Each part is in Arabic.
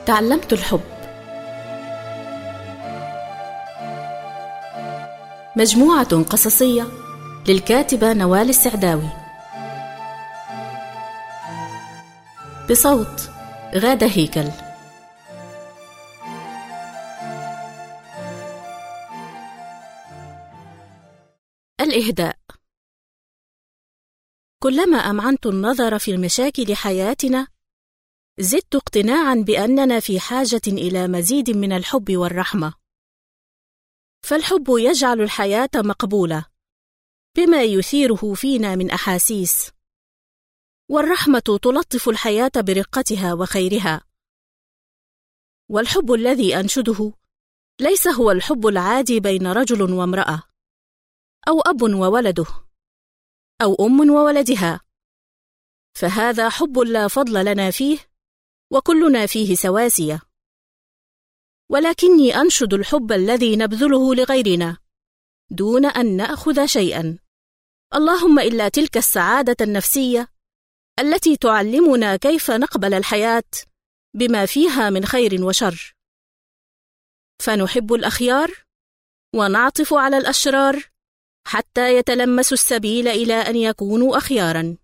تعلمت الحب. مجموعة قصصية للكاتبة نوال السعداوي، بصوت غادة هيكل. الإهداء. كلما أمعنت النظر في المشاكل حياتنا زدت اقتناعاً بأننا في حاجة إلى مزيد من الحب والرحمة، فالحب يجعل الحياة مقبولة بما يثيره فينا من أحاسيس، والرحمة تلطف الحياة برقتها وخيرها. والحب الذي أنشده ليس هو الحب العادي بين رجل وامرأة، أو أب وولده، أو أم وولدها، فهذا حب لا فضل لنا فيه وكلنا فيه سواسية. ولكني أنشد الحب الذي نبذله لغيرنا دون أن نأخذ شيئا، اللهم إلا تلك السعادة النفسية التي تعلمنا كيف نقبل الحياة بما فيها من خير وشر، فنحب الأخيار ونعطف على الأشرار حتى يتلمسوا السبيل إلى أن يكونوا أخياراً.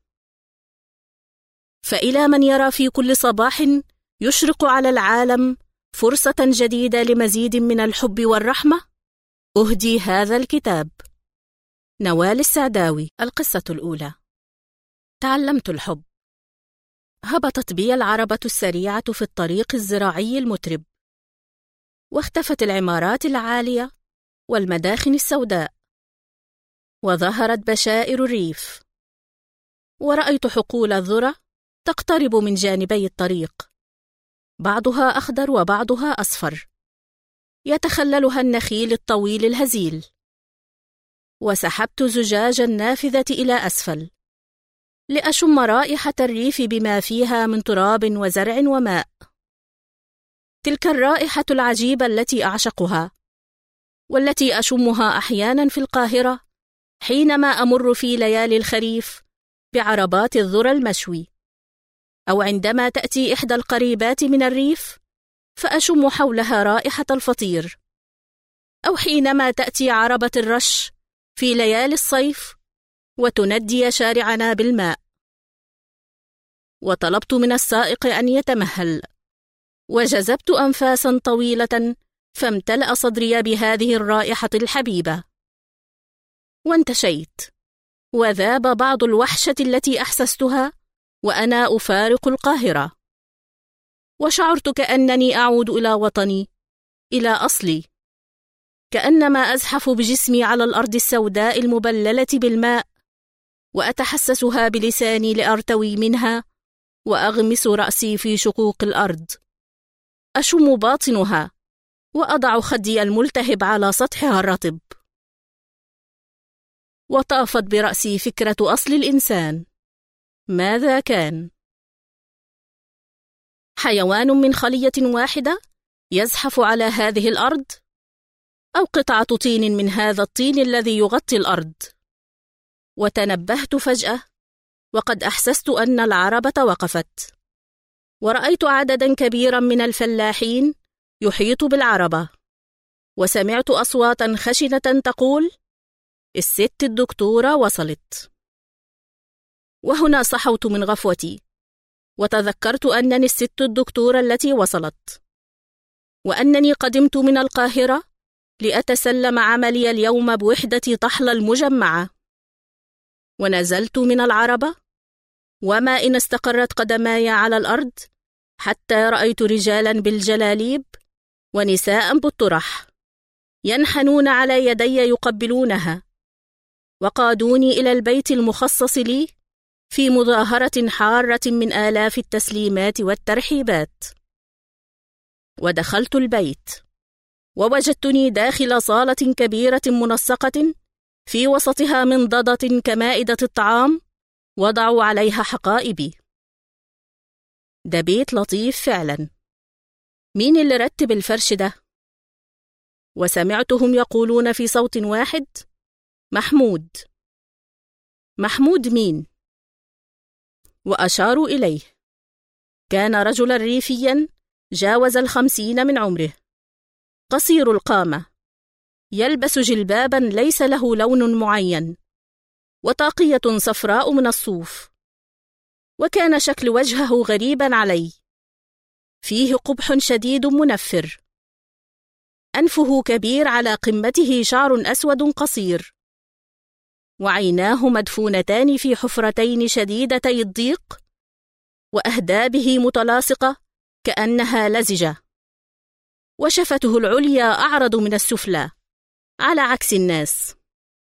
فإلى من يرى في كل صباح يشرق على العالم فرصة جديدة لمزيد من الحب والرحمة، أهدي هذا الكتاب. نوال السعداوي. القصة الأولى. تعلمت الحب. هبطت بي العربة السريعة في الطريق الزراعي المترب، واختفت العمارات العالية والمداخن السوداء، وظهرت بشائر الريف، ورأيت حقول الذرة تقترب من جانبي الطريق، بعضها أخضر وبعضها أصفر، يتخللها النخيل الطويل الهزيل. وسحبت زجاج النافذة إلى أسفل لأشم رائحة الريف بما فيها من تراب وزرع وماء، تلك الرائحة العجيبة التي أعشقها، والتي أشمها أحيانا في القاهرة حينما أمر في ليالي الخريف بعربات الذرة المشوي، أو عندما تأتي إحدى القريبات من الريف فأشم حولها رائحة الفطير، أو حينما تأتي عربة الرش في ليالي الصيف وتندي شارعنا بالماء. وطلبت من السائق أن يتمهل، وجذبت أنفاسا طويلة فامتلأ صدري بهذه الرائحة الحبيبة، وانتشيت، وذاب بعض الوحشة التي أحسستها وأنا أفارق القاهرة، وشعرت كأنني أعود إلى وطني، إلى أصلي، كأنما أزحف بجسمي على الأرض السوداء المبللة بالماء، وأتحسسها بلساني لأرتوي منها، وأغمس رأسي في شقوق الأرض، أشم باطنها، وأضع خدي الملتهب على سطحها الرطب. وطافت برأسي فكرة أصل الإنسان. ماذا كان؟ حيوان من خلية واحدة يزحف على هذه الأرض، أو قطعة طين من هذا الطين الذي يغطي الأرض؟ وتنبهت فجأة، وقد أحسست أن العربة وقفت، ورأيت عددا كبيرا من الفلاحين يحيط بالعربة، وسمعت أصواتا خشنة تقول: الست الدكتورة وصلت. وهنا صحوت من غفوتي، وتذكرت أنني الست الدكتورة التي وصلت، وأنني قدمت من القاهرة لأتسلم عملي اليوم بوحدة طحلة المجمعة. ونزلت من العربة، وما إن استقرت قدماي على الأرض حتى رأيت رجالا بالجلاليب ونساء بالطرح ينحنون على يدي يقبلونها، وقادوني إلى البيت المخصص لي في مظاهرة حارة من آلاف التسليمات والترحيبات. ودخلت البيت، ووجدتني داخل صالة كبيرة منسقة في وسطها منضدة كمائدة الطعام وضعوا عليها حقائبي. ده بيت لطيف فعلا. مين اللي رتب الفرش ده؟ وسمعتهم يقولون في صوت واحد: محمود. محمود مين؟ وأشاروا إليه. كان رجلا ريفيا جاوز 50 من عمره، قصير القامة، يلبس جلبابا ليس له لون معين، وطاقية صفراء من الصوف، وكان شكل وجهه غريبا علي، فيه قبح شديد منفر، أنفه كبير على قمته شعر أسود قصير، وعيناه مدفونتان في حفرتين شديدتي الضيق، وأهدابه متلاصقة كأنها لزجة، وشفته العليا أعرض من السفلى على عكس الناس.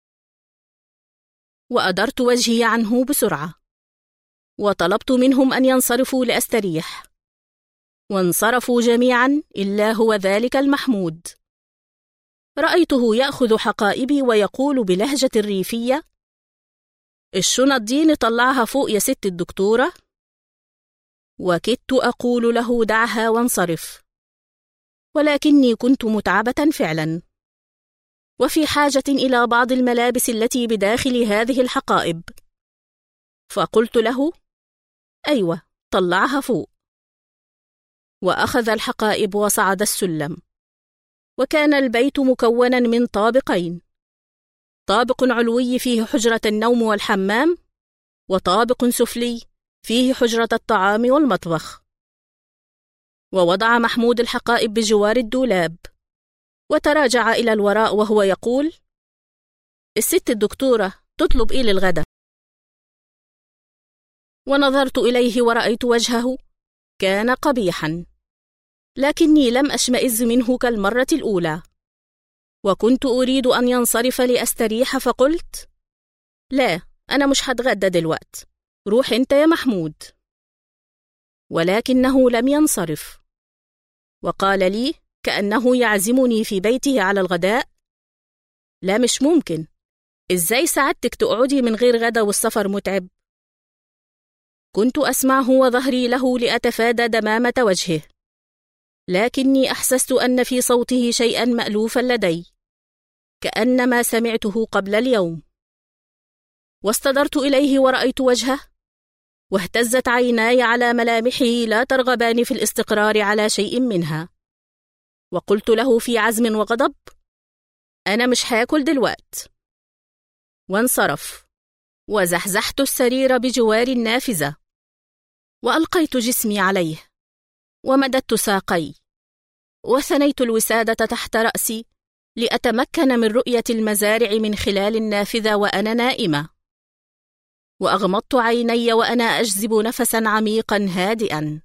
وأدرت وجهي عنه بسرعة، وطلبت منهم أن ينصرفوا لأستريح، وانصرفوا جميعا إلا هو ذلك المحمود. رأيته يأخذ حقائبي ويقول بلهجة ريفية: الشنط دي نطلعها فوق يا ست الدكتورة؟ وكدت أقول له دعها وانصرف، ولكني كنت متعبة فعلا، وفي حاجة إلى بعض الملابس التي بداخل هذه الحقائب، فقلت له: أيوة، طلعها فوق. وأخذ الحقائب وصعد السلم، وكان البيت مكونا من طابقين، طابق علوي فيه حجرة النوم والحمام، وطابق سفلي فيه حجرة الطعام والمطبخ. ووضع محمود الحقائب بجوار الدولاب، وتراجع إلى الوراء وهو يقول: الست الدكتورة تطلب إيه للغدا؟ ونظرت إليه ورأيت وجهه كان قبيحا، لكني لم أشمئز منه كالمرة الأولى، وكنت أريد أن ينصرف لأستريح، فقلت: لا، أنا مش هتغدى دلوقت، روح أنت يا محمود. ولكنه لم ينصرف، وقال لي كأنه يعزمني في بيته على الغداء: لا، مش ممكن، إزاي سعادتك تقعدي من غير غدا والسفر متعب؟ كنت أسمعه وظهري له لأتفادى دمامة وجهه، لكني أحسست أن في صوته شيئا مألوفا لدي، كأنما سمعته قبل اليوم. واستدرت إليه ورأيت وجهه، واهتزت عيناي على ملامحه لا ترغبان في الاستقرار على شيء منها، وقلت له في عزم وغضب: أنا مش هاكل دلوقت. وانصرف، وزحزحت السرير بجوار النافذة، وألقيت جسمي عليه، ومددت ساقي، وثنيت الوسادة تحت رأسي لأتمكن من رؤية المزارع من خلال النافذة وأنا نائمة، وأغمضت عيني وأنا أجذب نفسا عميقا هادئا.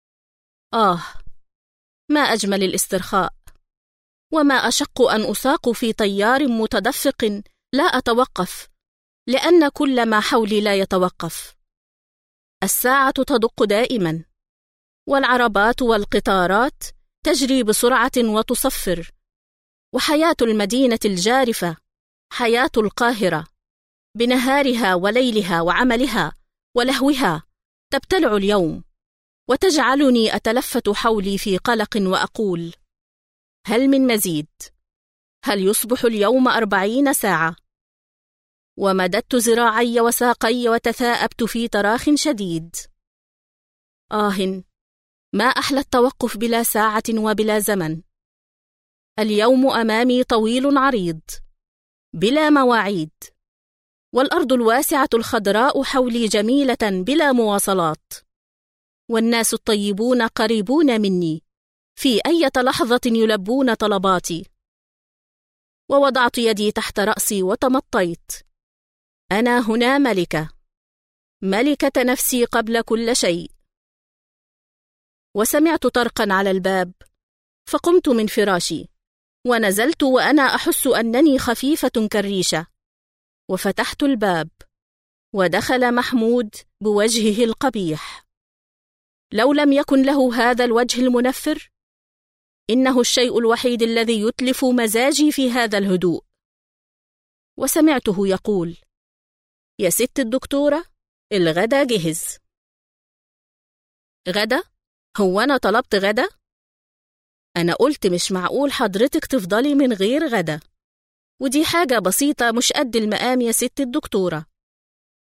ما أجمل الاسترخاء، وما أشق أن أساق في طيار متدفق لا أتوقف، لأن كل ما حولي لا يتوقف. الساعة تدق دائما، والعربات والقطارات تجري بسرعة وتصفر، وحياة المدينة الجارفة، حياة القاهرة، بنهارها وليلها وعملها ولهوها، تبتلع اليوم، وتجعلني أتلفت حولي في قلق وأقول: هل من مزيد؟ هل يصبح اليوم 40 ساعة؟ ومددت ذراعي وساقي وتثاءبت في تراخ شديد. ما أحلى التوقف بلا ساعة وبلا زمن. اليوم أمامي طويل عريض بلا مواعيد، والأرض الواسعة الخضراء حولي جميلة بلا مواصلات، والناس الطيبون قريبون مني في أي لحظة يلبون طلباتي. ووضعت يدي تحت رأسي وتمطيت. أنا هنا ملكة نفسي قبل كل شيء. وسمعت طرقا على الباب، فقمت من فراشي ونزلت وأنا أحس أنني خفيفة كالريشة، وفتحت الباب، ودخل محمود بوجهه القبيح. لو لم يكن له هذا الوجه المنفر، إنه الشيء الوحيد الذي يتلف مزاجي في هذا الهدوء. وسمعته يقول: يا ست الدكتورة، الغدا جهز. غدا؟ هو أنا طلبت غدا؟ أنا قلت مش معقول حضرتك تفضلي من غير غدا، ودي حاجة بسيطة مش قد المقام يا ست الدكتورة.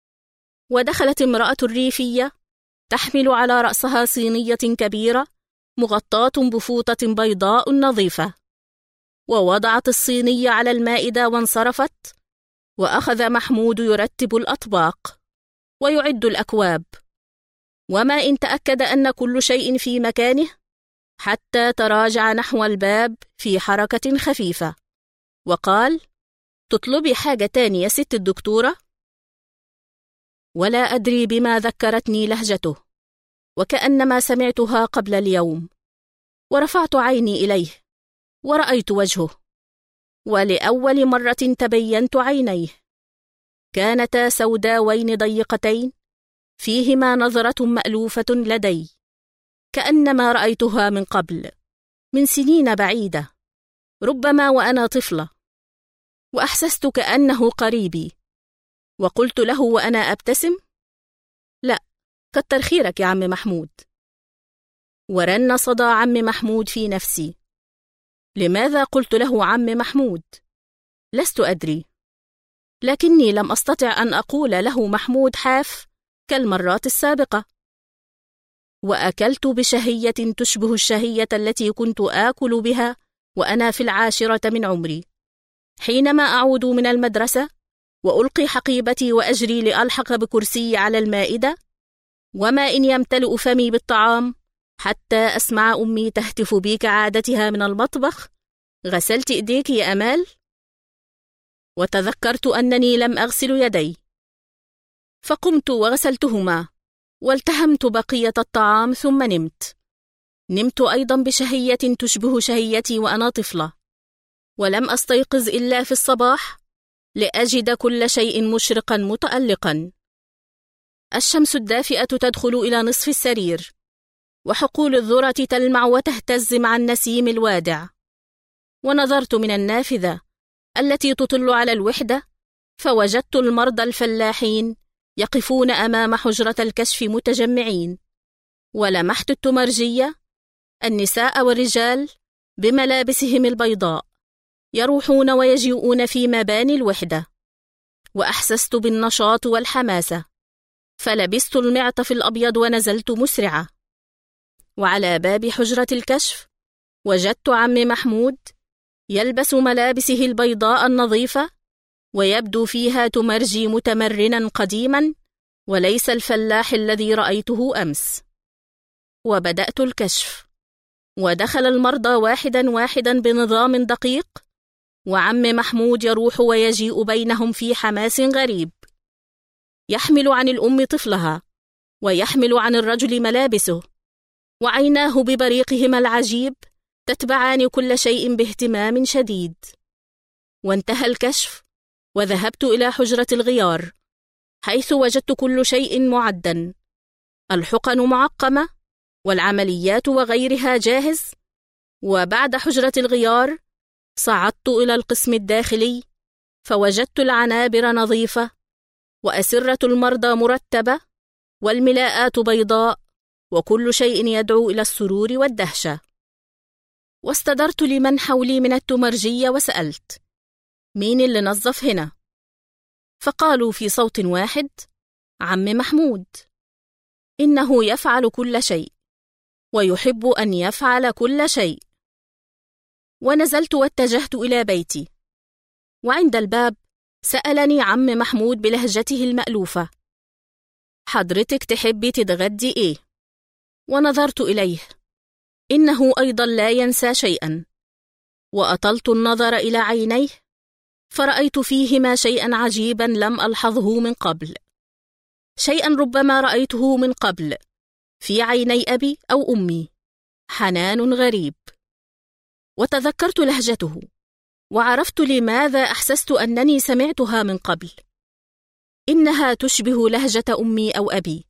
ودخلت امرأة الريفية تحمل على رأسها صينية كبيرة مغطاة بفوطة بيضاء نظيفة، ووضعت الصينية على المائدة وانصرفت، وأخذ محمود يرتب الأطباق ويعد الأكواب، وما إن تأكد أن كل شيء في مكانه حتى تراجع نحو الباب في حركة خفيفة وقال: تطلبي حاجة تاني يا ست الدكتورة؟ ولا أدري بما ذكرتني لهجته، وكأنما سمعتها قبل اليوم، ورفعت عيني إليه ورأيت وجهه، ولأول مرة تبينت عينيه، كانتا سوداوين ضيقتين فيهما نظرة مألوفة لدي، كأنما رأيتها من قبل، من سنين بعيدة، ربما وأنا طفلة، وأحسست كأنه قريبي، وقلت له وأنا أبتسم: لا، كتر خيرك يا عم محمود. ورن صدى عم محمود في نفسي. لماذا قلت له عم محمود؟ لست أدري، لكني لم أستطع أن أقول له محمود حاف كالمرات السابقة. وأكلت بشهية تشبه الشهية التي كنت آكل بها وأنا في 10 من عمري، حينما أعود من المدرسة وألقي حقيبتي وأجري لألحق بكرسي على المائدة، وما إن يمتلئ فمي بالطعام حتى أسمع أمي تهتف بي كعادتها من المطبخ: غسلت إيديك يا أمال؟ وتذكرت أنني لم أغسل يدي، فقمت وغسلتهما والتهمت بقية الطعام ثم نمت أيضا بشهية تشبه شهيتي وأنا طفلة، ولم أستيقظ إلا في الصباح لأجد كل شيء مشرقا متألقا. الشمس الدافئة تدخل إلى نصف السرير، وحقول الذرة تلمع وتهتز مع النسيم الوادع، ونظرت من النافذة التي تطل على الوحدة، فوجدت المرضى الفلاحين يقفون أمام حجرة الكشف متجمعين، ولمحت التمرجية، النساء والرجال بملابسهم البيضاء، يروحون ويجيئون في مباني الوحدة، وأحسست بالنشاط والحماسة، فلبست المعطف الأبيض ونزلت مسرعة. وعلى باب حجرة الكشف وجدت عم محمود يلبس ملابسه البيضاء النظيفة، ويبدو فيها تمرجي متمرنا قديما وليس الفلاح الذي رأيته أمس. وبدأت الكشف، ودخل المرضى واحدا واحدا بنظام دقيق، وعم محمود يروح ويجيء بينهم في حماس غريب، يحمل عن الأم طفلها، ويحمل عن الرجل ملابسه، وعيناه ببريقهما العجيب تتبعان كل شيء باهتمام شديد. وانتهى الكشف، وذهبت إلى حجرة الغيار، حيث وجدت كل شيء معدا، الحقن معقمة، والعمليات وغيرها جاهز. وبعد حجرة الغيار صعدت إلى القسم الداخلي، فوجدت العنابر نظيفة، وأسرة المرضى مرتبة، والملاءات بيضاء، وكل شيء يدعو إلى السرور والدهشة. واستدرت لمن حولي من التمرجية وسألت: مين اللي نظف هنا؟ فقالوا في صوت واحد: عم محمود، إنه يفعل كل شيء، ويحب أن يفعل كل شيء. ونزلت واتجهت إلى بيتي، وعند الباب سألني عم محمود بلهجته المألوفة: حضرتك تحبي تتغدي إيه؟ ونظرت إليه، إنه أيضا لا ينسى شيئا، وأطلت النظر إلى عينيه، فرأيت فيهما شيئا عجيبا لم ألحظه من قبل، شيئا ربما رأيته من قبل في عيني أبي أو أمي، حنان غريب. وتذكرت لهجته، وعرفت لماذا أحسست أنني سمعتها من قبل، إنها تشبه لهجة أمي أو أبي.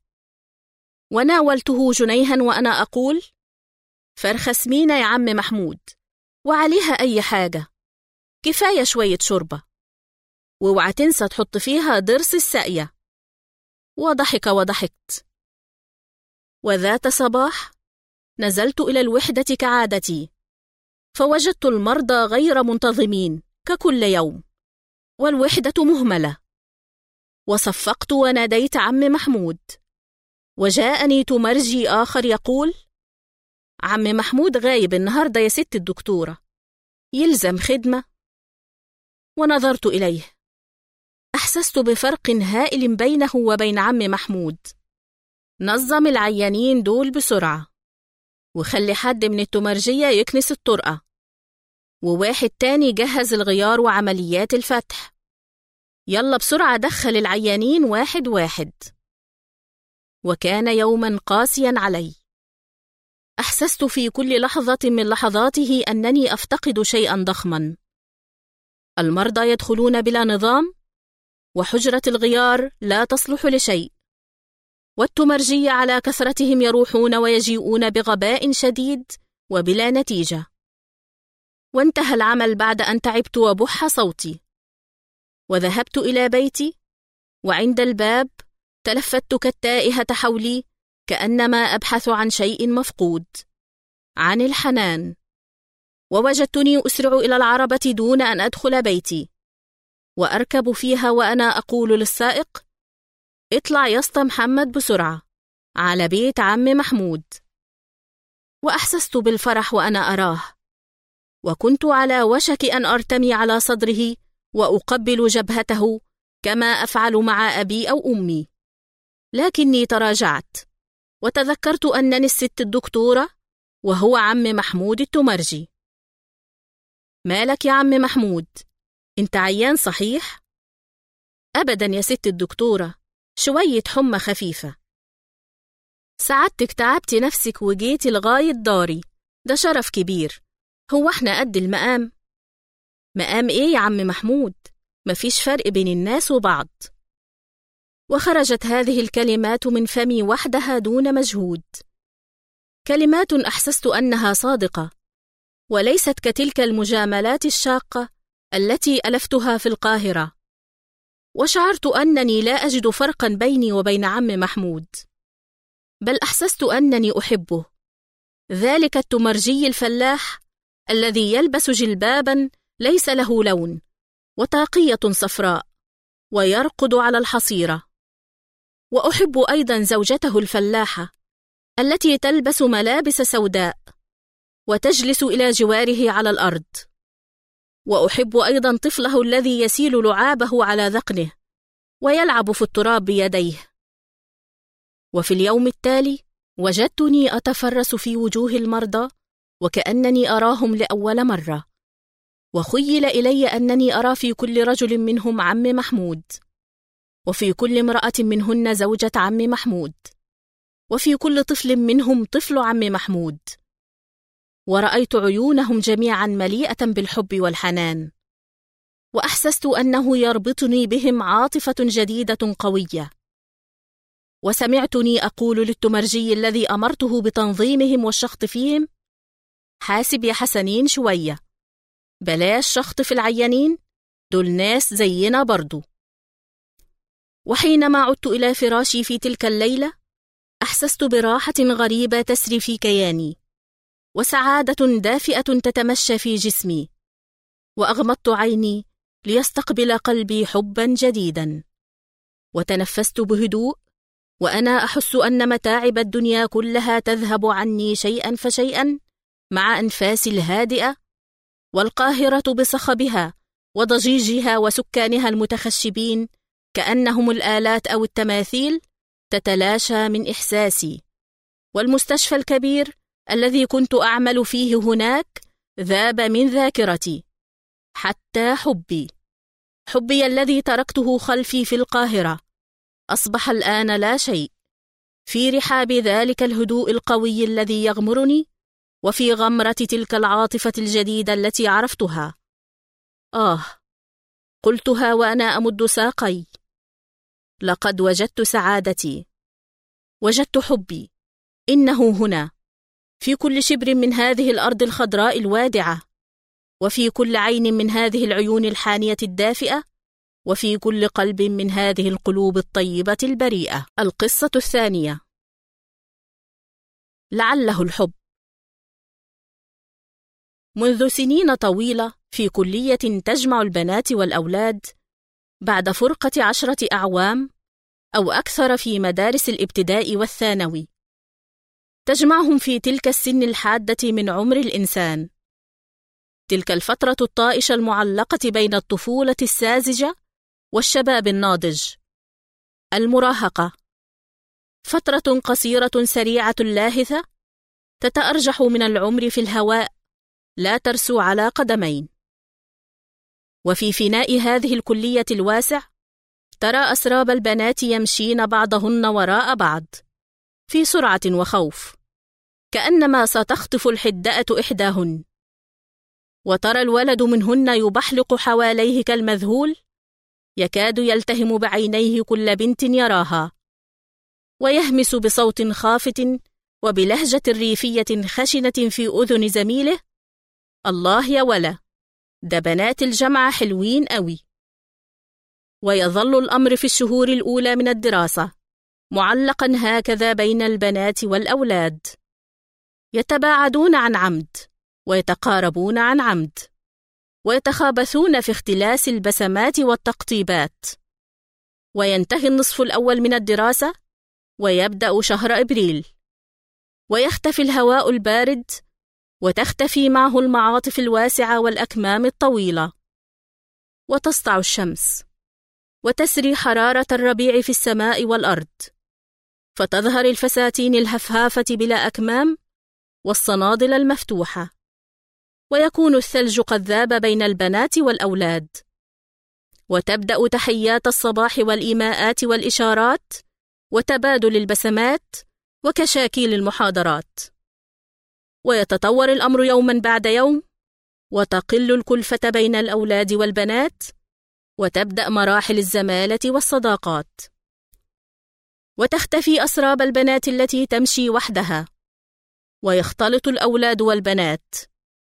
وناولته جنيها وأنا أقول: فرخة سمينة يا عم محمود، وعليها أي حاجة، كفاية شوية شوربة، واوعى تنسى تحط فيها ضرس الساقية. وضحك وضحكت. وذات صباح نزلت إلى الوحدة كعادتي، فوجدت المرضى غير منتظمين ككل يوم، والوحدة مهملة. وصفقت وناديت عم محمود، وجاءني تمرجي آخر يقول: عم محمود غايب النهاردة يا ست الدكتورة، يلزم خدمة. ونظرت إليه، أحسست بفرق هائل بينه وبين عم محمود. نظم العيانين دول بسرعة، وخلي حد من التمرجية يكنس الطرقة، وواحد تاني جهز الغيار وعمليات الفتح. يلا بسرعة دخل العيانين واحد واحد. وكان يوما قاسيا علي. أحسست في كل لحظة من لحظاته أنني أفتقد شيئا ضخما. المرضى يدخلون بلا نظام، وحجرة الغيار لا تصلح لشيء، والتمرجية على كثرتهم يروحون ويجيئون بغباء شديد وبلا نتيجة. وانتهى العمل بعد أن تعبت وبح صوتي، وذهبت إلى بيتي، وعند الباب تلفت كالتائهة حولي كأنما أبحث عن شيء مفقود، عن الحنان. ووجدتني أسرع إلى العربة دون أن أدخل بيتي، وأركب فيها وأنا أقول للسائق: اطلع يا اسطى محمد بسرعة على بيت عم محمود. وأحسست بالفرح وأنا أراه، وكنت على وشك أن أرتمي على صدره وأقبل جبهته كما أفعل مع أبي أو أمي، لكني تراجعت وتذكرت أنني الست الدكتورة وهو عم محمود التمرجي. مالك يا عم محمود؟ انت عيان صحيح؟ أبدا يا ست الدكتورة، شوية حمى خفيفة. سعادتك تعبتي نفسك وجيتي لغاية داري، ده شرف كبير. هو احنا قد المقام؟ مقام ايه يا عم محمود؟ مفيش فرق بين الناس وبعض. وخرجت هذه الكلمات من فمي وحدها دون مجهود، كلمات أحسست أنها صادقة، وليست كتلك المجاملات الشاقة التي ألفتها في القاهرة. وشعرت أنني لا أجد فرقا بيني وبين عم محمود، بل أحسست أنني أحبه، ذلك التمرجي الفلاح الذي يلبس جلبابا ليس له لون وطاقية صفراء ويرقد على الحصيرة. وأحب أيضا زوجته الفلاحة التي تلبس ملابس سوداء وتجلس إلى جواره على الأرض. وأحب أيضا طفله الذي يسيل لعابه على ذقنه ويلعب في التراب بيديه. وفي اليوم التالي وجدتني أتفرس في وجوه المرضى وكأنني أراهم لأول مرة، وخيل إلي أنني أرى في كل رجل منهم عم محمود، وفي كل امرأة منهن زوجة عم محمود، وفي كل طفل منهم طفل عم محمود. ورأيت عيونهم جميعا مليئة بالحب والحنان، وأحسست أنه يربطني بهم عاطفة جديدة قوية. وسمعتني أقول للتمرجي الذي أمرته بتنظيمهم والشخط فيهم: حاسب يا حسنين شوية، بلاش شخط في العيانين، دول ناس زينا برضو. وحينما عدت إلى فراشي في تلك الليلة أحسست براحة غريبة تسري في كياني، وسعادة دافئة تتمشى في جسمي، وأغمضت عيني ليستقبل قلبي حبا جديدا. وتنفست بهدوء وأنا أحس أن متاعب الدنيا كلها تذهب عني شيئا فشيئا مع أنفاسي الهادئة، والقاهرة بصخبها وضجيجها وسكانها المتخشبين كأنهم الآلات أو التماثيل تتلاشى من إحساسي، والمستشفى الكبير الذي كنت أعمل فيه هناك ذاب من ذاكرتي، حتى حبي الذي تركته خلفي في القاهرة أصبح الآن لا شيء في رحاب ذلك الهدوء القوي الذي يغمرني، وفي غمرة تلك العاطفة الجديدة التي عرفتها. قلتها وأنا أمد ساقي: لقد وجدت سعادتي، وجدت حبي، إنه هنا في كل شبر من هذه الأرض الخضراء الوادعة، وفي كل عين من هذه العيون الحانية الدافئة، وفي كل قلب من هذه القلوب الطيبة البريئة. القصة الثانية: لعله الحب. منذ سنين طويلة في كلية تجمع البنات والأولاد، بعد فرقة 10 أعوام أو أكثر في مدارس الابتداء والثانوي، تجمعهم في تلك السن الحادة من عمر الإنسان، تلك الفترة الطائشة المعلقة بين الطفولة الساذجة والشباب الناضج، المراهقة، فترة قصيرة سريعة لاهثة تتأرجح من العمر في الهواء، لا ترسو على قدمين. وفي فناء هذه الكلية الواسع ترى أسراب البنات يمشين بعضهن وراء بعض في سرعة وخوف، كأنما ستخطف الحداءة إحداهن، وترى الولد منهن يبحلق حواليه كالمذهول، يكاد يلتهم بعينيه كل بنت يراها، ويهمس بصوت خافت وبلهجة ريفية خشنة في أذن زميله: الله يا ولا، ده بنات الجامعة حلوين قوي. ويظل الأمر في الشهور الأولى من الدراسة معلقا هكذا بين البنات والأولاد، يتباعدون عن عمد ويتقاربون عن عمد، ويتخابثون في اختلاس البسمات والتقطيبات، وينتهي النصف الأول من الدراسة ويبدأ شهر إبريل، ويختفي الهواء البارد وتختفي معه المعاطف الواسعة والأكمام الطويلة، وتسطع الشمس وتسري حرارة الربيع في السماء والأرض، فتظهر الفساتين الهفهافة بلا أكمام والصنادل المفتوحة، ويكون الثلج قد ذاب بين البنات والأولاد، وتبدأ تحيات الصباح والإيماءات والإشارات وتبادل البسمات وكشاكيل المحاضرات، ويتطور الأمر يوما بعد يوم، وتقل الكلفة بين الأولاد والبنات، وتبدأ مراحل الزمالة والصداقات، وتختفي أسراب البنات التي تمشي وحدها، ويختلط الأولاد والبنات،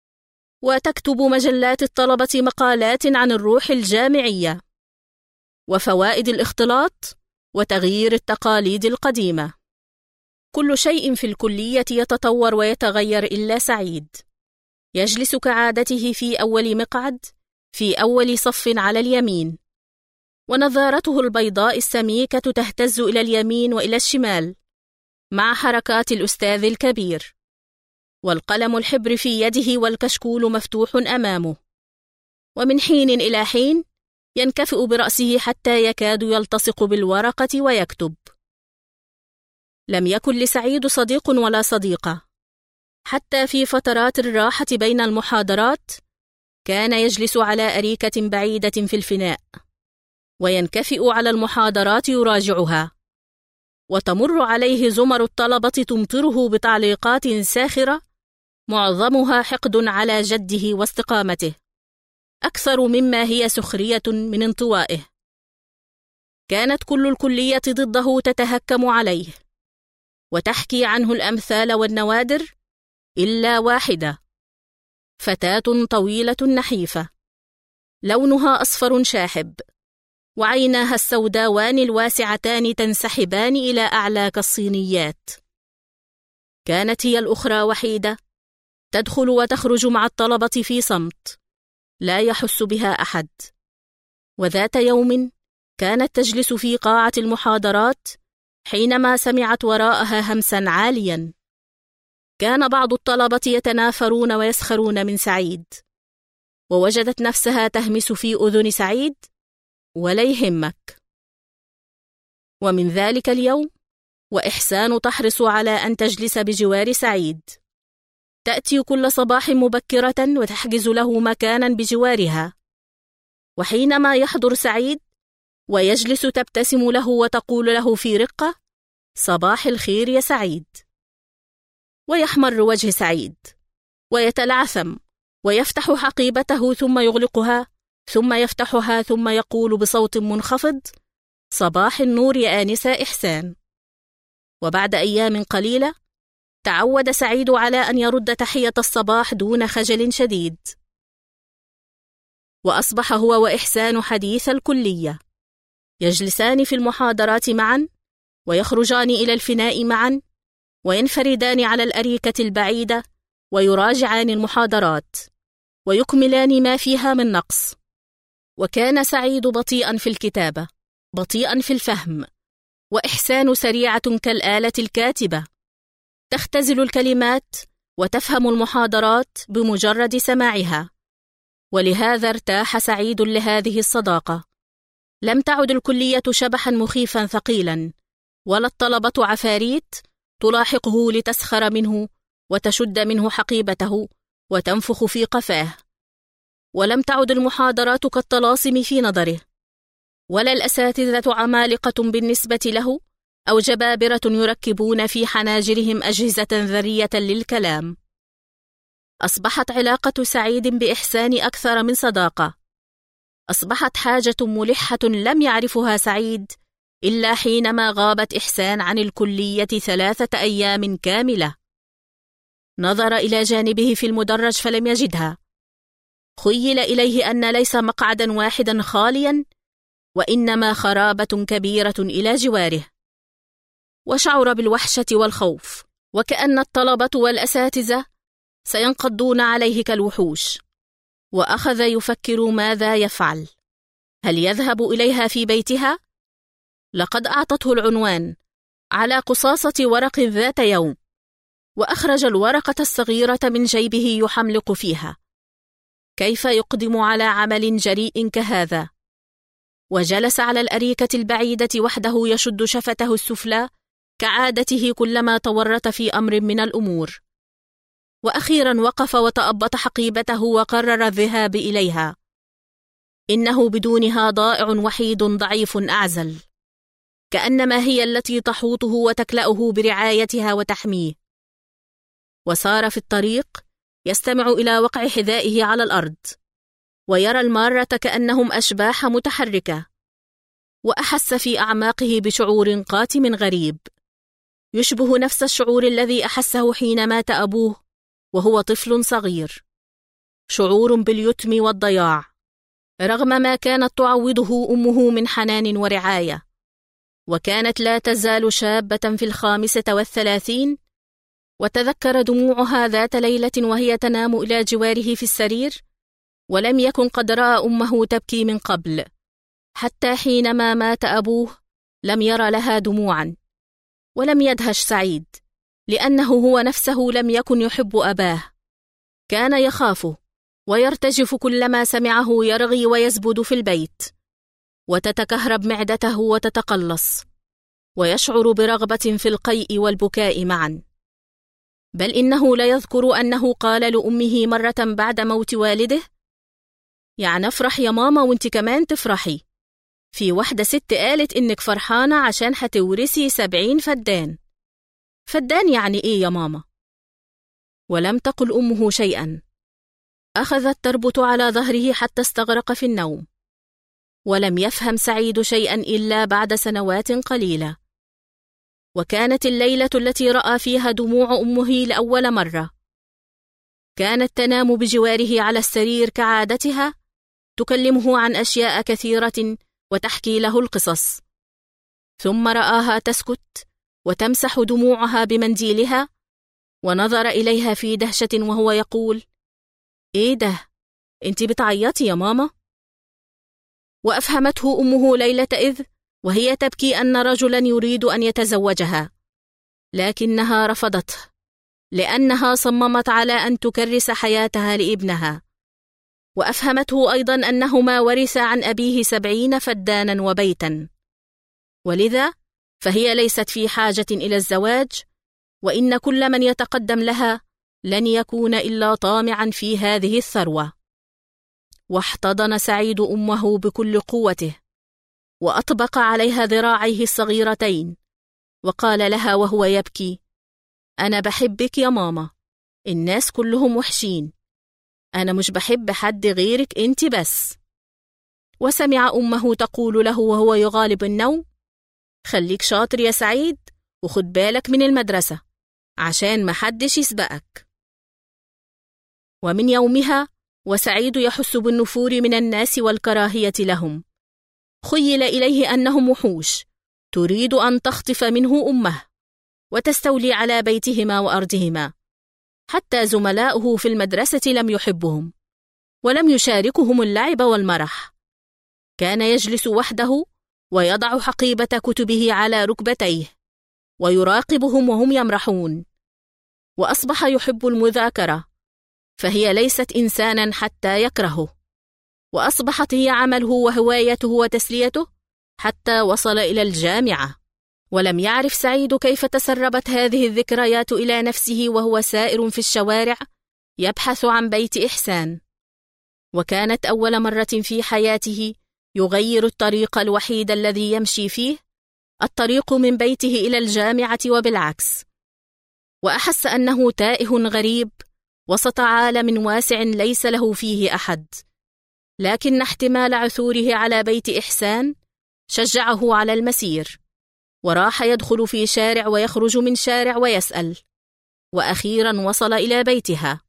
وتكتب مجلات الطلبة مقالات عن الروح الجامعية وفوائد الاختلاط وتغيير التقاليد القديمة. كل شيء في الكلية يتطور ويتغير إلا سعيد، يجلس كعادته في أول مقعد في أول صف على اليمين، ونظارته البيضاء السميكة تهتز إلى اليمين وإلى الشمال مع حركات الأستاذ الكبير، والقلم الحبر في يده والكشكول مفتوح أمامه، ومن حين إلى حين ينكفئ برأسه حتى يكاد يلتصق بالورقة ويكتب. لم يكن لسعيد صديق ولا صديقة، حتى في فترات الراحة بين المحاضرات كان يجلس على أريكة بعيدة في الفناء، وينكفئ على المحاضرات يراجعها، وتمر عليه زمر الطلبة تمطره بتعليقات ساخرة معظمها حقد على جده واستقامته، أكثر مما هي سخرية من انطوائه. كانت كل الكلية ضده تتهكم عليه وتحكي عنه الأمثال والنوادر، إلا واحدة، فتاة طويلة نحيفة، لونها أصفر شاحب، وعيناها السوداوان الواسعتان تنسحبان إلى أعلى كالصينيات. كانت هي الأخرى وحيدة، تدخل وتخرج مع الطلبة في صمت، لا يحس بها أحد. وذات يوم كانت تجلس في قاعة المحاضرات حينما سمعت وراءها همسا عاليا. كان بعض الطلبة يتنافرون ويسخرون من سعيد، ووجدت نفسها تهمس في أذن سعيد: ولا يهمك. ومن ذلك اليوم وإحسان تحرص على أن تجلس بجوار سعيد، تأتي كل صباح مبكرة وتحجز له مكانا بجوارها، وحينما يحضر سعيد ويجلس تبتسم له وتقول له في رقة: صباح الخير يا سعيد. ويحمر وجه سعيد ويتلعثم ويفتح حقيبته ثم يغلقها ثم يفتحها ثم يقول بصوت منخفض: صباح النور يا آنسة إحسان. وبعد أيام قليلة تعود سعيد على أن يرد تحية الصباح دون خجل شديد، وأصبح هو وإحسان حديث الكلية، يجلسان في المحاضرات معا، ويخرجان إلى الفناء معا، وينفردان على الأريكة البعيدة ويراجعان المحاضرات ويكملان ما فيها من نقص. وكان سعيد بطيئا في الكتابة، بطيئا في الفهم، وإحسان سريعة كالآلة الكاتبة. تختزل الكلمات وتفهم المحاضرات بمجرد سماعها، ولهذا ارتاح سعيد لهذه الصداقة. لم تعد الكلية شبحا مخيفا ثقيلا، ولا الطلبة عفاريت تلاحقه لتسخر منه وتشد منه حقيبته وتنفخ في قفاه، ولم تعد المحاضرات كالطلاسم في نظره، ولا الأساتذة عمالقة بالنسبة له أو جبابرة يركبون في حناجرهم أجهزة ذرية للكلام. أصبحت علاقة سعيد بإحسان أكثر من صداقة. أصبحت حاجة ملحة لم يعرفها سعيد إلا حينما غابت إحسان عن الكلية 3 أيام كاملة. نظر إلى جانبه في المدرج فلم يجدها. خيل إليه أن ليس مقعدا واحدا خاليا، وإنما خرابة كبيرة إلى جواره. وشعر بالوحشة والخوف، وكأن الطلبة والأساتذة سينقضون عليه كالوحوش. وأخذ يفكر ماذا يفعل. هل يذهب إليها في بيتها؟ لقد أعطته العنوان على قصاصة ورق ذات يوم، وأخرج الورقة الصغيرة من جيبه يحملق فيها. كيف يقدم على عمل جريء كهذا؟ وجلس على الأريكة البعيدة وحده يشد شفته السفلى كعادته كلما تورط في أمر من الأمور. وأخيرا وقف وتأبط حقيبته وقرر الذهاب إليها. إنه بدونها ضائع وحيد ضعيف أعزل، كأنما هي التي تحوطه وتكلأه برعايتها وتحميه. وصار في الطريق يستمع إلى وقع حذائه على الأرض، ويرى المارة كأنهم أشباح متحركة. وأحس في أعماقه بشعور قاتم غريب، يشبه نفس الشعور الذي أحسه حين مات أبوه وهو طفل صغير، شعور باليتم والضياع، رغم ما كانت تعوضه أمه من حنان ورعاية. وكانت لا تزال شابة في 35، وتذكر دموعها ذات ليلة وهي تنام إلى جواره في السرير، ولم يكن قد رأى أمه تبكي من قبل. حتى حينما مات أبوه لم يرى لها دموعا. ولم يدهش سعيد، لأنه هو نفسه لم يكن يحب أباه. كان يخافه ويرتجف كلما سمعه يرغي ويزبد في البيت، وتتكهرب معدته وتتقلص، ويشعر برغبة في القيء والبكاء معا. بل إنه لا يذكر أنه قال لأمه مرة بعد موت والده: يعني افرح يا ماما وانت كمان تفرحي، في واحدة ست قالت إنك فرحانة عشان هتورثي 70 فدان. فدان يعني إيه يا ماما؟ ولم تقل أمه شيئا. أخذت تربط على ظهره حتى استغرق في النوم. ولم يفهم سعيد شيئا إلا بعد سنوات قليلة. وكانت الليلة التي رأى فيها دموع أمه لأول مرة. كانت تنام بجواره على السرير كعادتها، تكلمه عن أشياء كثيرة وتحكي له القصص. ثم رآها تسكت وتمسح دموعها بمنديلها، ونظر إليها في دهشة وهو يقول: إيه ده؟ أنت بتعيطي يا ماما؟ وأفهمته أمه ليلة إذ وهي تبكي أن رجلا يريد أن يتزوجها، لكنها رفضته لأنها صممت على أن تكرس حياتها لابنها. وأفهمته أيضا أنهما ورثا عن أبيه 70 فدانا وبيتا، ولذا فهي ليست في حاجة إلى الزواج، وإن كل من يتقدم لها لن يكون إلا طامعا في هذه الثروة. واحتضن سعيد أمه بكل قوته، وأطبق عليها ذراعيه الصغيرتين، وقال لها وهو يبكي: أنا بحبك يا ماما، الناس كلهم وحشين، أنا مش بحب حد غيرك أنت بس. وسمع أمه تقول له وهو يغالب النوم: خليك شاطر يا سعيد، وخد بالك من المدرسة عشان محدش يسبقك. ومن يومها وسعيد يحس بالنفور من الناس والكراهية لهم. خيل إليه أنهم وحوش تريد أن تخطف منه أمه وتستولي على بيتهما وأرضهما. حتى زملاؤه في المدرسة لم يحبهم، ولم يشاركهم اللعب والمرح. كان يجلس وحده ويضع حقيبة كتبه على ركبتيه، ويراقبهم وهم يمرحون، وأصبح يحب المذاكرة، فهي ليست إنسانا حتى يكرهه، وأصبحت هي عمله وهوايته وتسليته حتى وصل إلى الجامعة. ولم يعرف سعيد كيف تسربت هذه الذكريات إلى نفسه وهو سائر في الشوارع يبحث عن بيت إحسان، وكانت أول مرة في حياته يغير الطريق الوحيد الذي يمشي فيه، الطريق من بيته إلى الجامعة وبالعكس، وأحس أنه تائه غريب وسط عالم واسع ليس له فيه أحد، لكن احتمال عثوره على بيت إحسان شجعه على المسير، وراح يدخل في شارع ويخرج من شارع ويسأل، وأخيرا وصل إلى بيتها،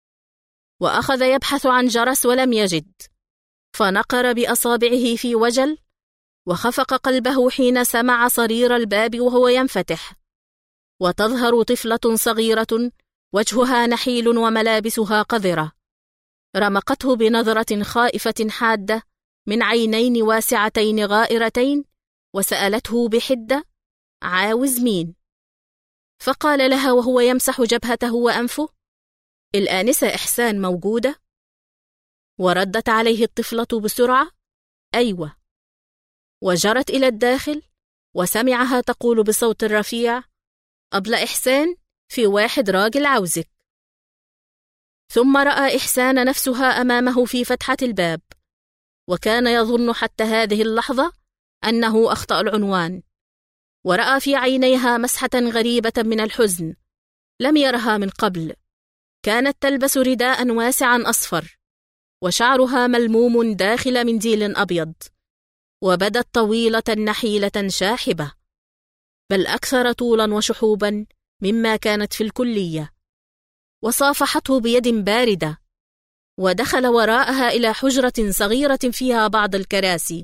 وأخذ يبحث عن جرس ولم يجد، فنقر بأصابعه في وجل، وخفق قلبه حين سمع صرير الباب وهو ينفتح، وتظهر طفلة صغيرة وجهها نحيل وملابسها قذرة، رمقته بنظرة خائفة حادة من عينين واسعتين غائرتين، وسألته بحدة: عاوز مين؟ فقال لها وهو يمسح جبهته وأنفه: الآنسة إحسان موجودة؟ وردت عليه الطفلة بسرعة: أيوة. وجرت إلى الداخل وسمعها تقول بصوت رفيع: أبلة إحسان، في واحد راجل عاوزك. ثم رأى إحسان نفسها أمامه في فتحة الباب، وكان يظن حتى هذه اللحظة أنه أخطأ العنوان، ورأى في عينيها مسحة غريبة من الحزن لم يرها من قبل. كانت تلبس رداء واسعا أصفر، وشعرها ملموم داخل منديل أبيض، وبدت طويلة نحيلة شاحبة، بل أكثر طولا وشحوبا مما كانت في الكلية، وصافحته بيد باردة، ودخل وراءها إلى حجرة صغيرة فيها بعض الكراسي،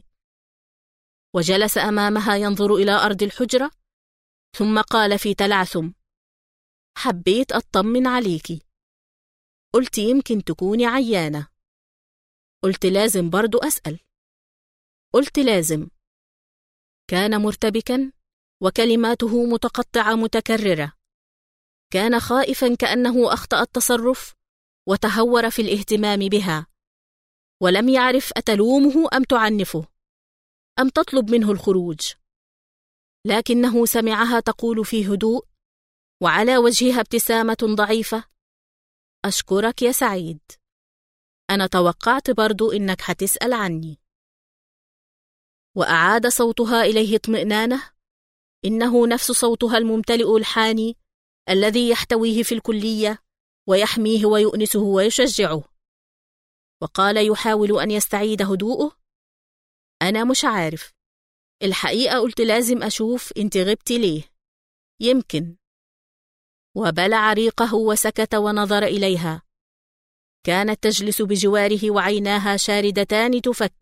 وجلس أمامها ينظر إلى أرض الحجرة، ثم قال في تلعثم: حبيت أطمن عليكي، قلت يمكن تكوني عيانة، قلت لازم برضو أسأل، قلت لازم. كان مرتبكا وكلماته متقطعة متكررة، كان خائفا كأنه أخطأ التصرف وتهور في الاهتمام بها، ولم يعرف أتلومه أم تعنفه أم تطلب منه الخروج، لكنه سمعها تقول في هدوء وعلى وجهها ابتسامة ضعيفة: أشكرك يا سعيد، أنا توقعت برضو إنك هتسأل عني. وأعاد صوتها إليه اطمئنانه، إنه نفس صوتها الممتلئ الحاني الذي يحتويه في الكلية ويحميه ويؤنسه ويشجعه. وقال يحاول أن يستعيد هدوءه: أنا مش عارف، الحقيقة قلت لازم أشوف انت غبتي ليه، يمكن. وبلع ريقه وسكت ونظر إليها. كانت تجلس بجواره وعيناها شاردتان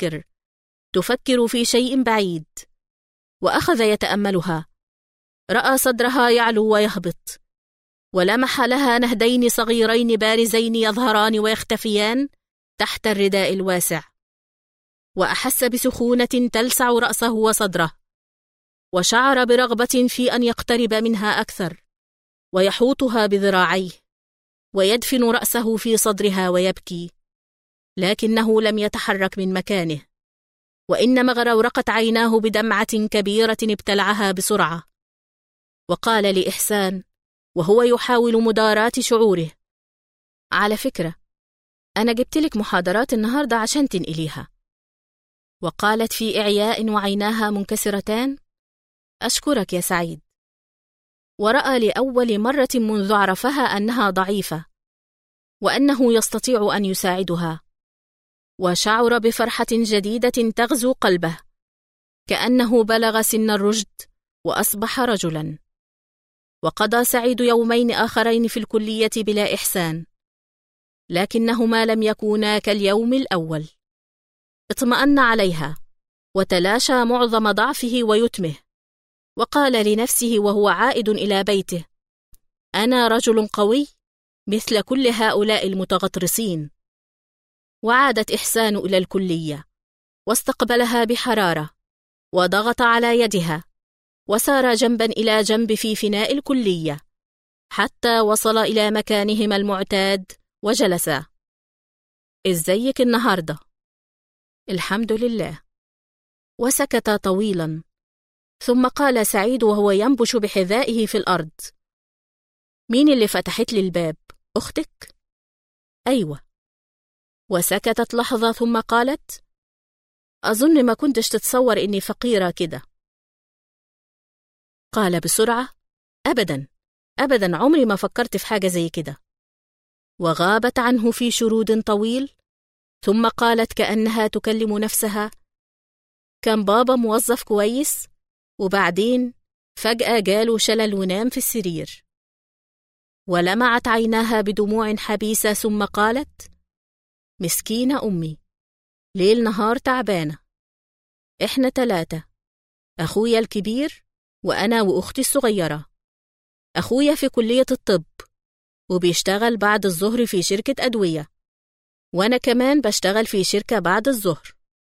تفكر في شيء بعيد، وأخذ يتأملها. رأى صدرها يعلو ويهبط، ولمح لها نهدين صغيرين بارزين يظهران ويختفيان تحت الرداء الواسع، وأحس بسخونة تلسع رأسه وصدره، وشعر برغبة في أن يقترب منها أكثر ويحوطها بذراعيه ويدفن رأسه في صدرها ويبكي، لكنه لم يتحرك من مكانه، وإنما غرورقت عيناه بدمعة كبيرة ابتلعها بسرعة. وقال لإحسان وهو يحاول مداراة شعوره: على فكرة، أنا جبتلك محاضرات النهاردة عشان تنقليها. وقالت في إعياء وعيناها منكسرتان: أشكرك يا سعيد. ورأى لأول مرة منذ عرفها أنها ضعيفة، وأنه يستطيع أن يساعدها، وشعر بفرحة جديدة تغزو قلبه، كأنه بلغ سن الرشد وأصبح رجلا. وقضى سعيد يومين آخرين في الكلية بلا إحسان، لكنهما لم يكونا كاليوم الأول. اطمأن عليها وتلاشى معظم ضعفه ويتمه، وقال لنفسه وهو عائد إلى بيته: أنا رجل قوي مثل كل هؤلاء المتغطرسين. وعادت إحسان إلى الكلية، واستقبلها بحرارة، وضغط على يدها، وسار جنبا إلى جنب في فناء الكلية، حتى وصل إلى مكانهما المعتاد وجلسا. إزيك النهاردة؟ الحمد لله. وسكتا طويلا، ثم قال سعيد وهو ينبش بحذائه في الأرض: مين اللي فتحت لي الباب؟ أختك؟ أيوة. وسكتت لحظة ثم قالت: أظن ما كنتش تتصور إني فقيرة كده. قال بسرعة: أبدا أبدا، عمري ما فكرت في حاجة زي كده. وغابت عنه في شرود طويل، ثم قالت كأنها تكلم نفسها: كان بابا موظف كويس، وبعدين فجأة جاله شلل ونام في السرير. ولمعت عيناها بدموع حبيسة ثم قالت: مسكينة أمي، ليل نهار تعبانة. إحنا 3، أخويا الكبير وأنا وأختي الصغيرة. أخويا في كلية الطب وبيشتغل بعد الظهر في شركة أدوية، وأنا كمان بشتغل في شركة بعد الظهر.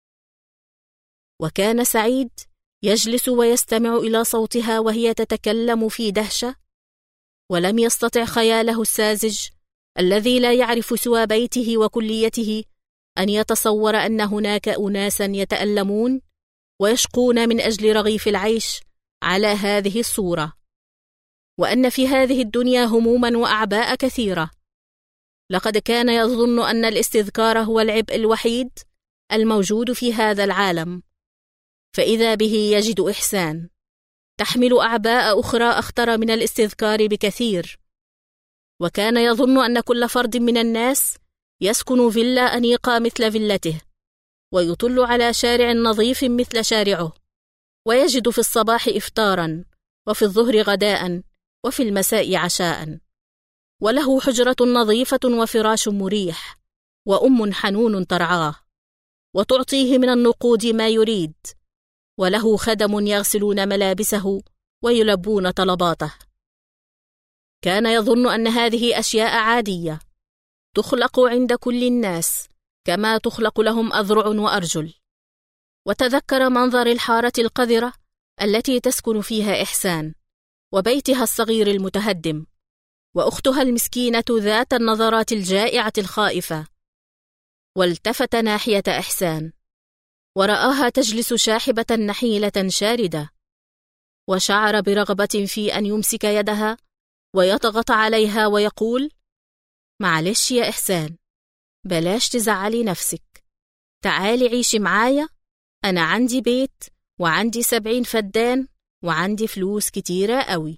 وكان سعيد يجلس ويستمع إلى صوتها وهي تتكلم في دهشة، ولم يستطع خياله الساذج الذي لا يعرف سوى بيته وكليته أن يتصور أن هناك أناسا يتألمون ويشقون من أجل رغيف العيش على هذه الصورة، وأن في هذه الدنيا هموما وأعباء كثيرة. لقد كان يظن أن الاستذكار هو العبء الوحيد الموجود في هذا العالم، فإذا به يجد إحسان تحمل أعباء أخرى أخطر من الاستذكار بكثير. وكان يظن أن كل فرد من الناس يسكن فيلا أنيقة مثل فيلته، ويطل على شارع نظيف مثل شارعه، ويجد في الصباح إفطارا، وفي الظهر غداء، وفي المساء عشاء، وله حجرة نظيفة وفراش مريح، وأم حنون ترعاه وتعطيه من النقود ما يريد، وله خدم يغسلون ملابسه ويلبون طلباته. كان يظن أن هذه أشياء عادية تخلق عند كل الناس كما تخلق لهم أذرع وأرجل. وتذكر منظر الحارة القذرة التي تسكن فيها إحسان، وبيتها الصغير المتهدم، وأختها المسكينة ذات النظرات الجائعة الخائفة. والتفت ناحية إحسان ورآها تجلس شاحبة نحيلة شاردة، وشعر برغبة في أن يمسك يدها ويضغط عليها ويقول: معلش يا إحسان، بلاش تزعلي نفسك، تعالي عيشي معايا، أنا عندي بيت وعندي 70 فدان وعندي فلوس كتيرة قوي.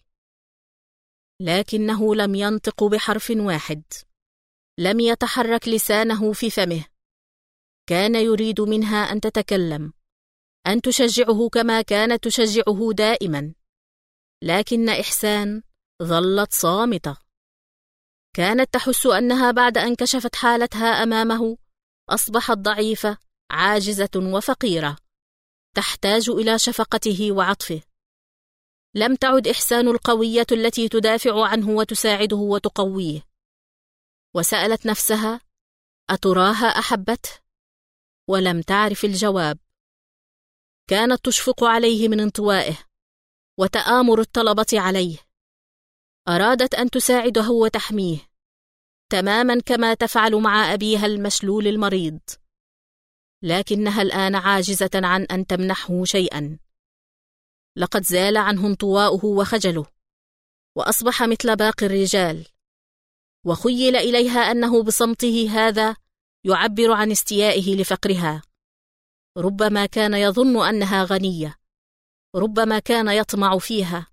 لكنه لم ينطق بحرف واحد، لم يتحرك لسانه في فمه. كان يريد منها أن تتكلم، أن تشجعه كما كانت تشجعه دائما، لكن إحسان ظلت صامتة. كانت تحس أنها بعد أن كشفت حالتها أمامه أصبحت ضعيفة، عاجزة وفقيرة، تحتاج إلى شفقته وعطفه. لم تعد إحسان القوية التي تدافع عنه وتساعده وتقويه. وسألت نفسها: أتراها أحبته؟ ولم تعرف الجواب. كانت تشفق عليه من انطوائه وتآمر الطلبة عليه. أرادت أن تساعده وتحميه تماما كما تفعل مع أبيها المشلول المريض، لكنها الآن عاجزة عن أن تمنحه شيئا. لقد زال عنه انطواؤه وخجله، وأصبح مثل باقي الرجال، وخيل إليها أنه بصمته هذا يعبر عن استيائه لفقرها. ربما كان يظن أنها غنية، ربما كان يطمع فيها،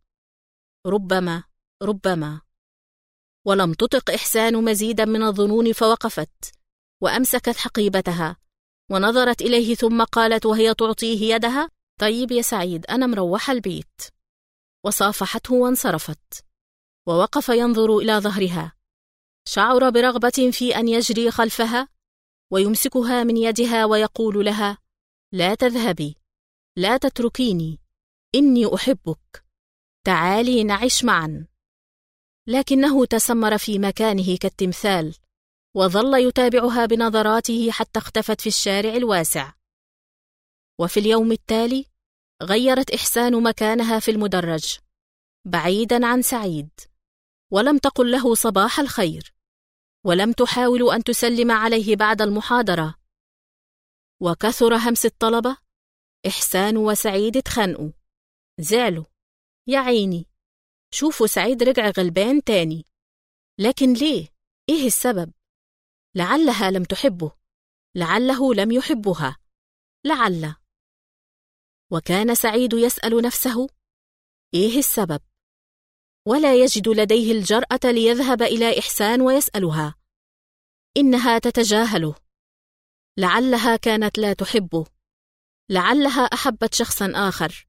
ربما. ولم تطق إحسان مزيدا من الظنون، فوقفت وأمسكت حقيبتها ونظرت إليه، ثم قالت وهي تعطيه يدها: طيب يا سعيد، أنا مروحة البيت. وصافحته وانصرفت، ووقف ينظر إلى ظهرها. شعر برغبة في أن يجري خلفها ويمسكها من يدها ويقول لها: لا تذهبي، لا تتركيني، إني أحبك، تعالي نعيش معا. لكنه تسمر في مكانه كالتمثال، وظل يتابعها بنظراته حتى اختفت في الشارع الواسع. وفي اليوم التالي غيرت إحسان مكانها في المدرج بعيدا عن سعيد، ولم تقل له صباح الخير، ولم تحاول أن تسلم عليه بعد المحاضرة. وكثر همس الطلبة. إحسان وسعيد اتخانقوا، زعلوا. يا عيني، شوفوا سعيد رجع غلبان تاني. لكن ليه؟ إيه السبب؟ لعلها لم تحبه، لعله لم يحبها، لعل. وكان سعيد يسأل نفسه: إيه السبب؟ ولا يجد لديه الجرأة ليذهب إلى إحسان ويسألها. إنها تتجاهله. لعلها كانت لا تحبه، لعلها أحبت شخصا آخر،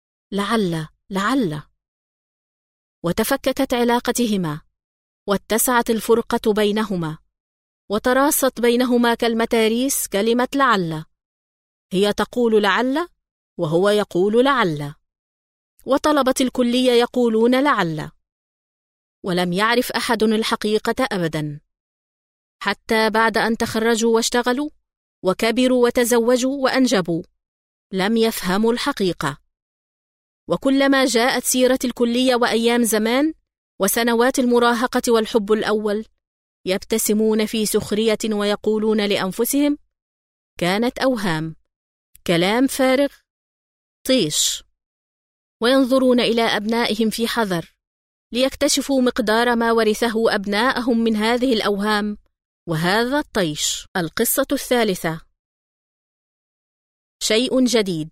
لعل. وتفككت علاقتهما، واتسعت الفرقة بينهما، وتراصت بينهما كالمتاريس كلمة لعل. هي تقول لعل، وهو يقول لعل، وطلبة الكلية يقولون لعل، ولم يعرف أحد الحقيقة أبدا، حتى بعد أن تخرجوا واشتغلوا وكبروا وتزوجوا وأنجبوا لم يفهموا الحقيقة. وكلما جاءت سيرة الكلية وأيام زمان وسنوات المراهقة والحب الأول، يبتسمون في سخرية ويقولون لأنفسهم: كانت أوهام، كلام فارغ، طيش. وينظرون إلى أبنائهم في حذر ليكتشفوا مقدار ما ورثه أبناءهم من هذه الأوهام وهذا الطيش. القصة الثالثة: شيء جديد.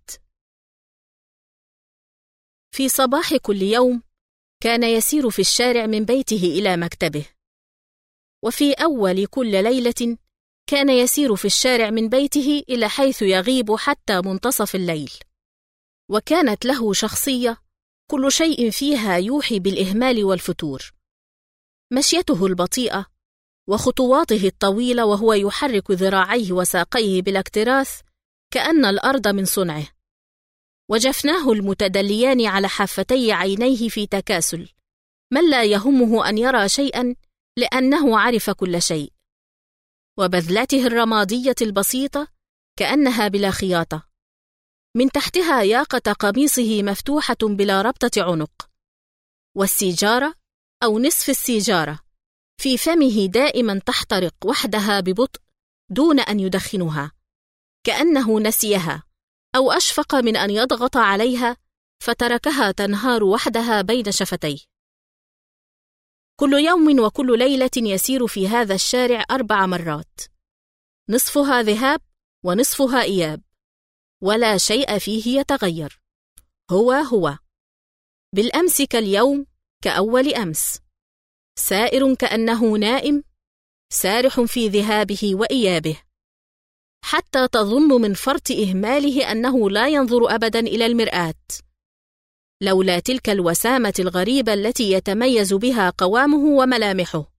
في صباح كل يوم كان يسير في الشارع من بيته إلى مكتبه، وفي أول كل ليلة كان يسير في الشارع من بيته إلى حيث يغيب حتى منتصف الليل. وكانت له شخصية كل شيء فيها يوحي بالإهمال والفتور. مشيته البطيئة وخطواته الطويلة وهو يحرك ذراعيه وساقيه بالاكتراث كأن الأرض من صنعه، وجفناه المتدليان على حافتي عينيه في تكاسل، من لا يهمه أن يرى شيئا لأنه عرف كل شيء، وبذلته الرمادية البسيطة كأنها بلا خياطة، من تحتها ياقة قميصه مفتوحة بلا ربطة عنق، والسيجارة أو نصف السيجارة في فمه دائما تحترق وحدها ببطء دون أن يدخنها، كأنه نسيها أو أشفق من أن يضغط عليها فتركها تنهار وحدها بين شفتيه. كل يوم وكل ليلة يسير في هذا الشارع 4 مرات، نصفها ذهاب ونصفها إياب، ولا شيء فيه يتغير، هو بالأمس كاليوم كأول أمس، سائر كأنه نائم، سارح في ذهابه وإيابه، حتى تظن من فرط إهماله أنه لا ينظر أبدا إلى المرآة، لولا تلك الوسامة الغريبة التي يتميز بها قوامه وملامحه.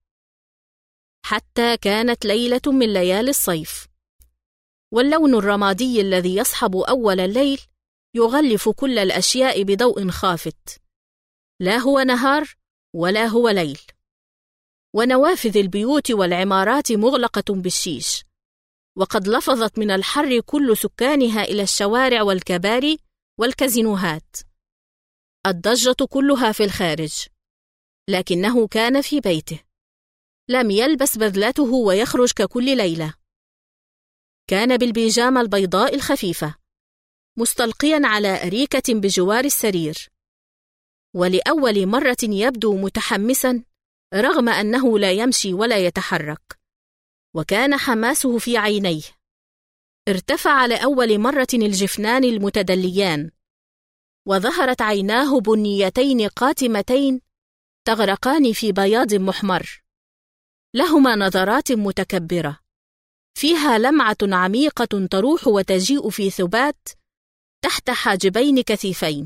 حتى كانت ليلة من ليالي الصيف، واللون الرمادي الذي يصحب أول الليل يغلف كل الأشياء بضوء خافت، لا هو نهار ولا هو ليل، ونوافذ البيوت والعمارات مغلقة بالشيش، وقد لفظت من الحر كل سكانها إلى الشوارع والكباري والكازينوهات، الضجة كلها في الخارج، لكنه كان في بيته، لم يلبس بذلته ويخرج ككل ليلة، كان بالبيجامة البيضاء الخفيفة، مستلقيا على أريكة بجوار السرير، ولأول مرة يبدو متحمسا رغم أنه لا يمشي ولا يتحرك، وكان حماسه في عينيه، ارتفع لأول مرة الجفنان المتدليان، وظهرت عيناه بنيتين قاتمتين تغرقان في بياض محمر، لهما نظرات متكبرة فيها لمعة عميقة تروح وتجيء في ثبات تحت حاجبين كثيفين.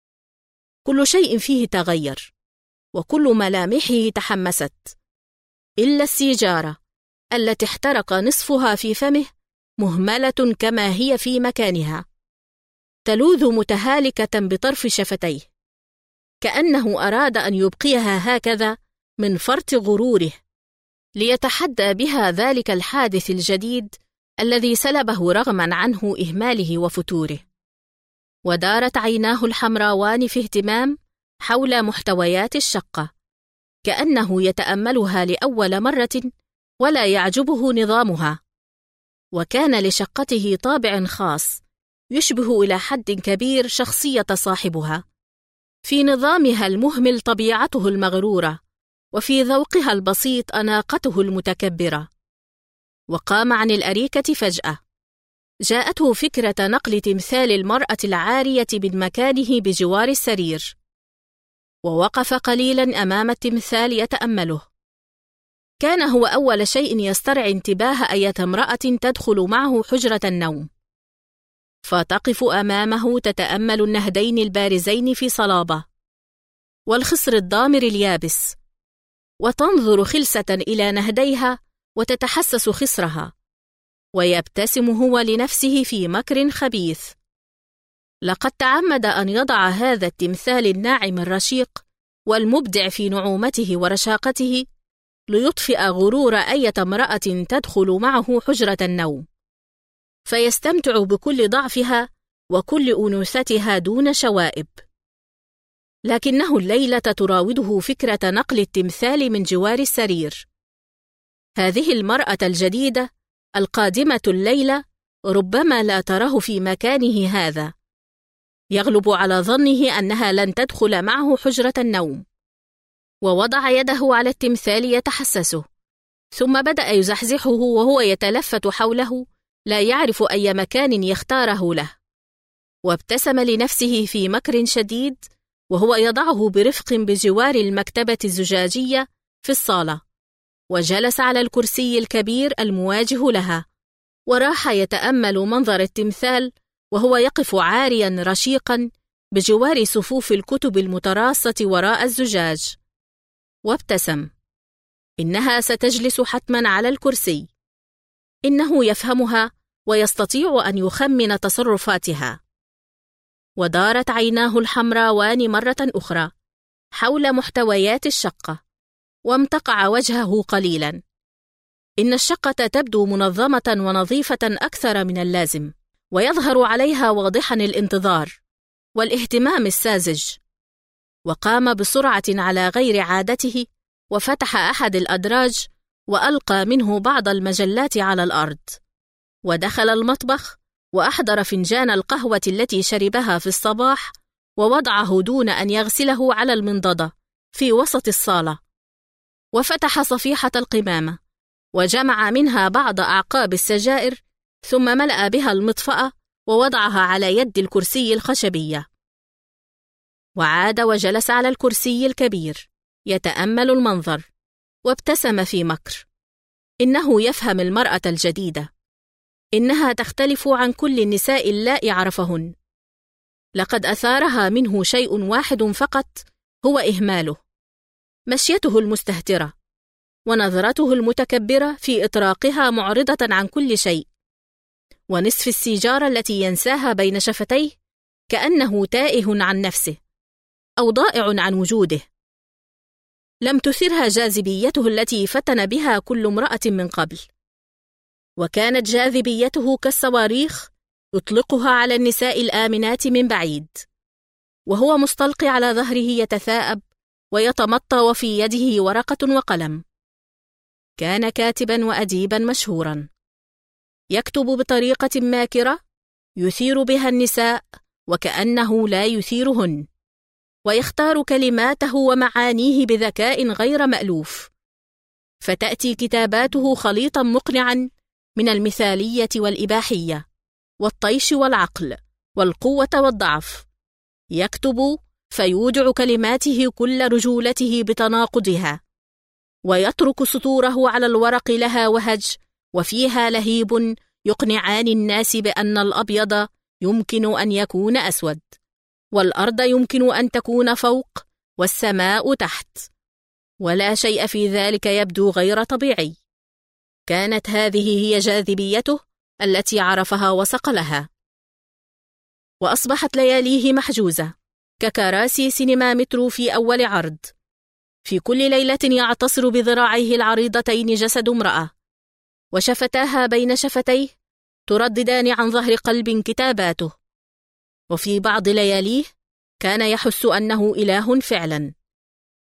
كل شيء فيه تغير، وكل ملامحه تحمست، إلا السيجارة التي احترق نصفها في فمه مهملة كما هي في مكانها، تلوذ متهالكة بطرف شفتيه، كأنه أراد أن يبقيها هكذا من فرط غروره، ليتحدى بها ذلك الحادث الجديد الذي سلبه رغما عنه إهماله وفتوره. ودارت عيناه الحمراوان في اهتمام حول محتويات الشقة، كأنه يتأملها لأول مرة ولا يعجبه نظامها. وكان لشقته طابع خاص يشبه إلى حد كبير شخصية صاحبها، في نظامها المهمل طبيعته المغرورة، وفي ذوقها البسيط أناقته المتكبرة. وقام عن الأريكة فجأة. جاءته فكرة نقل تمثال المرأة العارية من مكانه بجوار السرير، ووقف قليلا أمام التمثال يتأمله. كان هو أول شيء يسترعي انتباه أية امرأة تدخل معه حجرة النوم، فتقف أمامه تتأمل النهدين البارزين في صلابة والخصر الضامر اليابس، وتنظر خلسة إلى نهديها وتتحسس خصرها، ويبتسم هو لنفسه في مكر خبيث. لقد تعمد أن يضع هذا التمثال الناعم الرشيق والمبدع في نعومته ورشاقته ليطفئ غرور أية امرأة تدخل معه حجرة النوم، فيستمتع بكل ضعفها وكل أنوثتها دون شوائب. لكنه الليلة تراوده فكرة نقل التمثال من جوار السرير. هذه المرأة الجديدة القادمة الليلة ربما لا تراه في مكانه هذا. يغلب على ظنه أنها لن تدخل معه حجرة النوم، ووضع يده على التمثال يتحسسه، ثم بدأ يزحزحه وهو يتلفت حوله لا يعرف أي مكان يختاره له. وابتسم لنفسه في مكر شديد وهو يضعه برفق بجوار المكتبة الزجاجية في الصالة، وجلس على الكرسي الكبير المواجه لها، وراح يتأمل منظر التمثال وهو يقف عاريا رشيقا بجوار صفوف الكتب المتراصة وراء الزجاج. وابتسم. إنها ستجلس حتما على الكرسي. إنه يفهمها ويستطيع أن يخمن تصرفاتها. ودارت عيناه الحمراوان مرة أخرى حول محتويات الشقة، وامتقع وجهه قليلا. إن الشقة تبدو منظمة ونظيفة أكثر من اللازم، ويظهر عليها واضحا الانتظار والاهتمام الساذج. وقام بسرعة على غير عادته وفتح أحد الأدراج وألقى منه بعض المجلات على الأرض، ودخل المطبخ وأحضر فنجان القهوة التي شربها في الصباح ووضعه دون أن يغسله على المنضدة في وسط الصالة، وفتح صفيحة القمامة وجمع منها بعض أعقاب السجائر، ثم ملأ بها المطفأة ووضعها على يد الكرسي الخشبية، وعاد وجلس على الكرسي الكبير يتأمل المنظر، وابتسم في مكر. إنه يفهم المرأة الجديدة. إنها تختلف عن كل النساء اللائي عرفهن. لقد أثارها منه شيء واحد فقط، هو إهماله، مشيته المستهترة، ونظرته المتكبرة في إطراقها معرضة عن كل شيء، ونصف السيجارة التي ينساها بين شفتيه كأنه تائه عن نفسه أو ضائع عن وجوده. لم تثرها جاذبيته التي فتن بها كل امرأة من قبل، وكانت جاذبيته كالصواريخ يطلقها على النساء الآمنات من بعيد، وهو مستلقي على ظهره يتثاءب ويتمطى وفي يده ورقة وقلم. كان كاتبا وأديبا مشهورا، يكتب بطريقة ماكرة يثير بها النساء وكأنه لا يثيرهن، ويختار كلماته ومعانيه بذكاء غير مألوف، فتأتي كتاباته خليطا مقنعا من المثالية والإباحية والطيش والعقل والقوة والضعف. يكتب فيودع كلماته كل رجولته بتناقضها، ويترك سطوره على الورق لها وهج وفيها لهيب يقنعان الناس بأن الأبيض يمكن أن يكون أسود، والأرض يمكن أن تكون فوق، والسماء تحت، ولا شيء في ذلك يبدو غير طبيعي. كانت هذه هي جاذبيته التي عرفها وصقلها. وأصبحت لياليه محجوزة ككراسي سينما مترو في أول عرض. في كل ليلة يعتصر بذراعيه العريضتين جسد امرأة، وشفتاها بين شفتيه ترددان عن ظهر قلب كتاباته. وفي بعض لياليه كان يحس أنه إله فعلا،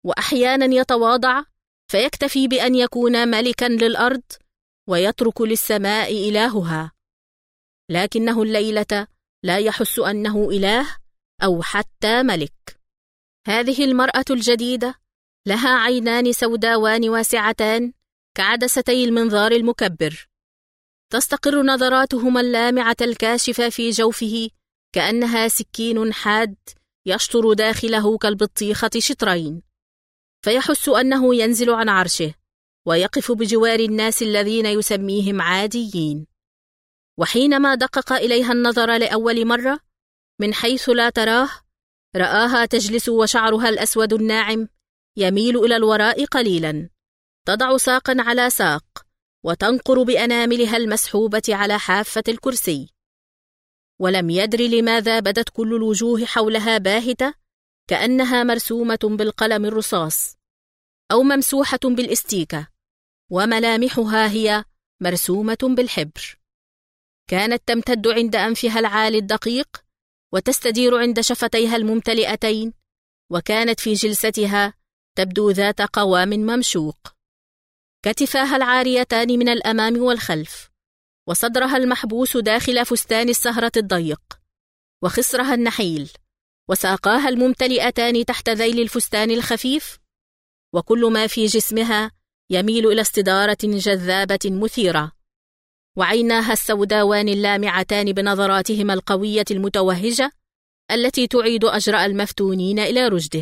وأحيانا يتواضع فيكتفي بأن يكون ملكا للأرض ويترك للسماء إلهها، لكنه الليلة لا يحس أنه إله أو حتى ملك. هذه المرأة الجديدة لها عينان سوداوان واسعتان كعدستي المنظار المكبر، تستقر نظراتهما اللامعة الكاشفة في جوفه كأنها سكين حاد يشطر داخله كالبطيخة شطرين، فيحس أنه ينزل عن عرشه ويقف بجوار الناس الذين يسميهم عاديين. وحينما دقق إليها النظر لأول مرة من حيث لا تراه، رآها تجلس وشعرها الأسود الناعم يميل إلى الوراء قليلا، تضع ساقا على ساق وتنقر بأناملها المسحوبة على حافة الكرسي. ولم يدر لماذا بدت كل الوجوه حولها باهتة كأنها مرسومة بالقلم الرصاص أو ممسوحة بالاستيكة، وملامحها هي مرسومة بالحبر. كانت تمتد عند أنفها العالي الدقيق وتستدير عند شفتيها الممتلئتين، وكانت في جلستها تبدو ذات قوام ممشوق. كتفاها العاريتان من الأمام والخلف، وصدرها المحبوس داخل فستان السهرة الضيق، وخصرها النحيل، وساقاها الممتلئتان تحت ذيل الفستان الخفيف، وكل ما في جسمها يميل إلى استدارة جذابة مثيرة، وعيناها السوداوان اللامعتان بنظراتهما القوية المتوهجة التي تعيد أجرأ المفتونين إلى رشده.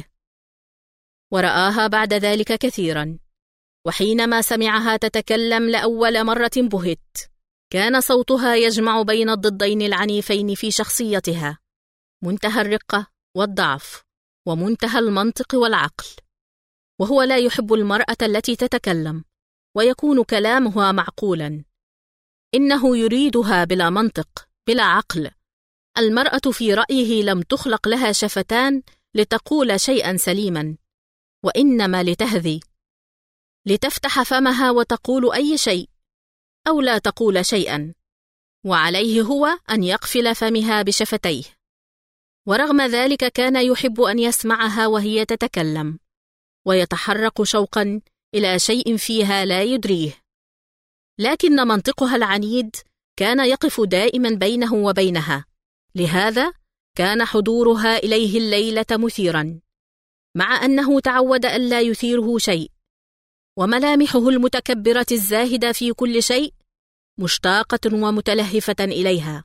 ورآها بعد ذلك كثيرا، وحينما سمعها تتكلم لأول مرة بهت. كان صوتها يجمع بين الضدين العنيفين في شخصيتها، منتهى الرقة والضعف ومنتهى المنطق والعقل. وهو لا يحب المرأة التي تتكلم ويكون كلامها معقولا، إنه يريدها بلا منطق بلا عقل. المرأة في رأيه لم تخلق لها شفتان لتقول شيئا سليما، وإنما لتهذي، لتفتح فمها وتقول أي شيء أو لا تقول شيئا، وعليه هو أن يقفل فمها بشفتيه. ورغم ذلك كان يحب أن يسمعها وهي تتكلم، ويتحرك شوقا إلى شيء فيها لا يدريه، لكن منطقها العنيد كان يقف دائما بينه وبينها. لهذا كان حضورها إليه الليلة مثيرا، مع أنه تعود ألا يثيره شيء، وملامحه المتكبرة الزاهدة في كل شيء مشتاقة ومتلهفة إليها،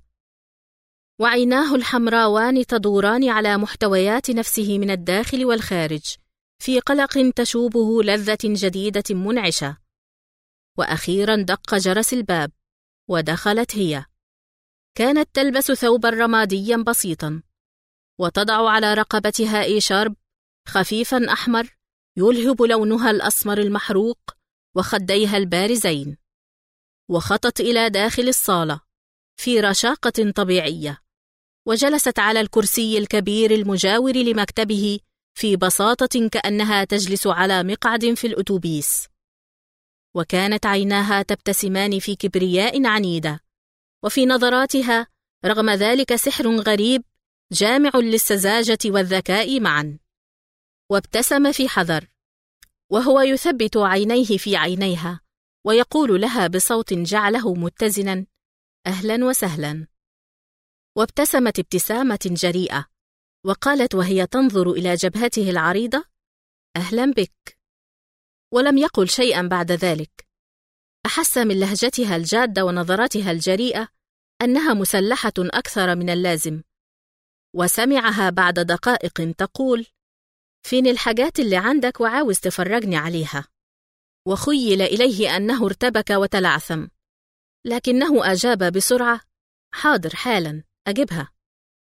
وعيناه الحمراوان تدوران على محتويات نفسه من الداخل والخارج في قلق تشوبه لذة جديدة منعشة. وأخيرا دق جرس الباب ودخلت هي. كانت تلبس ثوبا رماديا بسيطا، وتضع على رقبتها إيشارب خفيفا أحمر يلهب لونها الأسمر المحروق وخديها البارزين، وخطت إلى داخل الصالة في رشاقة طبيعية، وجلست على الكرسي الكبير المجاور لمكتبه في بساطة كأنها تجلس على مقعد في الأتوبيس. وكانت عيناها تبتسمان في كبرياء عنيدة، وفي نظراتها رغم ذلك سحر غريب جامع للسذاجة والذكاء معا. وابتسم في حذر، وهو يثبت عينيه في عينيها ويقول لها بصوت جعله متزنا: أهلا وسهلا. وابتسمت ابتسامة جريئة، وقالت وهي تنظر إلى جبهته العريضة: أهلا بك. ولم يقل شيئا بعد ذلك. أحس من لهجتها الجادة ونظراتها الجريئة أنها مسلحة أكثر من اللازم، وسمعها بعد دقائق تقول: فين الحاجات اللي عندك وعاوز تفرجني عليها؟ وخيل إليه أنه ارتبك وتلعثم، لكنه أجاب بسرعة: حاضر حالا أجيبها.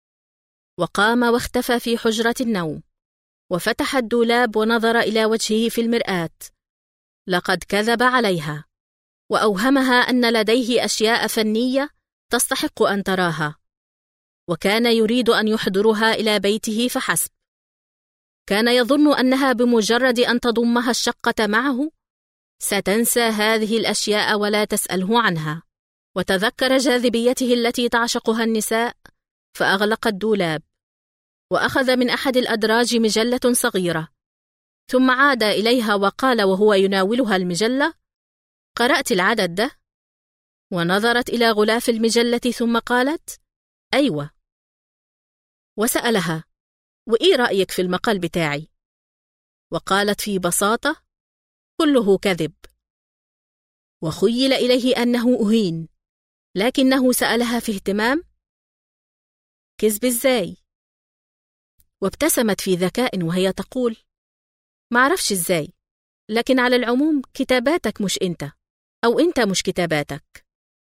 وقام واختفى في حجرة النوم، وفتح الدولاب ونظر إلى وجهه في المرآة. لقد كذب عليها، وأوهمها أن لديه أشياء فنية تستحق أن تراها، وكان يريد أن يحضرها إلى بيته فحسب. كان يظن أنها بمجرد أن تضمها الشقة معه ستنسى هذه الأشياء ولا تسأله عنها. وتذكر جاذبيته التي تعشقها النساء، فأغلق الدولاب، وأخذ من أحد الأدراج مجلة صغيرة ثم عاد إليها وقال وهو يناولها المجلة: قرأت العدد ده؟ ونظرت إلى غلاف المجلة ثم قالت: أيوة. وسألها: وإيه رأيك في المقال بتاعي؟ وقالت في بساطة: كله كذب. وخيل إليه أنه أهين، لكنه سألها في اهتمام: كذب إزاي؟ وابتسمت في ذكاء وهي تقول: معرفش إزاي، لكن على العموم كتاباتك مش أنت، أو أنت مش كتاباتك.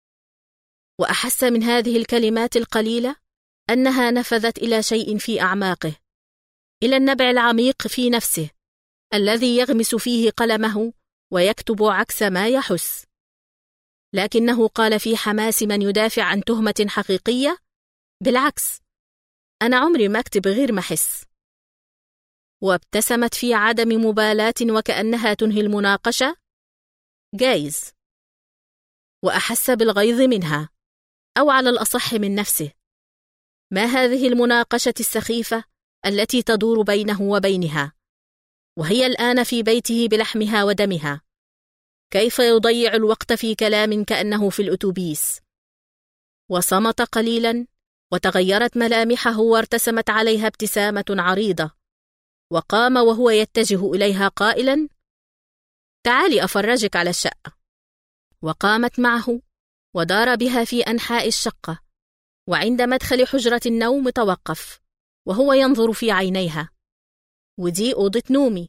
وأحس من هذه الكلمات القليلة أنها نفذت إلى شيء في أعماقه، إلى النبع العميق في نفسه الذي يغمس فيه قلمه ويكتب عكس ما يحس. لكنه قال في حماس من يدافع عن تهمة حقيقية: بالعكس، أنا عمري ما أكتب غير ما أحس. وابتسمت في عدم مبالاة وكأنها تنهي المناقشة: جايز. وأحس بالغيظ منها، أو على الأصح من نفسه. ما هذه المناقشة السخيفة التي تدور بينه وبينها، وهي الآن في بيته بلحمها ودمها؟ كيف يضيع الوقت في كلام كأنه في الأتوبيس؟ وصمت قليلا، وتغيرت ملامحه وارتسمت عليها ابتسامة عريضة، وقام وهو يتجه إليها قائلا: تعالي أفرجك على الشقة. وقامت معه ودار بها في أنحاء الشقة، وعند مدخل حجرة النوم توقف وهو ينظر في عينيها: ودي أوضة نومي.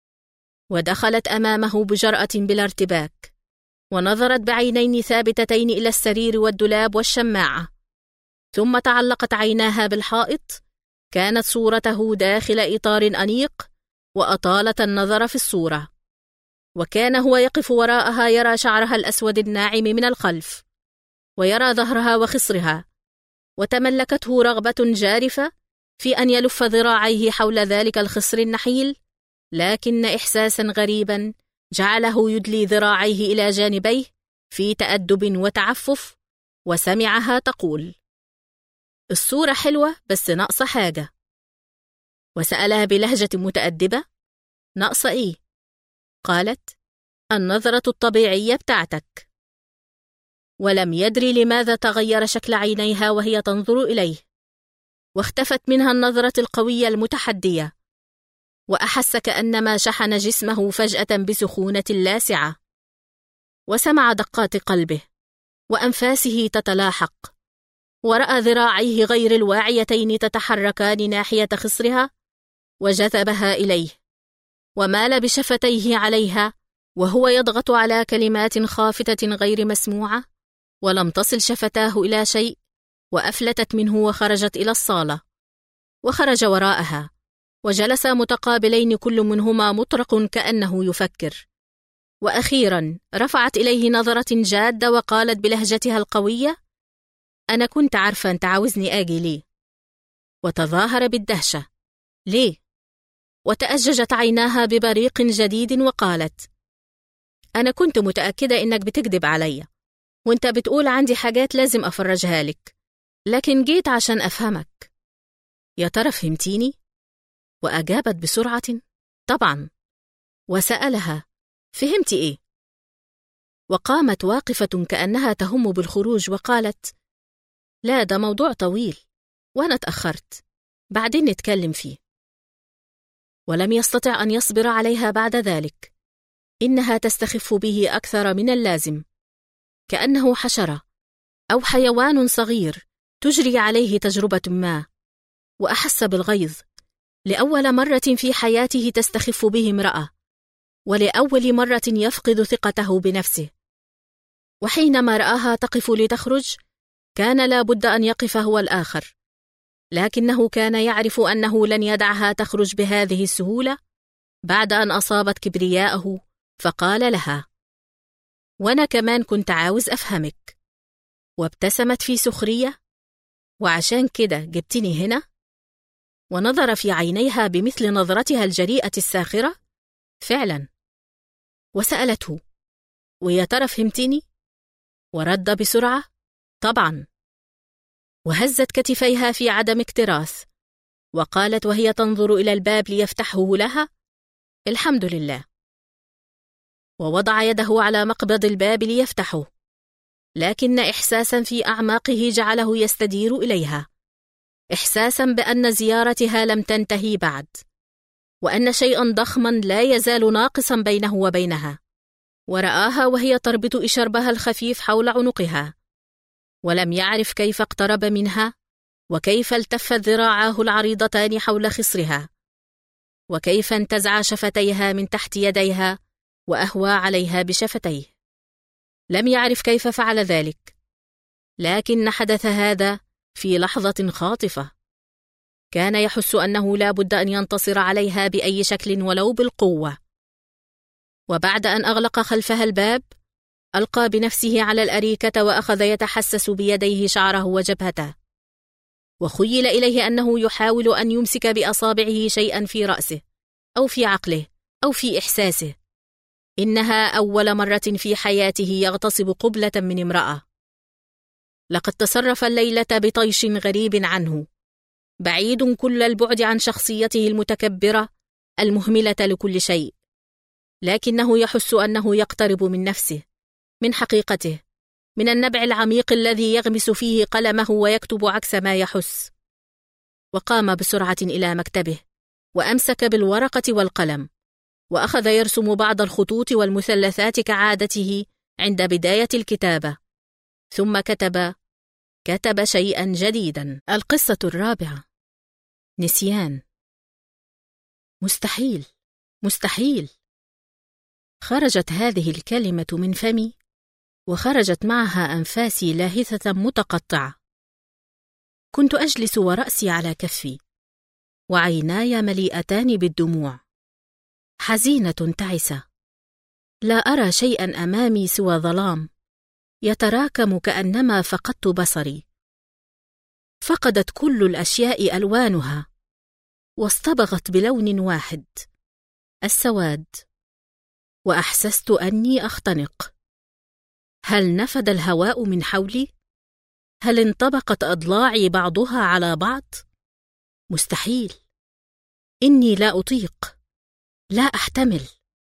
ودخلت أمامه بجرأة بلا ارتباك، ونظرت بعينين ثابتتين إلى السرير والدولاب والشماعة، ثم تعلقت عيناها بالحائط. كانت صورته داخل إطار أنيق، وأطالت النظر في الصورة، وكان هو يقف وراءها يرى شعرها الأسود الناعم من الخلف، ويرى ظهرها وخصرها، وتملكته رغبة جارفة في أن يلف ذراعيه حول ذلك الخصر النحيل، لكن إحساسا غريبا جعله يدلي ذراعيه إلى جانبيه في تأدب وتعفف، وسمعها تقول: الصورة حلوة بس ناقصة حاجة. وسألها بلهجة متأدبة: ناقصة إيه؟ قالت: النظرة الطبيعية بتاعتك. ولم يدري لماذا تغير شكل عينيها وهي تنظر إليه، واختفت منها النظرة القوية المتحدية، وأحس كأنما شحن جسمه فجأة بسخونة لاسعة، وسمع دقات قلبه وأنفاسه تتلاحق، ورأى ذراعيه غير الواعيتين تتحركان ناحية خصرها، وجذبها إليه، ومال بشفتيه عليها وهو يضغط على كلمات خافتة غير مسموعة، ولم تصل شفتاه إلى شيء، وأفلتت منه وخرجت إلى الصالة. وخرج وراءها، وجلس متقابلين كل منهما مطرق كأنه يفكر. وأخيرا رفعت إليه نظرة جادة وقالت بلهجتها القوية: أنا كنت عارفة أنت عاوزني آجي ليه. وتظاهر بالدهشة: ليه؟ وتأججت عيناها ببريق جديد وقالت: أنا كنت متأكدة إنك بتكذب عليا، وإنت بتقول عندي حاجات لازم أفرجها لك، لكن جيت عشان أفهمك. يا ترى فهمتيني؟ وأجابت بسرعة: طبعا. وسألها: فهمتي إيه؟ وقامت واقفة كأنها تهم بالخروج وقالت: لا، ده موضوع طويل وأنا اتأخرت، بعدين نتكلم فيه. ولم يستطع أن يصبر عليها بعد ذلك. إنها تستخف به أكثر من اللازم، كأنه حشرة أو حيوان صغير تجري عليه تجربة ما. وأحس بالغيظ. لأول مرة في حياته تستخف به امرأة، ولأول مرة يفقد ثقته بنفسه. وحينما رآها تقف لتخرج، كان لا بد أن يقف هو الآخر، لكنه كان يعرف أنه لن يدعها تخرج بهذه السهولة بعد أن أصابت كبرياءه، فقال لها: وأنا كمان كنت عاوز أفهمك. وابتسمت في سخرية: وعشان كده جبتني هنا؟ ونظر في عينيها بمثل نظرتها الجريئة الساخرة: فعلا. وسألته: ويا ترى فهمتني؟ ورد بسرعة: طبعا. وهزت كتفيها في عدم اكتراث، وقالت وهي تنظر إلى الباب ليفتحه لها: الحمد لله. ووضع يده على مقبض الباب ليفتحه، لكن إحساسا في أعماقه جعله يستدير إليها، إحساسا بأن زيارتها لم تنتهي بعد، وأن شيئا ضخما لا يزال ناقصا بينه وبينها. ورآها وهي تربط إشربها الخفيف حول عنقها، ولم يعرف كيف اقترب منها، وكيف التفت ذراعاه العريضتان حول خصرها، وكيف انتزع شفتيها من تحت يديها وأهوى عليها بشفتيه. لم يعرف كيف فعل ذلك، لكن حدث هذا في لحظة خاطفة. كان يحس أنه لا بد أن ينتصر عليها بأي شكل ولو بالقوة. وبعد أن أغلق خلفها الباب، ألقى بنفسه على الأريكة وأخذ يتحسس بيديه شعره وجبهته، وخيل إليه أنه يحاول أن يمسك بأصابعه شيئا في رأسه أو في عقله أو في إحساسه. إنها أول مرة في حياته يغتصب قبلة من امرأة. لقد تصرف الليلة بطيش غريب عنه، بعيد كل البعد عن شخصيته المتكبرة المهملة لكل شيء، لكنه يحس أنه يقترب من نفسه، من حقيقته، من النبع العميق الذي يغمس فيه قلمه ويكتب عكس ما يحس. وقام بسرعة إلى مكتبه، وأمسك بالورقة والقلم، وأخذ يرسم بعض الخطوط والمثلثات كعادته عند بداية الكتابة. ثم كتب شيئا جديدا. القصة الرابعة: نسيان. مستحيل، مستحيل. خرجت هذه الكلمة من فمي، وخرجت معها أنفاسي لاهثة متقطعة. كنت أجلس ورأسي على كفي، وعيناي مليئتان بالدموع، حزينة تعسة. لا أرى شيئا أمامي سوى ظلام يتراكم، كأنما فقدت بصري. فقدت كل الأشياء ألوانها، واصطبغت بلون واحد، السواد. وأحسست أني أختنق. هل نفد الهواء من حولي؟ هل انطبقت أضلاعي بعضها على بعض؟ مستحيل. إني لا أطيق، لا أحتمل.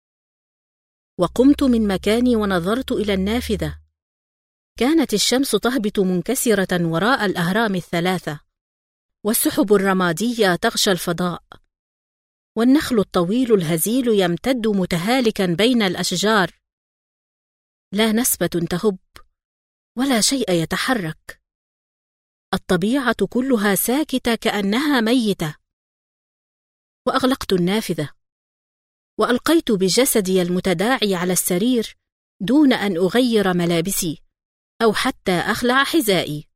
وقمت من مكاني ونظرت إلى النافذة. كانت الشمس تهبط منكسرة وراء الأهرام الثلاثة، والسحب الرمادية تغشى الفضاء، والنخل الطويل الهزيل يمتد متهالكا بين الأشجار. لا نسبة تهب، ولا شيء يتحرك. الطبيعة كلها ساكتة كأنها ميتة. وأغلقت النافذة، وألقيت بجسدي المتداعي على السرير دون أن أغير ملابسي أو حتى أخلع حذائي.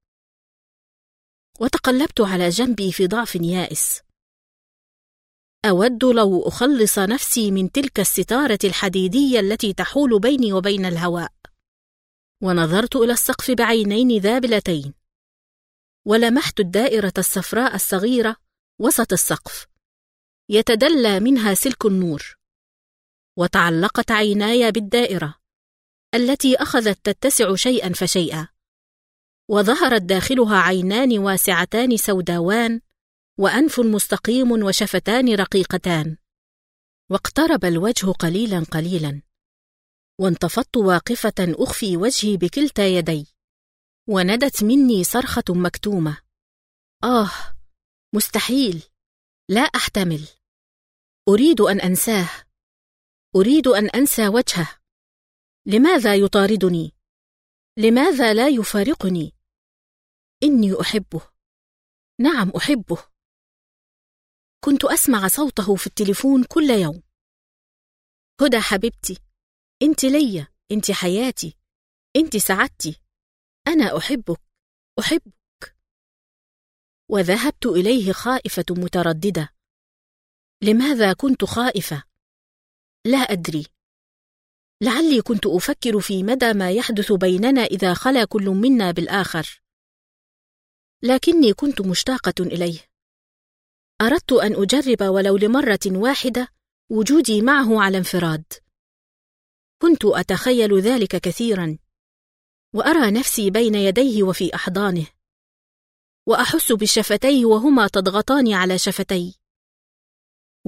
وتقلبت على جنبي في ضعف يائس. أود لو أخلص نفسي من تلك الستارة الحديدية التي تحول بيني وبين الهواء. ونظرت إلى السقف بعينين ذابلتين، ولمحت الدائرة الصفراء الصغيرة وسط السقف، يتدلى منها سلك النور. وتعلقت عيناي بالدائرة التي أخذت تتسع شيئا فشيئا، وظهرت داخلها عينان واسعتان سوداوان، وأنف مستقيم، وشفتان رقيقتان. واقترب الوجه قليلا قليلا، وانتفضت واقفة أخفي وجهي بكلتا يدي، وندت مني صرخة مكتومة: آه، مستحيل، لا أحتمل. أريد أن أنساه، أريد أن أنسى وجهه. لماذا يطاردني؟ لماذا لا يفارقني؟ إني أحبه، نعم أحبه. كنت أسمع صوته في التليفون كل يوم: هدى حبيبتي، أنت ليا، أنت حياتي، أنت سعادتي، أنا أحبك، أحبك. وذهبت إليه خائفة مترددة. لماذا كنت خائفة؟ لا أدري. لعلي كنت أفكر في مدى ما يحدث بيننا إذا خلا كل منا بالآخر. لكني كنت مشتاقة إليه. أردت أن أجرب ولو لمرة واحدة وجودي معه على انفراد. كنت أتخيل ذلك كثيرا، وأرى نفسي بين يديه وفي أحضانه، وأحس بشفتيه وهما تضغطان على شفتي.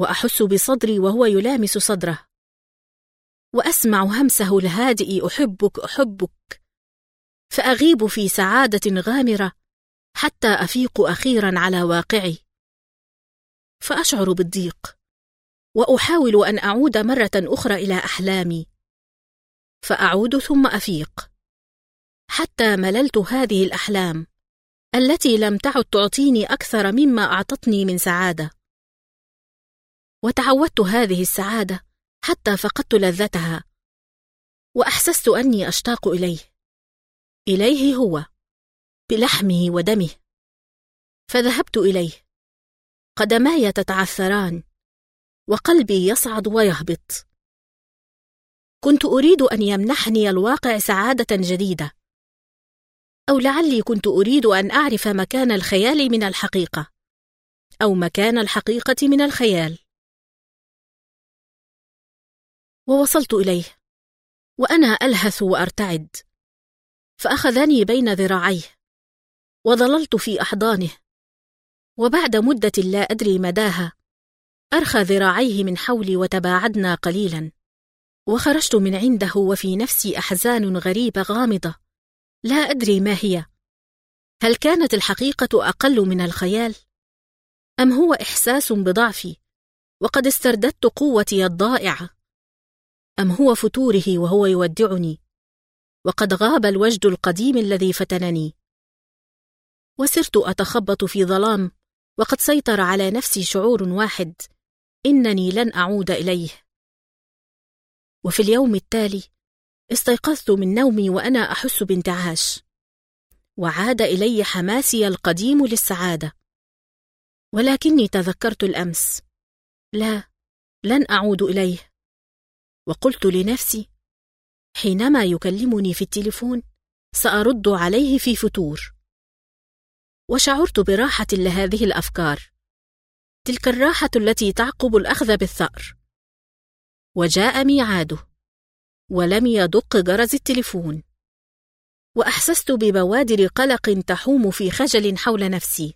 وأحس بصدري وهو يلامس صدره، وأسمع همسه الهادئ: أحبك أحبك. فأغيب في سعادة غامرة حتى أفيق أخيرا على واقعي، فأشعر بالضيق وأحاول أن أعود مرة أخرى إلى أحلامي، فأعود ثم أفيق، حتى مللت هذه الأحلام التي لم تعد تعطيني أكثر مما أعطتني من سعادة، وتعودت هذه السعادة حتى فقدت لذتها، وأحسست أني أشتاق إليه هو بلحمه ودمه، فذهبت إليه. قدماي تتعثران وقلبي يصعد ويهبط. كنت أريد أن يمنحني الواقع سعادة جديدة، أو لعلي كنت أريد أن أعرف مكان الخيال من الحقيقة، أو مكان الحقيقة من الخيال. ووصلت إليه وأنا ألهث وأرتعد، فأخذني بين ذراعيه وظللت في أحضانه، وبعد مدة لا أدري مداها أرخى ذراعيه من حولي وتباعدنا قليلا، وخرجت من عنده وفي نفسي أحزان غريبة غامضة لا أدري ما هي. هل كانت الحقيقة أقل من الخيال؟ أم هو إحساس بضعفي وقد استرددت قوتي الضائعة؟ أم هو فتوره وهو يودعني وقد غاب الوجد القديم الذي فتنني؟ وسرت أتخبط في ظلام، وقد سيطر على نفسي شعور واحد: إنني لن أعود إليه. وفي اليوم التالي استيقظت من نومي وأنا أحس بانتعاش، وعاد إلي حماسي القديم للسعادة، ولكني تذكرت الأمس: لا، لن أعود إليه. وقلت لنفسي: حينما يكلمني في التليفون سأرد عليه في فتور. وشعرت براحة لهذه الأفكار، تلك الراحة التي تعقب الأخذ بالثأر. وجاء ميعاده، ولم يدق جرس التليفون، وأحسست ببوادر قلق تحوم في خجل حول نفسي.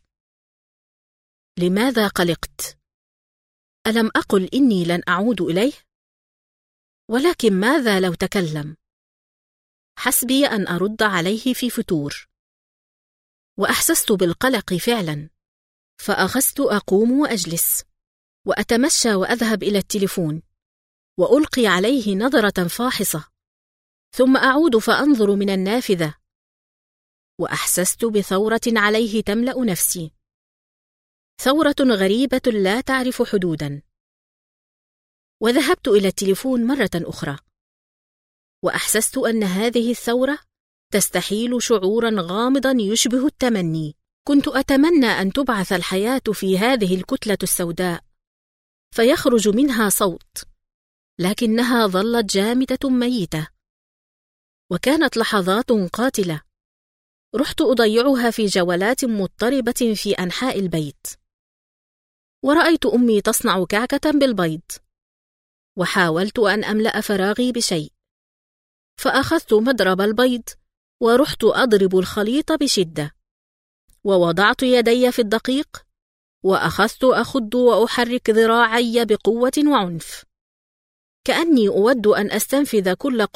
لماذا قلقت؟ ألم أقل إني لن أعود إليه؟ ولكن ماذا لو تكلم؟ حسبي أن أرد عليه في فتور. وأحسست بالقلق فعلا، فأخذت أقوم وأجلس وأتمشى وأذهب إلى التليفون وألقي عليه نظرة فاحصة، ثم أعود فأنظر من النافذة، وأحسست بثورة عليه تملأ نفسي، ثورة غريبة لا تعرف حدودا. وذهبت إلى التليفون مرة أخرى، وأحسست أن هذه الثورة تستحيل شعورا غامضا يشبه التمني. كنت أتمنى أن تبعث الحياة في هذه الكتلة السوداء فيخرج منها صوت، لكنها ظلت جامدة ميتة. وكانت لحظات قاتلة رحت أضيعها في جولات مضطربة في أنحاء البيت، ورأيت أمي تصنع كعكة بالبيض، وحاولت أن أملأ فراغي بشيء، فأخذت مضرب البيض ورحت أضرب الخليط بشدة، ووضعت يدي في الدقيق، وأخذت أخض وأحرك ذراعي بقوة وعنف، كأني أود أن أستنفذ كل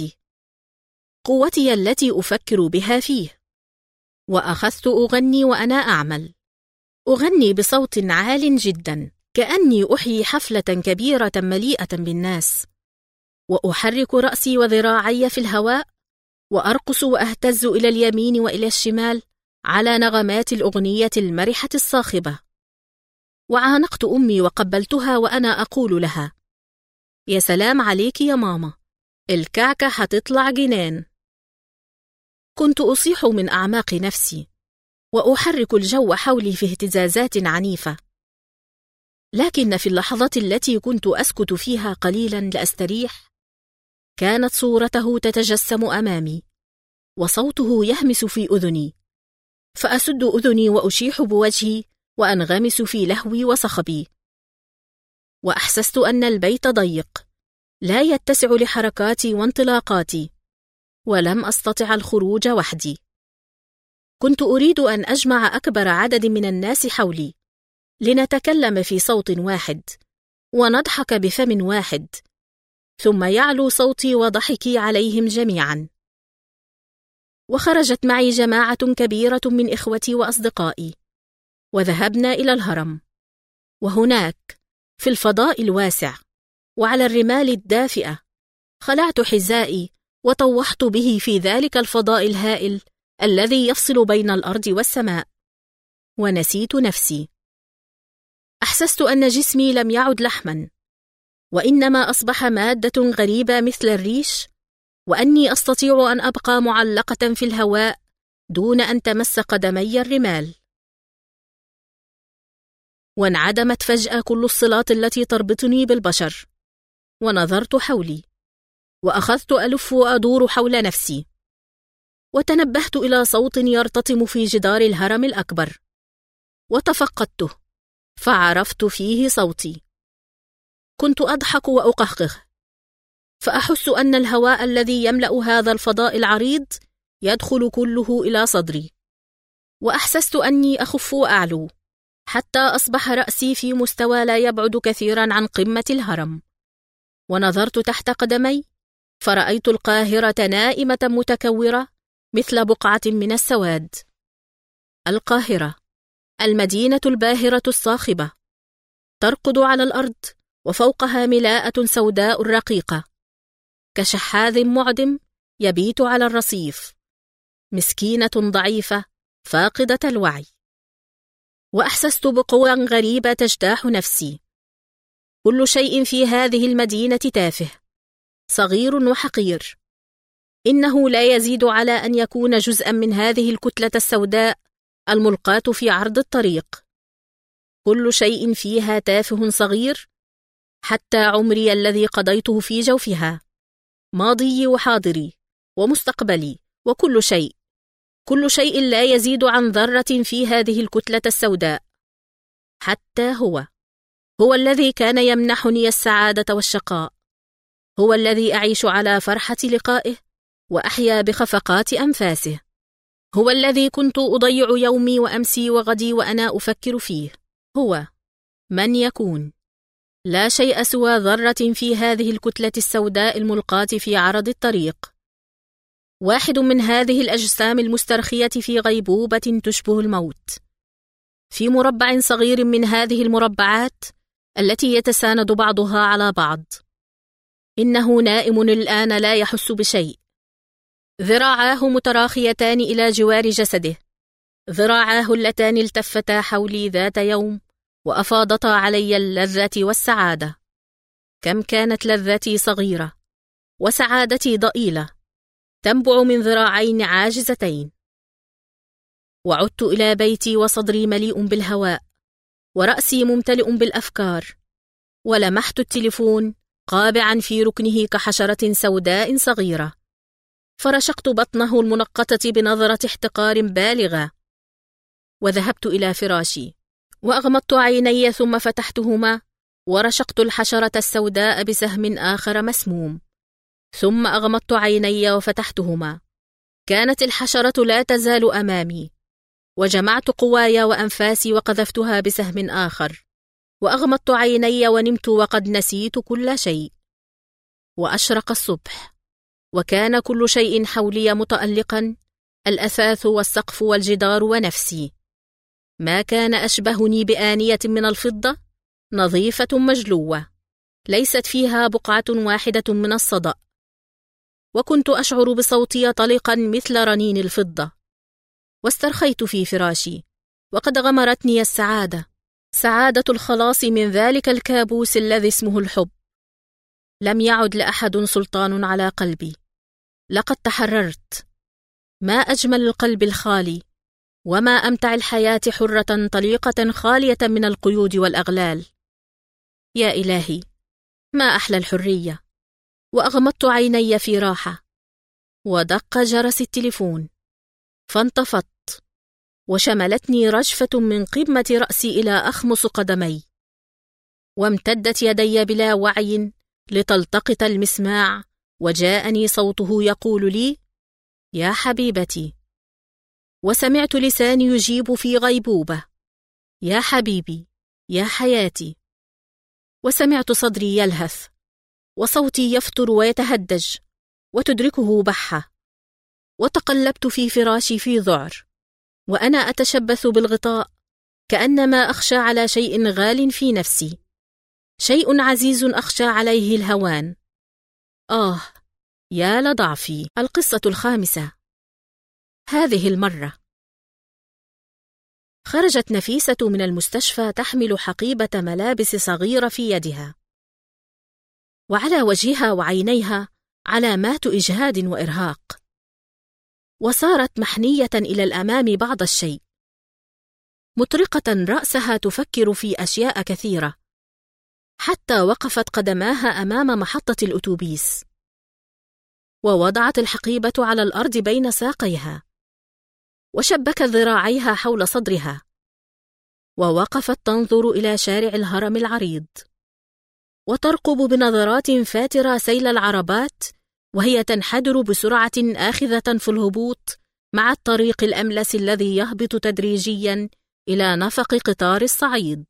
قوتي التي أفكر بها فيه. وأخذت أغني وأنا أعمل، أغني بصوت عال جدا، كأني أحيي حفلة كبيرة مليئة بالناس، وأحرك رأسي وذراعي في الهواء، وأرقص وأهتز إلى اليمين وإلى الشمال على نغمات الأغنية المرحة الصاخبة. وعانقت أمي وقبلتها وأنا أقول لها: يا سلام عليك يا ماما، الكعكة هتطلع جنان. كنت أصيح من أعماق نفسي وأحرك الجو حولي في اهتزازات عنيفة، لكن في اللحظة التي كنت أسكت فيها قليلا لأستريح كانت صورته تتجسم أمامي، وصوته يهمس في أذني، فأسد أذني وأشيح بوجهي وأنغمس في لهوي وصخبي. وأحسست أن البيت ضيق لا يتسع لحركاتي وانطلاقاتي، ولم أستطع الخروج وحدي. كنت أريد أن أجمع أكبر عدد من الناس حولي لنتكلم في صوت واحد ونضحك بفم واحد، ثم يعلو صوتي وضحكي عليهم جميعا. وخرجت معي جماعة كبيرة من إخوتي وأصدقائي، وذهبنا إلى الهرم. وهناك في الفضاء الواسع وعلى الرمال الدافئة خلعت حذائي وطوحت به في ذلك الفضاء الهائل الذي يفصل بين الأرض والسماء، ونسيت نفسي. أحسست أن جسمي لم يعد لحما، وإنما أصبح مادة غريبة مثل الريش، وأني أستطيع أن أبقى معلقة في الهواء دون أن تمس قدمي الرمال. وانعدمت فجأة كل الصلات التي تربطني بالبشر، ونظرت حولي، وأخذت ألف وأدور حول نفسي، وتنبهت إلى صوت يرتطم في جدار الهرم الأكبر، وتفقدته فعرفت فيه صوتي. كنت أضحك وأقهقه، فأحس أن الهواء الذي يملأ هذا الفضاء العريض يدخل كله إلى صدري، وأحسست أني أخف وأعلو حتى أصبح رأسي في مستوى لا يبعد كثيرا عن قمة الهرم. ونظرت تحت قدمي فرأيت القاهرة نائمة متكورة مثل بقعة من السواد. القاهرة، المدينة الباهرة الصاخبة، ترقد على الأرض، وفوقها ملاءة سوداء رقيقة كشحاذ معدم يبيت على الرصيف، مسكينة ضعيفة فاقدة الوعي. وأحسست بقوى غريبة تجتاح نفسي. كل شيء في هذه المدينة تافه، صغير وحقير. إنه لا يزيد على أن يكون جزءا من هذه الكتلة السوداء الملقاة في عرض الطريق. كل شيء فيها تافه صغير، حتى عمري الذي قضيته في جوفها، ماضي وحاضري ومستقبلي، وكل شيء، كل شيء لا يزيد عن ذرة في هذه الكتلة السوداء. حتى هو الذي كان يمنحني السعادة والشقاء، هو الذي أعيش على فرحة لقائه وأحيا بخفقات أنفاسه، هو الذي كنت أضيع يومي وأمسي وغدي وأنا أفكر فيه. هو من يكون، لا شيء سوى ذرة في هذه الكتلة السوداء الملقاة في عرض الطريق، واحد من هذه الأجسام المسترخية في غيبوبة تشبه الموت، في مربع صغير من هذه المربعات التي يتساند بعضها على بعض. إنه نائم الآن لا يحس بشيء، ذراعاه متراخيتان إلى جوار جسده، ذراعاه اللتان التفتا حولي ذات يوم وأفاضتا علي اللذة والسعادة. كم كانت لذتي صغيرة وسعادتي ضئيلة، تنبع من ذراعين عاجزتين. وعدت إلى بيتي وصدري مليء بالهواء، ورأسي ممتلئ بالأفكار، ولمحت التليفون قابعا في ركنه كحشرة سوداء صغيرة، فرشقت بطنه المنقطة بنظرة احتقار بالغة، وذهبت إلى فراشي وأغمضت عيني ثم فتحتهما، ورشقت الحشرة السوداء بسهم آخر مسموم، ثم أغمضت عيني وفتحتهما. كانت الحشرة لا تزال أمامي، وجمعت قواي وأنفاسي وقذفتها بسهم آخر، وأغمضت عيني ونمت وقد نسيت كل شيء. وأشرق الصبح، وكان كل شيء حولي متألقا، الأثاث والسقف والجدار ونفسي. ما كان أشبهني بآنية من الفضة نظيفة مجلوة، ليست فيها بقعة واحدة من الصدأ، وكنت أشعر بصوتي طلقا مثل رنين الفضة. واسترخيت في فراشي، وقد غمرتني السعادة، سعادة الخلاص من ذلك الكابوس الذي اسمه الحب. لم يعد لأحد سلطان على قلبي، لقد تحررت. ما أجمل القلب الخالي، وما أمتع الحياة حرة طليقة خالية من القيود والأغلال. يا إلهي، ما أحلى الحرية. وأغمضت عيني في راحة، ودق جرس التليفون، فانتفضت، وشملتني رجفة من قمة رأسي إلى أخمص قدمي، وامتدت يدي بلا وعي لتلتقط المسماع، وجاءني صوته يقول لي: يا حبيبتي. وسمعت لساني يجيب في غيبوبة: يا حبيبي، يا حياتي. وسمعت صدري يلهث، وصوتي يفتر ويتهدج، وتدركه بحة. وتقلبت في فراشي في ذعر، وأنا أتشبث بالغطاء، كأنما أخشى على شيء غال في نفسي، شيء عزيز أخشى عليه الهوان. يا لضعفي. القصة 5. هذه المرة خرجت نفيسة من المستشفى تحمل حقيبة ملابس صغيرة في يدها، وعلى وجهها وعينيها علامات إجهاد وإرهاق، وصارت محنية إلى الأمام بعض الشيء، مطرقة رأسها تفكر في أشياء كثيرة، حتى وقفت قدماها أمام محطة الأتوبيس، ووضعت الحقيبة على الأرض بين ساقيها، وشبكت ذراعيها حول صدرها، ووقفت تنظر إلى شارع الهرم العريض، وترقب بنظرات فاترة سيل العربات وهي تنحدر بسرعة آخذة في الهبوط مع الطريق الأملس الذي يهبط تدريجيا إلى نفق قطار الصعيد.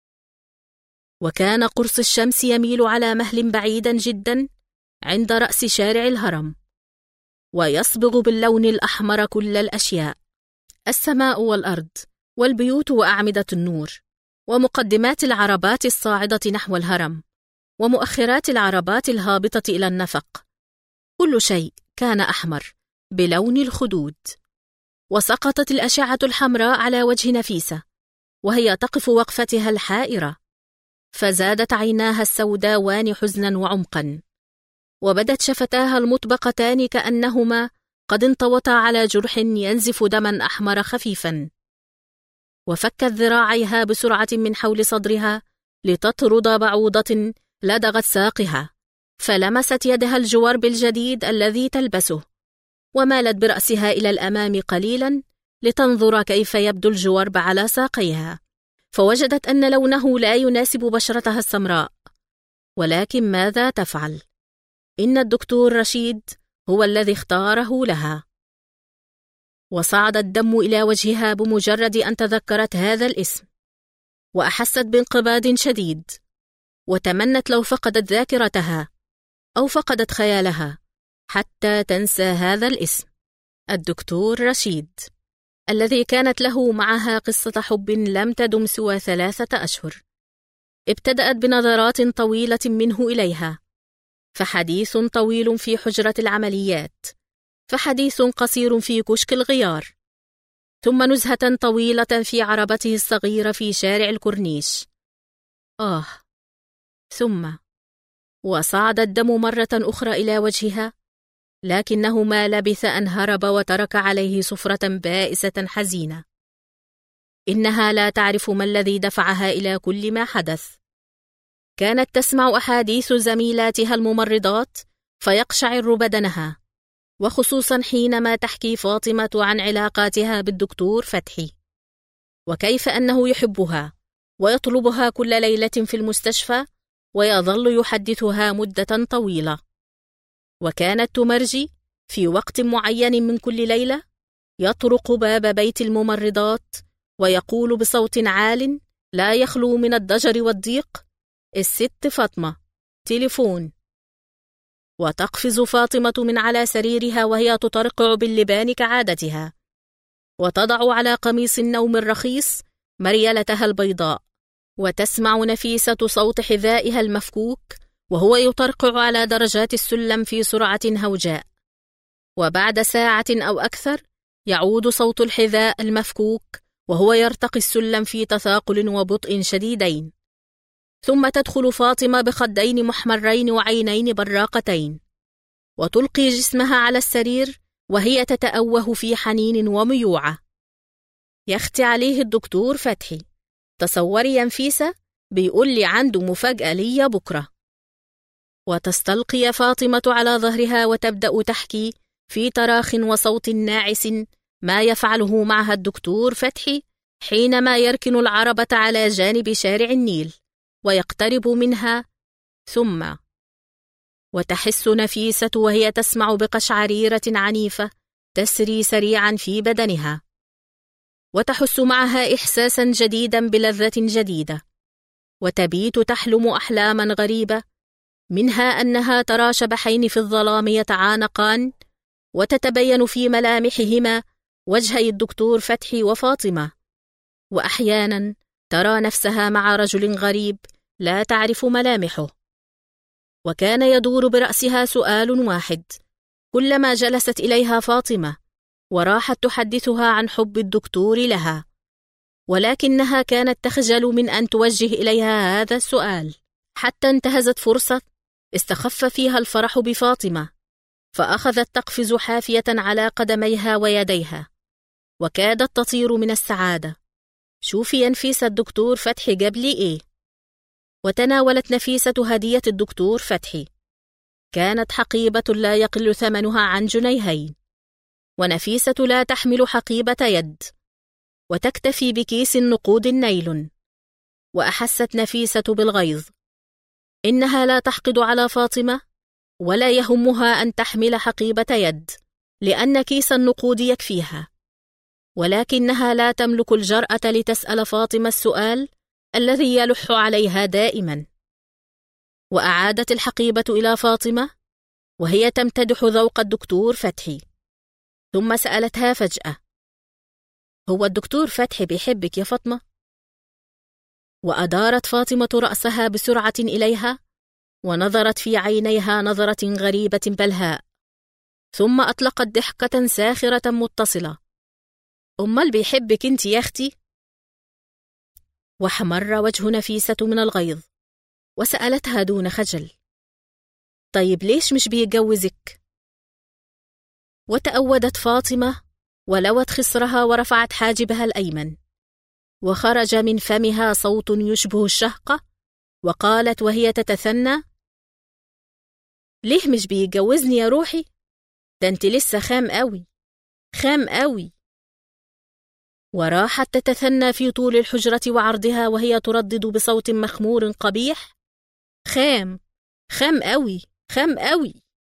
وكان قرص الشمس يميل على مهل بعيدا جدا عند رأس شارع الهرم، ويصبغ باللون الأحمر كل الأشياء، السماء والأرض والبيوت وأعمدة النور، ومقدمات العربات الصاعدة نحو الهرم، ومؤخرات العربات الهابطة إلى النفق. كل شيء كان أحمر بلون الخدود. وسقطت الأشعة الحمراء على وجه نفيسة وهي تقف وقفتها الحائرة، فزادت عيناها السوداوان حزنا وعمقا، وبدت شفتاها المطبقتان كأنهما قد انطوتا على جرح ينزف دما أحمر خفيفا. وفكت ذراعيها بسرعة من حول صدرها لتطرد بعوضة لدغت ساقها، فلمست يدها الجوارب الجديد الذي تلبسه، ومالت برأسها إلى الأمام قليلا لتنظر كيف يبدو الجوارب على ساقيها، فوجدت أن لونه لا يناسب بشرتها السمراء. ولكن ماذا تفعل؟ إن الدكتور رشيد هو الذي اختاره لها. وصعد الدم إلى وجهها بمجرد أن تذكرت هذا الاسم، وأحست بانقباض شديد، وتمنت لو فقدت ذاكرتها أو فقدت خيالها حتى تنسى هذا الاسم، الدكتور رشيد، الذي كانت له معها قصة حب لم تدم سوى 3 أشهر. ابتدأت بنظرات طويلة منه إليها، فحديث طويل في حجرة العمليات، فحديث قصير في كشك الغيار، ثم نزهة طويلة في عربته الصغيرة في شارع الكورنيش. ثم وصعد الدم مرة أخرى إلى وجهها، لكنه ما لبث أن هرب وترك عليه صفرة بائسة حزينة. إنها لا تعرف ما الذي دفعها إلى كل ما حدث. كانت تسمع أحاديث زميلاتها الممرضات فيقشعر بدنها، وخصوصا حينما تحكي فاطمة عن علاقاتها بالدكتور فتحي، وكيف أنه يحبها ويطلبها كل ليلة في المستشفى، ويظل يحدثها مدة طويلة. وكانت تمرجي في وقت معين من كل ليلة يطرق باب بيت الممرضات ويقول بصوت عال لا يخلو من الضجر والضيق: الست فاطمة، تليفون. وتقفز فاطمة من على سريرها وهي تطرقع باللبان كعادتها، وتضع على قميص النوم الرخيص مريلتها البيضاء، وتسمع نفيسة صوت حذائها المفكوك وهو يطرقع على درجات السلم في سرعة هوجاء. وبعد ساعة أو أكثر يعود صوت الحذاء المفكوك وهو يرتقي السلم في تثاقل وبطء شديدين. ثم تدخل فاطمة بخدين محمرين وعينين براقتين، وتلقي جسمها على السرير وهي تتأوه في حنين وميوعة. يختي عليه الدكتور فتحي: تصوري يا نفيسة، بيقول لي عنده مفاجأة لي بكرة. وتستلقي فاطمة على ظهرها وتبدأ تحكي في تراخ وصوت ناعس ما يفعله معها الدكتور فتحي حينما يركن العربة على جانب شارع النيل ويقترب منها. ثم وتحس نفيسة وهي تسمع بقشعريرة عنيفة تسري سريعا في بدنها، وتحس معها إحساسا جديدا بلذة جديدة، وتبيت تحلم أحلاما غريبة، منها أنها ترى شبحين في الظلام يتعانقان، وتتبين في ملامحهما وجهي الدكتور فتحي وفاطمة، وأحيانا ترى نفسها مع رجل غريب لا تعرف ملامحه. وكان يدور برأسها سؤال واحد كلما جلست إليها فاطمة وراحت تحدثها عن حب الدكتور لها، ولكنها كانت تخجل من أن توجه إليها هذا السؤال، حتى انتهزت فرصة استخف فيها الفرح بفاطمة، فأخذت تقفز حافية على قدميها ويديها، وكادت تطير من السعادة. شوفي يا نفيسة الدكتور فتحي جاب لي إيه؟ وتناولت نفيسة هدية الدكتور فتحي. كانت حقيبة لا يقل ثمنها عن 2 جنيهين، ونفيسة لا تحمل حقيبة يد، وتكتفي بكيس نقود نيلون. وأحست نفيسة بالغيظ، إنها لا تحقد على فاطمة ولا يهمها أن تحمل حقيبة يد، لأن كيس النقود يكفيها، ولكنها لا تملك الجرأة لتسأل فاطمة السؤال الذي يلح عليها دائما. وأعادت الحقيبة إلى فاطمة وهي تمتدح ذوق الدكتور فتحي، ثم سألتها فجأة: هو الدكتور فتحي بيحبك يا فاطمة؟ وأدارت فاطمة رأسها بسرعة إليها، ونظرت في عينيها نظرة غريبة بلهاء، ثم أطلقت ضحكة ساخرة متصلة: أمال بيحبك أنت يا أختي؟ وحمر وجه نفيسة من الغيظ، وسألتها دون خجل: طيب ليش مش بيتجوزك؟ وتأودت فاطمة ولوت خصرها ورفعت حاجبها الأيمن، وخرج من فمها صوت يشبه الشهقة، وقالت وهي تتثنى: ليه مش بيتجوزني يا روحي؟ ده انت لسه خام قوي، خام قوي. وراحت تتثنى في طول الحجرة وعرضها وهي تردد بصوت مخمور قبيح: خام، خام قوي، خام قوي.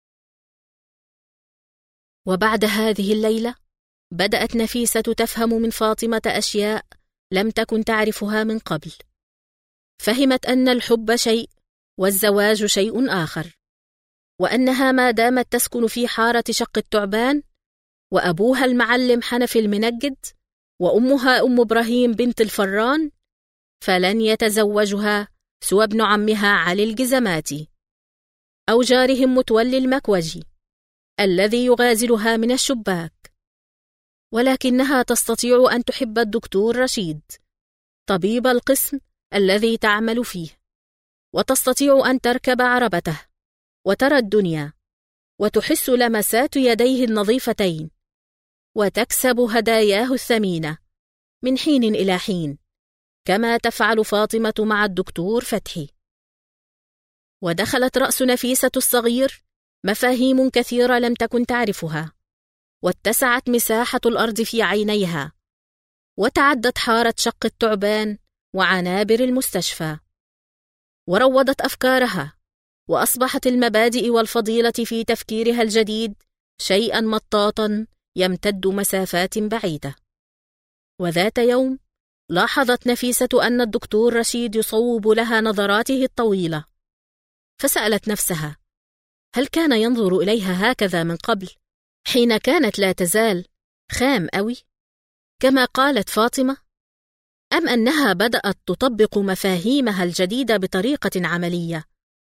وبعد هذه الليلة بدأت نفيسة تفهم من فاطمة أشياء لم تكن تعرفها من قبل. فهمت أن الحب شيء والزواج شيء آخر، وأنها ما دامت تسكن في حارة شق التعبان، وأبوها المعلم حنفي المنجد، وأمها أم إبراهيم بنت الفران، فلن يتزوجها سوى ابن عمها علي الجزماتي، أو جارهم متولي المكوجي الذي يغازلها من الشباك. ولكنها تستطيع أن تحب الدكتور رشيد طبيب القسم الذي تعمل فيه، وتستطيع أن تركب عربته وترى الدنيا، وتحس لمسات يديه النظيفتين، وتكسب هداياه الثمينة من حين إلى حين، كما تفعل فاطمة مع الدكتور فتحي. ودخلت رأس نفيسة الصغير مفاهيم كثيرة لم تكن تعرفها، واتسعت مساحة الأرض في عينيها، وتعدت حارة شق التعبان وعنابر المستشفى، وروضت أفكارها، وأصبحت المبادئ والفضيلة في تفكيرها الجديد شيئا مطاطا يمتد مسافات بعيدة. وذات يوم لاحظت نفيسة أن الدكتور رشيد يصوب لها نظراته الطويلة، فسألت نفسها: هل كان ينظر إليها هكذا من قبل حين كانت لا تزال خام أوي كما قالت فاطمة، أم أنها بدأت تطبق مفاهيمها الجديدة بطريقة عملية؟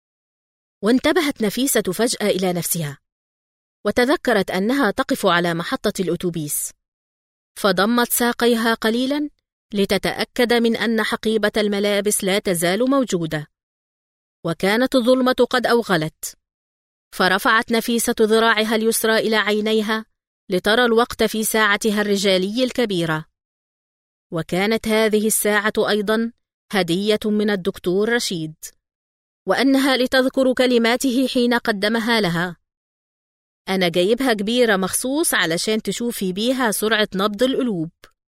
وانتبهت نفيسة فجأة إلى نفسها، وتذكرت أنها تقف على محطة الأتوبيس، فضمت ساقيها قليلا لتتأكد من أن حقيبة الملابس لا تزال موجودة. وكانت الظلمة قد أوغلت، فرفعت نفيسة ذراعها اليسرى إلى عينيها لترى الوقت في ساعتها الرجالي الكبيرة. وكانت هذه الساعة أيضا هدية من الدكتور رشيد، وأنها لتذكر كلماته حين قدمها لها: أنا جايبها كبيرة مخصوص علشان تشوفي بيها سرعة نبض القلوب.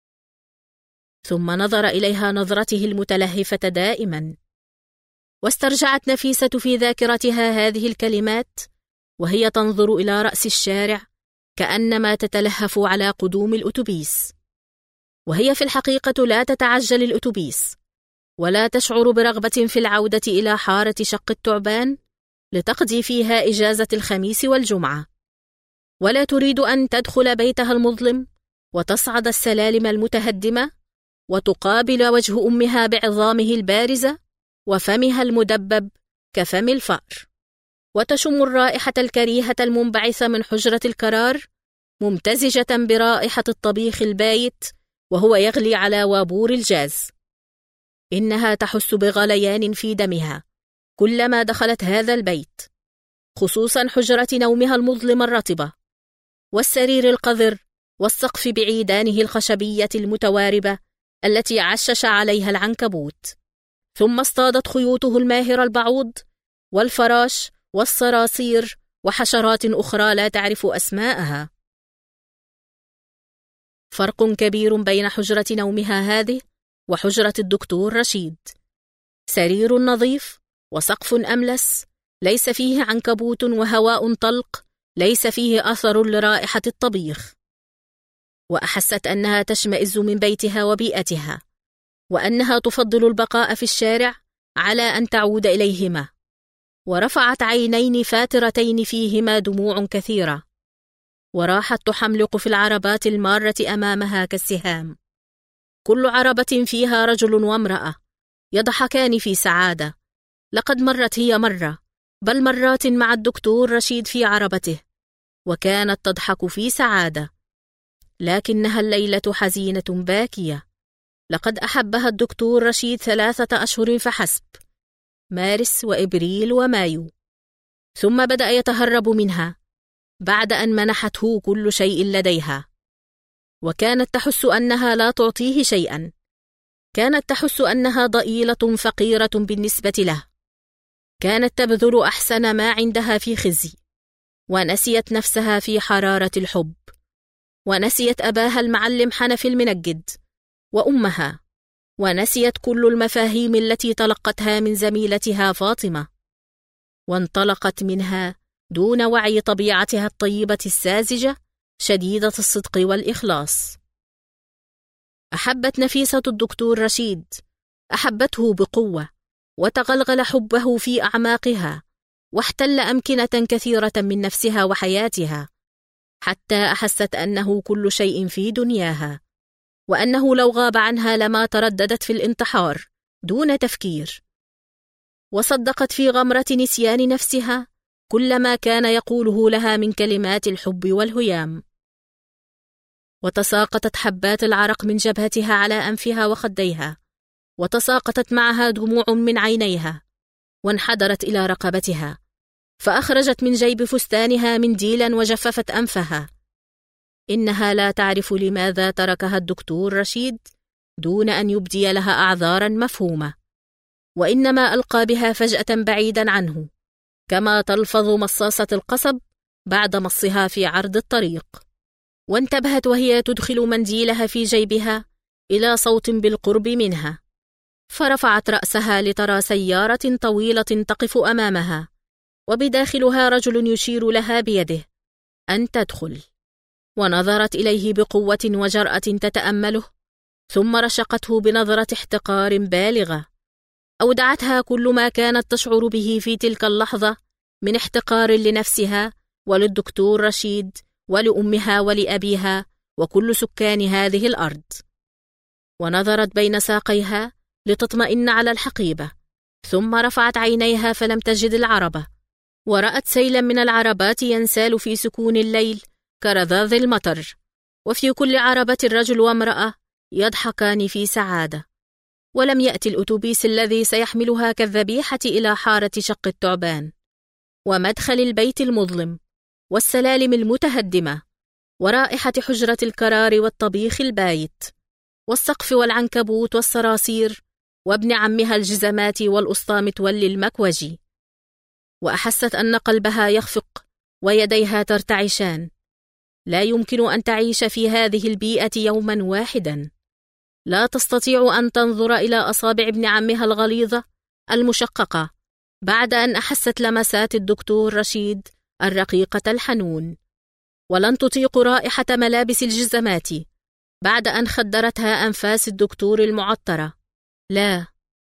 ثم نظر إليها نظرته المتلهفة دائما، واسترجعت نفيسة في ذاكرتها هذه الكلمات وهي تنظر إلى رأس الشارع كأنما تتلهف على قدوم الأتوبيس، وهي في الحقيقة لا تتعجل الأتوبيس، ولا تشعر برغبة في العودة إلى حارة شق التعبان لتقضي فيها إجازة الخميس والجمعة، ولا تريد أن تدخل بيتها المظلم وتصعد السلالم المتهدمة وتقابل وجه أمها بعظامه البارزة وفمها المدبب كفم الفأر، وتشم الرائحة الكريهة المنبعثة من حجرة الكرار ممتزجة برائحة الطبيخ البايت وهو يغلي على وابور الجاز. إنها تحس بغليان في دمها كلما دخلت هذا البيت، خصوصا حجرة نومها المظلمة الرطبة والسرير القذر والسقف بعيدانه الخشبية المتواربة التي عشش عليها العنكبوت. ثم اصطادت خيوطه الماهرة البعوض والفراش والصراصير وحشرات أخرى لا تعرف أسماءها. فرق كبير بين حجرة نومها هذه وحجرة الدكتور رشيد. سرير نظيف وسقف أملس، ليس فيه عنكبوت وهواء طلق، ليس فيه أثر لرائحة الطبيخ. وأحست أنها تشمئز من بيتها وبيئتها، وأنها تفضل البقاء في الشارع على أن تعود إليهما. ورفعت عينين فاترتين فيهما دموع كثيرة، وراحت تحملق في العربات المارة أمامها كالسهام. كل عربة فيها رجل وامرأة يضحكان في سعادة. لقد مرت هي مرة، بل مرات مع الدكتور رشيد في عربته، وكانت تضحك في سعادة. لكنها الليلة حزينة باكية. لقد أحبها الدكتور رشيد 3 أشهر فحسب، مارس وإبريل ومايو، ثم بدأ يتهرب منها بعد أن منحته كل شيء لديها. وكانت تحس أنها لا تعطيه شيئا، كانت تحس أنها ضئيلة فقيرة بالنسبة له. كانت تبذل أحسن ما عندها في خزي، ونسيت نفسها في حرارة الحب، ونسيت أباها المعلم حنفي المنجد وأمها، ونسيت كل المفاهيم التي تلقتها من زميلتها فاطمة، وانطلقت منها دون وعي طبيعتها الطيبة الساذجة شديدة الصدق والإخلاص. أحبت نفيسة الدكتور رشيد، أحبته بقوة، وتغلغل حبه في أعماقها، واحتل أمكنة كثيرة من نفسها وحياتها، حتى أحست أنه كل شيء في دنياها، وأنه لو غاب عنها لما ترددت في الانتحار دون تفكير. وصدقت في غمرة نسيان نفسها كل ما كان يقوله لها من كلمات الحب والهيام. وتساقطت حبات العرق من جبهتها على أنفها وخديها، وتساقطت معها دموع من عينيها، وانحدرت إلى رقبتها، فأخرجت من جيب فستانها منديلا وجففت أنفها. إنها لا تعرف لماذا تركها الدكتور رشيد دون أن يبدي لها أعذارا مفهومة، وإنما ألقى بها فجأة بعيدا عنه، كما تلفظ مصاصة القصب بعد مصها في عرض الطريق. وانتبهت وهي تدخل منديلها في جيبها إلى صوت بالقرب منها، فرفعت رأسها لترى سيارة طويلة تقف أمامها، وبداخلها رجل يشير لها بيده أن تدخل. ونظرت إليه بقوة وجرأة تتأمله، ثم رشقته بنظرة احتقار بالغة أودعتها كل ما كانت تشعر به في تلك اللحظة من احتقار لنفسها وللدكتور رشيد ولأمها ولأبيها وكل سكان هذه الأرض. ونظرت بين ساقيها لتطمئن على الحقيبة، ثم رفعت عينيها فلم تجد العربة، ورأت سيلا من العربات ينسال في سكون الليل كرذاذ المطر، وفي كل عربة رجل وامرأة يضحكان في سعادة. ولم يأتي الأتوبيس الذي سيحملها كالذبيحة إلى حارة شق التعبان، ومدخل البيت المظلم، والسلالم المتهدمة، ورائحة حجرة الكرار والطبيخ البايت، والسقف والعنكبوت والصراصير، وابن عمها الجزمات والأسطى متولي المكوجي. وأحست أن قلبها يخفق ويديها ترتعشان. لا يمكن أن تعيش في هذه البيئة يوما واحدا. لا تستطيع أن تنظر إلى أصابع ابن عمها الغليظة المشققة بعد أن أحست لمسات الدكتور رشيد الرقيقة الحنون، ولن تطيق رائحة ملابس الجزمات بعد أن خدرتها أنفاس الدكتور المعطرة. لا،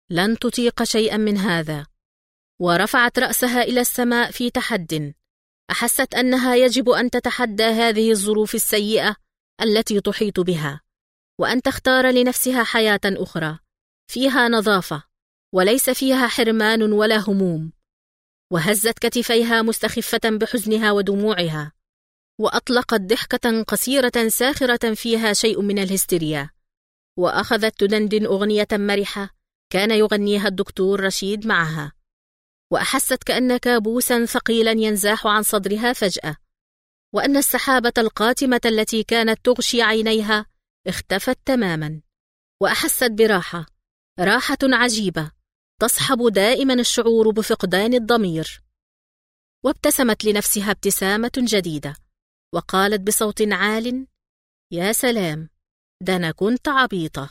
لن تطيق شيئا من هذا. ورفعت رأسها إلى السماء في تحد. أحست أنها يجب أن تتحدى هذه الظروف السيئة التي تحيط بها، وأن تختار لنفسها حياة أخرى فيها نظافة وليس فيها حرمان ولا هموم. وهزت كتفيها مستخفة بحزنها ودموعها، وأطلقت ضحكة قصيرة ساخرة فيها شيء من الهستيريا، وأخذت تدندن أغنية مرحة كان يغنيها الدكتور رشيد معها. وأحست كأن كابوسا ثقيلا ينزاح عن صدرها فجأة، وأن السحابة القاتمة التي كانت تغشي عينيها اختفت تماما، وأحست براحة، راحة عجيبة تصحب دائما الشعور بفقدان الضمير. وابتسمت لنفسها ابتسامة جديدة، وقالت بصوت عال: يا سلام، ده أنا كنت عبيطة.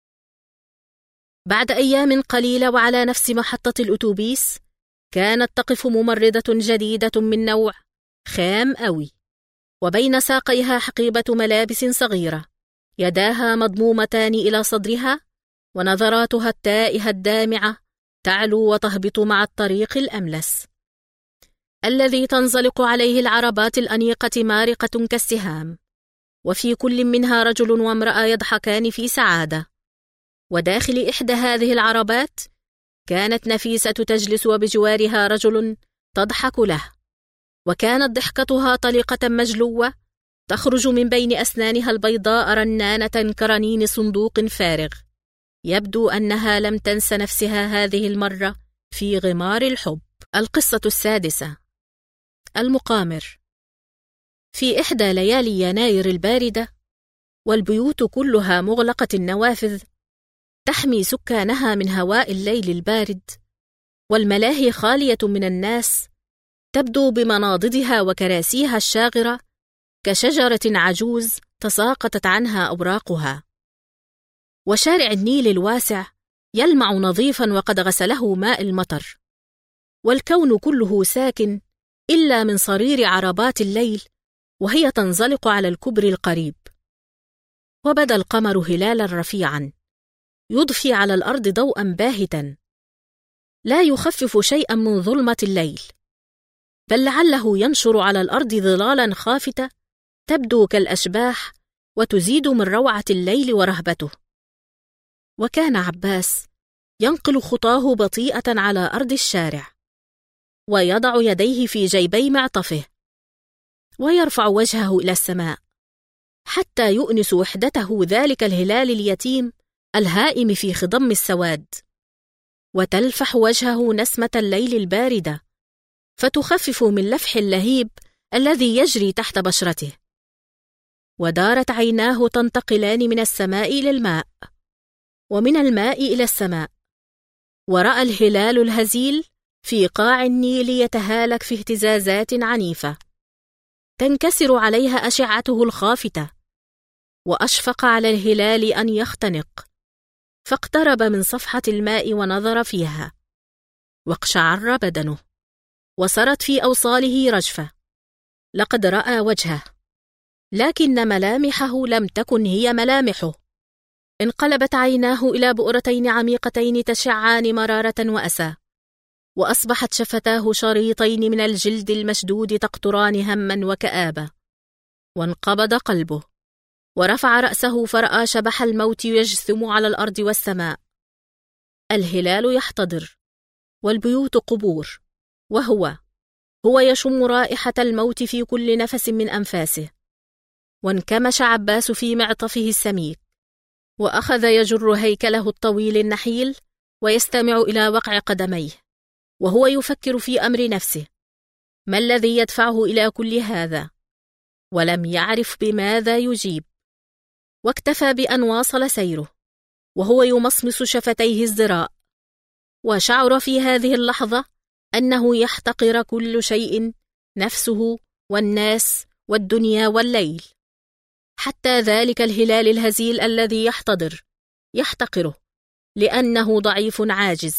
بعد أيام قليلة وعلى نفس محطة الأتوبيس، كانت تقف ممرضة جديدة من نوع خام أوي، وبين ساقيها حقيبة ملابس صغيرة، يداها مضمومتان إلى صدرها، ونظراتها التائهة الدامعة تعلو وتهبط مع الطريق الأملس الذي تنزلق عليه العربات الأنيقة مارقة كالسهام، وفي كل منها رجل وامرأة يضحكان في سعادة. وداخل إحدى هذه العربات كانت نفيسة تجلس وبجوارها رجل تضحك له، وكانت ضحكتها طليقة مجلوة تخرج من بين أسنانها البيضاء رنانة كرنين صندوق فارغ. يبدو أنها لم تنس نفسها هذه المرة في غمار الحب. القصة السادسة: المقامر. في إحدى ليالي يناير الباردة، والبيوت كلها مغلقة النوافذ تحمي سكانها من هواء الليل البارد، والملاهي خالية من الناس تبدو بمناضدها وكراسيها الشاغرة كشجرة عجوز تساقطت عنها أوراقها، وشارع النيل الواسع يلمع نظيفا وقد غسله ماء المطر، والكون كله ساكن إلا من صرير عربات الليل وهي تنزلق على الكبر القريب. وبدا القمر هلالا رفيعا يضفي على الأرض ضوءا باهتا لا يخفف شيئا من ظلمة الليل، بل لعله ينشر على الأرض ظلالا خافتة تبدو كالأشباح وتزيد من روعة الليل ورهبته. وكان عباس ينقل خطاه بطيئة على أرض الشارع، ويضع يديه في جيبي معطفه، ويرفع وجهه إلى السماء حتى يؤنس وحدته ذلك الهلال اليتيم الهائم في خضم السواد، وتلفح وجهه نسمة الليل الباردة فتخفف من لفح اللهيب الذي يجري تحت بشرته. ودارت عيناه تنتقلان من السماء إلى الماء، ومن الماء إلى السماء، ورأى الهلال الهزيل في قاع النيل يتهالك في اهتزازات عنيفة تنكسر عليها أشعته الخافتة، وأشفق على الهلال أن يختنق، فاقترب من صفحة الماء ونظر فيها، واقشعر بدنه، وسرت في أوصاله رجفة. لقد رأى وجهه، لكن ملامحه لم تكن هي ملامحه. انقلبت عيناه إلى بؤرتين عميقتين تشعان مرارة وأسى، وأصبحت شفتاه شريطين من الجلد المشدود تقطران همًا وكآبة. وانقبض قلبه، ورفع رأسه فرأى شبح الموت يجثم على الأرض والسماء. الهلال يحتضر، والبيوت قبور، وهو يشم رائحة الموت في كل نفس من أنفاسه. وانكمش عباس في معطفه السميك، وأخذ يجر هيكله الطويل النحيل ويستمع إلى وقع قدميه، وهو يفكر في أمر نفسه: ما الذي يدفعه إلى كل هذا؟ ولم يعرف بماذا يجيب، واكتفى بأن واصل سيره وهو يمصمص شفتيه الزراء، وشعر في هذه اللحظة أنه يحتقر كل شيء، نفسه والناس والدنيا والليل، حتى ذلك الهلال الهزيل الذي يحتقره لأنه ضعيف عاجز.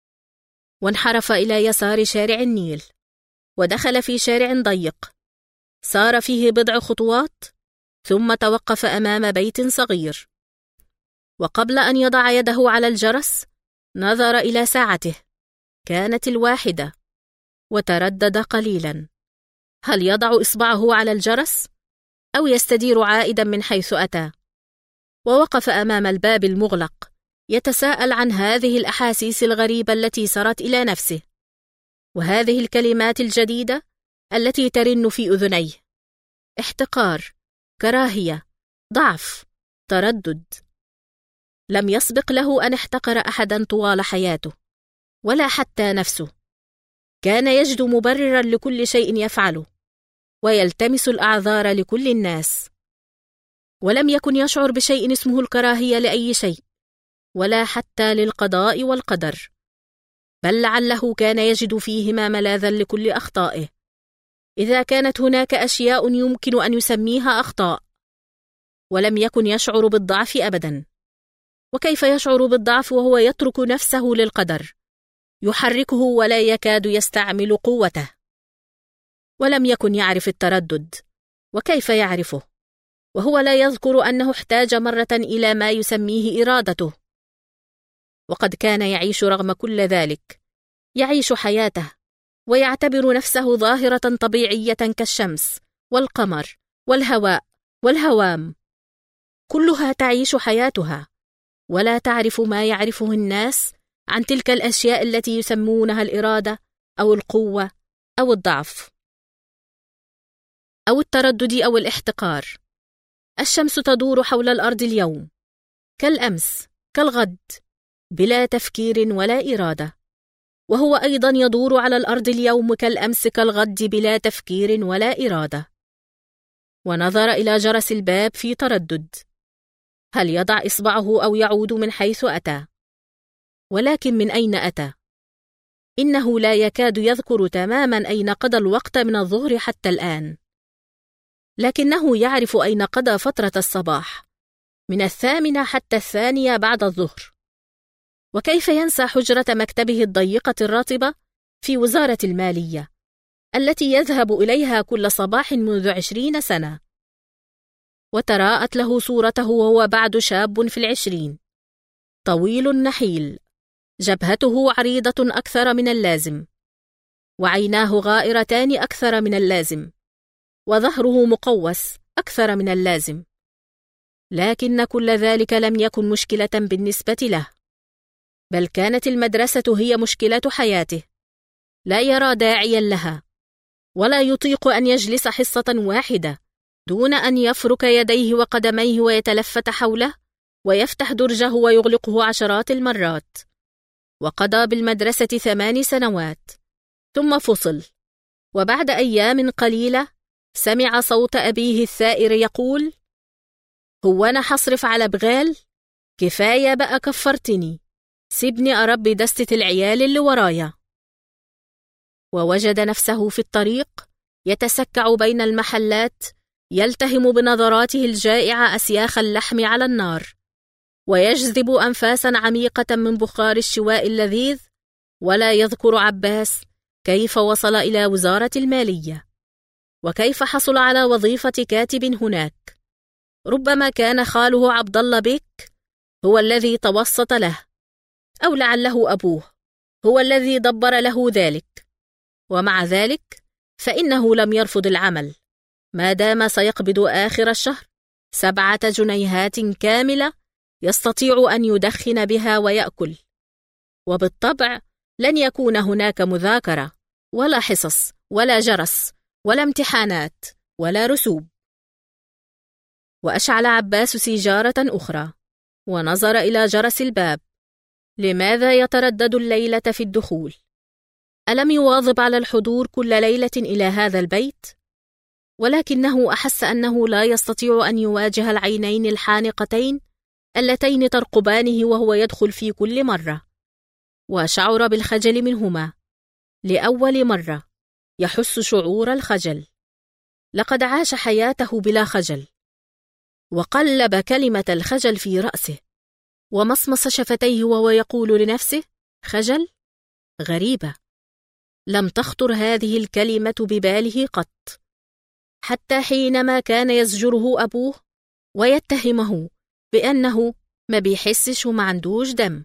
وانحرف إلى يسار شارع النيل، ودخل في شارع ضيق سار فيه بضع خطوات، ثم توقف أمام بيت صغير، وقبل أن يضع يده على الجرس نظر إلى ساعته، كانت 1:00، وتردد قليلا، هل يضع إصبعه على الجرس أو يستدير عائدا من حيث أتى؟ ووقف أمام الباب المغلق يتساءل عن هذه الأحاسيس الغريبة التي سرت إلى نفسه، وهذه الكلمات الجديدة التي ترن في أذنيه: احتقار، كراهية، ضعف، تردد. لم يسبق له أن احتقر أحدا طوال حياته، ولا حتى نفسه. كان يجد مبررا لكل شيء يفعله، ويلتمس الأعذار لكل الناس، ولم يكن يشعر بشيء اسمه الكراهية لأي شيء، ولا حتى للقضاء والقدر، بل لعله كان يجد فيهما ملاذا لكل أخطائه، إذا كانت هناك أشياء يمكن أن يسميها أخطاء. ولم يكن يشعر بالضعف أبدا. وكيف يشعر بالضعف وهو يترك نفسه للقدر، يحركه ولا يكاد يستعمل قوته؟ ولم يكن يعرف التردد، وكيف يعرفه وهو لا يذكر أنه احتاج مرة إلى ما يسميه إرادته؟ وقد كان يعيش رغم كل ذلك، يعيش حياته ويعتبر نفسه ظاهرة طبيعية كالشمس والقمر والهواء والهوام، كلها تعيش حياتها، ولا تعرف ما يعرفه الناس عن تلك الأشياء التي يسمونها الإرادة أو القوة أو الضعف أو التردد أو الاحتقار. الشمس تدور حول الأرض اليوم كالأمس كالغد، بلا تفكير ولا إرادة، وهو أيضا يدور على الأرض اليوم كالأمس كالغد بلا تفكير ولا إرادة. ونظر إلى جرس الباب في تردد، هل يضع إصبعه أو يعود من حيث أتى؟ ولكن من أين أتى؟ إنه لا يكاد يذكر تماما أين قضى الوقت من الظهر حتى الآن، لكنه يعرف أين قضى فترة الصباح من 8 حتى 2 بعد الظهر. وكيف ينسى حجرة مكتبه الضيقة الرطبة في وزارة المالية التي يذهب إليها كل صباح منذ 20 سنة؟ وتراءت له صورته وهو بعد شاب في 20، طويل نحيل، جبهته عريضة أكثر من اللازم، وعيناه غائرتان أكثر من اللازم، وظهره مقوس أكثر من اللازم. لكن كل ذلك لم يكن مشكلة بالنسبة له، بل كانت المدرسة هي مشكلة حياته. لا يرى داعيا لها، ولا يطيق أن يجلس حصة واحدة دون أن يفرك يديه وقدميه ويتلفت حوله ويفتح درجه ويغلقه عشرات المرات. وقضى بالمدرسة 8 سنوات، ثم فصل، وبعد أيام قليلة سمع صوت أبيه الثائر يقول: هو أنا حصرف على بغال؟ كفاية بقى، كفرتني، سيبني أربي دستة العيال اللي ورايا. ووجد نفسه في الطريق يتسكع بين المحلات، يلتهم بنظراته الجائعة أسياخ اللحم على النار، ويجذب أنفاسا عميقة من بخار الشواء اللذيذ، ولا يذكر عباس كيف وصل إلى وزارة المالية، وكيف حصل على وظيفة كاتب هناك. ربما كان خاله عبد الله بك هو الذي توسط له، أو لعله أبوه هو الذي دبر له ذلك. ومع ذلك فإنه لم يرفض العمل، ما دام سيقبض آخر الشهر 7 جنيهات كاملة يستطيع أن يدخن بها ويأكل. وبالطبع لن يكون هناك مذاكرة ولا حصص ولا جرس ولا امتحانات ولا رسوب. وأشعل عباس سيجارة أخرى، ونظر إلى جرس الباب. لماذا يتردد الليلة في الدخول؟ ألم يواظب على الحضور كل ليلة إلى هذا البيت؟ ولكنه أحس أنه لا يستطيع أن يواجه العينين الحانقتين اللتين ترقبانه وهو يدخل في كل مرة، وشعر بالخجل منهما. لأول مرة يحس شعور الخجل. لقد عاش حياته بلا خجل. وقلب كلمة الخجل في رأسه، ومصمص شفتيه وهو يقول لنفسه: خجل؟ غريبة، لم تخطر هذه الكلمة بباله قط، حتى حينما كان يزجره أبوه ويتهمه بأنه ما بيحسش وما عندوش دم.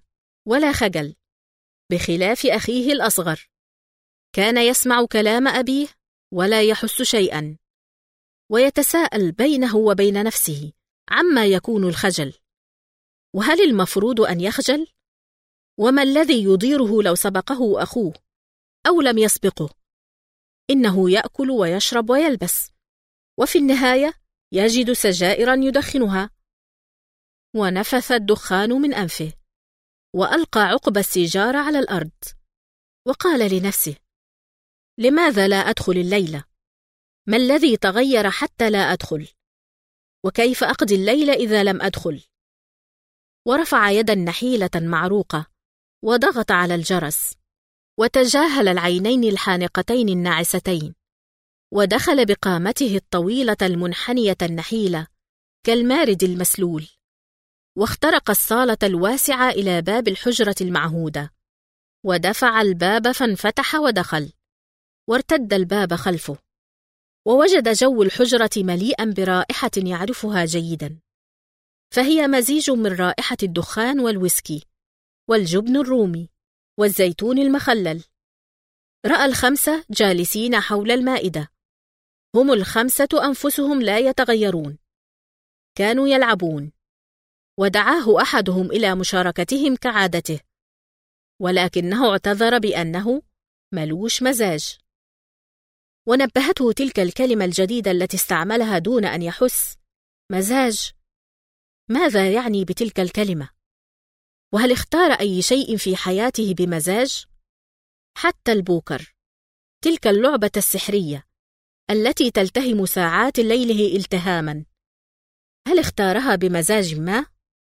ولا خجل، بخلاف أخيه الأصغر، كان يسمع كلام أبيه ولا يحس شيئا، ويتساءل بينه وبين نفسه عما يكون الخجل، وهل المفروض أن يخجل؟ وما الذي يضيره لو سبقه أخوه أو لم يسبقه؟ إنه يأكل ويشرب ويلبس، وفي النهاية يجد سجائرا يدخنها. ونفث الدخان من أنفه، وألقى عقب السيجارة على الأرض، وقال لنفسه: لماذا لا أدخل الليلة؟ ما الذي تغير حتى لا أدخل؟ وكيف أقضي الليل إذا لم أدخل؟ ورفع يدا نحيلة معروقة وضغط على الجرس، وتجاهل العينين الحانقتين الناعستين، ودخل بقامته الطويلة المنحنية النحيلة كالمارد المسلول، واخترق الصالة الواسعة إلى باب الحجرة المعهودة، ودفع الباب فانفتح ودخل، وارتد الباب خلفه، ووجد جو الحجرة مليئا برائحة يعرفها جيدا، فهي مزيج من رائحة الدخان والويسكي والجبن الرومي والزيتون المخلل. رأى الخمسة جالسين حول المائدة، هم الخمسة أنفسهم لا يتغيرون، كانوا يلعبون، ودعاه أحدهم إلى مشاركتهم كعادته، ولكنه اعتذر بأنه ملوش مزاج. ونبهته تلك الكلمة الجديدة التي استعملها دون أن يحس: مزاج. ماذا يعني بتلك الكلمة؟ وهل اختار أي شيء في حياته بمزاج؟ حتى البوكر، تلك اللعبة السحرية التي تلتهم ساعات ليله التهاما، هل اختارها بمزاج ما؟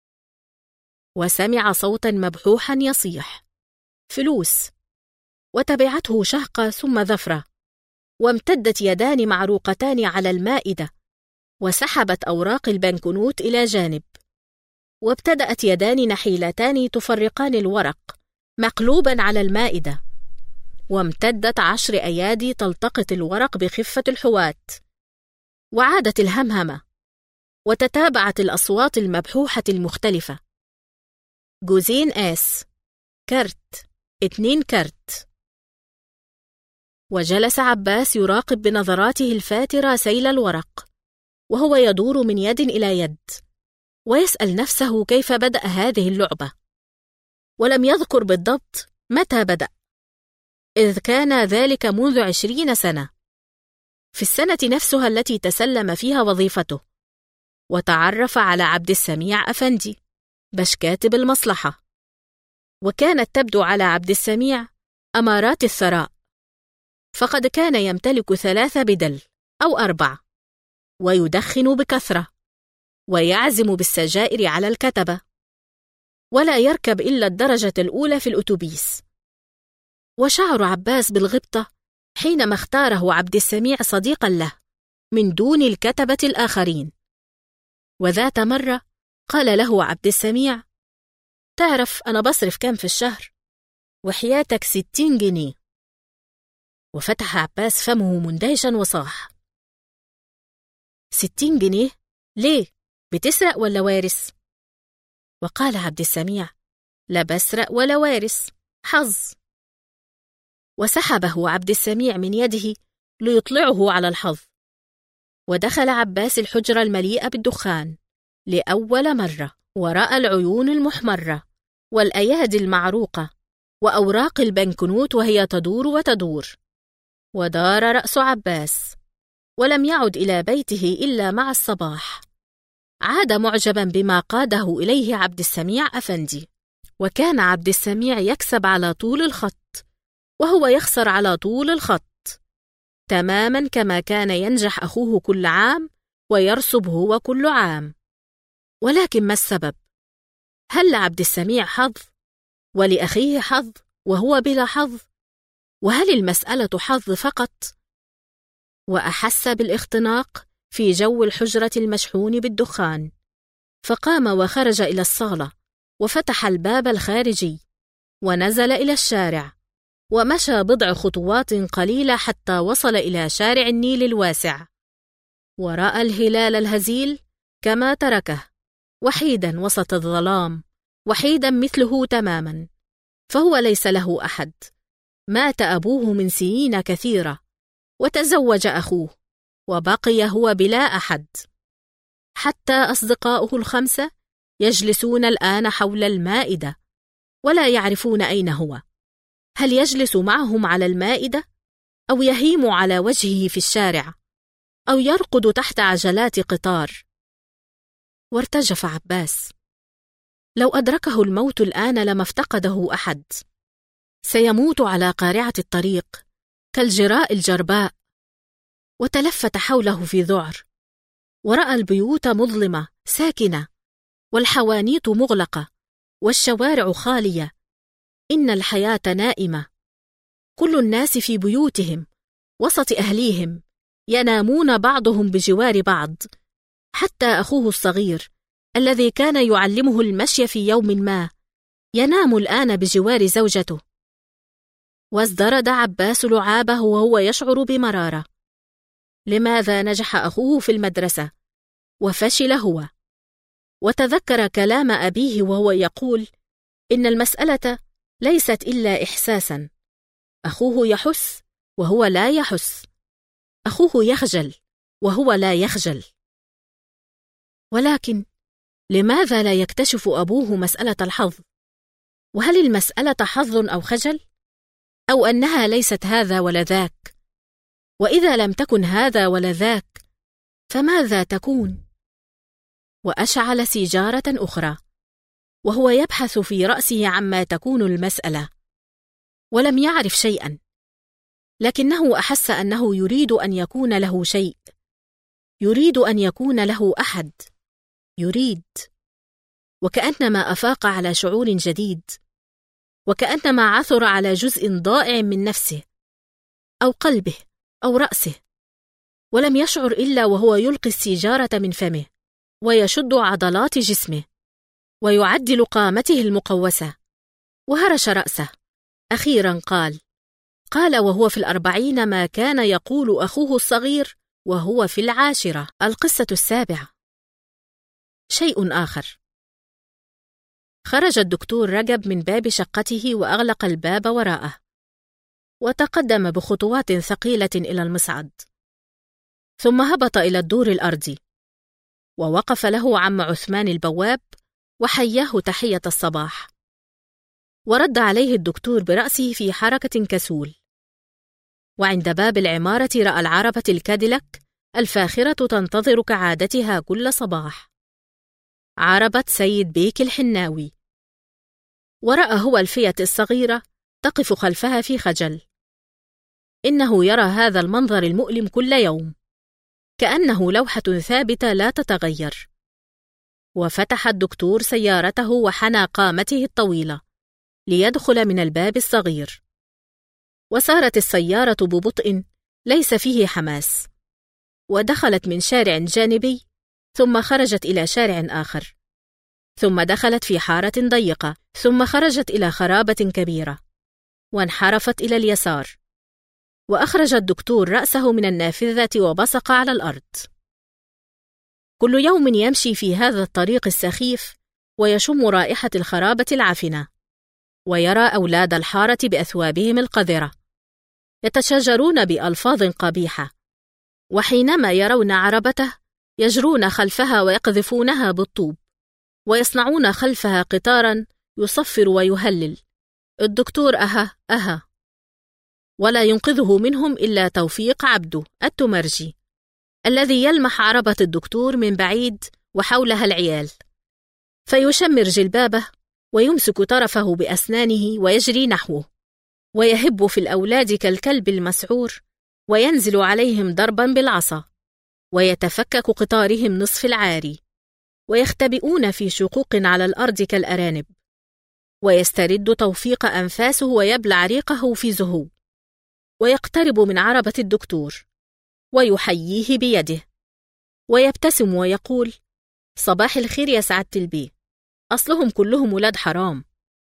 وسمع صوتا مبحوحا يصيح: فلوس! وتبعته شهقة ثم ذفرة، وامتدت يدان معروقتان على المائدة، وسحبت أوراق البنكنوت إلى جانب، وابتدأت يدان نحيلتان تفرقان الورق مقلوبا على المائدة، وامتدت 10 أيادي تلتقط الورق بخفة الحوات، وعادت الهمهمة، وتتابعت الأصوات المبحوحة المختلفة: جوزين آس، كرت، 2 كرت. وجلس عباس يراقب بنظراته الفاترة سيل الورق، وهو يدور من يد إلى يد، ويسأل نفسه كيف بدأ هذه اللعبة، ولم يذكر بالضبط متى بدأ، إذ كان ذلك منذ 20 سنة، في السنة نفسها التي تسلم فيها وظيفته، وتعرف على عبد السميع أفندي باش كاتب المصلحة، وكانت تبدو على عبد السميع أمارات الثراء، فقد كان يمتلك 3 بدل أو 4، ويدخن بكثرة، ويعزم بالسجائر على الكتبة، ولا يركب إلا الدرجة الأولى في الأتوبيس. وشعر عباس بالغبطة حينما اختاره عبد السميع صديقا له من دون الكتبة الآخرين. وذات مرة قال له عبد السميع: تعرف أنا بصرف كم في الشهر؟ وحياتك 60 جنيه. وفتح عباس فمه مندهشا وصاح: 60 جنيه؟ ليه؟ بتسرق ولا وارث؟ وقال عبد السميع: لا بسرق ولا وارث، حظ. وسحبه عبد السميع من يده ليطلعه على الحظ. ودخل عباس الحجرة المليئة بالدخان لأول مرة، ورأى العيون المحمرة والأيادي المعروقة وأوراق البنكنوت وهي تدور وتدور. ودار رأس عباس، ولم يعد إلى بيته إلا مع الصباح. عاد معجبا بما قاده إليه عبد السميع أفندي، وكان عبد السميع يكسب على طول الخط، وهو يخسر على طول الخط، تماما كما كان ينجح أخوه كل عام ويرسب هو كل عام. ولكن ما السبب؟ هل لعبد السميع حظ؟ ولأخيه حظ وهو بلا حظ؟ وهل المسألة حظ فقط؟ وأحس بالاختناق في جو الحجرة المشحون بالدخان، فقام وخرج إلى الصالة، وفتح الباب الخارجي، ونزل إلى الشارع، ومشى بضع خطوات قليلة حتى وصل إلى شارع النيل الواسع، ورأى الهلال الهزيل كما تركه، وحيدا وسط الظلام وحيدا مثله تماما، فهو ليس له أحد. مات أبوه من سنين كثيرة، وتزوج أخوه، وبقي هو بلا أحد، حتى أصدقاؤه الخمسة يجلسون الآن حول المائدة ولا يعرفون أين هو. هل يجلس معهم على المائدة، أو يهيم على وجهه في الشارع، أو يرقد تحت عجلات قطار؟ وارتجف عباس. لو أدركه الموت الآن لما افتقده أحد. سيموت على قارعة الطريق كالجراء الجرباء. وتلفت حوله في ذعر، ورأى البيوت مظلمة ساكنة، والحوانيت مغلقة، والشوارع خالية. إن الحياة نائمة، كل الناس في بيوتهم وسط أهليهم، ينامون بعضهم بجوار بعض، حتى أخوه الصغير الذي كان يعلمه المشي في يوم ما ينام الآن بجوار زوجته. وازدرد عباس لعابه وهو يشعر بمرارة. لماذا نجح أخوه في المدرسة وفشل هو؟ وتذكر كلام أبيه وهو يقول إن المسألة ليست إلا إحساسا. أخوه يحس وهو لا يحس، أخوه يخجل وهو لا يخجل. ولكن لماذا لا يكتشف أبوه مسألة الحظ؟ وهل المسألة حظ أو خجل؟ أو أنها ليست هذا ولا ذاك؟ وإذا لم تكن هذا ولا ذاك فماذا تكون؟ وأشعل سيجارة أخرى وهو يبحث في رأسه عما تكون المسألة، ولم يعرف شيئا، لكنه أحس أنه يريد أن يكون له شيء، يريد أن يكون له أحد، يريد. وكأنما أفاق على شعور جديد، وكأنما عثر على جزء ضائع من نفسه أو قلبه أو رأسه، ولم يشعر إلا وهو يلقي السيجارة من فمه ويشد عضلات جسمه ويعدل قامته المقوسة، وهرش رأسه. أخيرا قال وهو في 40 ما كان يقول أخوه الصغير وهو في 10. القصة 7. شيء آخر. خرج الدكتور رجب من باب شقته وأغلق الباب وراءه، وتقدم بخطوات ثقيلة إلى المصعد، ثم هبط إلى الدور الأرضي، ووقف له عم عثمان البواب وحياه تحية الصباح، ورد عليه الدكتور برأسه في حركة كسول. وعند باب العمارة رأى العربة الكاديلاك الفاخرة تنتظر كعادتها كل صباح، عربة سيد بيك الحناوي، ورأى هو الفيات الصغيرة تقف خلفها في خجل. إنه يرى هذا المنظر المؤلم كل يوم، كأنه لوحة ثابتة لا تتغير. وفتح الدكتور سيارته وحنى قامته الطويلة ليدخل من الباب الصغير، وسارت السيارة ببطء ليس فيه حماس، ودخلت من شارع جانبي، ثم خرجت إلى شارع آخر، ثم دخلت في حارة ضيقة، ثم خرجت إلى خرابة كبيرة، وانحرفت إلى اليسار. وأخرج الدكتور رأسه من النافذة وبصق على الأرض. كل يوم يمشي في هذا الطريق السخيف ويشم رائحة الخرابة العفنة، ويرى أولاد الحارة بأثوابهم القذرة يتشاجرون بألفاظ قبيحة، وحينما يرون عربته يجرون خلفها ويقذفونها بالطوب، ويصنعون خلفها قطارا يصفر ويهلل: الدكتور أها. ولا ينقذه منهم إلا توفيق عبده التمرجي، الذي يلمح عربة الدكتور من بعيد وحولها العيال، فيشمر جلبابه ويمسك طرفه بأسنانه ويجري نحوه، ويهب في الأولاد كالكلب المسعور، وينزل عليهم ضربا بالعصا، ويتفكك قطارهم نصف العاري، ويختبئون في شقوق على الأرض كالأرانب، ويسترد توفيق أنفاسه ويبلع ريقه في زهو، ويقترب من عربة الدكتور ويحييه بيده، ويبتسم ويقول: صباح الخير يا سعادة البيه، أصلهم كلهم ولاد حرام.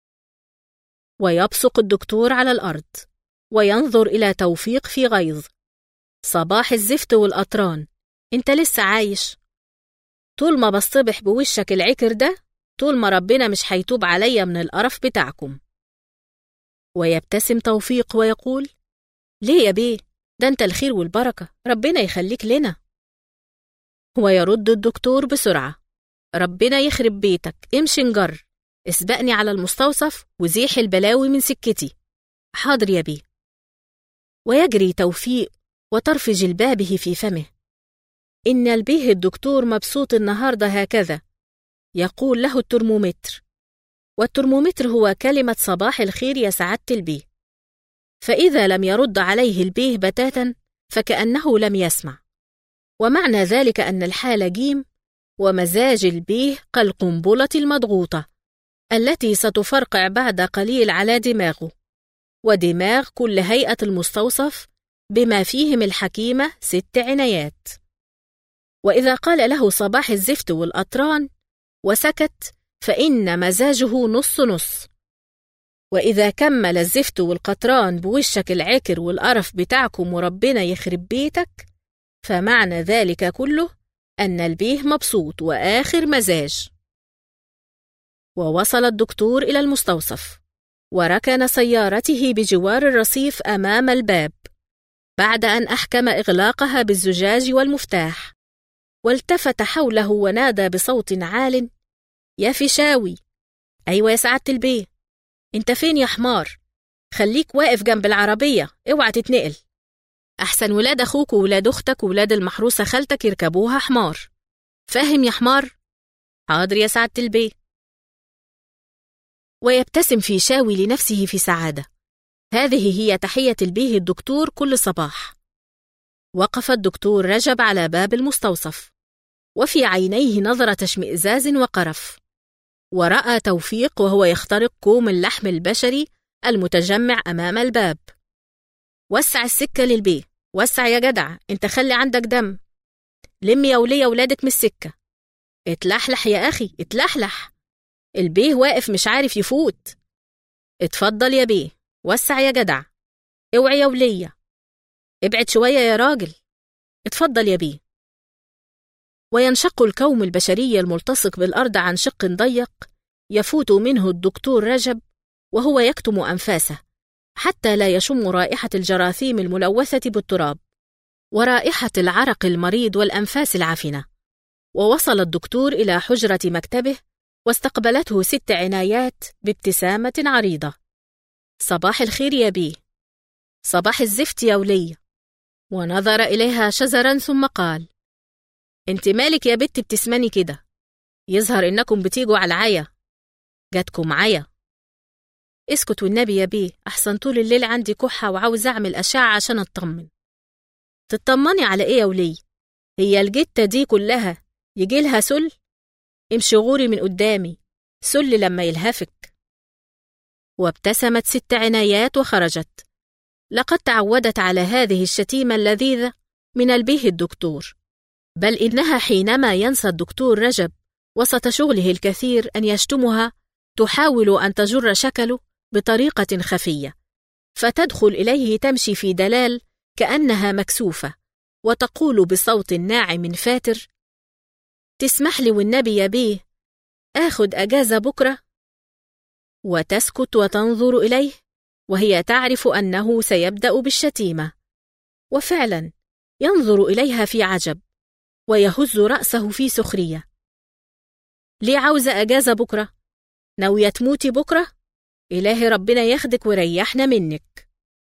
ويبصق الدكتور على الأرض وينظر إلى توفيق في غيظ: صباح الزفت والقطران، انت لسه عايش؟ طول ما بصطبح بوشك العكر ده طول ما ربنا مش هيتوب عليا من القرف بتاعكم. ويبتسم توفيق ويقول: ليه يا بيه؟ ده انت الخير والبركة، ربنا يخليك لنا. ويرد الدكتور بسرعة: ربنا يخرب بيتك، امشي نجر، اسبقني على المستوصف وزيح البلاوي من سكتي. حاضر يا بيه. ويجري توفيق وطرف جلبابه في فمه. إن البيه الدكتور مبسوط النهاردة هكذا، يقول له الترمومتر، والترمومتر هو كلمة صباح الخير يا سعادة البيه. فإذا لم يرد عليه البيه بتاتا فكأنه لم يسمع، ومعنى ذلك أن الحال جيم، ومزاج البيه كالقنبلة المضغوطة التي ستفرقع بعد قليل على دماغه، ودماغ كل هيئة المستوصف بما فيهم الحكيمة 6 عنايات. وإذا قال له صباح الزفت والأطران وسكت فإن مزاجه نص نص. وإذا كمل الزفت والقطران بوشك العكر والقرف بتاعكم وربنا يخرب بيتك، فمعنى ذلك كله أن البيه مبسوط وآخر مزاج. ووصل الدكتور إلى المستوصف، وركن سيارته بجوار الرصيف أمام الباب بعد أن أحكم إغلاقها بالزجاج والمفتاح، والتفت حوله ونادى بصوت عال: يا فيشاوي. أيوة يا سعادة البيه. انت فين يا حمار؟ خليك واقف جنب العربية، اوعى تتنقل، أحسن ولاد أخوك وولاد أختك وولاد المحروسة خالتك يركبوها حمار، فاهم يا حمار؟ حاضر يا سعادة البيه. ويبتسم فيشاوي لنفسه في سعادة. هذه هي تحية البيه الدكتور كل صباح. وقف الدكتور رجب على باب المستوصف، وفي عينيه نظرة اشمئزاز وقرف، ورأى توفيق وهو يخترق كوم اللحم البشري المتجمع أمام الباب. وسع السكة للبيه، وسع يا جدع، انت خلي عندك دم، لم يا ولية ولادك من السكة، اتلحلح يا أخي اتلحلح، البيه واقف مش عارف يفوت. اتفضل يا بيه، وسع يا جدع، اوعي يا ولية، ابعد شوية يا راجل، اتفضل يا بيه. وينشق الكوم البشري الملتصق بالأرض عن شق ضيق يفوت منه الدكتور رجب وهو يكتم أنفاسه حتى لا يشم رائحة الجراثيم الملوثة بالتراب ورائحة العرق المريض والأنفاس العفنة. ووصل الدكتور إلى حجرة مكتبه، واستقبلته 6 عنايات بابتسامة عريضة. صباح الخير يا بيه. صباح الزفت يا ولية. ونظر إليها شزرا ثم قال: انت مالك يا بت بتسمني كده؟ يظهر إنكم بتيجوا على العيا. جاتكم عيا. اسكت والنبي يا بيه، أحسن طول الليل عندي كحة وعاوز أعمل أشعة عشان أطمن. تطمني على إيه يا ولي؟ هي الجتة دي كلها يجيلها سل؟ امشي غوري من قدامي، سل لما يلهفك. وابتسمت 6 عنايات وخرجت. لقد تعودت على هذه الشتيمة اللذيذة من البيه الدكتور، بل إنها حينما ينسى الدكتور رجب وسط شغله الكثير أن يشتمها تحاول أن تجر شكله بطريقة خفية، فتدخل إليه تمشي في دلال كأنها مكسوفة، وتقول بصوت ناعم فاتر: تسمح لي والنبي يا بيه آخد أجازة بكرة؟ وتسكت وتنظر إليه وهي تعرف أنه سيبدأ بالشتيمة، وفعلا ينظر إليها في عجب ويهز رأسه في سخرية. ليه عاوزة أجازة بكرة؟ ناوية تموتي بكرة؟ إلهي ربنا ياخدك ويريحنا منك.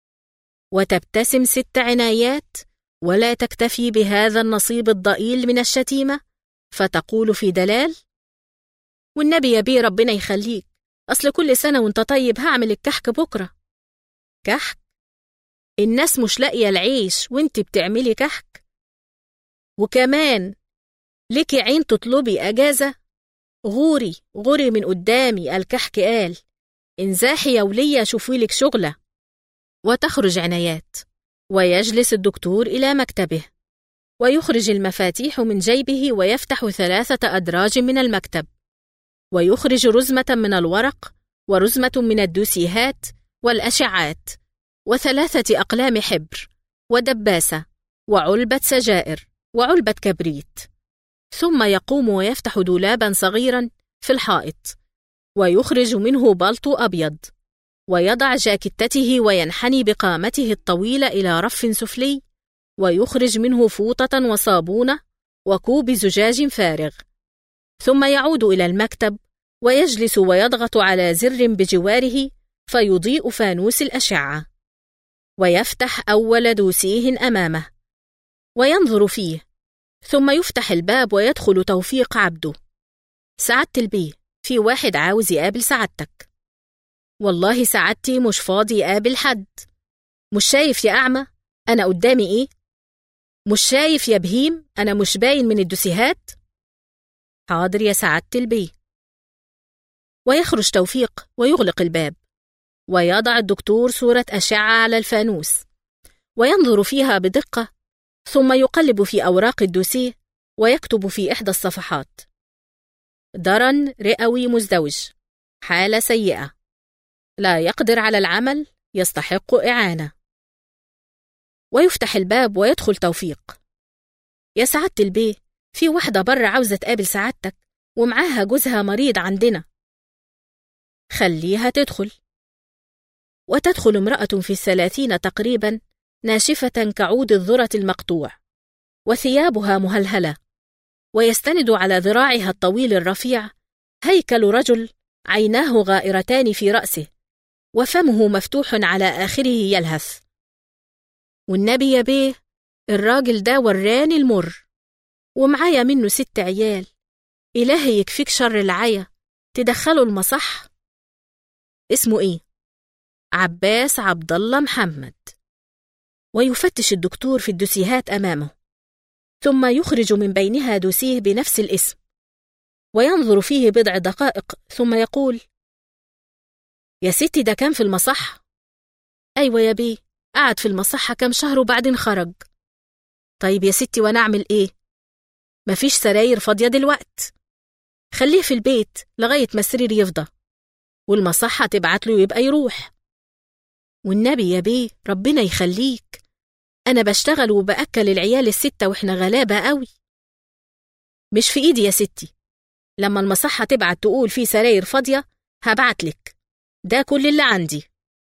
وتبتسم 6 عنايات ولا تكتفي بهذا النصيب الضئيل من الشتيمة، فتقول في دلال: والنبي يا بيه ربنا يخليك، أصل كل سنة وانت طيب هعمل الكحك بكرة. كحك؟ الناس مش لاقية العيش وانت بتعملي كحك؟ وكمان ليكي عين تطلبي أجازة؟ غوري غوري من قدامي، الكحك قال، انزاحي يا ولية شوفي لك شغلة. وتخرج عنايات، ويجلس الدكتور إلى مكتبه، ويخرج المفاتيح من جيبه ويفتح 3 أدراج من المكتب، ويخرج رزمة من الورق ورزمة من الدوسيهات والأشعات و3 أقلام حبر ودباسة وعلبة سجائر وعلبة كبريت، ثم يقوم ويفتح دولابا صغيرا في الحائط، ويخرج منه بلطو أبيض، ويضع جاكيتته وينحني بقامته الطويلة إلى رف سفلي، ويخرج منه فوطة وصابونة وكوب زجاج فارغ، ثم يعود إلى المكتب ويجلس ويضغط على زر بجواره فيضيء فانوس الأشعة، ويفتح أول دوسيه أمامه وينظر فيه، ثم يفتح الباب ويدخل توفيق عبده. سعادة البيه، في واحد عاوز يقابل سعادتك. والله سعادتي مش فاضي يقابل حد. مش شايف يا أعمى أنا قدامي إيه؟ مش شايف يا بهيم أنا مش باين من الدوسيهات؟ حاضر يا سعادة البيه. ويخرج توفيق ويغلق الباب، ويضع الدكتور صورة أشعة على الفانوس وينظر فيها بدقة، ثم يقلب في أوراق الدوسيه ويكتب في إحدى الصفحات: درن رئوي مزدوج، حالة سيئة، لا يقدر على العمل، يستحق إعانة. ويفتح الباب ويدخل توفيق. يا سعادة البيه، في واحدة برا عاوزة تقابل سعادتك ومعاها جوزها مريض عندنا. خليها تدخل. وتدخل امرأة في 30 تقريبا، ناشفة كعود الذرة المقطوع، وثيابها مهلهلة، ويستند على ذراعها الطويل الرفيع هيكل رجل، عيناه غائرتان في رأسه، وفمه مفتوح على آخره يلهث. والنبي يا بيه، الراجل ده وراني المر، ومعايا منه 6 عيال، إلهي يكفيك شر العيا، تدخله المصح. اسمه إيه؟ عباس عبد الله محمد. ويفتش الدكتور في الدوسيهات أمامه، ثم يخرج من بينها دوسيه بنفس الاسم، وينظر فيه بضع دقائق، ثم يقول: يا ستي ده كان في المصح. أيوة يا بيه، قعد في المصحة كام شهر وبعدين خرج. طيب يا ستي وأنا أعمل إيه؟ مفيش سراير فاضية دلوقت، خليه في البيت لغاية ما السرير يفضى، والمصحة تبعت له يبقى يروح. والنبي يا بيه ربنا يخليك، أنا بشتغل وبأكل العيال 6 وإحنا غلابة قوي. مش في إيدي يا ستي، لما المصحة تبعت تقول في سراير فاضية هبعتلك، ده كل اللي عندي.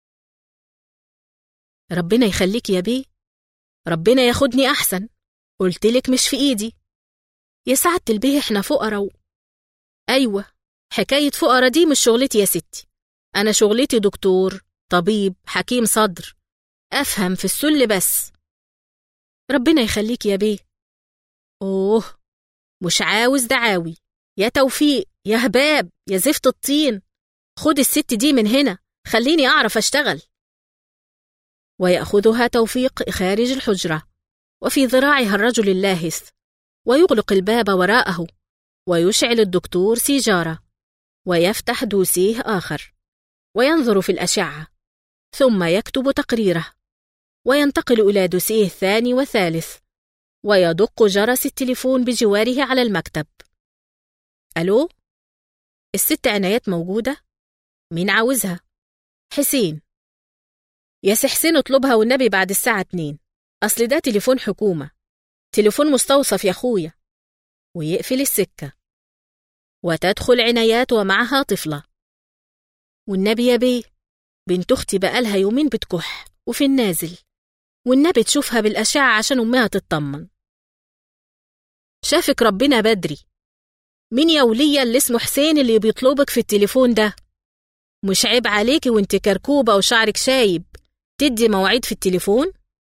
ربنا يخليك يا بيه، ربنا ياخدني أحسن، قلتلك مش في إيدي. يا سعادة البيه إحنا فقراء. أيوة، حكاية فقراء دي مش شغلتي يا ستي، أنا شغلتي دكتور، طبيب، حكيم صدر، أفهم في السل بس. ربنا يخليك يا بيه. أوه، مش عاوز دعاوي يا توفيق، يا هباب، يا زفت الطين، خد الست دي من هنا، خليني أعرف أشتغل. ويأخذها توفيق خارج الحجرة، وفي ذراعها الرجل اللاهث، ويغلق الباب وراءه، ويشعل الدكتور سيجارة، ويفتح دوسيه آخر، وينظر في الأشعة، ثم يكتب تقريره، وينتقل إلى دوسيه الثاني والثالث، ويدق جرس التليفون بجواره على المكتب. ألو؟ الست عنايات موجودة؟ مين عاوزها؟ حسين. يا سي حسين اطلبها والنبي بعد الساعة 2، أصل ده تليفون حكومة، تليفون مستوصف يا أخويا. ويقفل السكة. وتدخل عنايات ومعها طفلة. والنبي يا بيه، بنت أختي بقالها يومين بتكح وفي النازل، والنبي تشوفها بالأشعة عشان أمها تطمن. شافك ربنا بدري. مين يا ولية اللي اسمه حسين اللي بيطلبك في التليفون ده؟ مش عيب عليكي وانت كركوبة وشعرك شايب تدي مواعيد في التليفون؟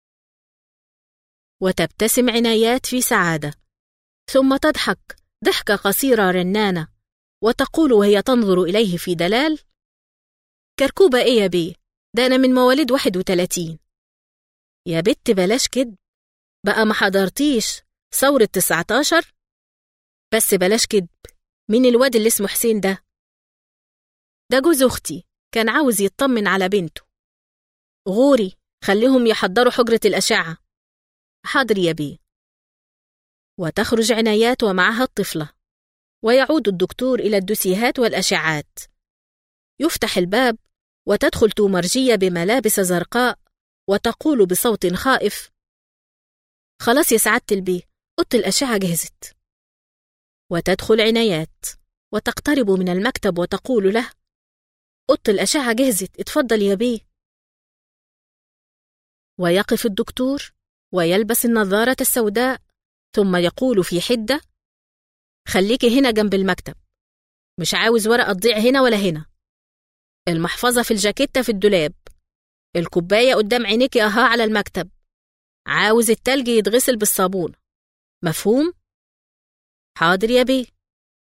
وتبتسم عنايات في سعادة، ثم تضحك ضحكة قصيرة رنانة، وتقول وهي تنظر إليه في دلال: كركوبة إيه يا بيه؟ ده أنا من مواليد 31. يا بت بلاش كده بقى، ما حضرتيش ثورة 19؟ بس بلاش كدب. مين الواد اللي اسمه حسين ده؟ ده جوز أختي، كان عاوز يطمن على بنته. غوري، خليهم يحضروا حجرة الأشعة. حاضر يا بيه. وتخرج عنايات ومعها الطفلة، ويعود الدكتور إلى الدوسيهات والأشعات. يفتح الباب، وتدخل تومرجية بملابس زرقاء، وتقول بصوت خائف: خلاص يا سعادة البيه، أوضة الأشعة جهزت. وتدخل عنايات. وتقترب من المكتب وتقول له: أوضة الأشعة جهزت، اتفضل يا بيه. ويقف الدكتور ويلبس النظارة السوداء، ثم يقول في حدة: خليكي هنا جنب المكتب، مش عاوز ورقة تضيع هنا ولا هنا. المحفظة في الجاكيتة في الدولاب، الكوباية قدام عينيكي أها على المكتب، عاوز التلج يتغسل بالصابون، مفهوم؟ حاضر يا بيه.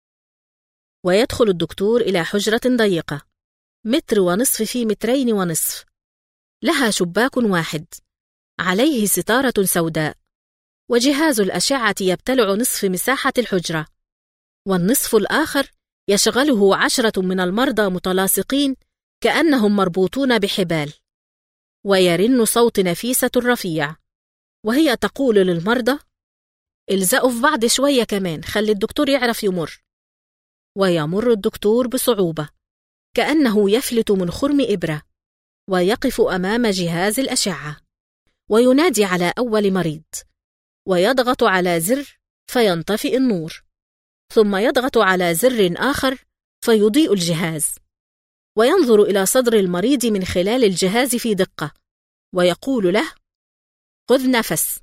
ويدخل الدكتور إلى حجرة ضيقة 1.5 متر في 2.5 متر، لها شباك واحد، عليه ستارة سوداء، وجهاز الأشعة يبتلع نصف مساحة الحجرة، والنصف الآخر يشغله 10 من المرضى متلاصقين كأنهم مربوطون بحبال. ويرن صوت نفيسة رفيع، وهي تقول للمرضى: الزقوا في بعض شوية كمان، خلي الدكتور يعرف يمر. ويمر الدكتور بصعوبة، كأنه يفلت من خرم إبرة، ويقف أمام جهاز الأشعة، وينادي على أول مريض، ويضغط على زر فينطفئ النور، ثم يضغط على زر آخر فيضيء الجهاز، وينظر إلى صدر المريض من خلال الجهاز في دقة، ويقول له: خذ نفس.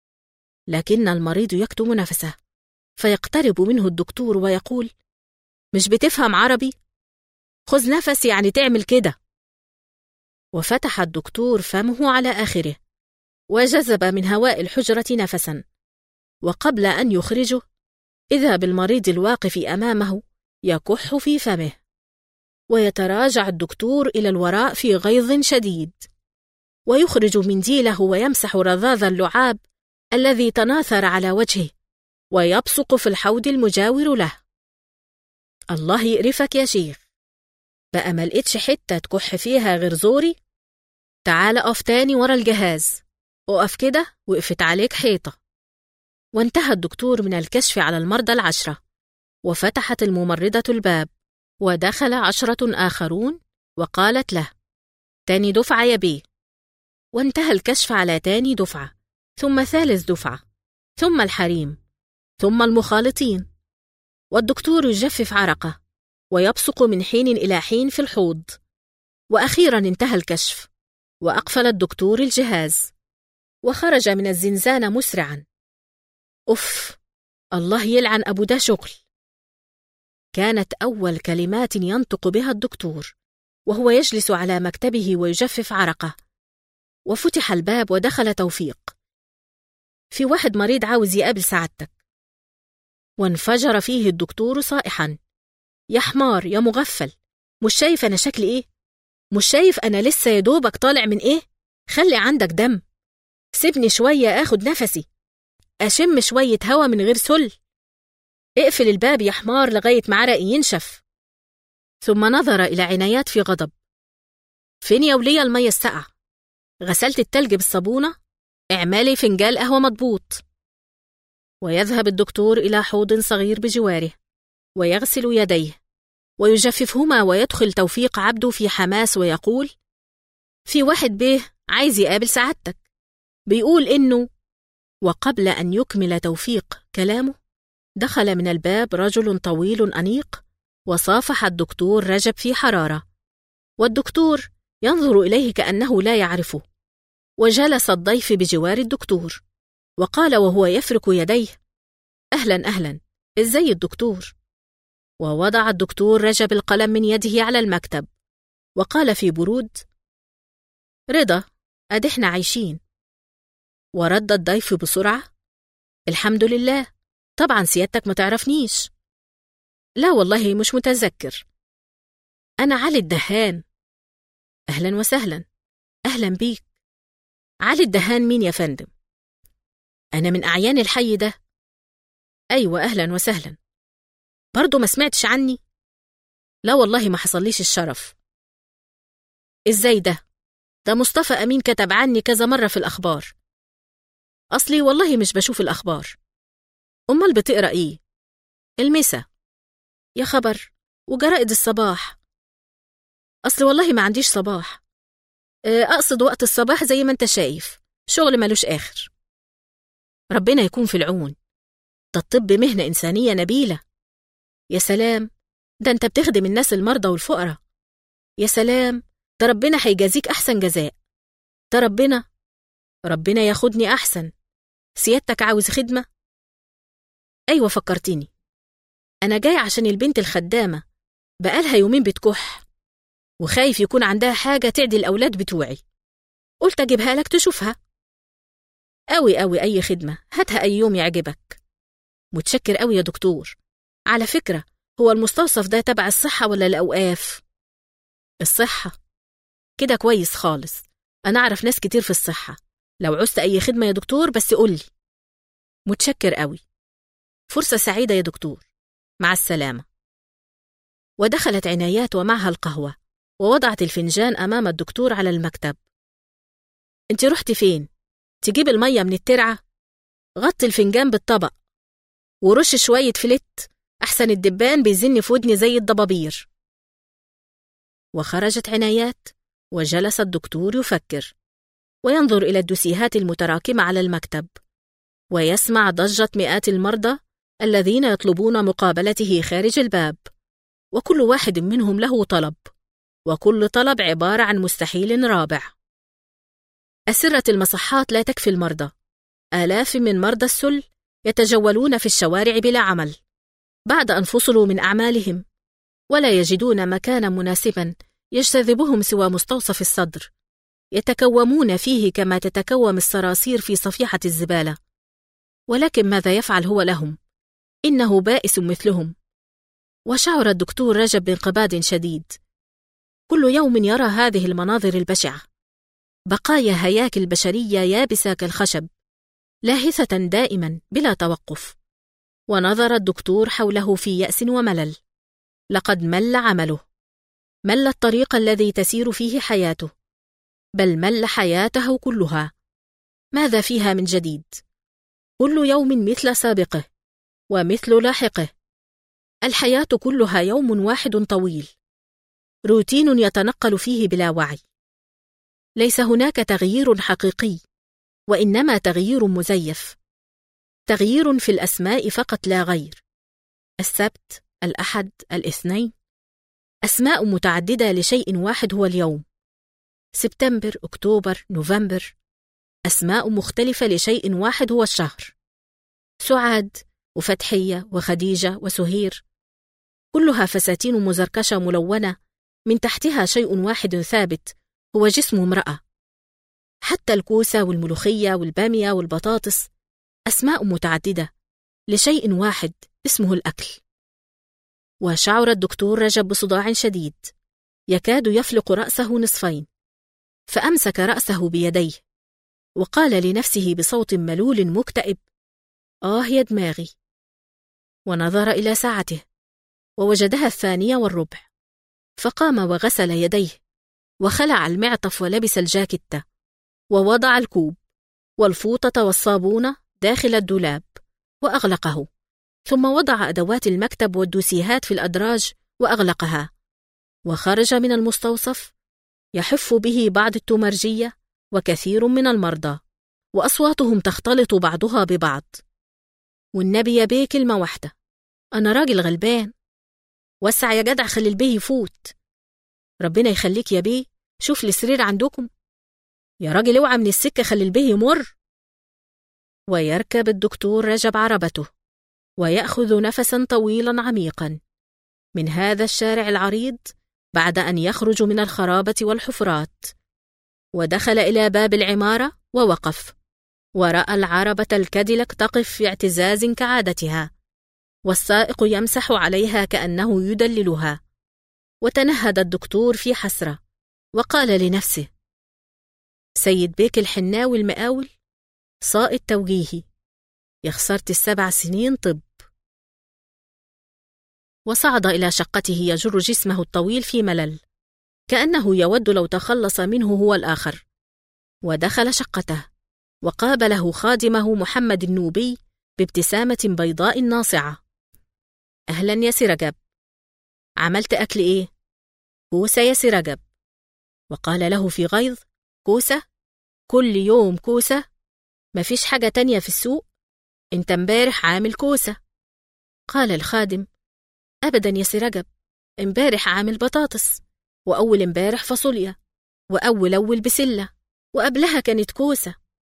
لكن المريض يكتم نفسه، فيقترب منه الدكتور ويقول: مش بتفهم عربي؟ خذ نفس يعني تعمل كده. وفتح الدكتور فمه على آخره، وجذب من هواء الحجرة نفسا، وقبل أن يخرجه إذا بالمريض الواقف أمامه يكح في فمه. ويتراجع الدكتور إلى الوراء في غيظ شديد، ويخرج منديله ويمسح رذاذ اللعاب الذي تناثر على وجهه، ويبصق في الحوض المجاور له. الله يقرفك يا شيخ، بقى ما لقيتش حتة تكح فيها غير زوري؟ تعال اقف تاني ورا الجهاز، اقف كده، وقفت عليك حيطة. وانتهى الدكتور من الكشف على المرضى 10، وفتحت الممرضة الباب، ودخل 10 آخرون، وقالت له: تاني دفعة يا بيه. وانتهى الكشف على تاني دفعة، ثم ثالث دفعة، ثم الحريم، ثم المخالطين. والدكتور يجفف عرقه، ويبصق من حين إلى حين في الحوض. وأخيرا انتهى الكشف، وأقفل الدكتور الجهاز، وخرج من الزنزانة مسرعا. أف، الله يلعن أبو ده شغل. كانت أول كلمات ينطق بها الدكتور وهو يجلس على مكتبه ويجفف عرقه. وفتح الباب ودخل توفيق: في واحد مريض عاوز يقابل سعادتك. وانفجر فيه الدكتور صائحا: يا حمار يا مغفل، مش شايف أنا شكلي إيه؟ مش شايف أنا لسه يدوبك طالع من إيه؟ خلي عندك دم، سيبني شوية آخد نفسي، أشم شوية هوا من غير سل. اقفل الباب يا حمار لغاية ما عرقي ينشف. ثم نظر إلى عنايات في غضب: فين يا ولية المية الساقعة؟ غسلت التلج بالصابونة؟ اعملي فنجال قهوة مضبوط. ويذهب الدكتور إلى حوض صغير بجواره، ويغسل يديه ويجففهما، ويدخل توفيق عبده في حماس ويقول: في واحد بيه عايز يقابل سعادتك، بيقول إنه. وقبل أن يكمل توفيق كلامه دخل من الباب رجل طويل أنيق، وصافح الدكتور رجب في حرارة، والدكتور ينظر إليه كأنه لا يعرفه. وجلس الضيف بجوار الدكتور، وقال وهو يفرك يديه: أهلا أهلا، إزاي الدكتور؟ ووضع الدكتور رجب القلم من يده على المكتب، وقال في برود: رضا، أدحنا عايشين. ورد الضيف بسرعة: الحمد لله، طبعا سيادتك ما تعرفنيش. لا والله مش متذكر، أنا علي الدهان. أهلا وسهلا، أهلا بيك. علي الدهان مين يا فندم؟ أنا من أعيان الحي ده. أيوة أهلا وسهلا. برضو ما سمعتش عني؟ لا والله ما حصليش الشرف. إزاي ده؟ ده مصطفى أمين كتب عني كذا مرة في الأخبار. أصلي والله مش بشوف الأخبار. أمال بتقرأ إيه؟ المسا. يا خبر، وجرائد الصباح. أصلي والله ما عنديش صباح، أقصد وقت الصباح زي ما أنت شايف، شغل ملوش آخر. ربنا يكون في العون، ده الطب مهنة إنسانية نبيلة. يا سلام، ده أنت بتخدم الناس المرضى والفقراء. يا سلام، ده ربنا هيجازيك أحسن جزاء. ده ربنا ياخدني أحسن. سيادتك عاوز خدمة؟ أيوة فكرتيني، أنا جاي عشان البنت الخدامة بقالها يومين بتكح، وخايف يكون عندها حاجة تعدي الأولاد بتوعي. قلت أجيبها لك تشوفها. أوي أوي، أي خدمة، هاتها أي يوم يعجبك. متشكر أوي يا دكتور. على فكرة، هو المستوصف ده تبع الصحة ولا الأوقاف؟ الصحة. كده كويس خالص، أنا أعرف ناس كتير في الصحة. لو عوزت أي خدمة يا دكتور بس قولي. متشكر أوي. فرصة سعيدة يا دكتور، مع السلامة. ودخلت عنايات ومعها القهوة، ووضعت الفنجان أمام الدكتور على المكتب. أنت رحتي فين؟ تجيب المية من الترعة؟ غطي الفنجان بالطبق ورش شوية فلت، أحسن الدبان بيزن في ودني زي الضبابير. وخرجت عنايات، وجلس الدكتور يفكر وينظر إلى الدسيهات المتراكمة على المكتب، ويسمع ضجة مئات المرضى الذين يطلبون مقابلته خارج الباب، وكل واحد منهم له طلب، وكل طلب عبارة عن مستحيل رابع. أسرة المصحات لا تكفي المرضى، آلاف من مرضى السل يتجولون في الشوارع بلا عمل بعد أن فصلوا من أعمالهم، ولا يجدون مكانا مناسبا يجتذبهم سوى مستوصف الصدر، يتكومون فيه كما تتكوم الصراصير في صفيحة الزبالة. ولكن ماذا يفعل هو لهم؟ إنه بائس مثلهم. وشعر الدكتور رجب بانقباض شديد. كل يوم يرى هذه المناظر البشعة، بقايا هياكل بشرية يابسة كالخشب، لاهثة دائما بلا توقف. ونظر الدكتور حوله في يأس وملل. لقد مل عمله، مل الطريق الذي تسير فيه حياته، بل مل حياته كلها. ماذا فيها من جديد؟ كل يوم مثل سابقه ومثل لاحقه. الحياة كلها يوم واحد طويل، روتين يتنقل فيه بلا وعي. ليس هناك تغيير حقيقي، وإنما تغيير مزيف، تغيير في الأسماء فقط لا غير. السبت، الأحد، الاثنين، أسماء متعددة لشيء واحد هو اليوم. سبتمبر، أكتوبر، نوفمبر، أسماء مختلفة لشيء واحد هو الشهر. سعاد وفتحية وخديجة وسهير، كلها فساتين مزركشة ملونة، من تحتها شيء واحد ثابت هو جسم امرأة. حتى الكوسة والملوخية والبامية والبطاطس أسماء متعددة لشيء واحد اسمه الأكل. وشعر الدكتور رجب بصداع شديد يكاد يفلق رأسه نصفين، فأمسك رأسه بيديه وقال لنفسه بصوت ملول مكتئب: آه يا دماغي. ونظر إلى ساعته ووجدها 2:15، فقام وغسل يديه وخلع المعطف ولبس الجاكيتة، ووضع الكوب والفوطة والصابون داخل الدولاب وأغلقه، ثم وضع أدوات المكتب والدوسيهات في الأدراج وأغلقها، وخرج من المستوصف يحف به بعض التمرجية وكثير من المرضى، وأصواتهم تختلط بعضها ببعض. والنبي يا بيه كلمة واحدة، أنا راجل غلبان. وسع يا جدع، خلي البيه يفوت. ربنا يخليك يا بيه، شوف لي سرير عندكم. يا راجل اوعى من السكة، خلي البيه يمر. ويركب الدكتور رجب عربته ويأخذ نفسا طويلا عميقا من هذا الشارع العريض بعد أن يخرج من الخرابة والحفرات. ودخل إلى باب العمارة ووقف، ورأى العربة الكاديلاك تقف في اعتزاز كعادتها، والسائق يمسح عليها كأنه يدللها. وتنهد الدكتور في حسرة وقال لنفسه: سيد بيك الحناوي المقاول سائط توجيهي، يا خسرت 7 سنين طب. وصعد إلى شقته يجر جسمه الطويل في ملل، كأنه يود لو تخلص منه هو الآخر. ودخل شقته وقابله خادمه محمد النوبي بابتسامة بيضاء ناصعة: أهلا يا سي رجب، عملت أكل إيه؟ كوسة يا سي رجب. وقال له في غيظ: كوسة؟ كل يوم كوسة؟ مفيش حاجة تانية في السوق؟ انت امبارح عامل كوسة. قال الخادم: أبدا يا سي رجب، امبارح عامل بطاطس، وأول امبارح فاصوليا، وأول بسلة، وقبلها كانت كوسة.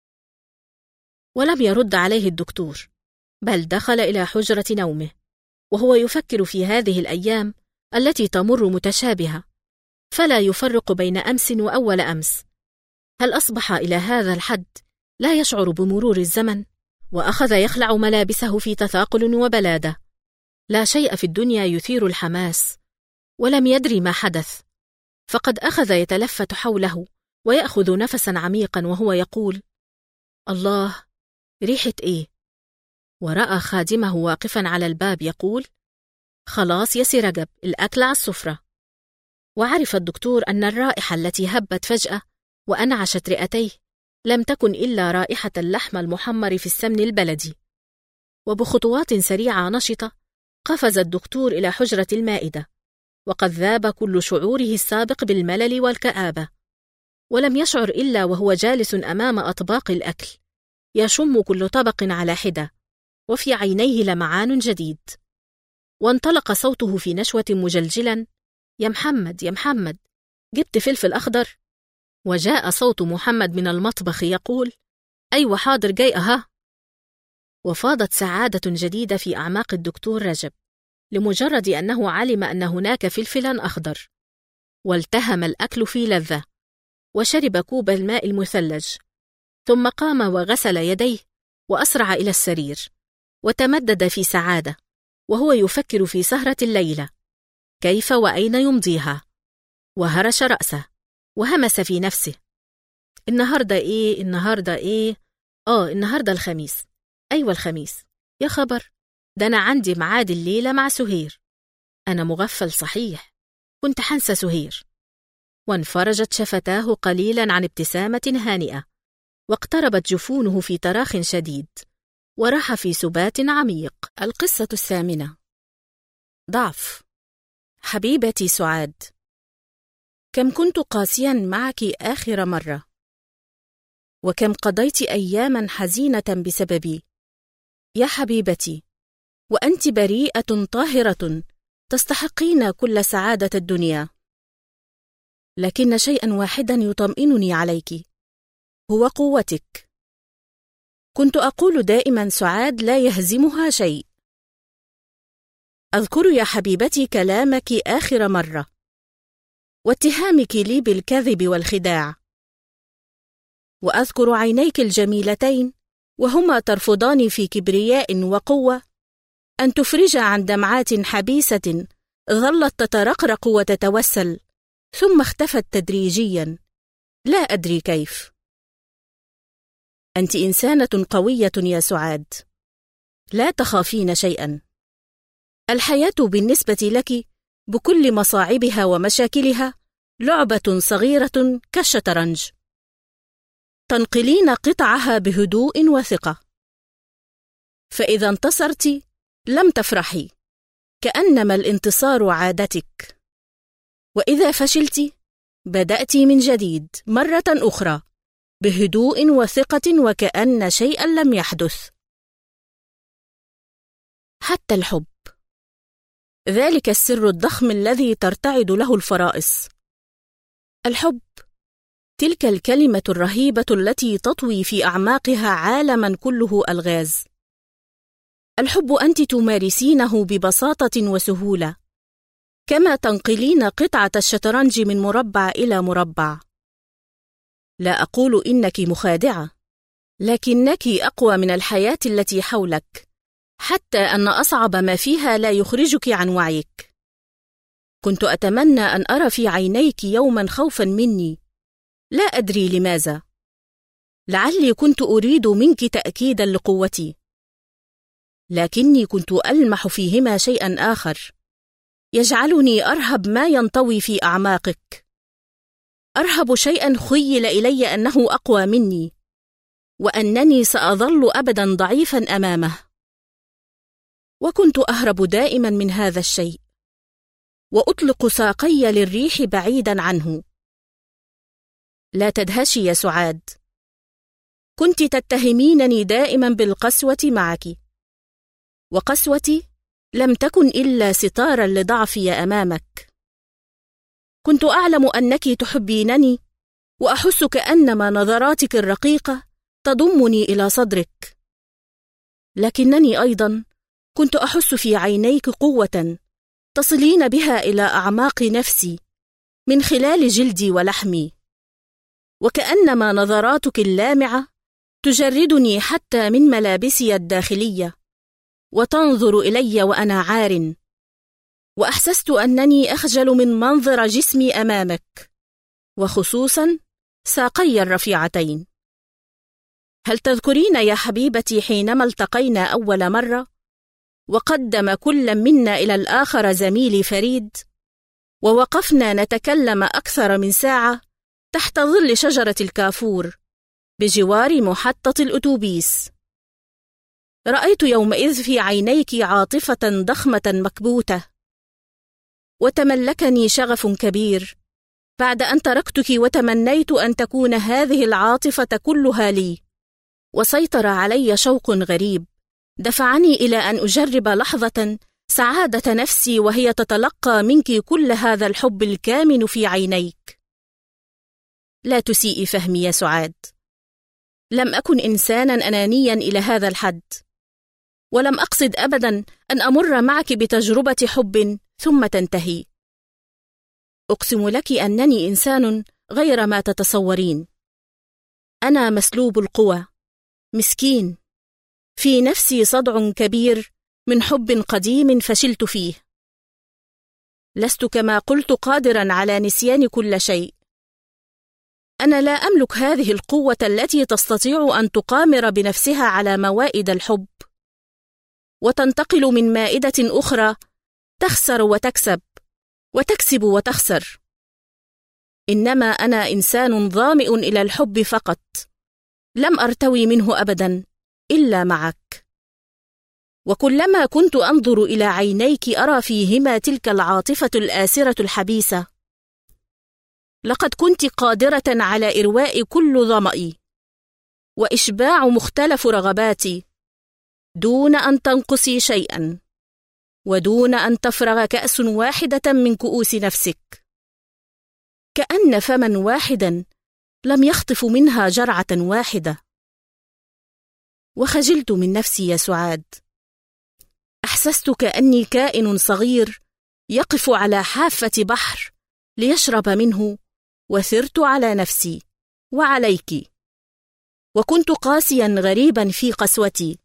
ولم يرد عليه الدكتور، بل دخل إلى حجرة نومه وهو يفكر في هذه الأيام التي تمر متشابهة، فلا يفرق بين أمس وأول أمس. هل أصبح إلى هذا الحد لا يشعر بمرور الزمن؟ وأخذ يخلع ملابسه في تثاقل وبلادة. لا شيء في الدنيا يثير الحماس، ولم يدري ما حدث، فقد أخذ يتلفت حوله ويأخذ نفسا عميقا وهو يقول: الله، ريحة إيه؟ ورأى خادمه واقفا على الباب يقول: خلاص يا سي رجب، الأكل على السفرة. وعرف الدكتور أن الرائحة التي هبت فجأة وأنعشت رئتيه لم تكن إلا رائحة اللحم المحمر في السمن البلدي. وبخطوات سريعة نشطة قفز الدكتور إلى حجرة المائدة، وقد ذاب كل شعوره السابق بالملل والكآبة، ولم يشعر إلا وهو جالس أمام أطباق الأكل يشم كل طبق على حدة، وفي عينيه لمعان جديد. وانطلق صوته في نشوة مجلجلا: يا محمد يا محمد، جبت فلفل أخضر؟ وجاء صوت محمد من المطبخ يقول: أيوة حاضر جاي أها. وفاضت سعادة جديدة في أعماق الدكتور رجب لمجرد أنه علم أن هناك فلفلا أخضر، والتهم الأكل في لذة، وشرب كوب الماء المثلج، ثم قام وغسل يديه وأسرع إلى السرير، وتمدد في سعادة وهو يفكر في سهرة الليلة كيف وأين يمضيها. وهرش رأسه وهمس في نفسه: النهاردة إيه؟ النهاردة إيه؟ النهاردة الخميس. أيوة الخميس. يا خبر، ده أنا عندي ميعاد الليلة مع سهير. أنا مغفل صحيح، كنت حنسى سهير. وانفرجت شفتاه قليلا عن ابتسامة هانئة، واقتربت جفونه في تراخ شديد، وراح في سبات عميق. القصة 8: ضعف. حبيبتي سعاد، كم كنت قاسيا معك آخر مرة، وكم قضيت أياما حزينة بسببي. يا حبيبتي، وأنت بريئة طاهرة تستحقين كل سعادة الدنيا، لكن شيئا واحدا يطمئنني عليك، هو قوتك. كنت أقول دائما سعاد لا يهزمها شيء. أذكر يا حبيبتي كلامك آخر مرة، واتهامك لي بالكذب والخداع، وأذكر عينيك الجميلتين وهما ترفضان في كبرياء وقوة أن تفرج عن دمعات حبيسة ظلت تترقرق وتتوسل، ثم اختفت تدريجيا، لا أدري كيف. أنت إنسانة قوية يا سعاد، لا تخافين شيئا. الحياة بالنسبة لك بكل مصاعبها ومشاكلها لعبة صغيرة كالشطرنج، تنقلين قطعها بهدوء وثقة، فإذا انتصرت لم تفرحي، كأنما الانتصار عادتك، وإذا فشلت بدأت من جديد مرة أخرى بهدوء وثقة وكأن شيئا لم يحدث. حتى الحب، ذلك السر الضخم الذي ترتعد له الفرائص. الحب، تلك الكلمة الرهيبة التي تطوي في أعماقها عالما كله ألغاز. الحب أنت تمارسينه ببساطة وسهولة، كما تنقلين قطعة الشطرنج من مربع إلى مربع. لا أقول إنك مخادعة، لكنك أقوى من الحياة التي حولك، حتى أن أصعب ما فيها لا يخرجك عن وعيك. كنت أتمنى أن أرى في عينيك يوما خوفا مني، لا أدري لماذا، لعلي كنت أريد منك تأكيدا لقوتي، لكني كنت ألمح فيهما شيئا آخر يجعلني أرهب ما ينطوي في أعماقك، أرهب شيئا خيل إلي أنه أقوى مني، وأنني سأظل أبدا ضعيفا أمامه. وكنت أهرب دائما من هذا الشيء، وأطلق ساقي للريح بعيدا عنه. لا تدهشي يا سعاد، كنت تتهمينني دائما بالقسوة معك، وقسوتي لم تكن إلا ستارا لضعفي أمامك. كنت أعلم أنك تحبينني، وأحس كأنما نظراتك الرقيقة تضمني إلى صدرك، لكنني أيضا كنت أحس في عينيك قوة تصلين بها إلى أعماق نفسي من خلال جلدي ولحمي، وكأنما نظراتك اللامعة تجردني حتى من ملابسي الداخلية وتنظر إلي وأنا عار، وأحسست أنني أخجل من منظر جسمي أمامك، وخصوصا ساقي الرفيعتين. هل تذكرين يا حبيبتي حينما التقينا أول مرة وقدم كل منا إلى الآخر زميلي فريد، ووقفنا نتكلم أكثر من ساعة تحت ظل شجرة الكافور بجوار محطة الأتوبيس؟ رأيت يومئذ في عينيك عاطفة ضخمة مكبوتة، وتملكني شغف كبير بعد أن تركتك وتمنيت أن تكون هذه العاطفة كلها لي، وسيطر علي شوق غريب دفعني إلى أن أجرب لحظة سعادة نفسي وهي تتلقى منك كل هذا الحب الكامن في عينيك. لا تسيئي فهمي يا سعاد، لم أكن إنسانا أنانيا إلى هذا الحد، ولم أقصد أبدا أن أمر معك بتجربة حب ثم تنتهي. أقسم لك أنني إنسان غير ما تتصورين. أنا مسلوب القوى، مسكين، في نفسي صدع كبير من حب قديم فشلت فيه. لست كما قلت قادرا على نسيان كل شيء. أنا لا أملك هذه القوة التي تستطيع أن تقامر بنفسها على موائد الحب وتنتقل من مائدة أخرى، تخسر وتكسب وتكسب وتخسر. إنما أنا إنسان ظامئ إلى الحب فقط، لم أرتوي منه أبدا إلا معك. وكلما كنت أنظر إلى عينيك أرى فيهما تلك العاطفة الآسرة الحبيسة. لقد كنت قادرة على إرواء كل ظمئي وإشباع مختلف رغباتي دون أن تنقصي شيئا، ودون أن تفرغ كأس واحدة من كؤوس نفسك، كأن فما واحدا لم يخطف منها جرعة واحدة. وخجلت من نفسي يا سعاد. أحسست كأني كائن صغير يقف على حافة بحر ليشرب منه، وثرت على نفسي وعليك، وكنت قاسيا غريبا في قسوتي.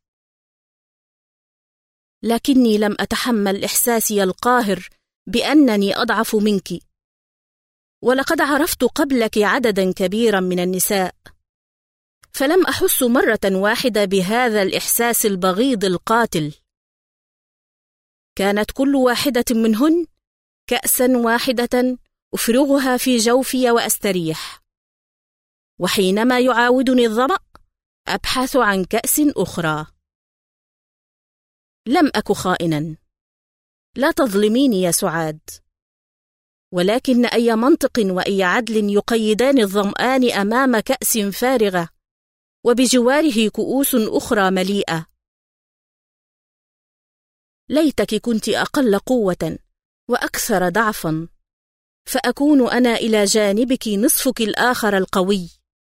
لكني لم أتحمل إحساسي القاهر بأنني أضعف منك، ولقد عرفت قبلك عددا كبيرا من النساء، فلم أحس مرة واحدة بهذا الإحساس البغيض القاتل. كانت كل واحدة منهن كأسا واحدة أفرغها في جوفي وأستريح، وحينما يعاودني الظمأ أبحث عن كأس أخرى. لم أك خائنا، لا تظلميني يا سعاد، ولكن أي منطق وأي عدل يقيدان الظمآن أمام كأس فارغة وبجواره كؤوس أخرى مليئة؟ ليتك كنت أقل قوة وأكثر ضعفا، فأكون أنا إلى جانبك نصفك الآخر القوي.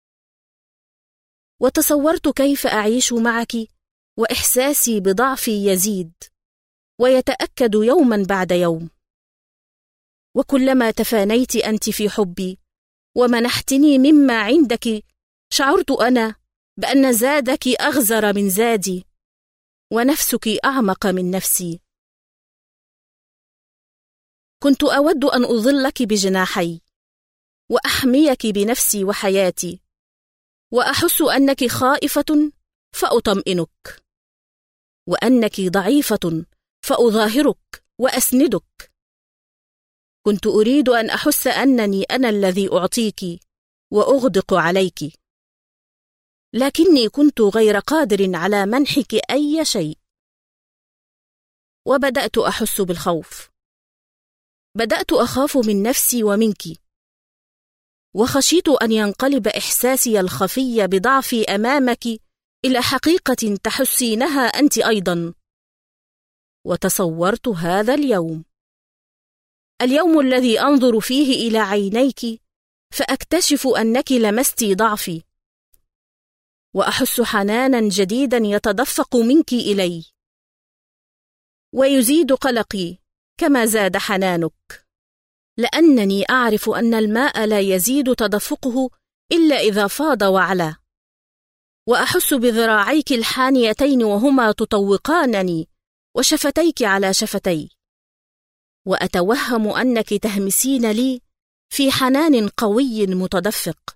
وتصورت كيف أعيش معك وإحساسي بضعفي يزيد ويتأكد يوما بعد يوم، وكلما تفانيت أنت في حبي ومنحتني مما عندك شعرت أنا بأن زادك أغزر من زادي ونفسك أعمق من نفسي. كنت أود أن أظلك بجناحي وأحميك بنفسي وحياتي، وأحس أنك خائفة فأطمئنك، وأنك ضعيفة فأظاهرك وأسندك. كنت أريد أن أحس أنني أنا الذي أعطيك وأغدق عليك، لكني كنت غير قادر على منحك أي شيء. وبدأت أحس بالخوف، بدأت أخاف من نفسي ومنك، وخشيت أن ينقلب إحساسي الخفي بضعفي أمامك إلى حقيقة تحسينها أنت أيضا. وتصورت هذا اليوم الذي أنظر فيه إلى عينيك فأكتشف أنك لمست ضعفي، وأحس حنانا جديدا يتدفق منك إلي، ويزيد قلقي كما زاد حنانك، لأنني أعرف أن الماء لا يزيد تدفقه إلا إذا فاض وعلا، وأحس بذراعيك الحانيتين وهما تطوقانني وشفتيك على شفتي، وأتوهم أنك تهمسين لي في حنان قوي متدفق.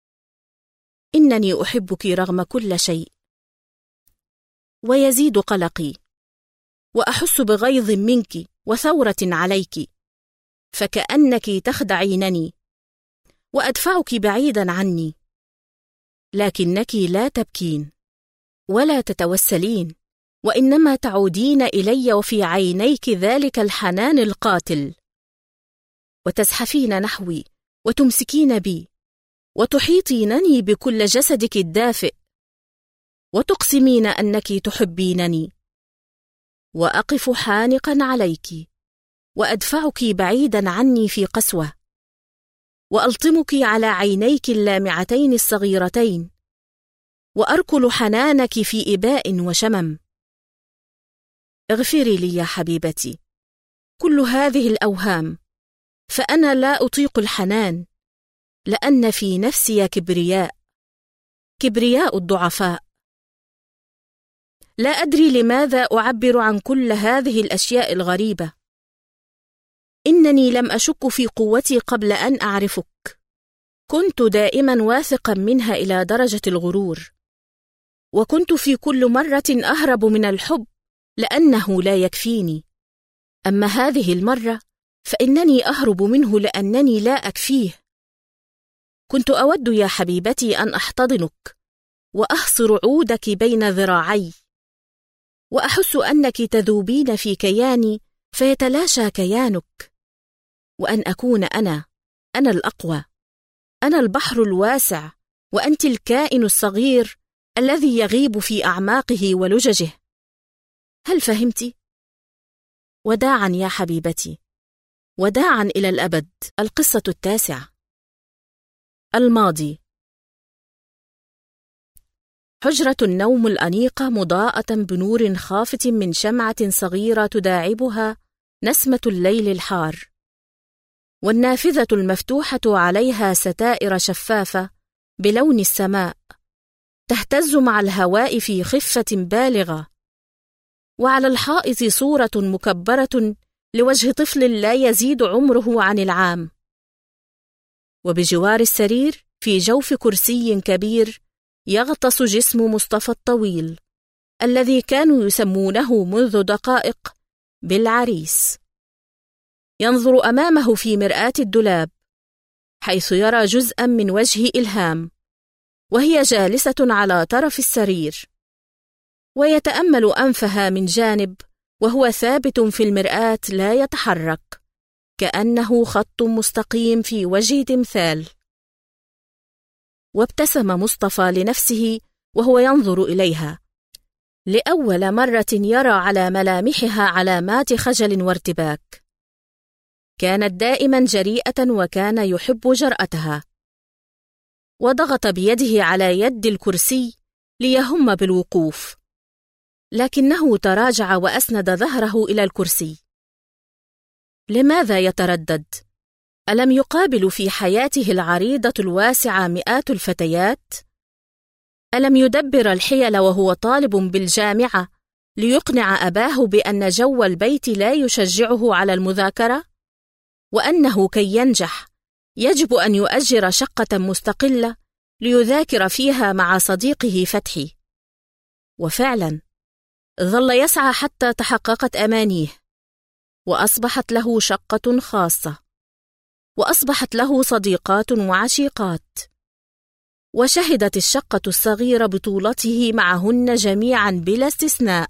إنني أحبك رغم كل شيء. ويزيد قلقي، وأحس بغيظ منك وثورة عليك، فكأنك تخدعينني وأدفعك بعيدا عني، لكنك لا تبكين ولا تتوسلين، وإنما تعودين إلي وفي عينيك ذلك الحنان القاتل، وتزحفين نحوي وتمسكين بي وتحيطينني بكل جسدك الدافئ، وتقسمين أنك تحبينني، وأقف حانقا عليك وأدفعك بعيدا عني في قسوة، وألطمك على عينيك اللامعتين الصغيرتين، وأركل حنانك في إباء وشمم. اغفري لي يا حبيبتي كل هذه الأوهام، فأنا لا أطيق الحنان، لأن في نفسي كبرياء الضعفاء. لا أدري لماذا أعبر عن كل هذه الأشياء الغريبة. إنني لم أشك في قوتي قبل أن أعرفك، كنت دائما واثقا منها إلى درجة الغرور، وكنت في كل مرة أهرب من الحب لأنه لا يكفيني، أما هذه المرة فإنني أهرب منه لأنني لا أكفيه. كنت أود يا حبيبتي أن أحتضنك وأحصر عودك بين ذراعي، وأحس أنك تذوبين في كياني فيتلاشى كيانك، وأن أكون أنا الأقوى، أنا البحر الواسع، وأنت الكائن الصغير الذي يغيب في أعماقه ولججه. هل فهمت؟ وداعا يا حبيبتي، وداعا إلى الأبد. القصة 9. الماضي. حجرة النوم الأنيقة مضاءة بنور خافت من شمعة صغيرة تداعبها نسمة الليل الحار، والنافذة المفتوحة عليها ستائر شفافة بلون السماء تهتز مع الهواء في خفة بالغة، وعلى الحائط صورة مكبرة لوجه طفل لا يزيد عمره عن العام، وبجوار السرير في جوف كرسي كبير يغطس جسم مصطفى الطويل الذي كانوا يسمونه منذ دقائق بالعريس، ينظر أمامه في مرآة الدولاب حيث يرى جزءا من وجه إلهام وهي جالسة على طرف السرير، ويتأمل أنفها من جانب وهو ثابت في المرآة لا يتحرك، كأنه خط مستقيم في وجه تمثال. وابتسم مصطفى لنفسه وهو ينظر إليها، لأول مرة يرى على ملامحها علامات خجل وارتباك. كانت دائما جريئة وكان يحب جرأتها، وضغط بيده على يد الكرسي ليهم بالوقوف، لكنه تراجع وأسند ظهره إلى الكرسي. لماذا يتردد؟ ألم يقابل في حياته العريضة الواسعة مئات الفتيات؟ ألم يدبر الحيل وهو طالب بالجامعة ليقنع أباه بأن جو البيت لا يشجعه على المذاكرة، وأنه كي ينجح يجب أن يؤجر شقة مستقلة ليذاكر فيها مع صديقه فتحي؟ وفعلا ظل يسعى حتى تحققت أمانيه، وأصبحت له شقة خاصة، وأصبحت له صديقات وعشيقات، وشهدت الشقة الصغيرة بطولته معهن جميعا بلا استثناء.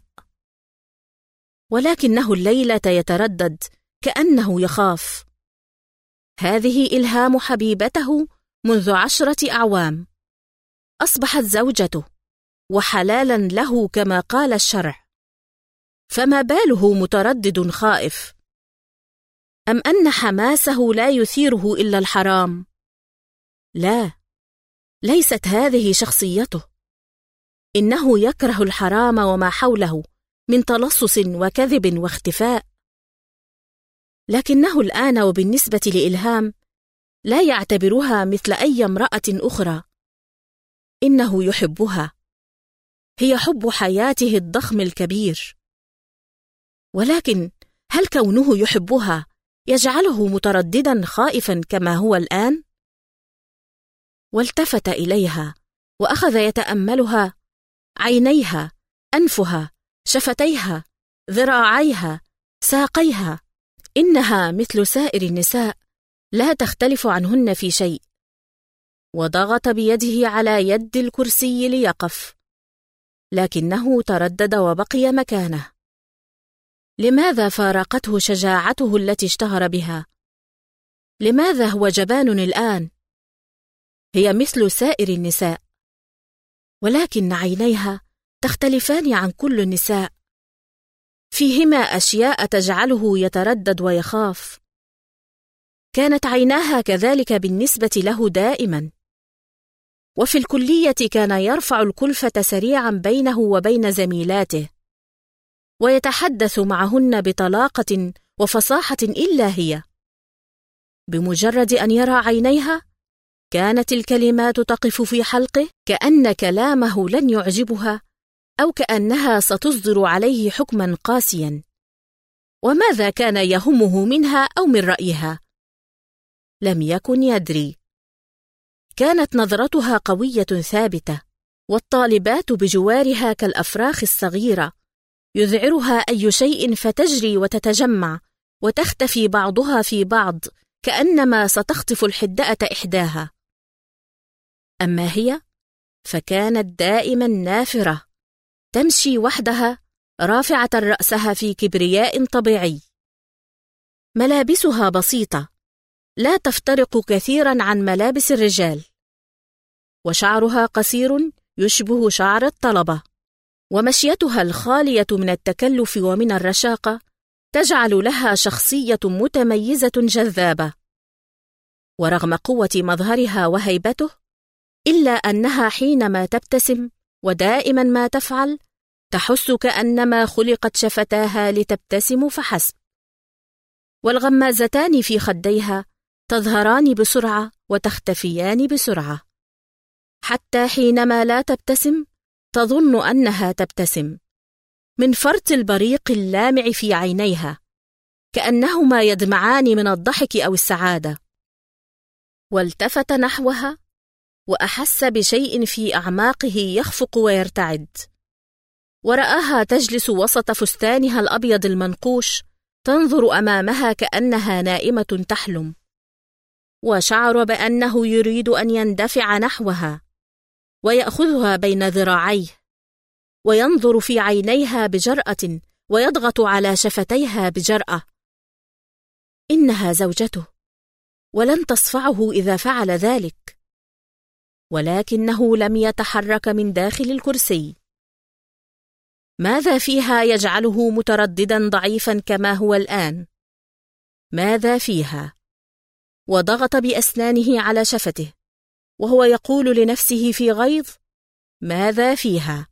ولكنه الليلة يتردد كأنه يخاف. هذه إلهام حبيبته منذ 10 أعوام، أصبحت زوجته وحلالا له كما قال الشرع، فما باله متردد خائف؟ أم أن حماسه لا يثيره إلا الحرام؟ لا، ليست هذه شخصيته. إنه يكره الحرام وما حوله من تلصص وكذب واختفاء. لكنه الآن وبالنسبة لإلهام لا يعتبرها مثل أي امرأة أخرى. إنه يحبها، هي حب حياته الضخم الكبير. ولكن هل كونه يحبها يجعله مترددا خائفا كما هو الآن؟ والتفت إليها وأخذ يتأملها، عينيها، أنفها، شفتيها، ذراعيها، ساقيها، إنها مثل سائر النساء لا تختلف عنهن في شيء. وضغط بيده على يد الكرسي ليقف، لكنه تردد وبقي مكانه. لماذا فارقته شجاعته التي اشتهر بها؟ لماذا هو جبان الآن؟ هي مثل سائر النساء، ولكن عينيها تختلفان عن كل النساء، فيهما أشياء تجعله يتردد ويخاف. كانت عيناها كذلك بالنسبة له دائما، وفي الكلية كان يرفع الكلفة سريعا بينه وبين زميلاته، ويتحدث معهن بطلاقة وفصاحة إلا هي. بمجرد أن يرى عينيها كانت الكلمات تقف في حلقه، كأن كلامه لن يعجبها أو كأنها ستصدر عليه حكما قاسيا. وماذا كان يهمه منها أو من رأيها؟ لم يكن يدري. كانت نظرتها قوية ثابتة، والطالبات بجوارها كالأفراخ الصغيرة، يذعرها أي شيء فتجري وتتجمع وتختفي بعضها في بعض كأنما ستخطف الحدأة إحداها. أما هي فكانت دائما نافرة، تمشي وحدها رافعة رأسها في كبرياء طبيعي. ملابسها بسيطة، لا تفترق كثيرا عن ملابس الرجال، وشعرها قصير يشبه شعر الطلبة، ومشيتها الخالية من التكلف ومن الرشاقة تجعل لها شخصية متميزة جذابة. ورغم قوة مظهرها وهيبته، إلا أنها حينما تبتسم ودائما ما تفعل تحس كأنما خلقت شفتاها لتبتسم فحسب. والغمازتان في خديها تظهران بسرعة وتختفيان بسرعة، حتى حينما لا تبتسم تظن أنها تبتسم، من فرط البريق اللامع في عينيها، كأنهما يدمعان من الضحك أو السعادة. والتفت نحوها وأحس بشيء في أعماقه يخفق ويرتعد، ورآها تجلس وسط فستانها الأبيض المنقوش تنظر أمامها كأنها نائمة تحلم، وشعر بأنه يريد أن يندفع نحوها ويأخذها بين ذراعيه وينظر في عينيها بجرأة ويضغط على شفتيها بجرأة. إنها زوجته ولن تصفعه إذا فعل ذلك، ولكنه لم يتحرك من داخل الكرسي. ماذا فيها يجعله مترددا ضعيفا كما هو الآن؟ ماذا فيها؟ وضغط بأسنانه على شفته وهو يقول لنفسه في غيظ: ماذا فيها؟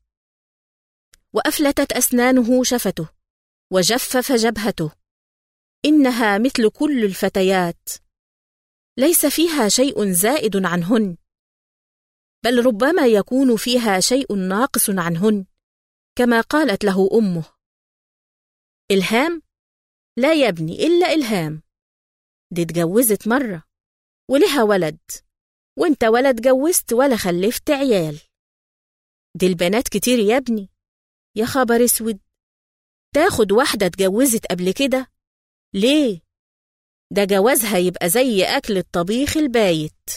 وأفلتت أسنانه شفته وجفف جبهته. إنها مثل كل الفتيات، ليس فيها شيء زائد عنهن، بل ربما يكون فيها شيء ناقص عنهن، كما قالت له أمه. إلهام؟ لا يا ابني، إلا إلهام دي اتجوزت مرة ولها ولد، وانت ولا اتجوزت ولا خلفت عيال. دي البنات كتير يا ابني. يا خبر اسود، تاخد واحدة اتجوزت قبل كده؟ ليه؟ ده جوازها يبقى زي أكل الطبيخ البايت.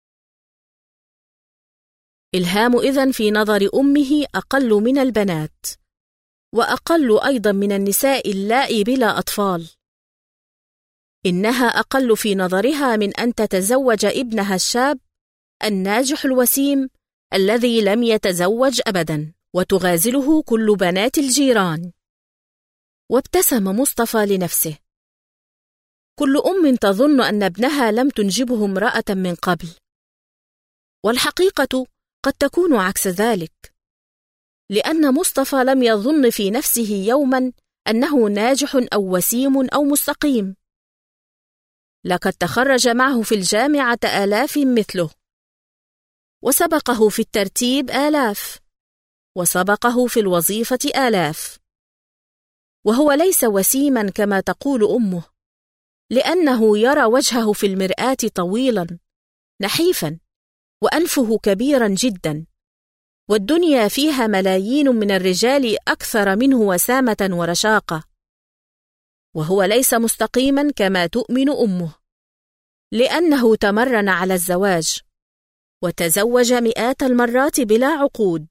إلهام إذن في نظر أمه أقل من البنات، وأقل أيضا من النساء اللائي بلا أطفال. إنها أقل في نظرها من أن تتزوج ابنها الشاب الناجح الوسيم الذي لم يتزوج أبدا، وتغازله كل بنات الجيران. وابتسم مصطفى لنفسه. كل أم تظن أن ابنها لم تنجبه امرأة من قبل، والحقيقة قد تكون عكس ذلك، لأن مصطفى لم يظن في نفسه يوما أنه ناجح أو وسيم أو مستقيم. لقد تخرج معه في الجامعة آلاف مثله، وسبقه في الترتيب آلاف، وسبقه في الوظيفة آلاف، وهو ليس وسيما كما تقول أمه، لأنه يرى وجهه في المرآة طويلا نحيفا وأنفه كبيرا جدا، والدنيا فيها ملايين من الرجال أكثر منه وسامة ورشاقة، وهو ليس مستقيما كما تؤمن أمه، لأنه تمرن على الزواج وتزوج مئات المرات بلا عقود.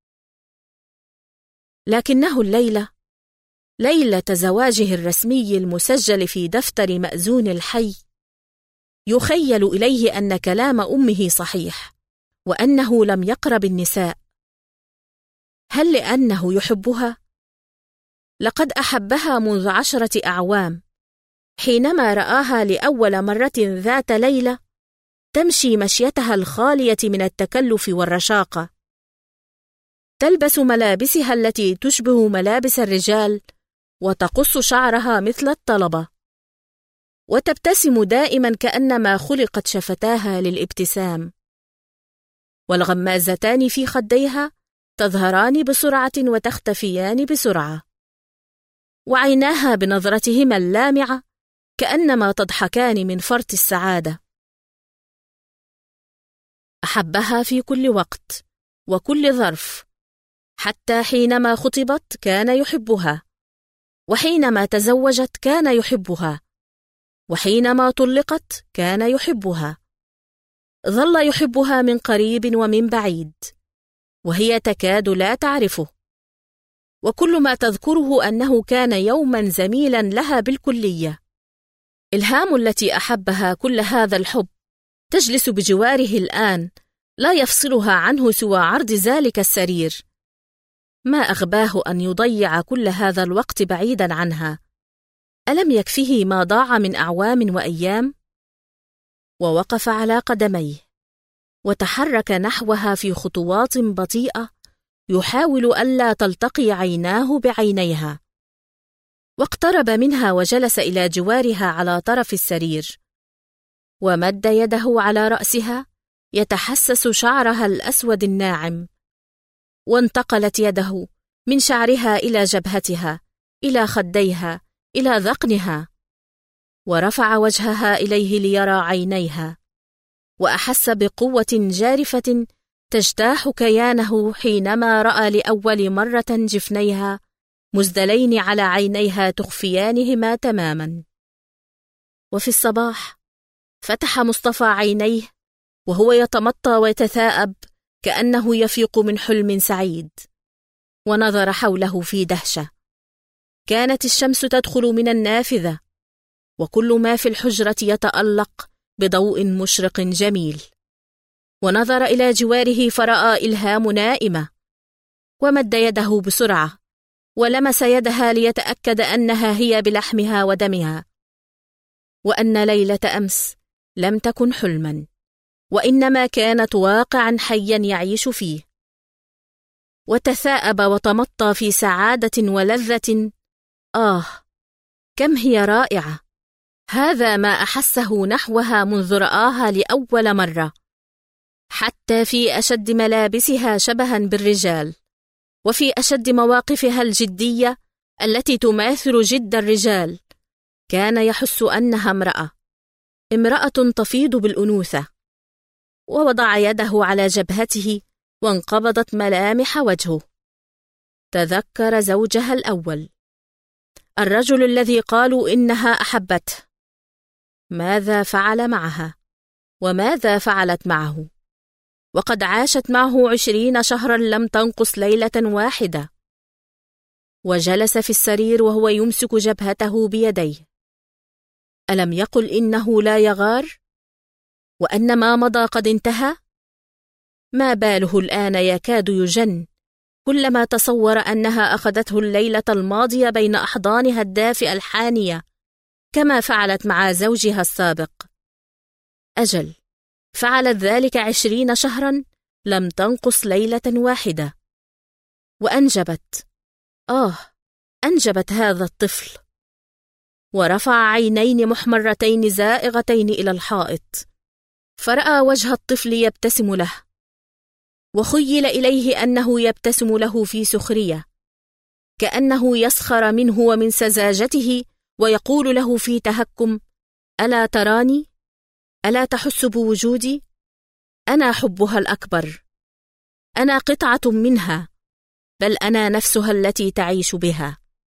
لكنه الليلة، ليلة زواجه الرسمي المسجل في دفتر مأذون الحي، يخيل إليه أن كلام أمه صحيح، وأنه لم يقرب النساء. هل لأنه يحبها؟ لقد أحبها منذ 10 أعوام، حينما رآها لأول مرة ذات ليلة تمشي مشيتها الخالية من التكلف والرشاقة، تلبس ملابسها التي تشبه ملابس الرجال، وتقص شعرها مثل الطلبة، وتبتسم دائما كأنما خلقت شفتاها للابتسام، والغمازتان في خديها تظهران بسرعة وتختفيان بسرعة، وعيناها بنظرتهما اللامعة كأنما تضحكان من فرط السعادة. أحبها في كل وقت وكل ظرف، حتى حينما خطبت كان يحبها، وحينما تزوجت كان يحبها، وحينما طلقت كان يحبها. ظل يحبها من قريب ومن بعيد، وهي تكاد لا تعرفه، وكل ما تذكره أنه كان يوما زميلا لها بالكلية. إلهام التي أحبها كل هذا الحب تجلس بجواره الآن، لا يفصلها عنه سوى عرض ذلك السرير. ما أغباه أن يضيع كل هذا الوقت بعيدا عنها، ألم يكفه ما ضاع من أعوام وأيام؟ ووقف على قدميه، وتحرك نحوها في خطوات بطيئة، يحاول ألا تلتقي عيناه بعينيها، واقترب منها وجلس إلى جوارها على طرف السرير، ومد يده على رأسها يتحسس شعرها الأسود الناعم، وانتقلت يده من شعرها إلى جبهتها، إلى خديها، إلى ذقنها، ورفع وجهها إليه ليرى عينيها، وأحس بقوة جارفة تجتاح كيانه حينما رأى لأول مرة جفنيها مزدلين على عينيها تخفيانهما تماما. وفي الصباح فتح مصطفى عينيه وهو يتمطى ويتثاءب كأنه يفيق من حلم سعيد، ونظر حوله في دهشة. كانت الشمس تدخل من النافذة، وكل ما في الحجرة يتألق بضوء مشرق جميل. ونظر إلى جواره فرأى إلهام نائمة، ومد يده بسرعة ولمس يدها ليتأكد أنها هي بلحمها ودمها، وأن ليلة أمس لم تكن حلما، وإنما كانت واقعا حيا يعيش فيه. وتثاءب وتمطى في سعادة ولذة. كم هي رائعة! هذا ما أحسه نحوها منذ رآها لأول مرة، حتى في أشد ملابسها شبها بالرجال، وفي أشد مواقفها الجدية التي تماثل جد الرجال، كان يحس أنها امرأة تفيض بالأنوثة. ووضع يده على جبهته وانقبضت ملامح وجهه. تذكر زوجها الأول، الرجل الذي قالوا إنها أحبته. ماذا فعل معها؟ وماذا فعلت معه؟ وقد عاشت معه 20 شهرا لم تنقص ليلة واحدة. وجلس في السرير وهو يمسك جبهته بيديه. ألم يقل إنه لا يغار؟ وأن ما مضى قد انتهى؟ ما باله الآن يكاد يجن كلما تصور أنها أخذته الليلة الماضية بين أحضانها الدافئة الحانية كما فعلت مع زوجها السابق. أجل، فعلت ذلك 20 شهرا لم تنقص ليلة واحدة. وأنجبت، أنجبت هذا الطفل. ورفع عينين محمرتين زائغتين إلى الحائط، فرأى وجه الطفل يبتسم له، وخيل إليه أنه يبتسم له في سخرية، كأنه يسخر منه ومن سذاجته، ويقول له في تهكم: ألا تراني؟ ألا تحس بوجودي؟ أنا حبها الأكبر، أنا قطعة منها، بل أنا نفسها التي تعيش بها.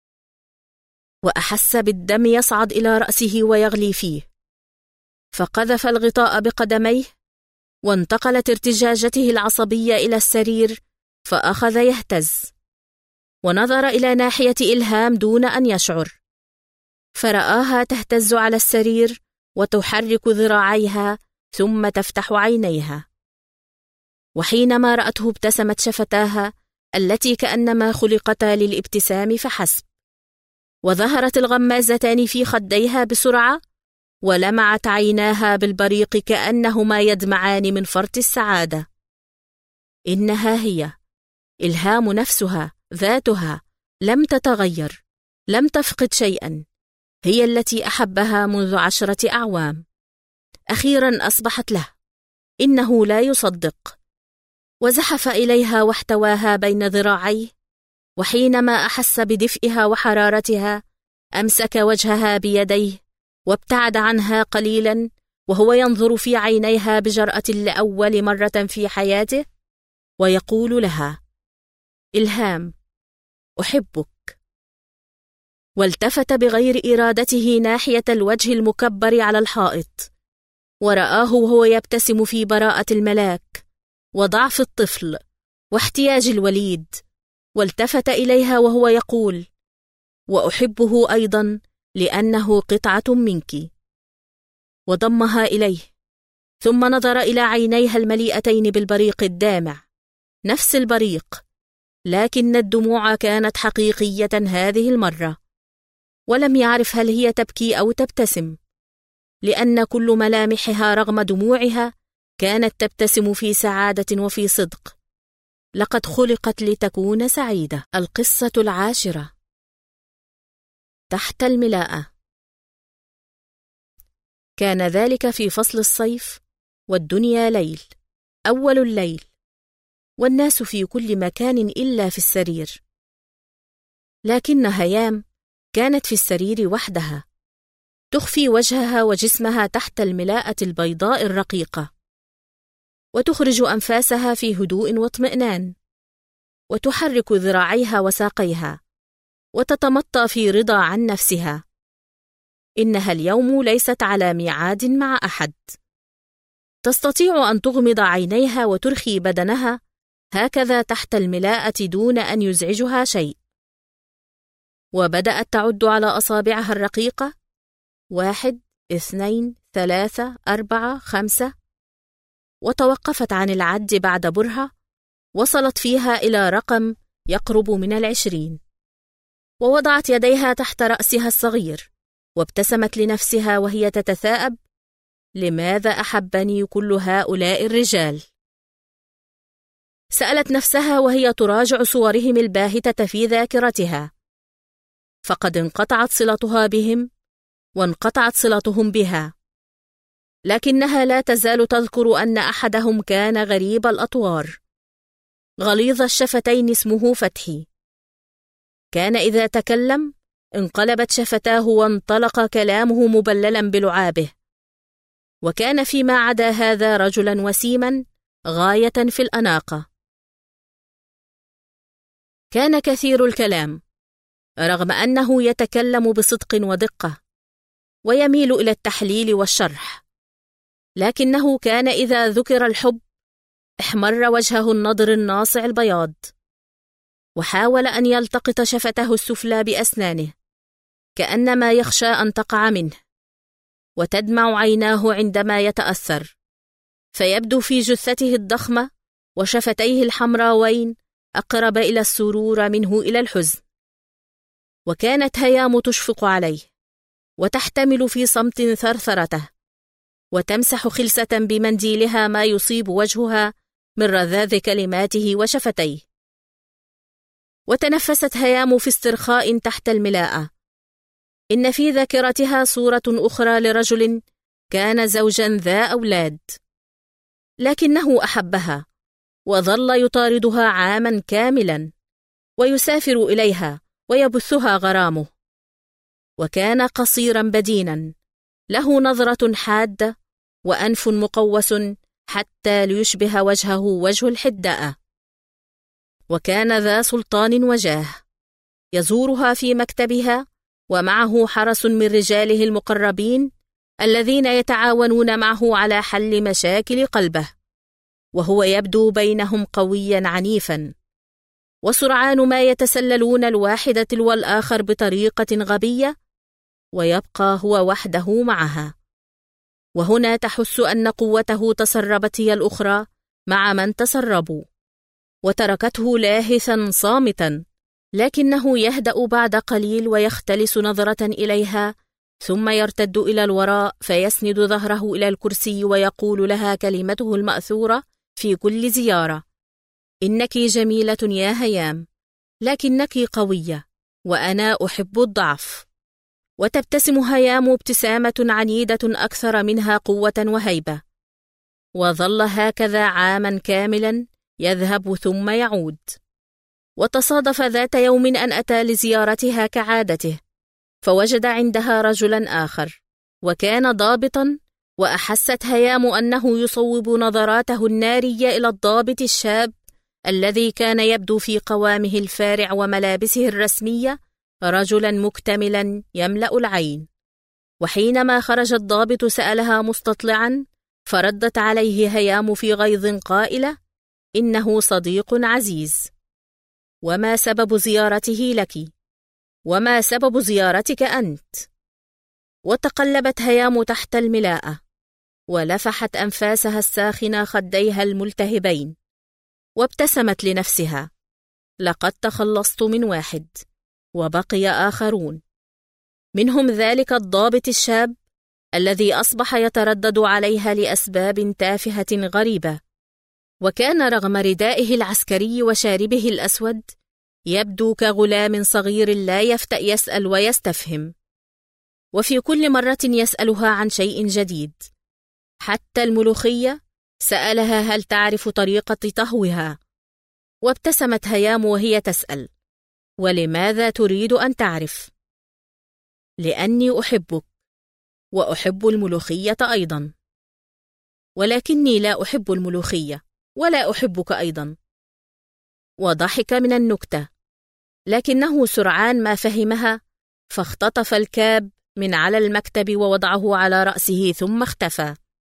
وأحس بالدم يصعد إلى رأسه ويغلي فيه، فقذف الغطاء بقدميه، وانتقلت ارتجاجته العصبية إلى السرير، فأخذ يهتز، ونظر إلى ناحية إلهام دون أن يشعر، فرآها تهتز على السرير وتحرك ذراعيها ثم تفتح عينيها. وحينما رأته ابتسمت شفتاها التي كأنما خلقتا للابتسام فحسب، وظهرت الغمازتان في خديها بسرعة، ولمعت عيناها بالبريق كأنهما يدمعان من فرط السعادة. إنها هي إلهام نفسها ذاتها، لم تتغير، لم تفقد شيئا، هي التي أحبها منذ 10 أعوام. أخيرا أصبحت له. إنه لا يصدق، وزحف إليها واحتواها بين ذراعيه، وحينما أحس بدفئها وحرارتها أمسك وجهها بيديه وابتعد عنها قليلا، وهو ينظر في عينيها بجرأة لأول مرة في حياته، ويقول لها: إلهام، أحبك. والتفت بغير إرادته ناحية الوجه المكبر على الحائط، ورآه وهو يبتسم في براءة الملاك وضعف الطفل واحتياج الوليد، والتفت إليها وهو يقول: وأحبه أيضا لأنه قطعة منك. وضمها إليه، ثم نظر إلى عينيها المليئتين بالبريق الدامع، نفس البريق، لكن الدموع كانت حقيقية هذه المرة، ولم يعرف هل هي تبكي أو تبتسم، لأن كل ملامحها رغم دموعها كانت تبتسم في سعادة وفي صدق. لقد خلقت لتكون سعيدة. القصة 10: تحت الملاءة. كان ذلك في فصل الصيف، والدنيا ليل، أول الليل، والناس في كل مكان إلا في السرير. لكن هيام كانت في السرير وحدها، تخفي وجهها وجسمها تحت الملاءة البيضاء الرقيقة، وتخرج أنفاسها في هدوء واطمئنان، وتحرك ذراعيها وساقيها، وتتمطى في رضا عن نفسها. إنها اليوم ليست على ميعاد مع أحد. تستطيع أن تغمض عينيها وترخي بدنها هكذا تحت الملاءة دون أن يزعجها شيء. وبدأت تعد على أصابعها الرقيقة: 1 2 3 4 5، وتوقفت عن العد بعد برهة، وصلت فيها إلى رقم يقرب من 20، ووضعت يديها تحت رأسها الصغير، وابتسمت لنفسها وهي تتثاءب: لماذا أحبني كل هؤلاء الرجال؟ سألت نفسها وهي تراجع صورهم الباهتة في ذاكرتها، فقد انقطعت صلتها بهم، وانقطعت صلتهم بها، لكنها لا تزال تذكر أن أحدهم كان غريب الأطوار، غليظ الشفتين، اسمه فتحي. كان إذا تكلم انقلبت شفتاه وانطلق كلامه مبللا بلعابه، وكان فيما عدا هذا رجلا وسيما غاية في الأناقة. كان كثير الكلام، رغم أنه يتكلم بصدق ودقة، ويميل إلى التحليل والشرح، لكنه كان إذا ذكر الحب احمر وجهه النضر الناصع البياض، وحاول أن يلتقط شفته السفلى بأسنانه، كأنما يخشى أن تقع منه، وتدمع عيناه عندما يتأثر، فيبدو في جثته الضخمة وشفتيه الحمراوين أقرب إلى السرور منه إلى الحزن. وكانت هيام تشفق عليه، وتحتمل في صمت ثرثرته، وتمسح خلسة بمنديلها ما يصيب وجهها من رذاذ كلماته وشفتيه. وتنفست هيام في استرخاء تحت الملاءة. إن في ذاكرتها صورة أخرى لرجل كان زوجا ذا أولاد، لكنه أحبها وظل يطاردها عاما كاملا، ويسافر إليها ويبثها غرامه. وكان قصيرا بدينا، له نظرة حادة وأنف مقوس حتى ليشبه وجهه وجه الحداءة. وكان ذا سلطان وجاه، يزورها في مكتبها، ومعه حرس من رجاله المقربين الذين يتعاونون معه على حل مشاكل قلبه، وهو يبدو بينهم قويا عنيفا، وسرعان ما يتسللون الواحد تلو الآخر بطريقة غبية، ويبقى هو وحده معها. وهنا تحس أن قوته تسربت هي الأخرى مع من تسربوا، وتركته لاهثا صامتا، لكنه يهدأ بعد قليل ويختلس نظرة إليها، ثم يرتد إلى الوراء فيسند ظهره إلى الكرسي ويقول لها كلمته المأثورة في كل زيارة: إنك جميلة يا هيام، لكنك قوية، وأنا أحب الضعف. وتبتسم هيام ابتسامة عنيدة أكثر منها قوة وهيبة. وظل هكذا عاما كاملا، يذهب ثم يعود. وتصادف ذات يوم أن أتى لزيارتها كعادته، فوجد عندها رجلا آخر، وكان ضابطا، وأحست هيام أنه يصوب نظراته النارية إلى الضابط الشاب الذي كان يبدو في قوامه الفارع وملابسه الرسمية رجلا مكتملا يملأ العين. وحينما خرج الضابط سألها مستطلعا، فردت عليه هيام في غيظ قائلة: إنه صديق عزيز. وما سبب زيارته لك؟ وما سبب زيارتك أنت؟ وتقلبت هيام تحت الملاءة، ولفحت أنفاسها الساخنة خديها الملتهبين، وابتسمت لنفسها: لقد تخلصت من واحد، وبقي آخرون، منهم ذلك الضابط الشاب الذي أصبح يتردد عليها لأسباب تافهة غريبة. وكان رغم ردائه العسكري وشاربه الأسود يبدو كغلام صغير لا يفتأ يسأل ويستفهم، وفي كل مرة يسألها عن شيء جديد. حتى الملوخية سألها هل تعرف طريقة طهوها، وابتسمت هيام وهي تسأل: ولماذا تريد أن تعرف؟ لأني أحبك، وأحب الملوخية أيضا. ولكني لا أحب الملوخية، ولا أحبك أيضا. وضحك من النكتة، لكنه سرعان ما فهمها، فاختطف الكاب من على المكتب ووضعه على رأسه ثم اختفى.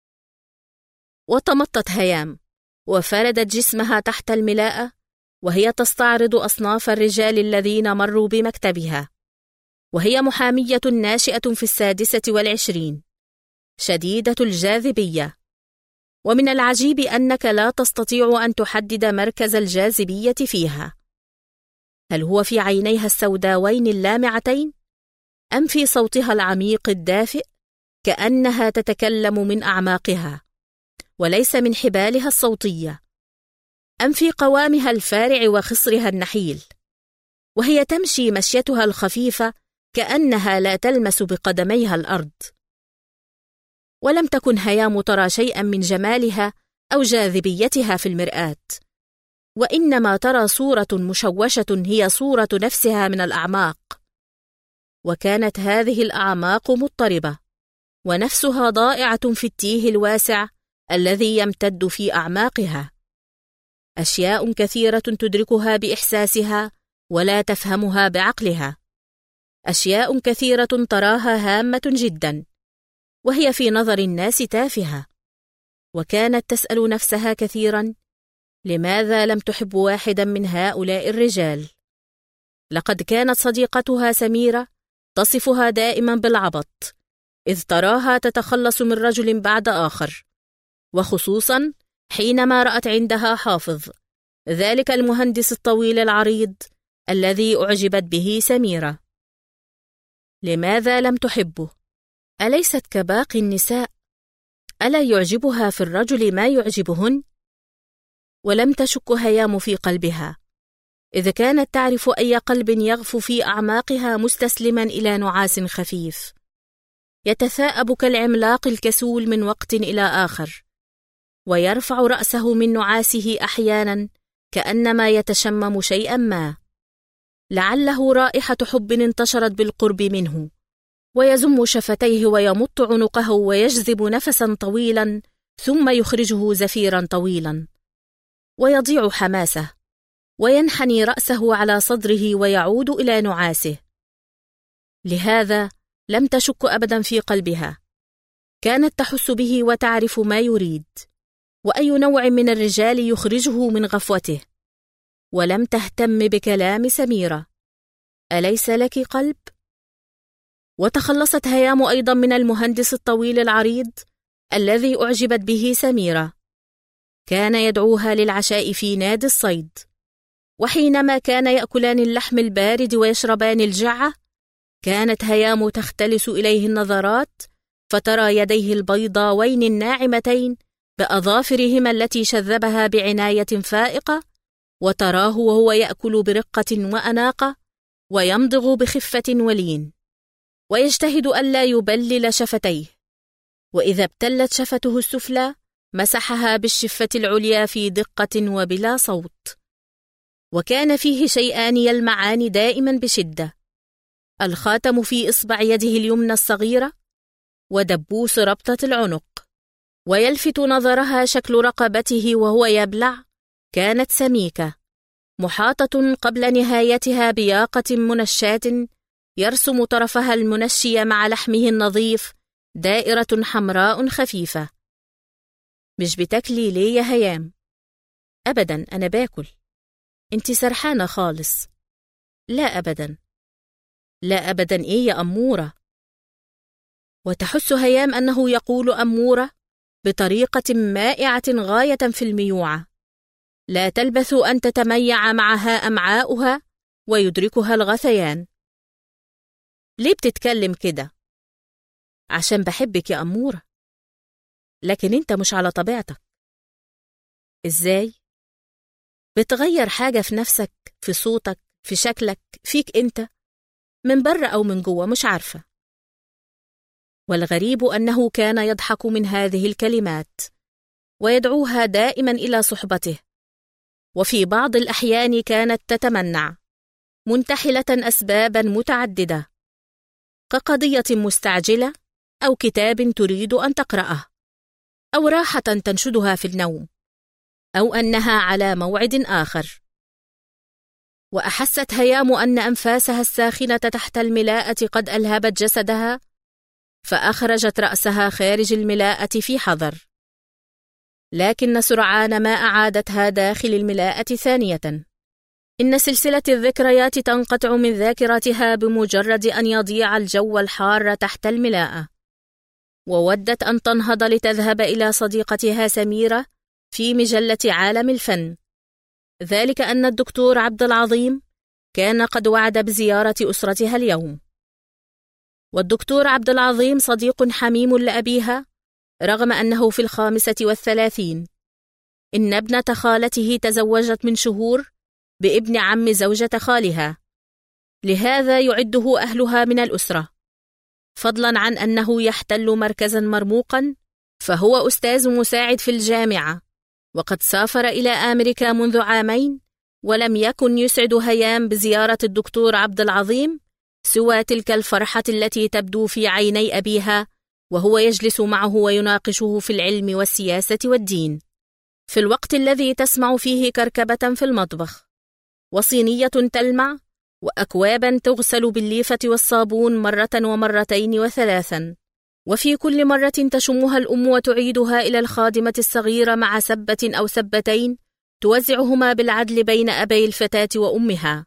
وتمطت هيام وفردت جسمها تحت الملاءة، وهي تستعرض أصناف الرجال الذين مروا بمكتبها. وهي محامية ناشئة في 26، شديدة الجاذبية. ومن العجيب أنك لا تستطيع أن تحدد مركز الجاذبية فيها. هل هو في عينيها السوداوين اللامعتين؟ أم في صوتها العميق الدافئ كأنها تتكلم من أعماقها وليس من حبالها الصوتية؟ أم في قوامها الفارع وخصرها النحيل، وهي تمشي مشيتها الخفيفة كأنها لا تلمس بقدميها الأرض؟ ولم تكن هيام ترى شيئا من جمالها أو جاذبيتها في المرآة، وإنما ترى صورة مشوشة هي صورة نفسها من الأعماق. وكانت هذه الأعماق مضطربة، ونفسها ضائعة في التيه الواسع الذي يمتد في أعماقها. أشياء كثيرة تدركها بإحساسها ولا تفهمها بعقلها. أشياء كثيرة تراها هامة جدا، وهي في نظر الناس تافهة. وكانت تسأل نفسها كثيرا: لماذا لم تحب واحدا من هؤلاء الرجال؟ لقد كانت صديقتها سميرة تصفها دائما بالعبط، إذ تراها تتخلص من رجل بعد آخر، وخصوصا حينما رأت عندها حافظ ذلك المهندس الطويل العريض الذي أعجبت به سميرة. لماذا لم تحبه؟ أليست كباقي النساء؟ ألا يعجبها في الرجل ما يعجبهن؟ ولم تشك هيام في قلبها، إذ كانت تعرف أي قلب يغفو في أعماقها مستسلما إلى نعاس خفيف يتثاءب كالعملاق الكسول من وقت إلى آخر، ويرفع رأسه من نعاسه أحيانا كأنما يتشمم شيئا ما، لعله رائحة حب انتشرت بالقرب منه، ويزم شفتيه ويمط عنقه ويجذب نفسا طويلا ثم يخرجه زفيرا طويلا، ويضيع حماسه وينحني رأسه على صدره ويعود إلى نعاسه. لهذا لم تشك أبدا في قلبها، كانت تحس به وتعرف ما يريد وأي نوع من الرجال يخرجه من غفوته، ولم تهتم بكلام سميرة. أليس لك قلب؟ وتخلصت هيام أيضا من المهندس الطويل العريض الذي أعجبت به سميرة. كان يدعوها للعشاء في نادي الصيد، وحينما كان يأكلان اللحم البارد ويشربان الجعة كانت هيام تختلس إليه النظرات، فترى يديه البيضاوين الناعمتين بأظافرهما التي شذبها بعناية فائقة، وتراه وهو يأكل برقة وأناقة ويمضغ بخفة ولين، ويجتهد ألا يبلل شفتيه، وإذا ابتلت شفته السفلى مسحها بالشفة العليا في دقة وبلا صوت. وكان فيه شيئان يلمعان دائما بشدة: الخاتم في إصبع يده اليمنى الصغيرة، ودبوس ربطة العنق. ويلفت نظرها شكل رقبته وهو يبلع، كانت سميكة محاطة قبل نهايتها بياقة منشاة يرسم طرفها المنشي مع لحمه النظيف دائرة حمراء خفيفة. مش بتاكلي ليه يا هيام؟ أبدا، أنا باكل. انت سرحانة خالص. لا أبدا. لا أبدا إيه يا أمورة؟ وتحس هيام أنه يقول أمورة بطريقة مائعة غاية في الميوعة، لا تلبث أن تتميع معها أمعاؤها ويدركها الغثيان. ليه بتتكلم كده؟ عشان بحبك يا أمورة. لكن انت مش على طبيعتك. ازاي؟ بتغير حاجة في نفسك، في صوتك، في شكلك، فيك انت، من بره أو من جوه، مش عارفة. والغريب أنه كان يضحك من هذه الكلمات ويدعوها دائما إلى صحبته، وفي بعض الأحيان كانت تتمنع منتحلة أسبابا متعددة، كقضية مستعجلة أو كتاب تريد أن تقرأه أو راحة تنشدها في النوم أو أنها على موعد آخر. وأحست هيام أن أنفاسها الساخنة تحت الملاءة قد ألهبت جسدها، فأخرجت رأسها خارج الملاءة في حذر، لكن سرعان ما أعادتها داخل الملاءة ثانية. إن سلسلة الذكريات تنقطع من ذاكرتها بمجرد أن يضيع الجو الحار تحت الملاءة، وودت أن تنهض لتذهب إلى صديقتها سميرة في مجلة عالم الفن، ذلك أن الدكتور عبد العظيم كان قد وعد بزيارة أسرتها اليوم. والدكتور عبد العظيم صديق حميم لأبيها رغم أنه في 35. إن ابنة خالته تزوجت من شهور بابن عم زوجة خالها، لهذا يعده أهلها من الأسرة، فضلا عن أنه يحتل مركزا مرموقا، فهو أستاذ مساعد في الجامعة، وقد سافر إلى أمريكا منذ 2 عام، ولم يكن يسعد هيام بزيارة الدكتور عبد العظيم سوى تلك الفرحة التي تبدو في عيني أبيها وهو يجلس معه ويناقشه في العلم والسياسة والدين، في الوقت الذي تسمع فيه كركبة في المطبخ، وصينية تلمع، وأكوابا تغسل بالليفة والصابون 1 و2 و3، وفي كل مرة تشمها الأم وتعيدها إلى الخادمة الصغيرة مع سبة أو سبتين توزعهما بالعدل بين أبي الفتاة وأمها.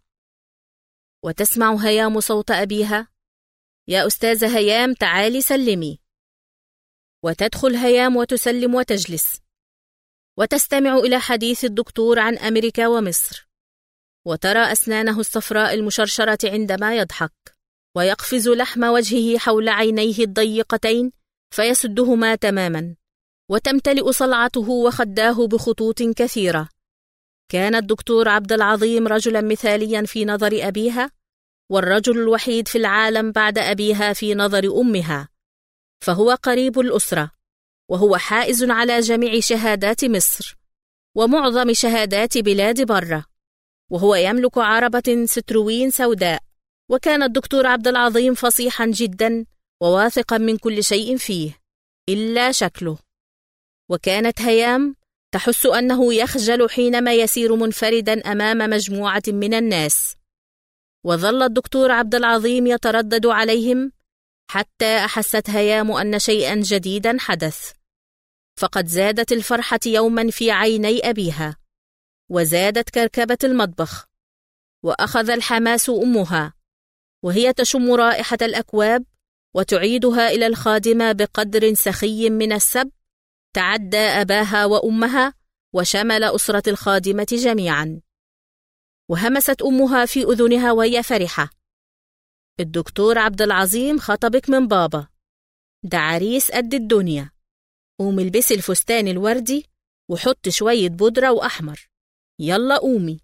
وتسمع هيام صوت أبيها: يا أستاذة هيام تعالي سلمي. وتدخل هيام وتسلم وتجلس، وتستمع إلى حديث الدكتور عن أمريكا ومصر، وترى أسنانه الصفراء المشرشرة عندما يضحك، ويقفز لحم وجهه حول عينيه الضيقتين فيسدهما تماما، وتمتلئ صلعته وخداه بخطوط كثيرة. كان الدكتور عبد العظيم رجلا مثاليا في نظر أبيها، والرجل الوحيد في العالم بعد أبيها في نظر أمها، فهو قريب الأسرة، وهو حائز على جميع شهادات مصر ومعظم شهادات بلاد برة، وهو يملك عربة ستروين سوداء. وكان الدكتور عبد العظيم فصيحا جدا وواثقا من كل شيء فيه إلا شكله. وكانت هيام تحس أنه يخجل حينما يسير منفردا أمام مجموعة من الناس، وظل الدكتور عبد العظيم يتردد عليهم حتى أحست هيام أن شيئا جديدا حدث، فقد زادت الفرحة يوما في عيني أبيها، وزادت كركبة المطبخ، وأخذ الحماس أمها، وهي تشم رائحة الأكواب وتعيدها إلى الخادمة بقدر سخي من السب تعدى أباها وأمها وشمل أسرة الخادمة جميعا. وهمست أمها في أذنها وهي فرحة: الدكتور عبد العظيم خطبك من بابا، ده عريس قد الدنيا، قومي البسي الفستان الوردي وحط شوية بودرة وأحمر، يلا قومي.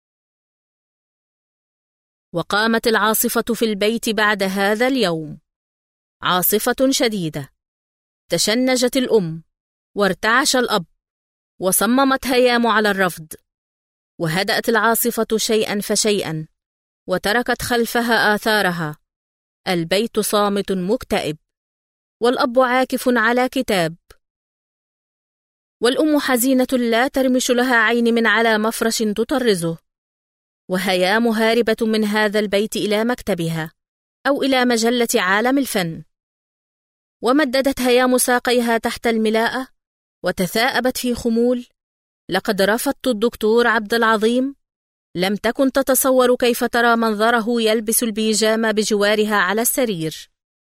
وقامت العاصفة في البيت بعد هذا اليوم، عاصفة شديدة. تشنجت الأم وارتعش الأب، وصممت هيام على الرفض، وهدأت العاصفة شيئا فشيئا وتركت خلفها آثارها. البيت صامت مكتئب، والأب عاكف على كتاب، والأم حزينة لا ترمش لها عين من على مفرش تطرزه، وهيام هاربة من هذا البيت إلى مكتبها أو إلى مجلة عالم الفن. ومددت هيام ساقيها تحت الملاءة وتثاءبت في خمول: لقد رفضت الدكتور عبد العظيم. لم تكن تتصور كيف ترى منظره يلبس البيجامة بجوارها على السرير.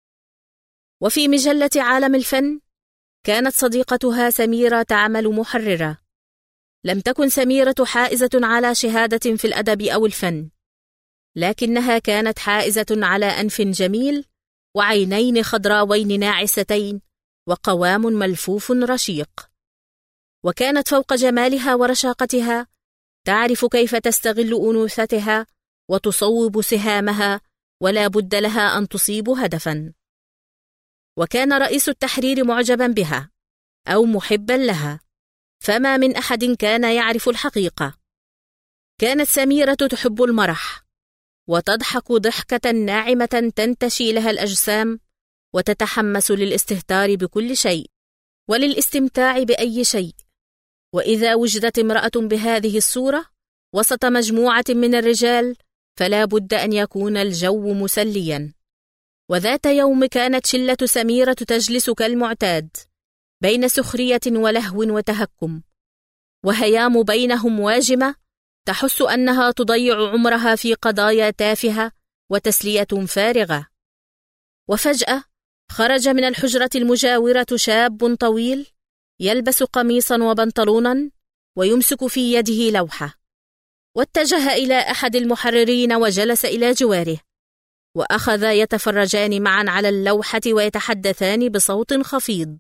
وفي مجلة عالم الفن كانت صديقتها سميرة تعمل محررة. لم تكن سميرة حائزة على شهادة في الأدب أو الفن، لكنها كانت حائزة على أنف جميل وعينين خضراوين ناعستين وقوام ملفوف رشيق. وكانت فوق جمالها ورشاقتها تعرف كيف تستغل أنوثتها وتصوب سهامها، ولا بد لها أن تصيب هدفا. وكان رئيس التحرير معجبا بها أو محبا لها، فما من أحد كان يعرف الحقيقة. كانت سميرة تحب المرح، وتضحك ضحكة ناعمة تنتشي لها الأجسام، وتتحمس للاستهتار بكل شيء وللاستمتاع بأي شيء. وإذا وجدت امرأة بهذه الصورة وسط مجموعة من الرجال فلا بد أن يكون الجو مسليا. وذات يوم كانت شلة سميرة تجلس كالمعتاد بين سخرية ولهو وتهكم، وهيام بينهم واجمة تحس أنها تضيع عمرها في قضايا تافهة وتسلية فارغة. وفجأة خرج من الحجرة المجاورة شاب طويل يلبس قميصا وبنطلونا ويمسك في يده لوحة، واتجه إلى أحد المحررين وجلس إلى جواره، وأخذا يتفرجان معا على اللوحة ويتحدثان بصوت خفيض.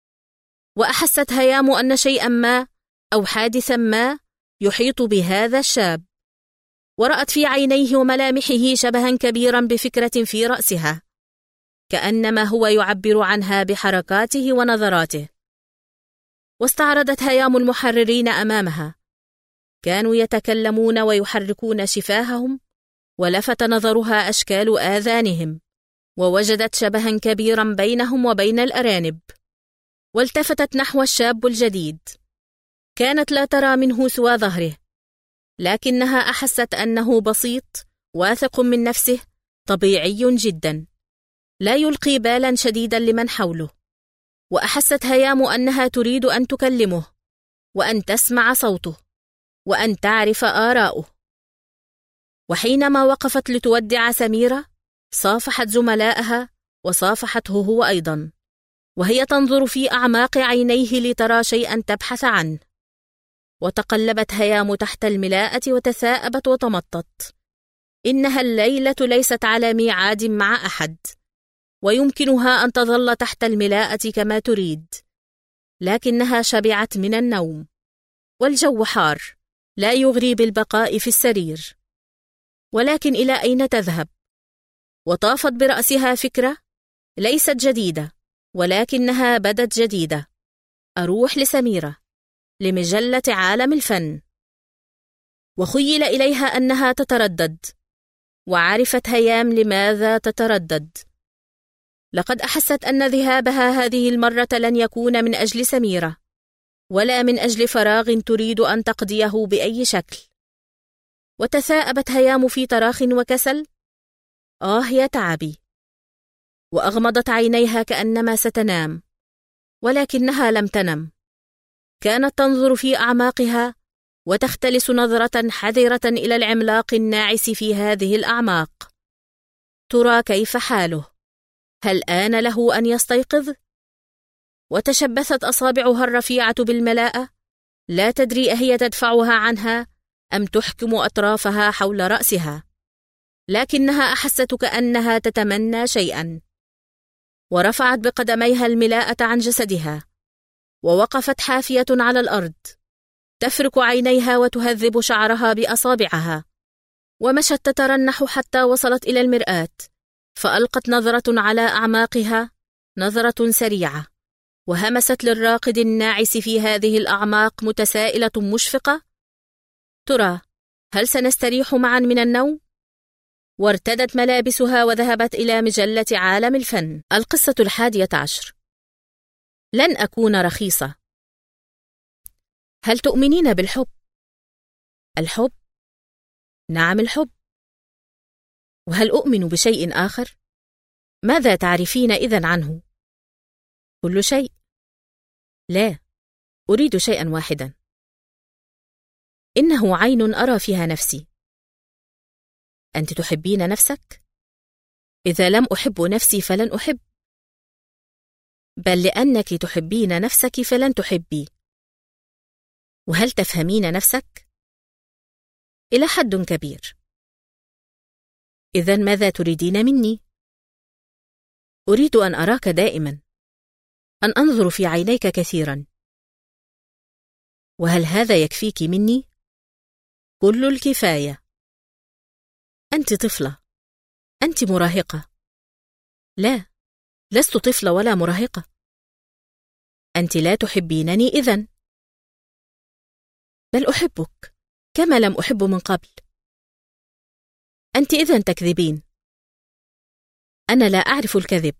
وأحست هيام أن شيئا ما أو حادثا ما يحيط بهذا الشاب، ورأت في عينيه وملامحه شبها كبيرا بفكرة في رأسها، كأنما هو يعبر عنها بحركاته ونظراته. واستعرضت هيام المحررين أمامها، كانوا يتكلمون ويحركون شفاههم، ولفت نظرها أشكال آذانهم، ووجدت شبها كبيرا بينهم وبين الأرانب. والتفتت نحو الشاب الجديد، كانت لا ترى منه سوى ظهره، لكنها أحست أنه بسيط واثق من نفسه طبيعي جدا، لا يلقي بالا شديدا لمن حوله. وأحست هيام أنها تريد أن تكلمه وأن تسمع صوته وأن تعرف آراءه. وحينما وقفت لتودع سميرة صافحت زملائها وصافحته هو أيضا، وهي تنظر في أعماق عينيه لترى شيئا تبحث عنه. وتقلبت هيام تحت الملاءة وتثاءبت وتمطت. إنها الليلة ليست على ميعاد مع أحد، ويمكنها أن تظل تحت الملاءة كما تريد، لكنها شبعت من النوم، والجو حار لا يغري بالبقاء في السرير. ولكن إلى أين تذهب؟ وطافت برأسها فكرة ليست جديدة، ولكنها بدت جديدة. أروح لسميرة، لمجلة عالم الفن. وخيل إليها أنها تتردد، وعرفت هيام لماذا تتردد. لقد أحست أن ذهابها هذه المرة لن يكون من أجل سميرة، ولا من أجل فراغ تريد أن تقضيه بأي شكل. وتثاءبت هيام في تراخ وكسل. يا تعبي! وأغمضت عينيها كأنما ستنام، ولكنها لم تنم. كانت تنظر في أعماقها وتختلس نظرة حذرة إلى العملاق الناعس في هذه الأعماق. ترى كيف حاله؟ هل آن له أن يستيقظ؟ وتشبثت أصابعها الرفيعة بالملاءة، لا تدري أهي تدفعها عنها أم تحكم أطرافها حول رأسها، لكنها أحست كأنها تتمنى شيئا. ورفعت بقدميها الملاءة عن جسدها، ووقفت حافية على الأرض، تفرك عينيها وتهذب شعرها بأصابعها، ومشت تترنح حتى وصلت إلى المرآة، فألقت نظرة على أعماقها، نظرة سريعة، وهمست للراقد الناعس في هذه الأعماق متسائلة مشفقة: ترى هل سنستريح معا من النوم؟ وارتدت ملابسها وذهبت إلى مجلة عالم الفن. القصة 11. لن أكون رخيصة. هل تؤمنين بالحب؟ الحب؟ نعم، الحب. وهل أؤمن بشيء آخر؟ ماذا تعرفين إذن عنه؟ كل شيء. لا، أريد شيئا واحدا. إنه عين أرى فيها نفسي. أنت تحبين نفسك؟ إذا لم أحب نفسي فلن أحب، بل لأنك تحبين نفسك فلن تحبي. وهل تفهمين نفسك؟ إلى حد كبير. إذن ماذا تريدين مني؟ أريد أن أراك دائما، أن أنظر في عينيك كثيرا. وهل هذا يكفيك مني؟ كل الكفاية. أنت طفلة، أنت مراهقة. لا، لست طفلة ولا مراهقة. أنت لا تحبينني إذن. بل أحبك كما لم أحب من قبل. أنت إذن تكذبين. أنا لا أعرف الكذب.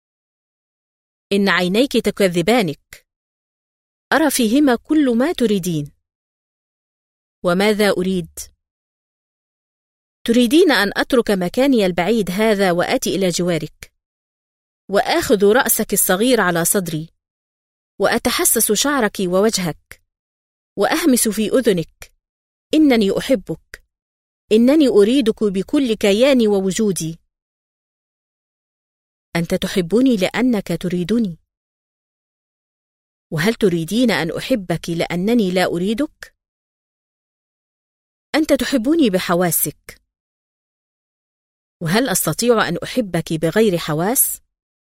إن عينيك تكذبانك، أرى فيهما كل ما تريدين. وماذا أريد؟ تريدين أن أترك مكاني البعيد هذا وآتي إلى جوارك، وآخذ رأسك الصغير على صدري، وأتحسس شعرك ووجهك، وأهمس في أذنك: إنني أحبك، إنني أريدك بكل كياني ووجودي. أنت تحبني لأنك تريدني. وهل تريدين أن أحبك لأنني لا أريدك؟ أنت تحبني بحواسك. وهل أستطيع أن أحبك بغير حواس؟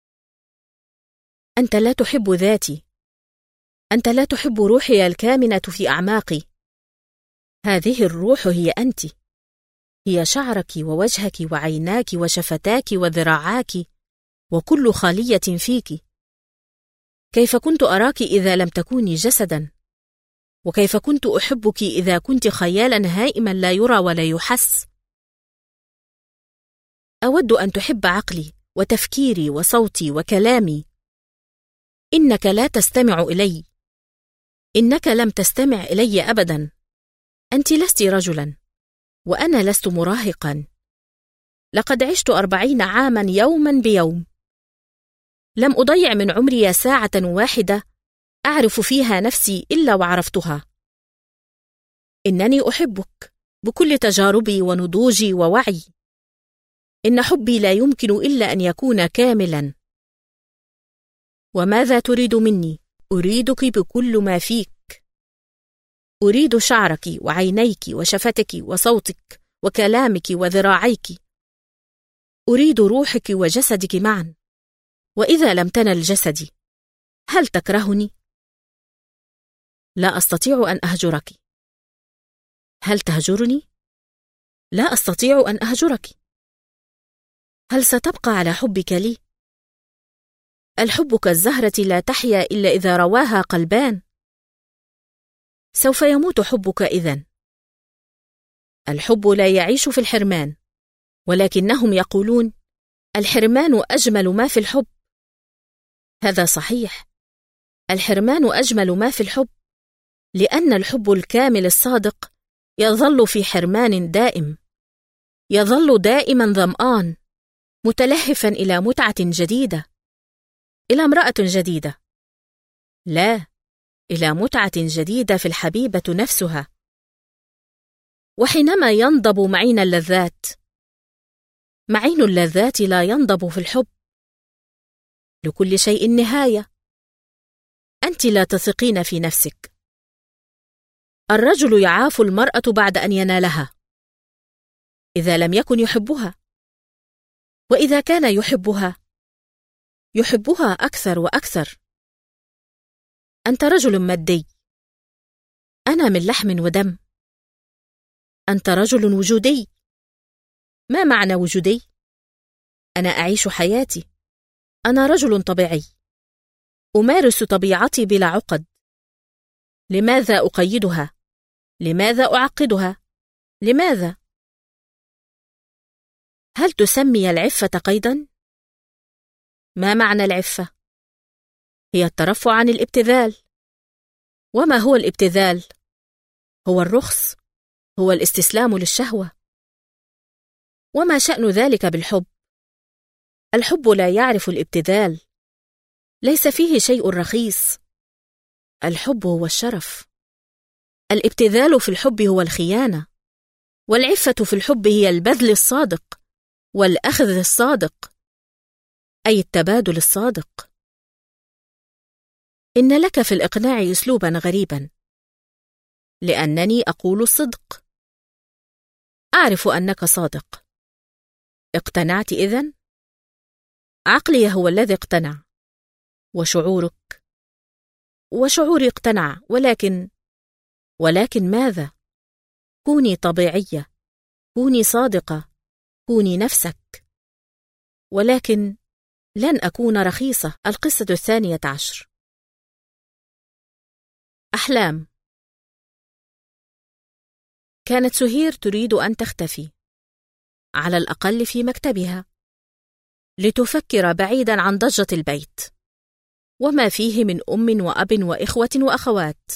أنت لا تحب ذاتي. أنت لا تحب روحي الكامنة في أعماقي. هذه الروح هي أنت، هي شعرك ووجهك وعيناك وشفتاك وذراعاك وكل خلية فيك. كيف كنت أراك إذا لم تكوني جسدا؟ وكيف كنت أحبك إذا كنت خيالا هائما لا يرى ولا يحس؟ أود أن تحب عقلي وتفكيري وصوتي وكلامي. إنك لا تستمع إلي. إنك لم تستمع إلي أبدا. أنت لست رجلا، وأنا لست مراهقا. لقد عشت 40 عاما يوما بيوم. لم أضيع من عمري ساعة واحدة أعرف فيها نفسي إلا وعرفتها. إنني أحبك بكل تجاربي ونضوجي ووعي. إن حبي لا يمكن إلا أن يكون كاملا. وماذا تريد مني؟ أريدك بكل ما فيك. أريد شعرك وعينيك وشفتك وصوتك وكلامك وذراعيك. أريد روحك وجسدك معا. وإذا لم تنل جسدي، هل تكرهني؟ لا أستطيع أن أهجرك. هل تهجرني؟ لا أستطيع أن أهجرك. هل ستبقى على حبك لي؟ الحب كالزهرة لا تحيا إلا إذا رواها قلبان. سوف يموت حبك إذن. الحب لا يعيش في الحرمان، ولكنهم يقولون الحرمان أجمل ما في الحب. هذا صحيح، الحرمان أجمل ما في الحب، لأن الحب الكامل الصادق يظل في حرمان دائم، يظل دائما ظمآن، متلهفا إلى متعة جديدة، إلى امرأة جديدة، لا، إلى متعة جديدة في الحبيبة نفسها. وحينما ينضب معين اللذات، معين اللذات لا ينضب في الحب. لكل شيء نهاية. أنت لا تثقين في نفسك. الرجل يعاف المرأة بعد أن ينالها، إذا لم يكن يحبها، وإذا كان يحبها، يحبها أكثر وأكثر. أنت رجل مادي، أنا من لحم ودم. أنت رجل وجودي. ما معنى وجودي؟ أنا أعيش حياتي. أنا رجل طبيعي، أمارس طبيعتي بلا عقد. لماذا أقيدها؟ لماذا أعقدها؟ لماذا؟ هل تسمي العفة قيدا؟ ما معنى العفة؟ هي الترفع عن الابتذال. وما هو الابتذال؟ هو الرخص، هو الاستسلام للشهوة. وما شأن ذلك بالحب؟ الحب لا يعرف الابتذال، ليس فيه شيء رخيص. الحب هو الشرف. الابتذال في الحب هو الخيانة، والعفة في الحب هي البذل الصادق والأخذ الصادق، أي التبادل الصادق. إن لك في الإقناع أسلوبا غريبا، لأنني أقول الصدق. أعرف أنك صادق. اقتنعت إذن؟ عقلي هو الذي اقتنع، وشعورك، وشعوري اقتنع، ولكن ماذا؟ كوني طبيعية، كوني صادقة، كوني نفسك. ولكن لن أكون رخيصة. القصة 12. أحلام. كانت سهير تريد أن تختفي، على الأقل في مكتبها، لتفكر بعيدا عن ضجة البيت وما فيه من أم وأب وإخوة وأخوات.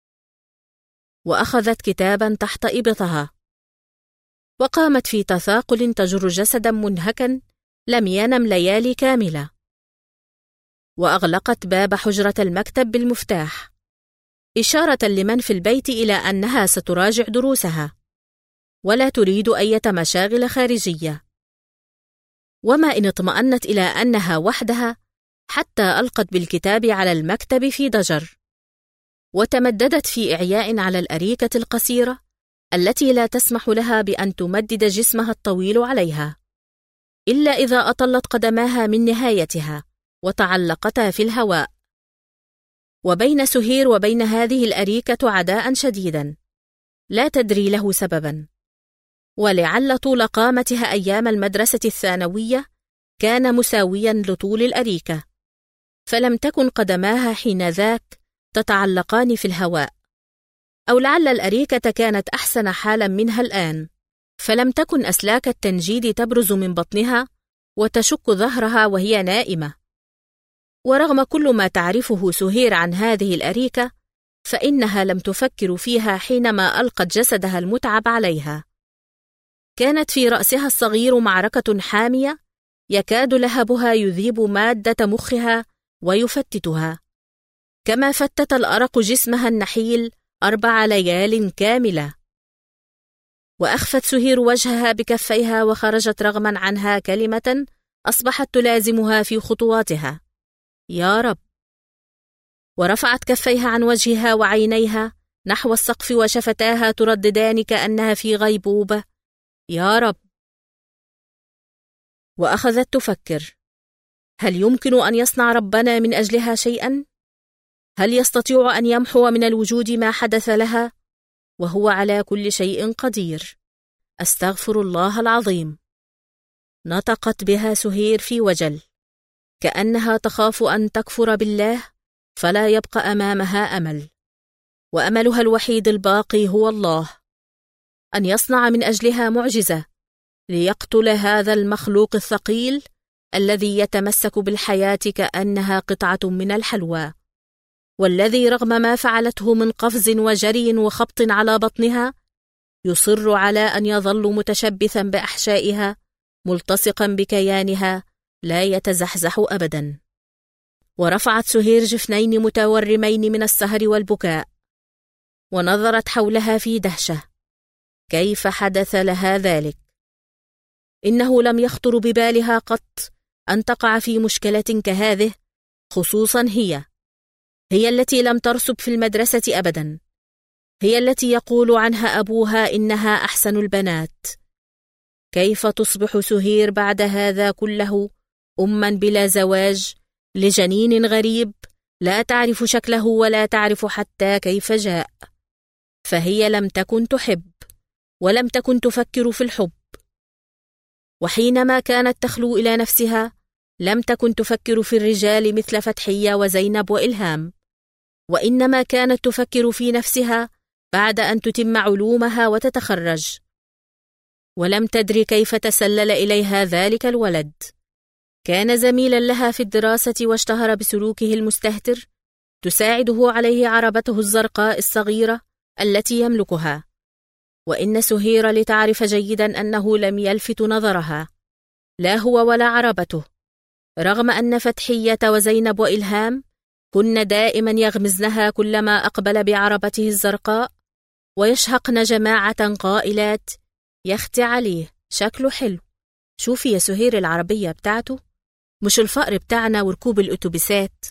وأخذت كتابا تحت إبطها، وقامت في تثاقل تجر جسدا منهكا لم ينم ليالي كاملة. وأغلقت باب حجرة المكتب بالمفتاح، إشارة لمن في البيت إلى أنها ستراجع دروسها ولا تريد أي مشاغل خارجية. وما إن اطمأنت إلى أنها وحدها حتى ألقت بالكتاب على المكتب في ضجر، وتمددت في إعياء على الأريكة القصيرة التي لا تسمح لها بأن تمدد جسمها الطويل عليها، إلا إذا أطلت قدماها من نهايتها وتعلقتا في الهواء. وبين سهير وبين هذه الأريكة عداء شديدا لا تدري له سببا، ولعل طول قامتها أيام المدرسة الثانوية كان مساويا لطول الأريكة، فلم تكن قدماها حينذاك تتعلقان في الهواء، أو لعل الأريكة كانت أحسن حالا منها الآن، فلم تكن أسلاك التنجيد تبرز من بطنها وتشك ظهرها وهي نائمة. ورغم كل ما تعرفه سهير عن هذه الأريكة، فإنها لم تفكر فيها حينما ألقت جسدها المتعب عليها. كانت في رأسها الصغير معركة حامية يكاد لهبها يذيب مادة مخها ويفتتها، كما فتت الأرق جسمها النحيل 4 ليال كاملة. وأخفت سهير وجهها بكفيها وخرجت رغما عنها كلمة أصبحت تلازمها في خطواتها: يا رب. ورفعت كفيها عن وجهها وعينيها نحو السقف وشفتاها ترددان كأنها في غيبوبة: يا رب. وأخذت تفكر: هل يمكن أن يصنع ربنا من أجلها شيئا؟ هل يستطيع أن يمحو من الوجود ما حدث لها؟ وهو على كل شيء قدير. أستغفر الله العظيم. نطقت بها سهير في وجل، كأنها تخاف أن تكفر بالله فلا يبقى أمامها أمل، وأملها الوحيد الباقي هو الله، أن يصنع من أجلها معجزة ليقتل هذا المخلوق الثقيل الذي يتمسك بالحياة كأنها قطعة من الحلوى، والذي رغم ما فعلته من قفز وجري وخبط على بطنها يصر على أن يظل متشبثا بأحشائها ملتصقا بكيانها لا يتزحزح أبدا. ورفعت سهير جفنين متورمين من السهر والبكاء، ونظرت حولها في دهشة. كيف حدث لها ذلك؟ إنه لم يخطر ببالها قط أن تقع في مشكلة كهذه، خصوصا هي التي لم ترسب في المدرسة أبدا، هي التي يقول عنها أبوها إنها أحسن البنات. كيف تصبح سهير بعد هذا كله أما بلا زواج لجنين غريب لا تعرف شكله ولا تعرف حتى كيف جاء؟ فهي لم تكن تحب ولم تكن تفكر في الحب، وحينما كانت تخلو إلى نفسها لم تكن تفكر في الرجال مثل فتحية وزينب وإلهام، وإنما كانت تفكر في نفسها بعد أن تتم علومها وتتخرج. ولم تدري كيف تسلل إليها ذلك الولد. كان زميلا لها في الدراسة واشتهر بسلوكه المستهتر، تساعده عليه عربته الزرقاء الصغيرة التي يملكها. وإن سهير لتعرف جيدا أنه لم يلفت نظرها لا هو ولا عربته، رغم أن فتحية وزينب وإلهام كن دائما يغمزنها كلما أقبل بعربته الزرقاء، ويشهقن جماعة قائلات: يختي عليه شكله حلو، شوفي يا سهير العربية بتاعته، مش الفقر بتاعنا وركوب الأتوبيسات.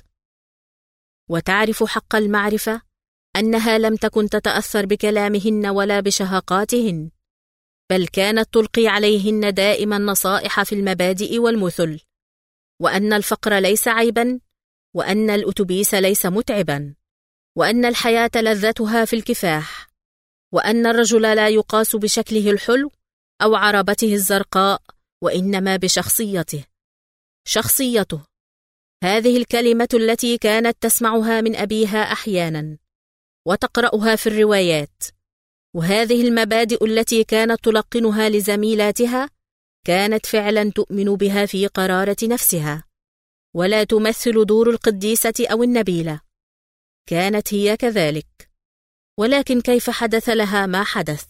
وتعرف حق المعرفة أنها لم تكن تتأثر بكلامهن ولا بشهقاتهن، بل كانت تلقي عليهن دائما نصائح في المبادئ والمثل، وأن الفقر ليس عيبا، وأن الأتوبيس ليس متعبا، وأن الحياة لذتها في الكفاح، وأن الرجل لا يقاس بشكله الحلو أو عربته الزرقاء، وإنما بشخصيته. شخصيته، هذه الكلمة التي كانت تسمعها من أبيها أحيانا وتقرأها في الروايات، وهذه المبادئ التي كانت تلقنها لزميلاتها كانت فعلا تؤمن بها في قرارة نفسها، ولا تمثل دور القديسة أو النبيلة. كانت هي كذلك، ولكن كيف حدث لها ما حدث؟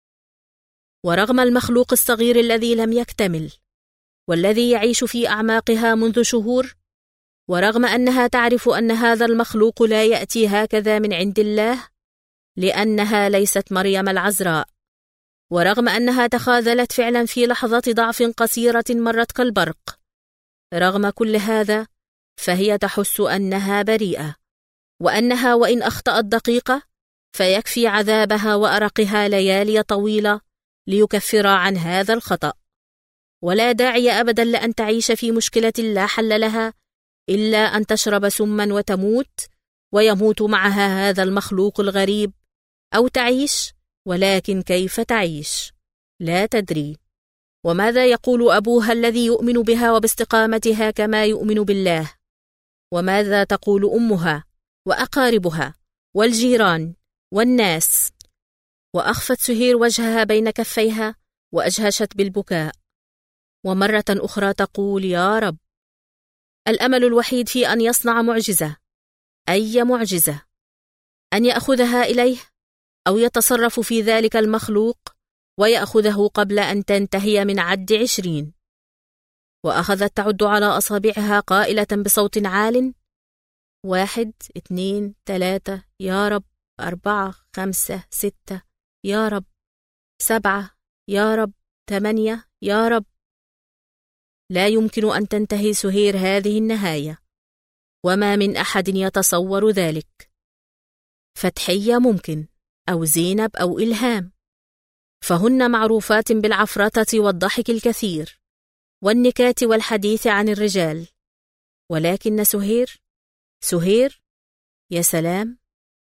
ورغم المخلوق الصغير الذي لم يكتمل والذي يعيش في أعماقها منذ شهور، ورغم أنها تعرف أن هذا المخلوق لا يأتي هكذا من عند الله لأنها ليست مريم العذراء، ورغم أنها تخاذلت فعلا في لحظة ضعف قصيرة مرت كالبرق، رغم كل هذا فهي تحس أنها بريئة، وأنها وإن أخطأت دقيقة فيكفي عذابها وأرقها ليالي طويلة ليكفر عن هذا الخطأ، ولا داعي أبدا لأن تعيش في مشكلة لا حل لها إلا أن تشرب سما وتموت ويموت معها هذا المخلوق الغريب، أو تعيش ولكن كيف تعيش لا تدري. وماذا يقول أبوها الذي يؤمن بها وباستقامتها كما يؤمن بالله؟ وماذا تقول أمها وأقاربها والجيران والناس؟ وأخفت سهير وجهها بين كفيها وأجهشت بالبكاء، ومرة أخرى تقول: يا رب. الأمل الوحيد في أن يصنع معجزة، أي معجزة، أن يأخذها إليه أو يتصرف في ذلك المخلوق ويأخذه قبل أن تنتهي من عد 20. وأخذت تعد على أصابعها قائلة بصوت عال: 1 2 3 يا رب، 4 5 6 يا رب، 7 يا رب، 8 يا رب. لا يمكن أن تنتهي سهير هذه النهاية، وما من أحد يتصور ذلك. فتحية ممكن، أو زينب أو إلهام، فهن معروفات بالعفرطة والضحك الكثير والنكات والحديث عن الرجال. ولكن سهير يا سلام،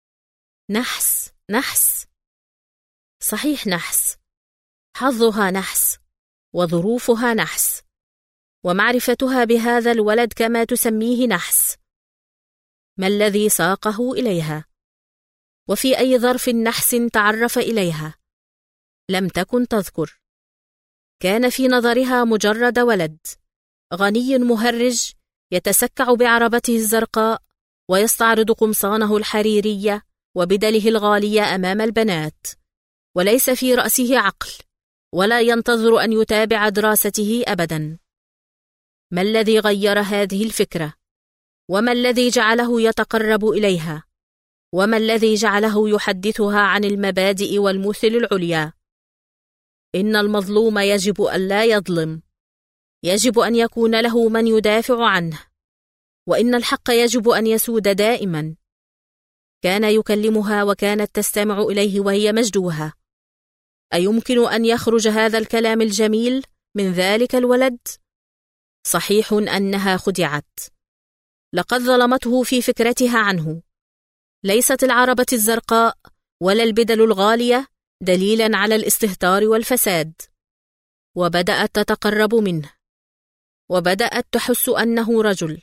نحس صحيح، نحس، حظها نحس، وظروفها نحس، ومعرفتها بهذا الولد كما تسميه نحس. ما الذي ساقه إليها؟ وفي أي ظرف نحس تعرف إليها؟ لم تكن تذكر. كان في نظرها مجرد ولد غني مهرج يتسكع بعربته الزرقاء ويستعرض قمصانه الحريرية وبدله الغالية أمام البنات، وليس في رأسه عقل، ولا ينتظر أن يتابع دراسته أبدا. ما الذي غير هذه الفكرة؟ وما الذي جعله يتقرب إليها؟ وما الذي جعله يحدثها عن المبادئ والمثل العليا؟ إن المظلوم يجب أن لا يظلم، يجب أن يكون له من يدافع عنه، وإن الحق يجب أن يسود دائما. كان يكلمها وكانت تستمع إليه وهي مجدوها. أيمكن أن يخرج هذا الكلام الجميل من ذلك الولد؟ صحيح أنها خدعت. لقد ظلمته في فكرتها عنه. ليست العربة الزرقاء ولا البدل الغالية دليلا على الاستهتار والفساد. وبدأت تتقرب منه، وبدأت تحس أنه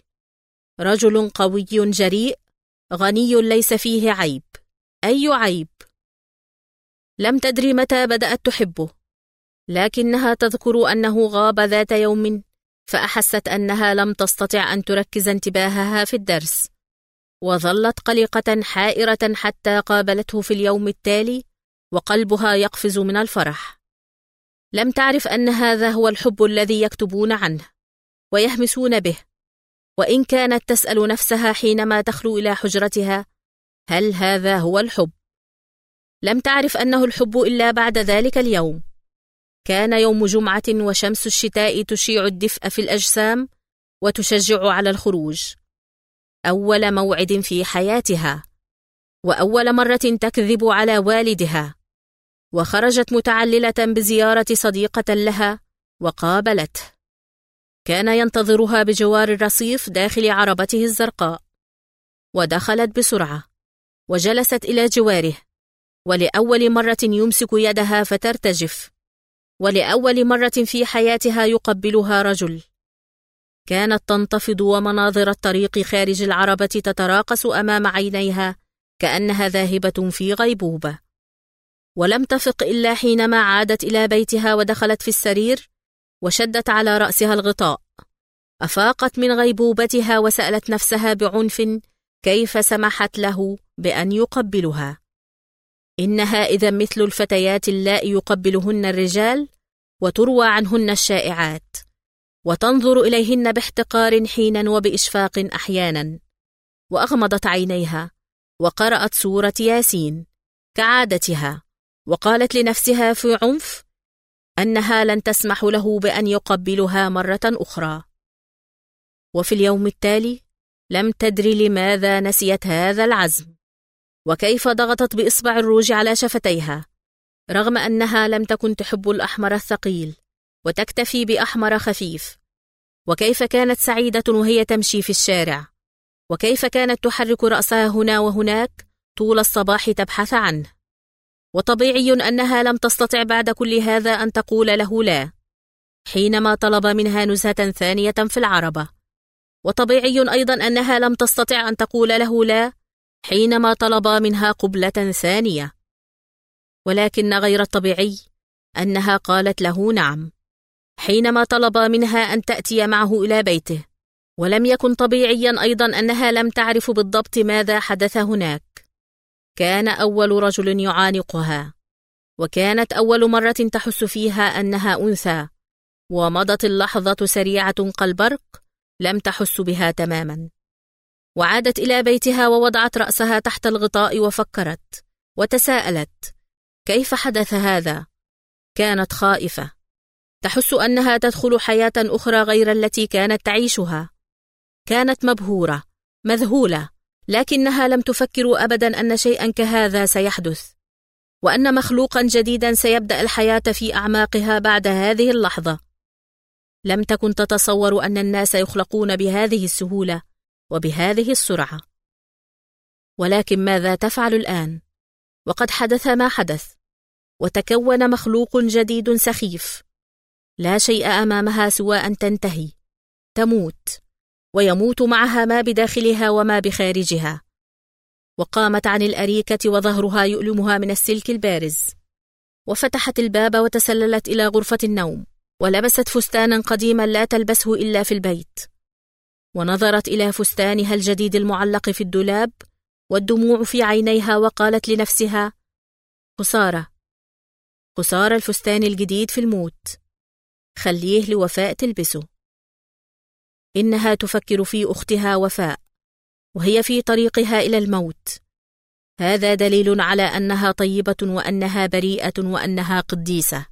رجل قوي جريء غني ليس فيه عيب. أي عيب؟ لم تدري متى بدأت تحبه، لكنها تذكر أنه غاب ذات يوم، فأحست أنها لم تستطع أن تركز انتباهها في الدرس، وظلت قلقة حائرة حتى قابلته في اليوم التالي وقلبها يقفز من الفرح. لم تعرف أن هذا هو الحب الذي يكتبون عنه ويهمسون به، وإن كانت تسأل نفسها حينما تخلو إلى حجرتها: هل هذا هو الحب؟ لم تعرف أنه الحب إلا بعد ذلك اليوم. كان يوم جمعة وشمس الشتاء تشيع الدفء في الأجسام وتشجع على الخروج. أول موعد في حياتها، وأول مرة تكذب على والدها. وخرجت متعللة بزيارة صديقة لها وقابلته. كان ينتظرها بجوار الرصيف داخل عربته الزرقاء، ودخلت بسرعة وجلست إلى جواره، ولأول مرة يمسك يدها فترتجف، ولأول مرة في حياتها يقبلها رجل. كانت تنتفض ومناظر الطريق خارج العربة تتراقص أمام عينيها كأنها ذاهبة في غيبوبة. ولم تفق إلا حينما عادت إلى بيتها ودخلت في السرير وشدت على رأسها الغطاء. أفاقت من غيبوبتها وسألت نفسها بعنف كيف سمحت له بأن يقبلها. إنها إذا مثل الفتيات اللائي يقبلهن الرجال وتروى عنهن الشائعات، وتنظر إليهن باحتقار حينا وبإشفاق أحيانا. وأغمضت عينيها وقرأت سورة ياسين كعادتها، وقالت لنفسها في عنف أنها لن تسمح له بأن يقبلها مرة أخرى. وفي اليوم التالي لم تدري لماذا نسيت هذا العزم، وكيف ضغطت بإصبع الروج على شفتيها، رغم أنها لم تكن تحب الأحمر الثقيل وتكتفي بأحمر خفيف. وكيف كانت سعيدة وهي تمشي في الشارع، وكيف كانت تحرك رأسها هنا وهناك طول الصباح تبحث عنه. وطبيعي أنها لم تستطع بعد كل هذا أن تقول له لا حينما طلب منها نزهة ثانية في العربة، وطبيعي أيضا أنها لم تستطع أن تقول له لا حينما طلب منها قبلة ثانية. ولكن غير الطبيعي أنها قالت له نعم حينما طلب منها أن تأتي معه إلى بيته. ولم يكن طبيعيا أيضا أنها لم تعرف بالضبط ماذا حدث هناك. كان أول رجل يعانقها، وكانت أول مرة تحس فيها أنها أنثى. ومضت اللحظة سريعة كالبرق، لم تحس بها تماما. وعادت إلى بيتها ووضعت رأسها تحت الغطاء وفكرت وتساءلت: كيف حدث هذا؟ كانت خائفة، تحس أنها تدخل حياة أخرى غير التي كانت تعيشها. كانت مبهورة، مذهولة، لكنها لم تفكر أبدا أن شيئا كهذا سيحدث، وأن مخلوقا جديدا سيبدأ الحياة في أعماقها بعد هذه اللحظة. لم تكن تتصور أن الناس يخلقون بهذه السهولة وبهذه السرعة. ولكن ماذا تفعل الآن؟ وقد حدث ما حدث، وتكون مخلوق جديد سخيف، لا شيء أمامها سوى أن تنتهي، تموت، ويموت معها ما بداخلها وما بخارجها. وقامت عن الأريكة وظهرها يؤلمها من السلك البارز، وفتحت الباب وتسللت إلى غرفة النوم، ولبست فستانا قديما لا تلبسه إلا في البيت، ونظرت إلى فستانها الجديد المعلق في الدولاب والدموع في عينيها، وقالت لنفسها: خسارة، خسارة الفستان الجديد في الموت، خليه لوفاء تلبسه. إنها تفكر في أختها وفاء وهي في طريقها إلى الموت. هذا دليل على أنها طيبة وأنها بريئة وأنها قديسة.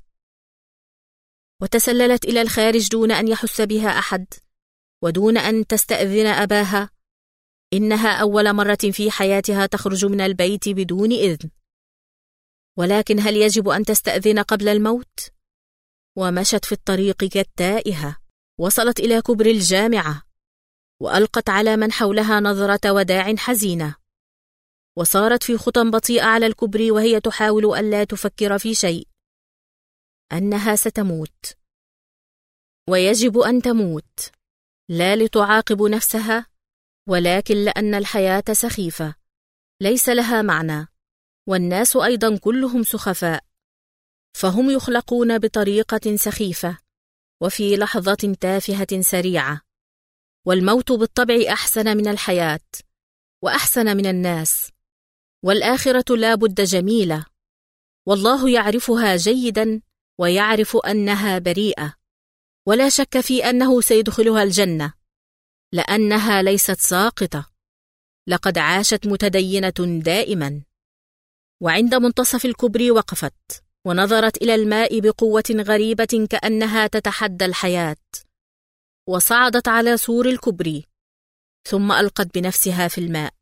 وتسللت إلى الخارج دون أن يحس بها أحد ودون أن تستأذن أباها. إنها أول مرة في حياتها تخرج من البيت بدون إذن. ولكن هل يجب أن تستأذن قبل الموت؟ ومشت في الطريق كالتائهة. وصلت إلى كبر الجامعة، وألقت على من حولها نظرة وداع حزينة، وصارت في خطى بطيئة على الكبري وهي تحاول ألا تفكر في شيء، أنها ستموت، ويجب أن تموت، لا لتعاقب نفسها، ولكن لأن الحياة سخيفة ليس لها معنى، والناس أيضا كلهم سخفاء، فهم يخلقون بطريقة سخيفة وفي لحظة تافهة سريعة. والموت بالطبع أحسن من الحياة وأحسن من الناس، والآخرة لا بد جميلة، والله يعرفها جيدا ويعرف أنها بريئة، ولا شك في أنه سيدخلها الجنة لأنها ليست ساقطة، لقد عاشت متدينة دائما. وعند منتصف الكبري وقفت ونظرت إلى الماء بقوة غريبة كأنها تتحدى الحياة، وصعدت على سور الكبري ثم ألقت بنفسها في الماء.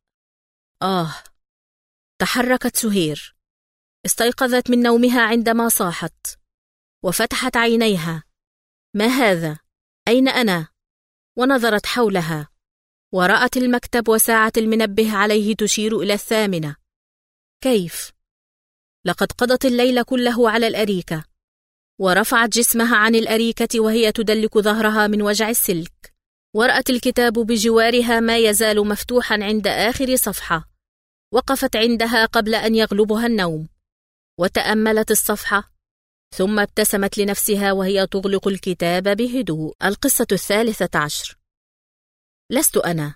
تحركت سهير، استيقظت من نومها عندما صاحت وفتحت عينيها. ما هذا؟ أين أنا؟ ونظرت حولها ورأت المكتب وساعة المنبه عليه تشير إلى 8. كيف؟ لقد قضت الليل كله على الأريكة، ورفعت جسمها عن الأريكة وهي تدلك ظهرها من وجع السلك، ورأت الكتاب بجوارها ما يزال مفتوحا عند آخر صفحة. وقفت عندها قبل أن يغلبها النوم، وتأملت الصفحة، ثم ابتسمت لنفسها وهي تغلق الكتاب بهدوء. القصة 13. لست أنا.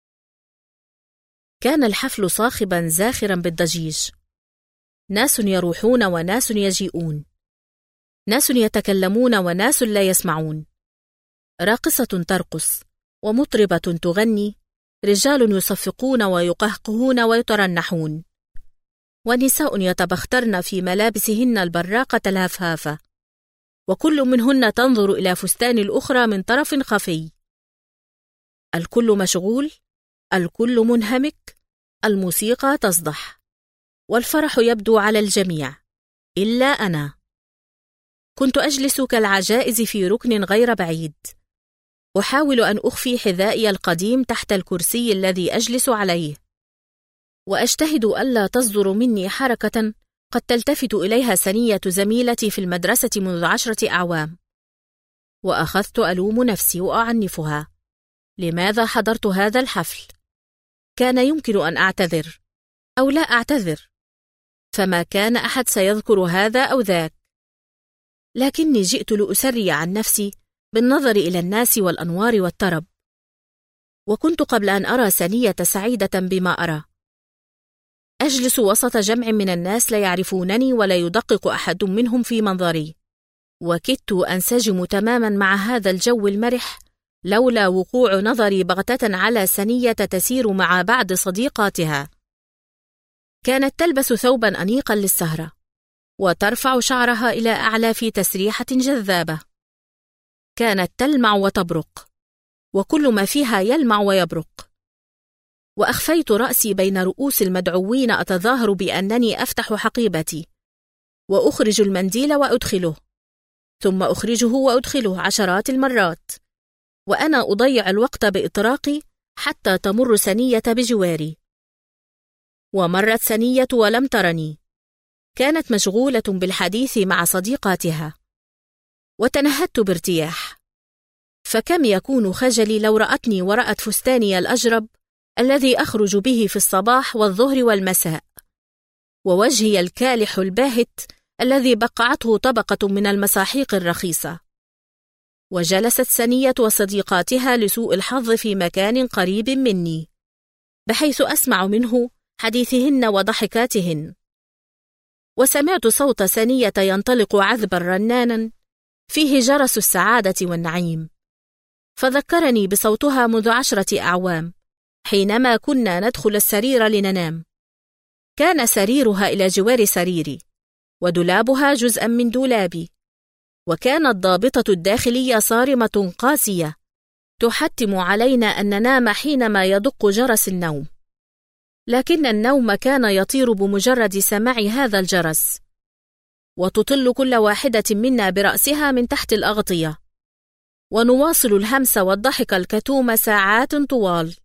كان الحفل صاخبا زاخرا بالضجيج، ناس يروحون وناس يجيئون، ناس يتكلمون وناس لا يسمعون، راقصة ترقص ومطربة تغني، رجال يصفقون ويقهقهون ويترنحون، ونساء يتبخترن في ملابسهن البراقة الهفهافة، وكل منهن تنظر إلى فستان الأخرى من طرف خفي. الكل مشغول، الكل منهمك، الموسيقى تصدح، والفرح يبدو على الجميع إلا أنا. كنت أجلس كالعجائز في ركن غير بعيد، أحاول أن أخفي حذائي القديم تحت الكرسي الذي أجلس عليه، وأجتهد ألا تصدر مني حركة قد تلتفت إليها سنية زميلتي في المدرسة منذ 10 أعوام. وأخذت ألوم نفسي وأعنفها. لماذا حضرت هذا الحفل؟ كان يمكن أن أعتذر أو لا أعتذر، فما كان أحد سيذكر هذا أو ذاك، لكني جئت لأسري عن نفسي بالنظر إلى الناس والأنوار والطرب، وكنت قبل أن أرى سنية سعيدة بما أرى. أجلس وسط جمع من الناس لا يعرفونني ولا يدقق أحد منهم في منظري، وكدت أنسجم تماما مع هذا الجو المرح لولا وقوع نظري بغتة على سنية تسير مع بعض صديقاتها. كانت تلبس ثوبا أنيقا للسهرة، وترفع شعرها إلى أعلى في تسريحة جذابة. كانت تلمع وتبرق، وكل ما فيها يلمع ويبرق. وأخفيت رأسي بين رؤوس المدعوين أتظاهر بأنني أفتح حقيبتي وأخرج المنديل وأدخله، ثم أخرجه وأدخله عشرات المرات، وأنا أضيع الوقت بإطراقي حتى تمر سنية بجواري. ومرت سنية ولم ترني، كانت مشغولة بالحديث مع صديقاتها، وتنهدت بارتياح، فكم يكون خجلي لو رأتني ورأت فستاني الأجرب الذي أخرج به في الصباح والظهر والمساء، ووجهي الكالح الباهت الذي بقعته طبقة من المساحيق الرخيصة. وجلست سنية وصديقاتها لسوء الحظ في مكان قريب مني، بحيث أسمع منه حديثهن وضحكاتهن. وسمعت صوت سنية ينطلق عذبا رنانا فيه جرس السعادة والنعيم، فذكرني بصوتها منذ 10 أعوام حينما كنا ندخل السرير لننام. كان سريرها إلى جوار سريري، ودولابها جزءا من دولابي، وكانت ضابطة الداخلية صارمة قاسية تحتم علينا أن ننام حينما يدق جرس النوم، لكن النوم كان يطير بمجرد سماع هذا الجرس، وتطل كل واحدة منا برأسها من تحت الأغطية، ونواصل الهمس والضحك الكتوم ساعات طوال.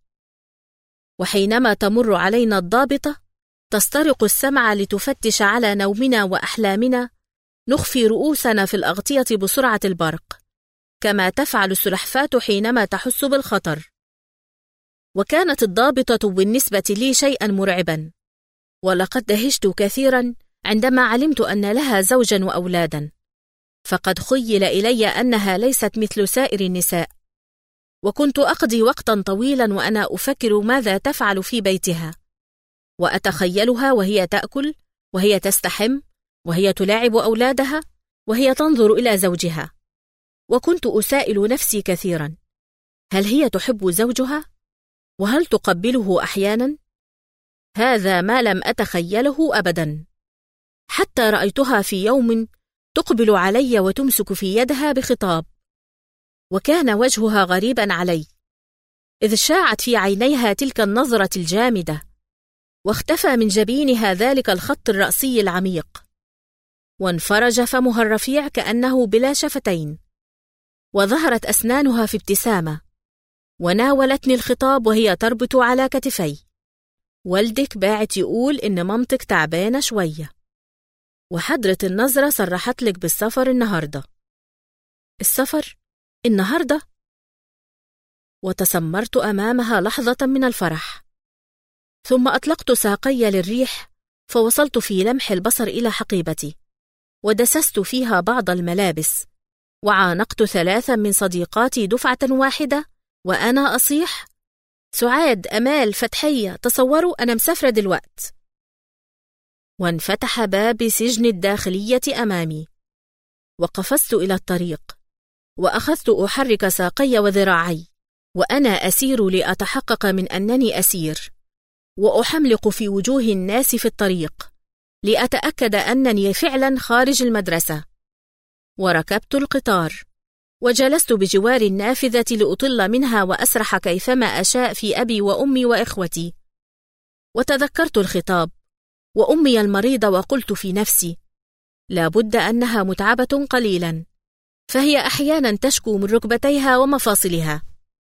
وحينما تمر علينا الضابطة تسترق السمع لتفتش على نومنا وأحلامنا، نخفي رؤوسنا في الأغطية بسرعة البرق، كما تفعل السلحفاة حينما تحس بالخطر. وكانت الضابطة بالنسبة لي شيئا مرعبا، ولقد دهشت كثيرا عندما علمت أن لها زوجا وأولادا، فقد خيل إلي أنها ليست مثل سائر النساء، وكنت أقضي وقتا طويلا وأنا أفكر ماذا تفعل في بيتها، وأتخيلها وهي تأكل، وهي تستحم، وهي تلاعب أولادها، وهي تنظر إلى زوجها. وكنت أسائل نفسي كثيرا: هل هي تحب زوجها؟ وهل تقبله أحيانا؟ هذا ما لم أتخيله أبدا، حتى رأيتها في يوم تقبل علي وتمسك في يدها بخطاب، وكان وجهها غريبا علي، إذ شاعت في عينيها تلك النظرة الجامدة، واختفى من جبينها ذلك الخط الرأسي العميق، وانفرج فمها الرفيع كأنه بلا شفتين، وظهرت أسنانها في ابتسامة، وناولتني الخطاب وهي تربط على كتفي: والدك باعت يقول إن مامتك تعبانة شوية، وحضرة النظرة صرحت لك بالسفر النهاردة. السفر؟ النهاردة؟ وتسمرت أمامها لحظة من الفرح، ثم أطلقت ساقي للريح، فوصلت في لمح البصر إلى حقيبتي، ودسست فيها بعض الملابس، وعانقت 3 من صديقاتي دفعة واحدة، وأنا أصيح: سعاد، أمال، فتحية، تصوروا أنا مسافرة دلوقت. وانفتح باب سجن الداخلية أمامي، وقفزت إلى الطريق، وأخذت أحرك ساقي وذراعي، وأنا أسير لأتحقق من أنني أسير، وأحملق في وجوه الناس في الطريق لأتأكد أنني فعلا خارج المدرسة. وركبت القطار، وجلست بجوار النافذة لأطل منها وأسرح كيفما أشاء في أبي وأمي وإخوتي. وتذكرت الخطاب وأمي المريضة، وقلت في نفسي: لابد أنها متعبة قليلا، فهي أحيانا تشكو من ركبتيها ومفاصلها.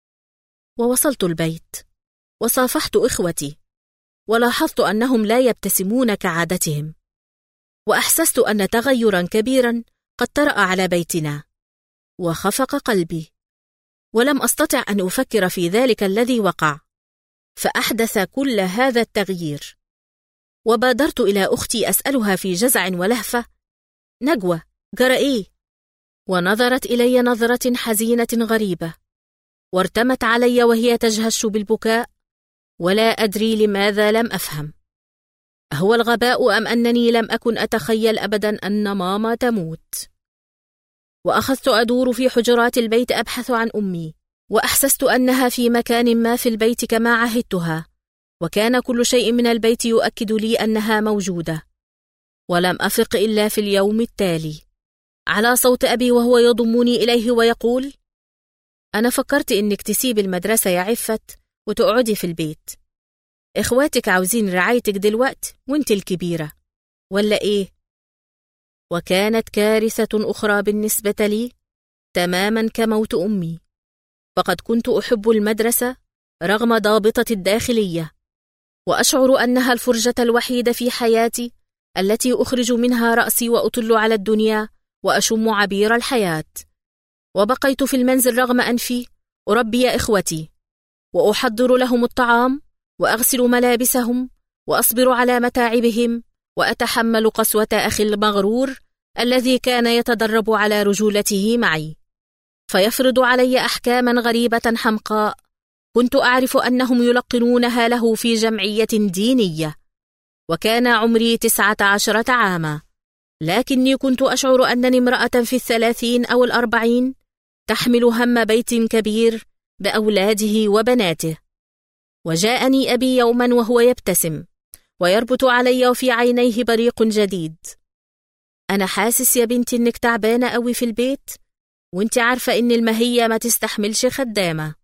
ووصلت البيت، وصافحت إخوتي، ولاحظت أنهم لا يبتسمون كعادتهم، وأحسست أن تغيرا كبيرا قد طرأ على بيتنا، وخفق قلبي، ولم أستطع أن أفكر في ذلك الذي وقع، فأحدث كل هذا التغيير. وبادرت إلى أختي أسألها في جزع ولهفة: نجوى، جرى إيه؟ ونظرت إلي نظرة حزينة غريبة، وارتمت علي وهي تجهش بالبكاء، ولا أدري لماذا لم أفهم، أهو الغباء أم أنني لم أكن أتخيل أبدا أن ماما تموت؟ وأخذت أدور في حجرات البيت أبحث عن أمي، وأحسست أنها في مكان ما في البيت كما عهدتها، وكان كل شيء من البيت يؤكد لي أنها موجودة. ولم أفق إلا في اليوم التالي على صوت أبي وهو يضمني إليه ويقول: أنا فكرت إنك تسيب المدرسة يا عفت وتقعدي في البيت، إخواتك عاوزين رعايتك دلوقت وانت الكبيرة، ولا إيه؟ وكانت كارثة أخرى بالنسبة لي تماما كموت أمي، فقد كنت أحب المدرسة رغم ضابطة الداخلية، وأشعر أنها الفرجة الوحيدة في حياتي التي أخرج منها رأسي وأطل على الدنيا وأشم عبير الحياة. وبقيت في المنزل رغم أنفي أربي إخوتي، وأحضر لهم الطعام، وأغسل ملابسهم، وأصبر على متاعبهم، وأتحمل قسوة أخي المغرور الذي كان يتدرب على رجولته معي، فيفرض علي أحكاما غريبة حمقاء كنت أعرف أنهم يلقنونها له في جمعية دينية. وكان عمري 19 عاما، لكني كنت أشعر أنني امرأة في 30 أو 40 تحمل هم بيت كبير بأولاده وبناته. وجاءني أبي يوما وهو يبتسم ويربط علي وفي عينيه بريق جديد. أنا حاسس يا بنتي إنك تعبانة قوي في البيت، وانت عارفة إن المهية ما تستحملش خدامة.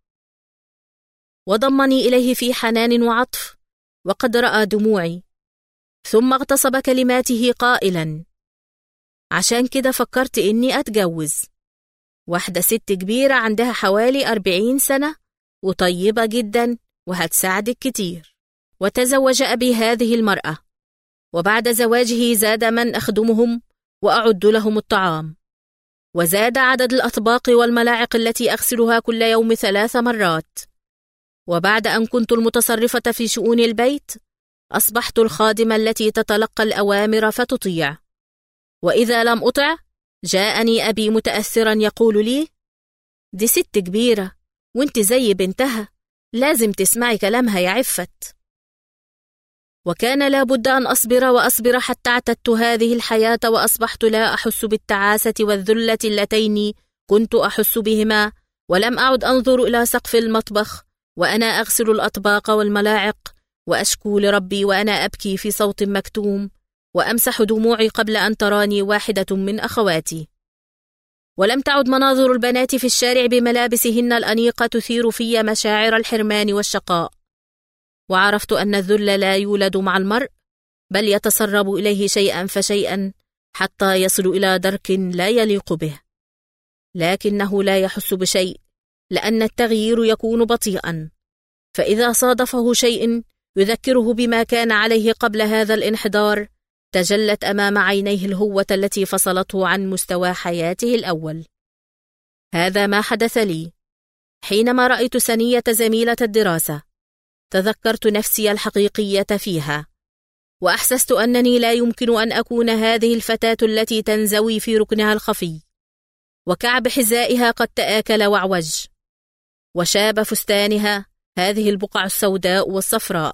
وضمني إليه في حنان وعطف وقد رأى دموعي، ثم اغتصب كلماته قائلا: عشان كده فكرت إني أتجوز واحدة ست كبيرة عندها حوالي 40 سنة وطيبة جدا وهتساعدك كتير. وتزوج أبي هذه المرأة، وبعد زواجه زاد من أخدمهم وأعد لهم الطعام، وزاد عدد الأطباق والملاعق التي أغسلها كل يوم 3 مرات. وبعد أن كنت المتصرفة في شؤون البيت، أصبحت الخادمة التي تتلقى الأوامر فتطيع. وإذا لم أطع جاءني أبي متأثرا يقول لي: دي ست كبيرة وانت زي بنتها، لازم تسمعي كلامها يا عفت. وكان لابد أن أصبر حتى اعتدت هذه الحياة، وأصبحت لا أحس بالتعاسة والذلة اللتين كنت أحس بهما، ولم أعد أنظر إلى سقف المطبخ وأنا أغسل الأطباق والملاعق، وأشكو لربي وأنا أبكي في صوت مكتوم، وأمسح دموعي قبل أن تراني واحدة من أخواتي. ولم تعد مناظر البنات في الشارع بملابسهن الأنيقة تثير في مشاعر الحرمان والشقاء، وعرفت أن الذل لا يولد مع المرء، بل يتسرب إليه شيئا فشيئا حتى يصل إلى درك لا يليق به، لكنه لا يحس بشيء، لأن التغيير يكون بطيئا، فإذا صادفه شيء يذكره بما كان عليه قبل هذا الانحدار، تجلت أمام عينيه الهوة التي فصلته عن مستوى حياته الأول. هذا ما حدث لي حينما رأيت سنية زميلة الدراسة. تذكرت نفسي الحقيقية فيها، وأحسست أنني لا يمكن أن أكون هذه الفتاة التي تنزوي في ركنها الخفي، وكعب حذائها قد تآكل وعوج، وشاب فستانها هذه البقع السوداء والصفراء.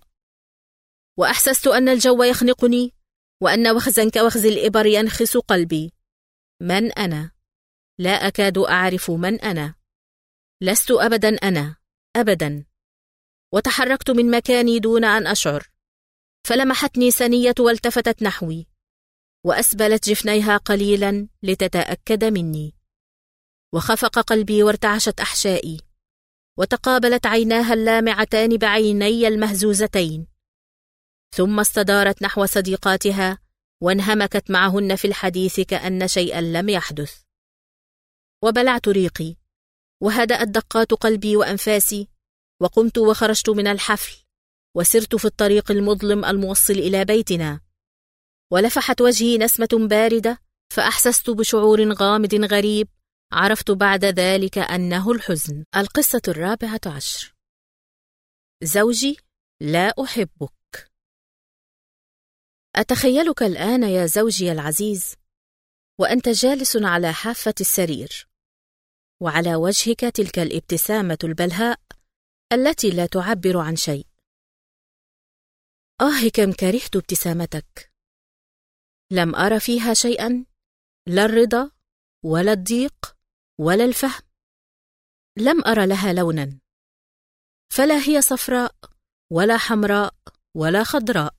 وأحسست أن الجو يخنقني، وأن وخزا كوخز الإبر ينخس قلبي. من أنا؟ لا أكاد أعرف من أنا. لست أبدا أنا، أبدا. وتحركت من مكاني دون أن أشعر، فلمحتني سنية والتفتت نحوي، وأسبلت جفنيها قليلا لتتأكد مني، وخفق قلبي وارتعشت أحشائي، وتقابلت عيناها اللامعتان بعيني المهزوزتين، ثم استدارت نحو صديقاتها وانهمكت معهن في الحديث كأن شيئا لم يحدث. وبلعت ريقي، وهدأت دقات قلبي وأنفاسي، وقمت وخرجت من الحفل، وسرت في الطريق المظلم الموصل إلى بيتنا. ولفحت وجهي نسمة باردة، فأحسست بشعور غامض غريب، عرفت بعد ذلك أنه الحزن. القصة 14. زوجي لا أحبك. أتخيلك الآن يا زوجي العزيز، وأنت جالس على حافة السرير، وعلى وجهك تلك الابتسامة البلهاء التي لا تعبر عن شيء. كم كرهت ابتسامتك، لم أرى فيها شيئا، لا الرضا ولا الضيق ولا الفهم، لم أرى لها لونا، فلا هي صفراء ولا حمراء ولا خضراء.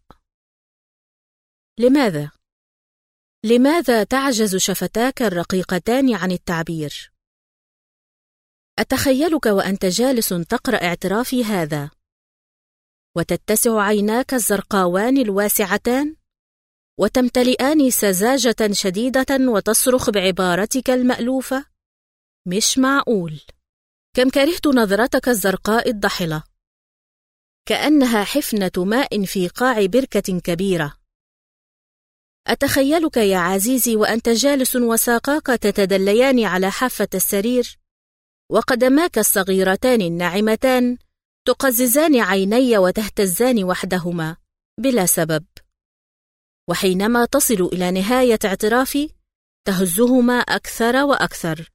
لماذا تعجز شفتاك الرقيقتان عن التعبير؟ أتخيلك وأنت جالس تقرأ اعترافي هذا، وتتسع عيناك الزرقاوان الواسعتان، وتمتلئان سذاجة شديدة، وتصرخ بعبارتك المألوفة: مش معقول! كم كرهت نظرتك الزرقاء الضحلة، كأنها حفنة ماء في قاع بركة كبيرة. أتخيلك يا عزيزي وأنت جالس وساقاك تتدليان على حافة السرير، وقدماك الصغيرتان الناعمتان تقززان عيني وتهتزان وحدهما بلا سبب، وحينما تصل إلى نهاية اعترافي تهزهما أكثر وأكثر.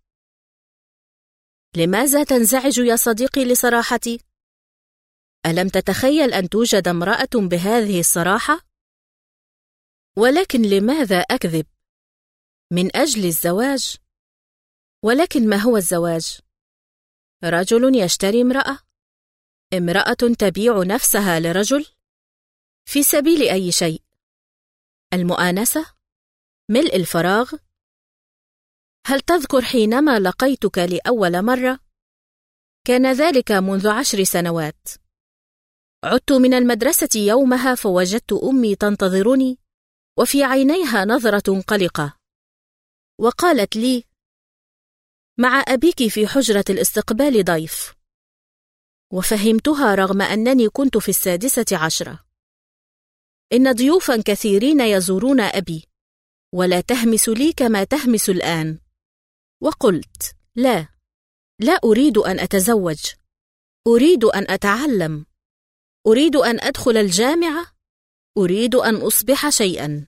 لماذا تنزعج يا صديقي لصراحتي؟ ألم تتخيل أن توجد امرأة بهذه الصراحة؟ ولكن لماذا أكذب؟ من أجل الزواج. ولكن ما هو الزواج؟ رجل يشتري امرأة؟ امرأة تبيع نفسها لرجل؟ في سبيل أي شيء؟ المؤانسة؟ ملء الفراغ؟ هل تذكر حينما لقيتك لأول مرة؟ كان ذلك منذ 10 سنوات. عدت من المدرسة يومها فوجدت أمي تنتظرني، وفي عينيها نظرة قلقة، وقالت لي: مع أبيك في حجرة الاستقبال ضيف. وفهمتها رغم أنني كنت في 16. إن ضيوفا كثيرين يزورون أبي، ولا تهمس لي كما تهمس الآن. وقلت: لا أريد أن أتزوج، أريد أن أتعلم، أريد أن أدخل الجامعة، أريد أن أصبح شيئا.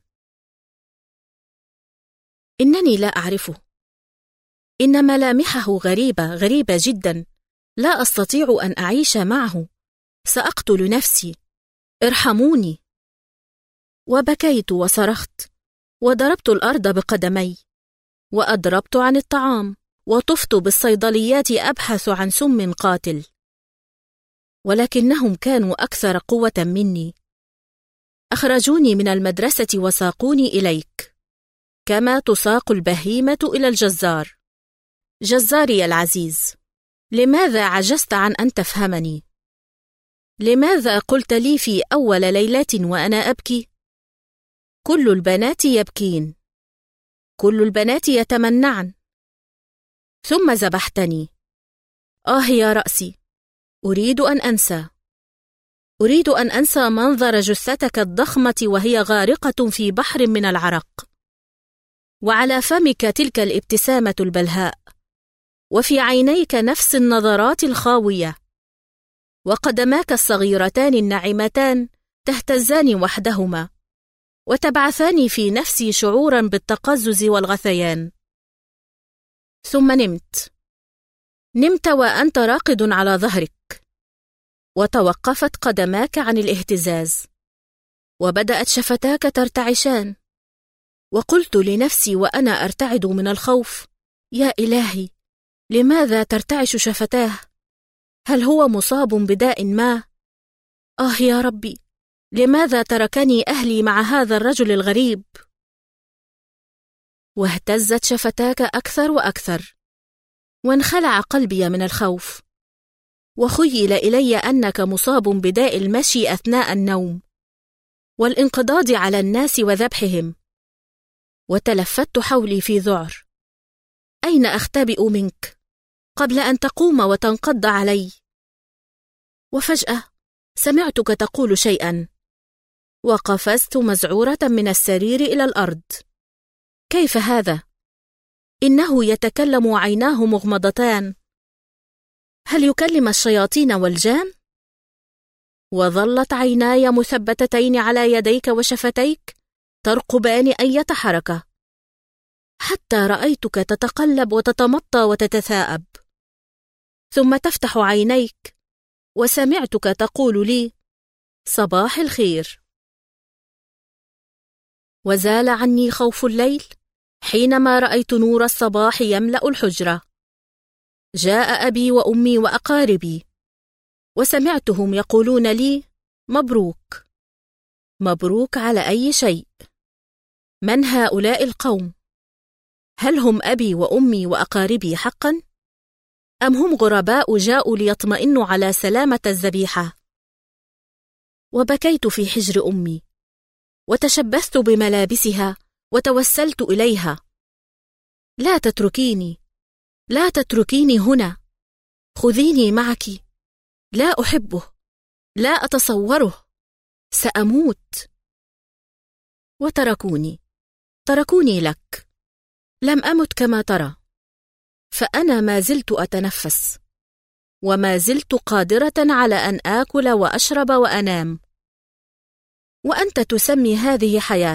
إنني لا أعرفه، إن ملامحه غريبة جدا، لا أستطيع أن أعيش معه، سأقتل نفسي، ارحموني. وبكيت وصرخت، وضربت الأرض بقدمي، وأضربت عن الطعام، وطفت بالصيدليات أبحث عن سم قاتل، ولكنهم كانوا أكثر قوة مني. أخرجوني من المدرسة وساقوني إليك، كما تساق البهيمة إلى الجزار. جزاري العزيز، لماذا عجزت عن أن تفهمني؟ لماذا قلت لي في أول ليلة وأنا أبكي: كل البنات يبكين، كل البنات يتمنعن؟ ثم ذبحتني. يا رأسي، أريد أن أنسى، أريد أن أنسى منظر جثتك الضخمة وهي غارقة في بحر من العرق، وعلى فمك تلك الابتسامة البلهاء، وفي عينيك نفس النظرات الخاوية، وقدماك الصغيرتان الناعمتان تهتزان وحدهما، وتبعثان في نفسي شعورا بالتقزز والغثيان. ثم نمت وأنت راقد على ظهرك، وتوقفت قدماك عن الاهتزاز، وبدأت شفتاك ترتعشان، وقلت لنفسي وأنا أرتعد من الخوف: يا إلهي، لماذا ترتعش شفتاه؟ هل هو مصاب بداء ما؟ يا ربي، لماذا تركني أهلي مع هذا الرجل الغريب؟ واهتزت شفتاك أكثر وأكثر، وانخلع قلبي من الخوف، وخيل إلي أنك مصاب بداء المشي أثناء النوم، والانقضاض على الناس وذبحهم. وتلفت حولي في ذعر: أين أختبئ منك قبل أن تقوم وتنقض علي؟ وفجأة سمعتك تقول شيئا، وقفزت مذعورة من السرير إلى الأرض. كيف هذا؟ إنه يتكلم وعيناه مغمضتان. هل يكلم الشياطين والجان؟ وظلت عيناي مثبتتين على يديك وشفتيك ترقبان أي حركة، حتى رأيتك تتقلب وتتمطى وتتثاءب، ثم تفتح عينيك وسمعتك تقول لي: صباح الخير. وزال عني خوف الليل حينما رأيت نور الصباح يملأ الحجرة. جاء أبي وأمي وأقاربي، وسمعتهم يقولون لي: مبروك. مبروك على أي شيء؟ من هؤلاء القوم؟ هل هم أبي وأمي وأقاربي حقا؟ أم هم غرباء جاءوا ليطمئنوا على سلامة الذبيحة؟ وبكيت في حجر أمي، وتشبثت بملابسها وتوسلت إليها: لا تتركيني، لا تتركيني هنا، خذيني معك، لا أحبه، لا أتصوره، سأموت. وتركوني، تركوني لك. لم أمت كما ترى، فأنا ما زلت أتنفس، وما زلت قادرة على أن آكل وأشرب وأنام. وأنت تسمي هذه حياة،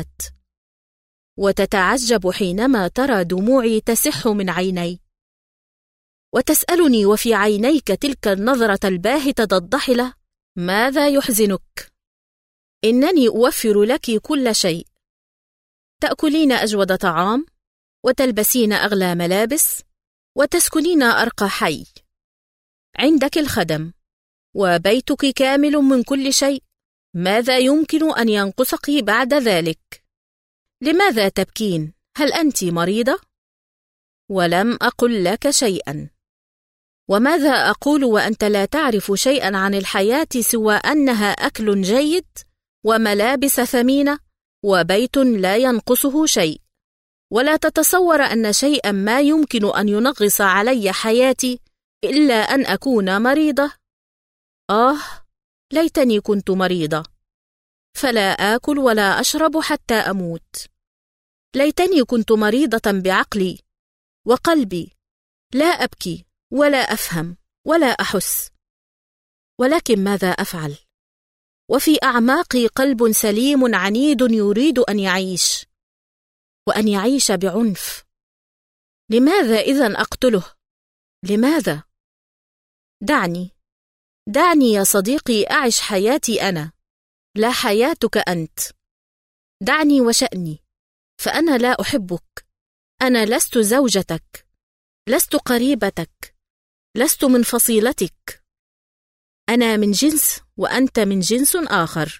وتتعجب حينما ترى دموعي تسح من عيني، وتسألني وفي عينيك تلك النظرة الباهتة الضحلة: ماذا يحزنك؟ إنني أوفر لك كل شيء، تأكلين أجود طعام، وتلبسين أغلى ملابس، وتسكنين أرقى حي، عندك الخدم، وبيتك كامل من كل شيء. ماذا يمكن أن ينقصك بعد ذلك؟ لماذا تبكين؟ هل أنت مريضة؟ ولم أقل لك شيئا. وماذا أقول وأنت لا تعرف شيئا عن الحياة سوى أنها أكل جيد، وملابس ثمينة، وبيت لا ينقصه شيء، ولا تتصور أن شيئا ما يمكن أن ينغص علي حياتي إلا أن أكون مريضة؟ ليتني كنت مريضة، فلا آكل ولا أشرب حتى أموت. ليتني كنت مريضة بعقلي وقلبي، لا أبكي ولا أفهم ولا أحس. ولكن ماذا أفعل؟ وفي أعماقي قلب سليم عنيد يريد أن يعيش، وأن يعيش بعنف. لماذا إذن أقتله؟ لماذا؟ دعني يا صديقي أعش حياتي أنا، لا حياتك أنت. دعني وشأني، فأنا لا أحبك. أنا لست زوجتك، لست قريبتك، لست من فصيلتك. أنا من جنس وأنت من جنس آخر.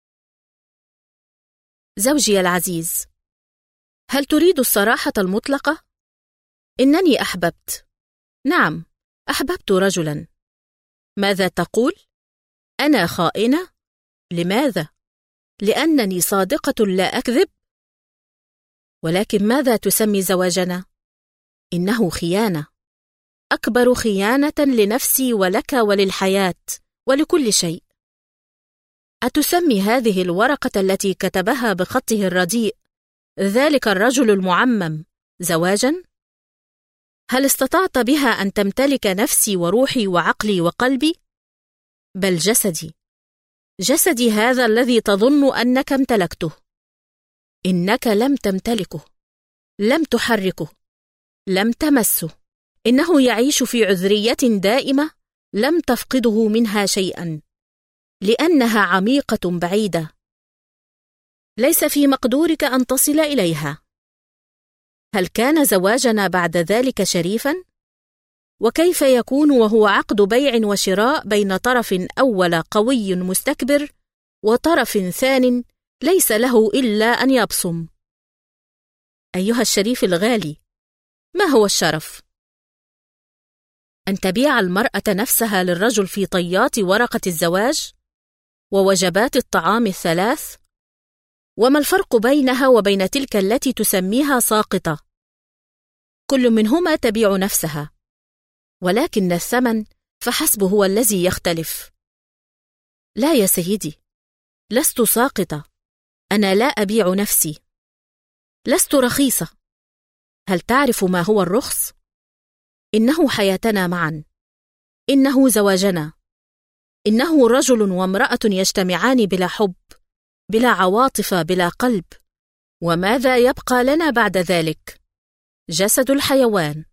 زوجي العزيز، هل تريد الصراحة المطلقة؟ إنني أحببت، نعم، أحببت رجلا. ماذا تقول؟ أنا خائنة؟ لماذا؟ لأنني صادقة لا أكذب؟ ولكن ماذا تسمي زواجنا؟ إنه خيانة، أكبر خيانة لنفسي ولك وللحياة ولكل شيء. أتسمي هذه الورقة التي كتبها بخطه الرديء ذلك الرجل المعمم زواجا؟ هل استطعت بها أن تمتلك نفسي وروحي وعقلي وقلبي؟ بل جسدي هذا الذي تظن أنك امتلكته. إنك لم تمتلكه، لم تحركه، لم تمسه. إنه يعيش في عذرية دائمة لم تفقده منها شيئا، لأنها عميقة بعيدة، ليس في مقدورك أن تصل إليها. هل كان زواجنا بعد ذلك شريفا؟ وكيف يكون وهو عقد بيع وشراء بين طرف أول قوي مستكبر وطرف ثان ليس له إلا أن يبصم؟ أيها الشريف الغالي، ما هو الشرف؟ أن تبيع المرأة نفسها للرجل في طيات ورقة الزواج ووجبات الطعام الثلاث؟ وما الفرق بينها وبين تلك التي تسميها ساقطة؟ كل منهما تبيع نفسها، ولكن الثمن فحسب هو الذي يختلف. لا يا سيدي، لست ساقطة، أنا لا أبيع نفسي، لست رخيصة. هل تعرف ما هو الرخص؟ إنه حياتنا معا، إنه زواجنا، إنه رجل وامرأة يجتمعان بلا حب، بلا عواطف، بلا قلب. وماذا يبقى لنا بعد ذلك؟ جسد الحيوان.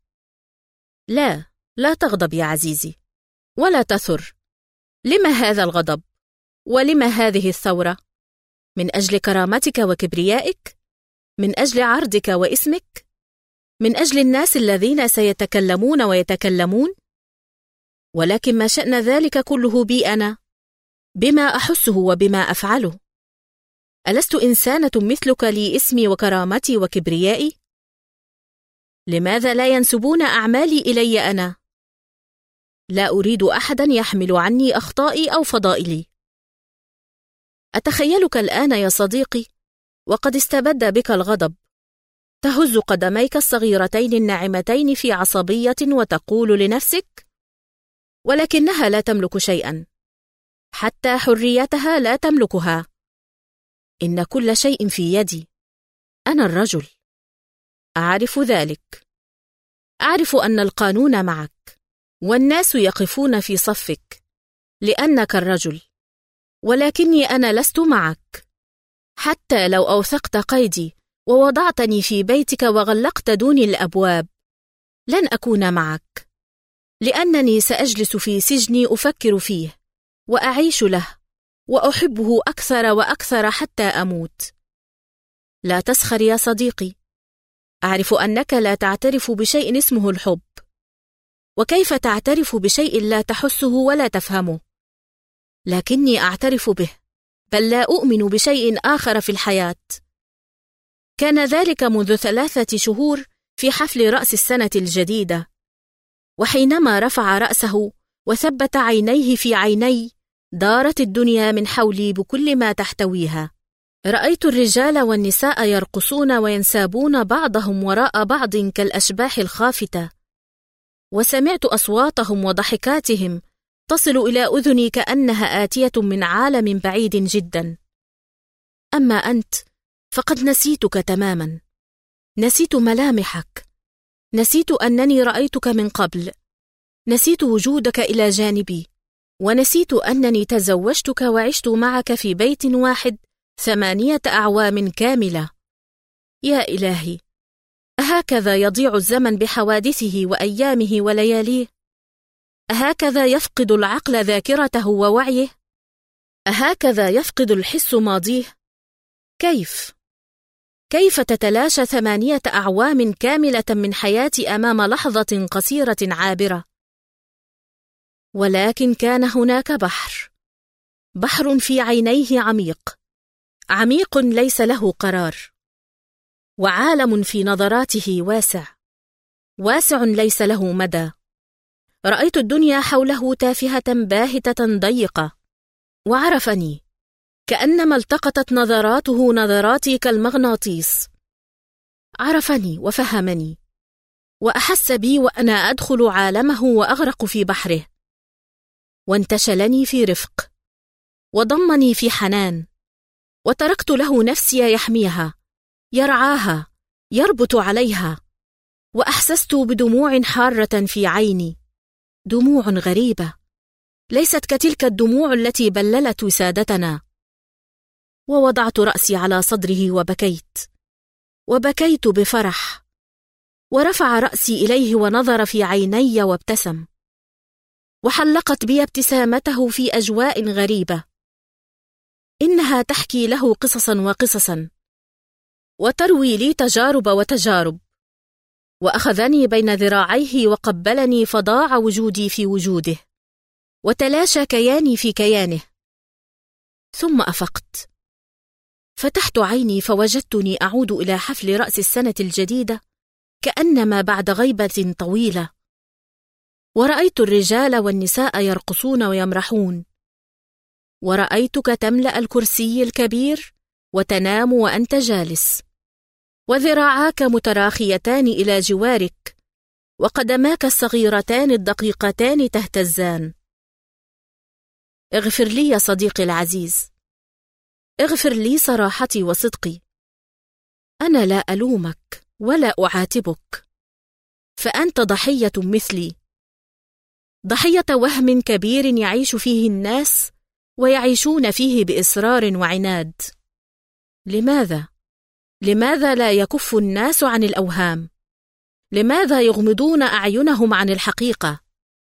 لا تغضب يا عزيزي، ولا تثر. لما هذا الغضب؟ ولما هذه الثورة؟ من أجل كرامتك وكبريائك؟ من أجل عرضك واسمك؟ من أجل الناس الذين سيتكلمون ويتكلمون؟ ولكن ما شأن ذلك كله بي أنا؟ بما أحسه وبما أفعله. ألست إنسانة مثلك لي اسمي وكرامتي وكبريائي؟ لماذا لا ينسبون أعمالي إلي أنا؟ لا أريد أحدا يحمل عني أخطائي أو فضائلي. أتخيلك الآن يا صديقي وقد استبد بك الغضب، تهز قدميك الصغيرتين الناعمتين في عصبية وتقول لنفسك: ولكنها لا تملك شيئا، حتى حريتها لا تملكها. إن كل شيء في يدي، أنا الرجل، أعرف ذلك. أعرف أن القانون معك، والناس يقفون في صفك لأنك الرجل، ولكني أنا لست معك. حتى لو أوثقت قيدي ووضعتني في بيتك وغلقت دوني الأبواب، لن أكون معك، لأنني سأجلس في سجني أفكر فيه وأعيش له وأحبه أكثر وأكثر حتى أموت. لا تسخر يا صديقي، أعرف أنك لا تعترف بشيء اسمه الحب، وكيف تعترف بشيء لا تحسه ولا تفهمه؟ لكني أعترف به، بل لا أؤمن بشيء آخر في الحياة. كان ذلك منذ 3 شهور في حفل رأس السنة الجديدة، وحينما رفع رأسه وثبت عينيه في عيني، دارت الدنيا من حولي بكل ما تحتويها. رأيت الرجال والنساء يرقصون وينسابون بعضهم وراء بعض كالأشباح الخافتة، وسمعت أصواتهم وضحكاتهم تصل إلى أذني كأنها آتية من عالم بعيد جدا. أما أنت فقد نسيتك تماما، نسيت ملامحك، نسيت أنني رأيتك من قبل، نسيت وجودك إلى جانبي، ونسيت أنني تزوجتك وعشت معك في بيت واحد 8 أعوام كاملة. يا إلهي، أهكذا يضيع الزمن بحوادثه وأيامه ولياليه؟ أهكذا يفقد العقل ذاكرته ووعيه؟ أهكذا يفقد الحس ماضيه؟ كيف تتلاشى 8 أعوام كاملة من حياتي أمام لحظة قصيرة عابرة؟ ولكن كان هناك بحر في عينيه عميق ليس له قرار، وعالم في نظراته واسع ليس له مدى. رأيت الدنيا حوله تافهة باهتة ضيقة، وعرفني كأنما التقطت نظراته نظراتي كالمغناطيس. عرفني وفهمني، وأحس بي وأنا أدخل عالمه وأغرق في بحره، وانتشلني في رفق، وضمني في حنان، وتركت له نفسي يحميها، يرعاها، يربط عليها. وأحسست بدموع حارة في عيني، دموع غريبة ليست كتلك الدموع التي بللت وسادتنا. ووضعت رأسي على صدره وبكيت بفرح، ورفع رأسي إليه ونظر في عيني وابتسم، وحلقت بي ابتسامته في أجواء غريبة. إنها تحكي له قصصا وتروي لي تجارب، وأخذني بين ذراعيه وقبلني، فضاع وجودي في وجوده، وتلاشى كياني في كيانه. ثم أفقت، فتحت عيني فوجدتني أعود إلى حفل رأس السنة الجديدة كأنما بعد غيبة طويلة، ورأيت الرجال والنساء يرقصون ويمرحون، ورأيتك تملأ الكرسي الكبير وتنام وأنت جالس، وذراعاك متراخيتان إلى جوارك، وقدماك الصغيرتان الدقيقتان تهتزان. اغفر لي يا صديقي العزيز، اغفر لي صراحتي وصدقي. أنا لا ألومك ولا أعاتبك، فأنت ضحية مثلي، ضحية وهم كبير يعيش فيه الناس ويعيشون فيه بإصرار وعناد. لماذا لا يكف الناس عن الأوهام؟ لماذا يغمضون أعينهم عن الحقيقة؟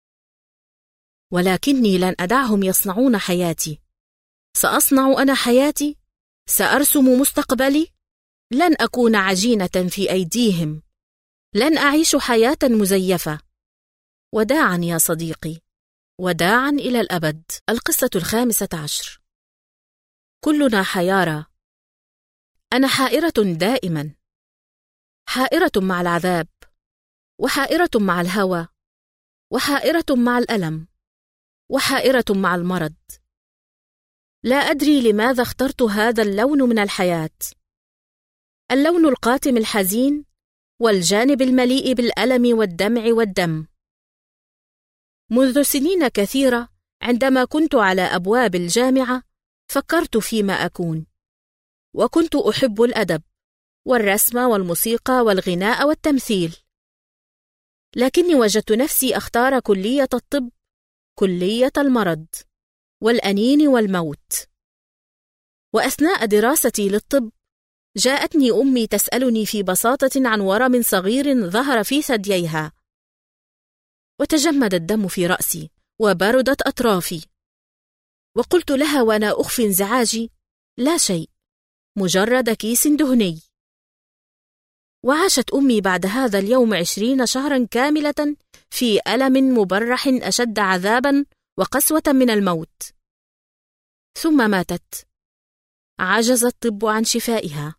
ولكني لن أدعهم يصنعون حياتي، سأصنع أنا حياتي، سأرسم مستقبلي، لن أكون عجينة في أيديهم، لن أعيش حياة مزيفة. وداعا يا صديقي، وداعا إلى الأبد. القصة 15. كلنا حيارى. أنا حائرة دائما، حائرة مع العذاب، وحائرة مع الهوى، وحائرة مع الألم، وحائرة مع المرض. لا أدري لماذا اخترت هذا اللون من الحياة، اللون القاتم الحزين والجانب المليء بالألم والدمع والدم. منذ سنين كثيرة عندما كنت على أبواب الجامعة فكرت فيما أكون، وكنت أحب الأدب والرسم والموسيقى والغناء والتمثيل، لكني وجدت نفسي أختار كلية الطب، كلية المرض والأنين والموت. وأثناء دراستي للطب جاءتني أمي تسألني في بساطة عن ورم صغير ظهر في ثدييها، وتجمد الدم في رأسي وبردت أطرافي، وقلت لها وأنا أخفي انزعاجي: لا شيء، مجرد كيس دهني. وعاشت أمي بعد هذا اليوم 20 شهرا كاملة في ألم مبرح أشد عذابا وقسوة من الموت، ثم ماتت. عجز الطب عن شفائها.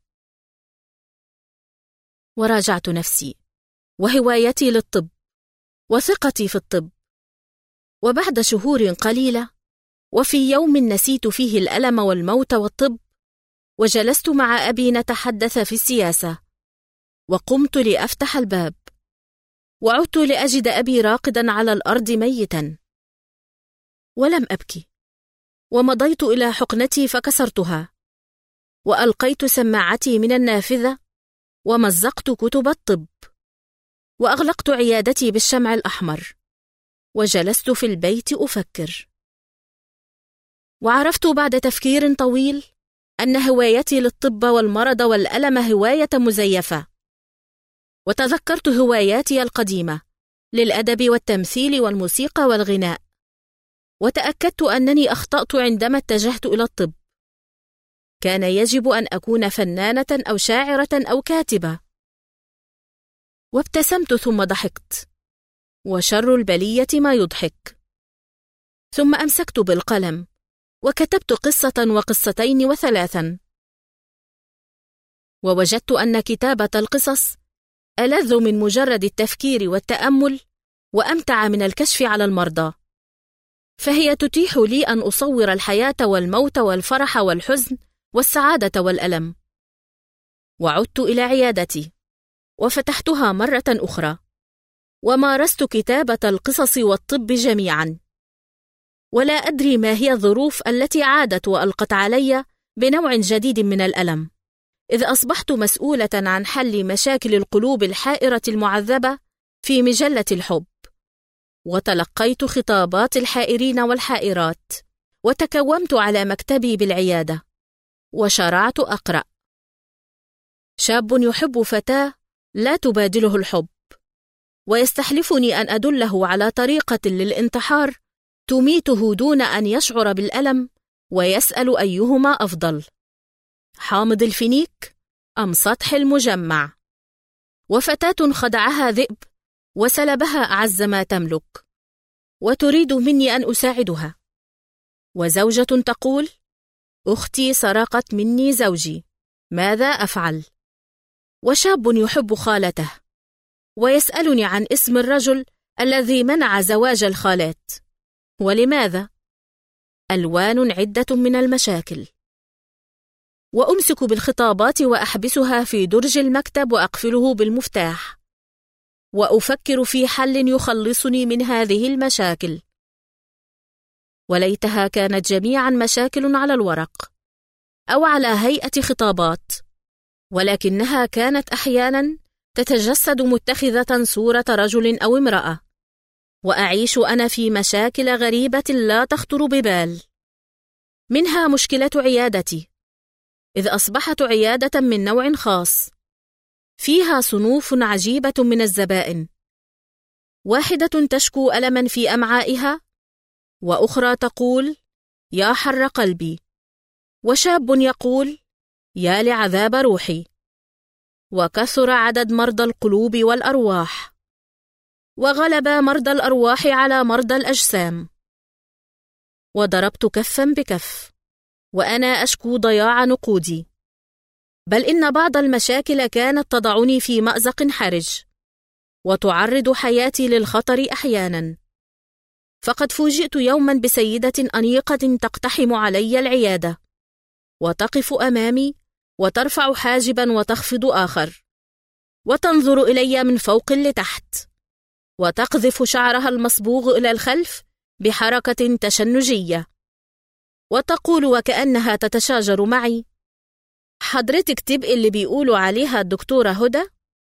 وراجعت نفسي وهوايتي للطب وثقتي في الطب، وبعد شهور قليلة وفي يوم نسيت فيه الألم والموت والطب، وجلست مع أبي نتحدث في السياسة، وقمت لأفتح الباب، وعدت لأجد أبي راقدا على الأرض ميتا، ولم أبكي، ومضيت إلى حقنتي فكسرتها، وألقيت سماعتي من النافذة، ومزقت كتب الطب، وأغلقت عيادتي بالشمع الأحمر، وجلست في البيت أفكر. وعرفت بعد تفكير طويل أن هوايتي للطب والمرض والألم هواية مزيفة، وتذكرت هواياتي القديمة للأدب والتمثيل والموسيقى والغناء، وتأكدت أنني أخطأت عندما اتجهت إلى الطب. كان يجب أن أكون فنانة أو شاعرة أو كاتبة. وابتسمت ثم ضحكت، وشر البلية ما يضحك. ثم أمسكت بالقلم وكتبت قصة وقصتين وثلاثا، ووجدت أن كتابة القصص ألذ من مجرد التفكير والتأمل، وأمتع من الكشف على المرضى، فهي تتيح لي أن أصور الحياة والموت والفرح والحزن والسعادة والألم. وعدت إلى عيادتي وفتحتها مرة أخرى، ومارست كتابة القصص والطب جميعا، ولا أدري ما هي الظروف التي عادت وألقت علي بنوع جديد من الألم، إذ أصبحت مسؤولة عن حل مشاكل القلوب الحائرة المعذبة في مجلة الحب، وتلقيت خطابات الحائرين والحائرات، وتكومت على مكتبي بالعيادة، وشرعت أقرأ. شاب يحب فتاة لا تبادله الحب، ويستحلفني أن أدله على طريقة للانتحار تميته دون أن يشعر بالألم، ويسأل أيهما أفضل، حامض الفينيك أم سطح المجمع. وفتاة خدعها ذئب وسلبها أعز ما تملك، وتريد مني أن أساعدها. وزوجة تقول: أختي سرقت مني زوجي، ماذا أفعل؟ وشاب يحب خالته ويسألني عن اسم الرجل الذي منع زواج الخالات، ولماذا؟ ألوان عدة من المشاكل. وأمسك بالخطابات وأحبسها في درج المكتب وأقفله بالمفتاح، وأفكر في حل يخلصني من هذه المشاكل. وليتها كانت جميعا مشاكل على الورق أو على هيئة خطابات، ولكنها كانت أحيانا تتجسد متخذة صورة رجل أو امرأة، وأعيش أنا في مشاكل غريبة لا تخطر ببال. منها مشكلة عيادتي، إذ أصبحت عيادة من نوع خاص فيها صنوف عجيبة من الزبائن، واحدة تشكو ألما في أمعائها، وأخرى تقول: يا حر قلبي، وشاب يقول: يا لعذاب روحي. وكثر عدد مرضى القلوب والأرواح، وغلب مرضى الأرواح على مرضى الأجسام. وضربت كفا بكف وأنا أشكو ضياع نقودي، بل إن بعض المشاكل كانت تضعني في مأزق حرج، وتعرض حياتي للخطر أحيانا. فقد فوجئت يوما بسيدة أنيقة تقتحم علي العيادة، وتقف أمامي وترفع حاجبا وتخفض آخر، وتنظر إلي من فوق لتحت، وتقذف شعرها المصبوغ إلى الخلف بحركة تشنجية، وتقول وكأنها تتشاجر معي: حضرتك تبقي اللي بيقولوا عليها الدكتورة هدى؟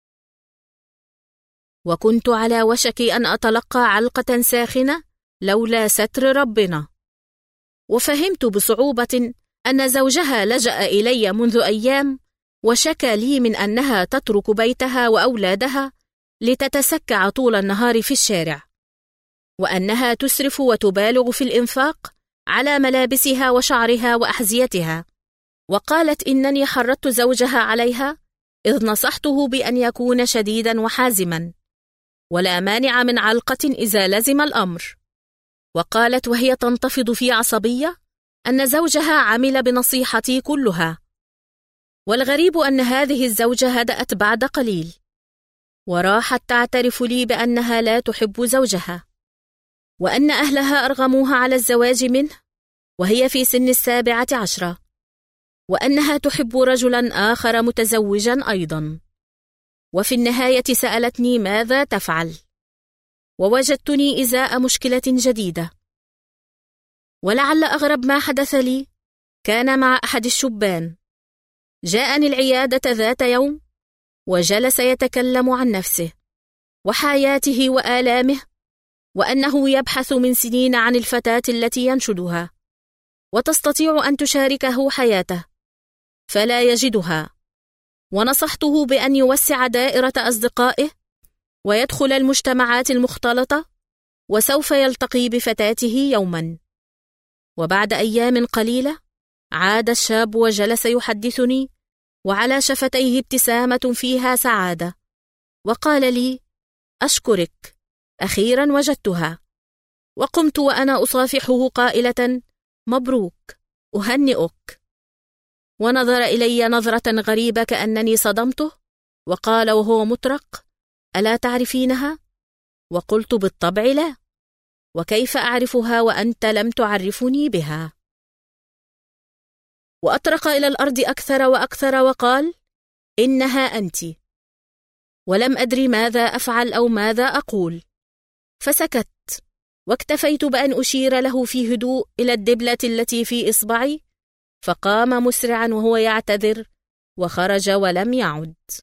وكنت على وشك أن أتلقى علقة ساخنة لولا ستر ربنا. وفهمت بصعوبة أن زوجها لجأ إلي منذ أيام وشكى لي من أنها تترك بيتها وأولادها لتتسكع طول النهار في الشارع، وأنها تسرف وتبالغ في الإنفاق على ملابسها وشعرها وأحذيتها، وقالت إنني حرضت زوجها عليها إذ نصحته بأن يكون شديدا وحازما، ولا مانع من علقة إذا لزم الأمر. وقالت وهي تنتفض في عصبية أن زوجها عمل بنصيحتي كلها، والغريب أن هذه الزوجة هدأت بعد قليل، وراحت تعترف لي بأنها لا تحب زوجها، وأن أهلها أرغموها على الزواج منه وهي في سن 17، وأنها تحب رجلا آخر متزوجا أيضا. وفي النهاية سألتني ماذا تفعل، ووجدتني إزاء مشكلة جديدة. ولعل أغرب ما حدث لي كان مع أحد الشبان. جاءني العيادة ذات يوم وجلس يتكلم عن نفسه وحياته وآلامه، وأنه يبحث من سنين عن الفتاة التي ينشدها وتستطيع أن تشاركه حياته، فلا يجدها. ونصحته بأن يوسع دائرة أصدقائه ويدخل المجتمعات المختلطة، وسوف يلتقي بفتاته يوما. وبعد أيام قليلة عاد الشاب وجلس يحدثني، وعلى شفتيه ابتسامة فيها سعادة، وقال لي: أشكرك، أخيرا وجدتها. وقمت وأنا أصافحه قائلة: مبروك، أهنئك. ونظر إلي نظرة غريبة كأنني صدمته، وقال وهو مطرق: ألا تعرفينها؟ وقلت: بالطبع لا، وكيف أعرفها وأنت لم تعرفني بها؟ وأطرق إلى الأرض أكثر وأكثر وقال: إنها أنت. ولم أدري ماذا أفعل أو ماذا أقول، فسكت، واكتفيت بأن أشير له في هدوء إلى الدبلة التي في إصبعي، فقام مسرعا وهو يعتذر وخرج ولم يعد.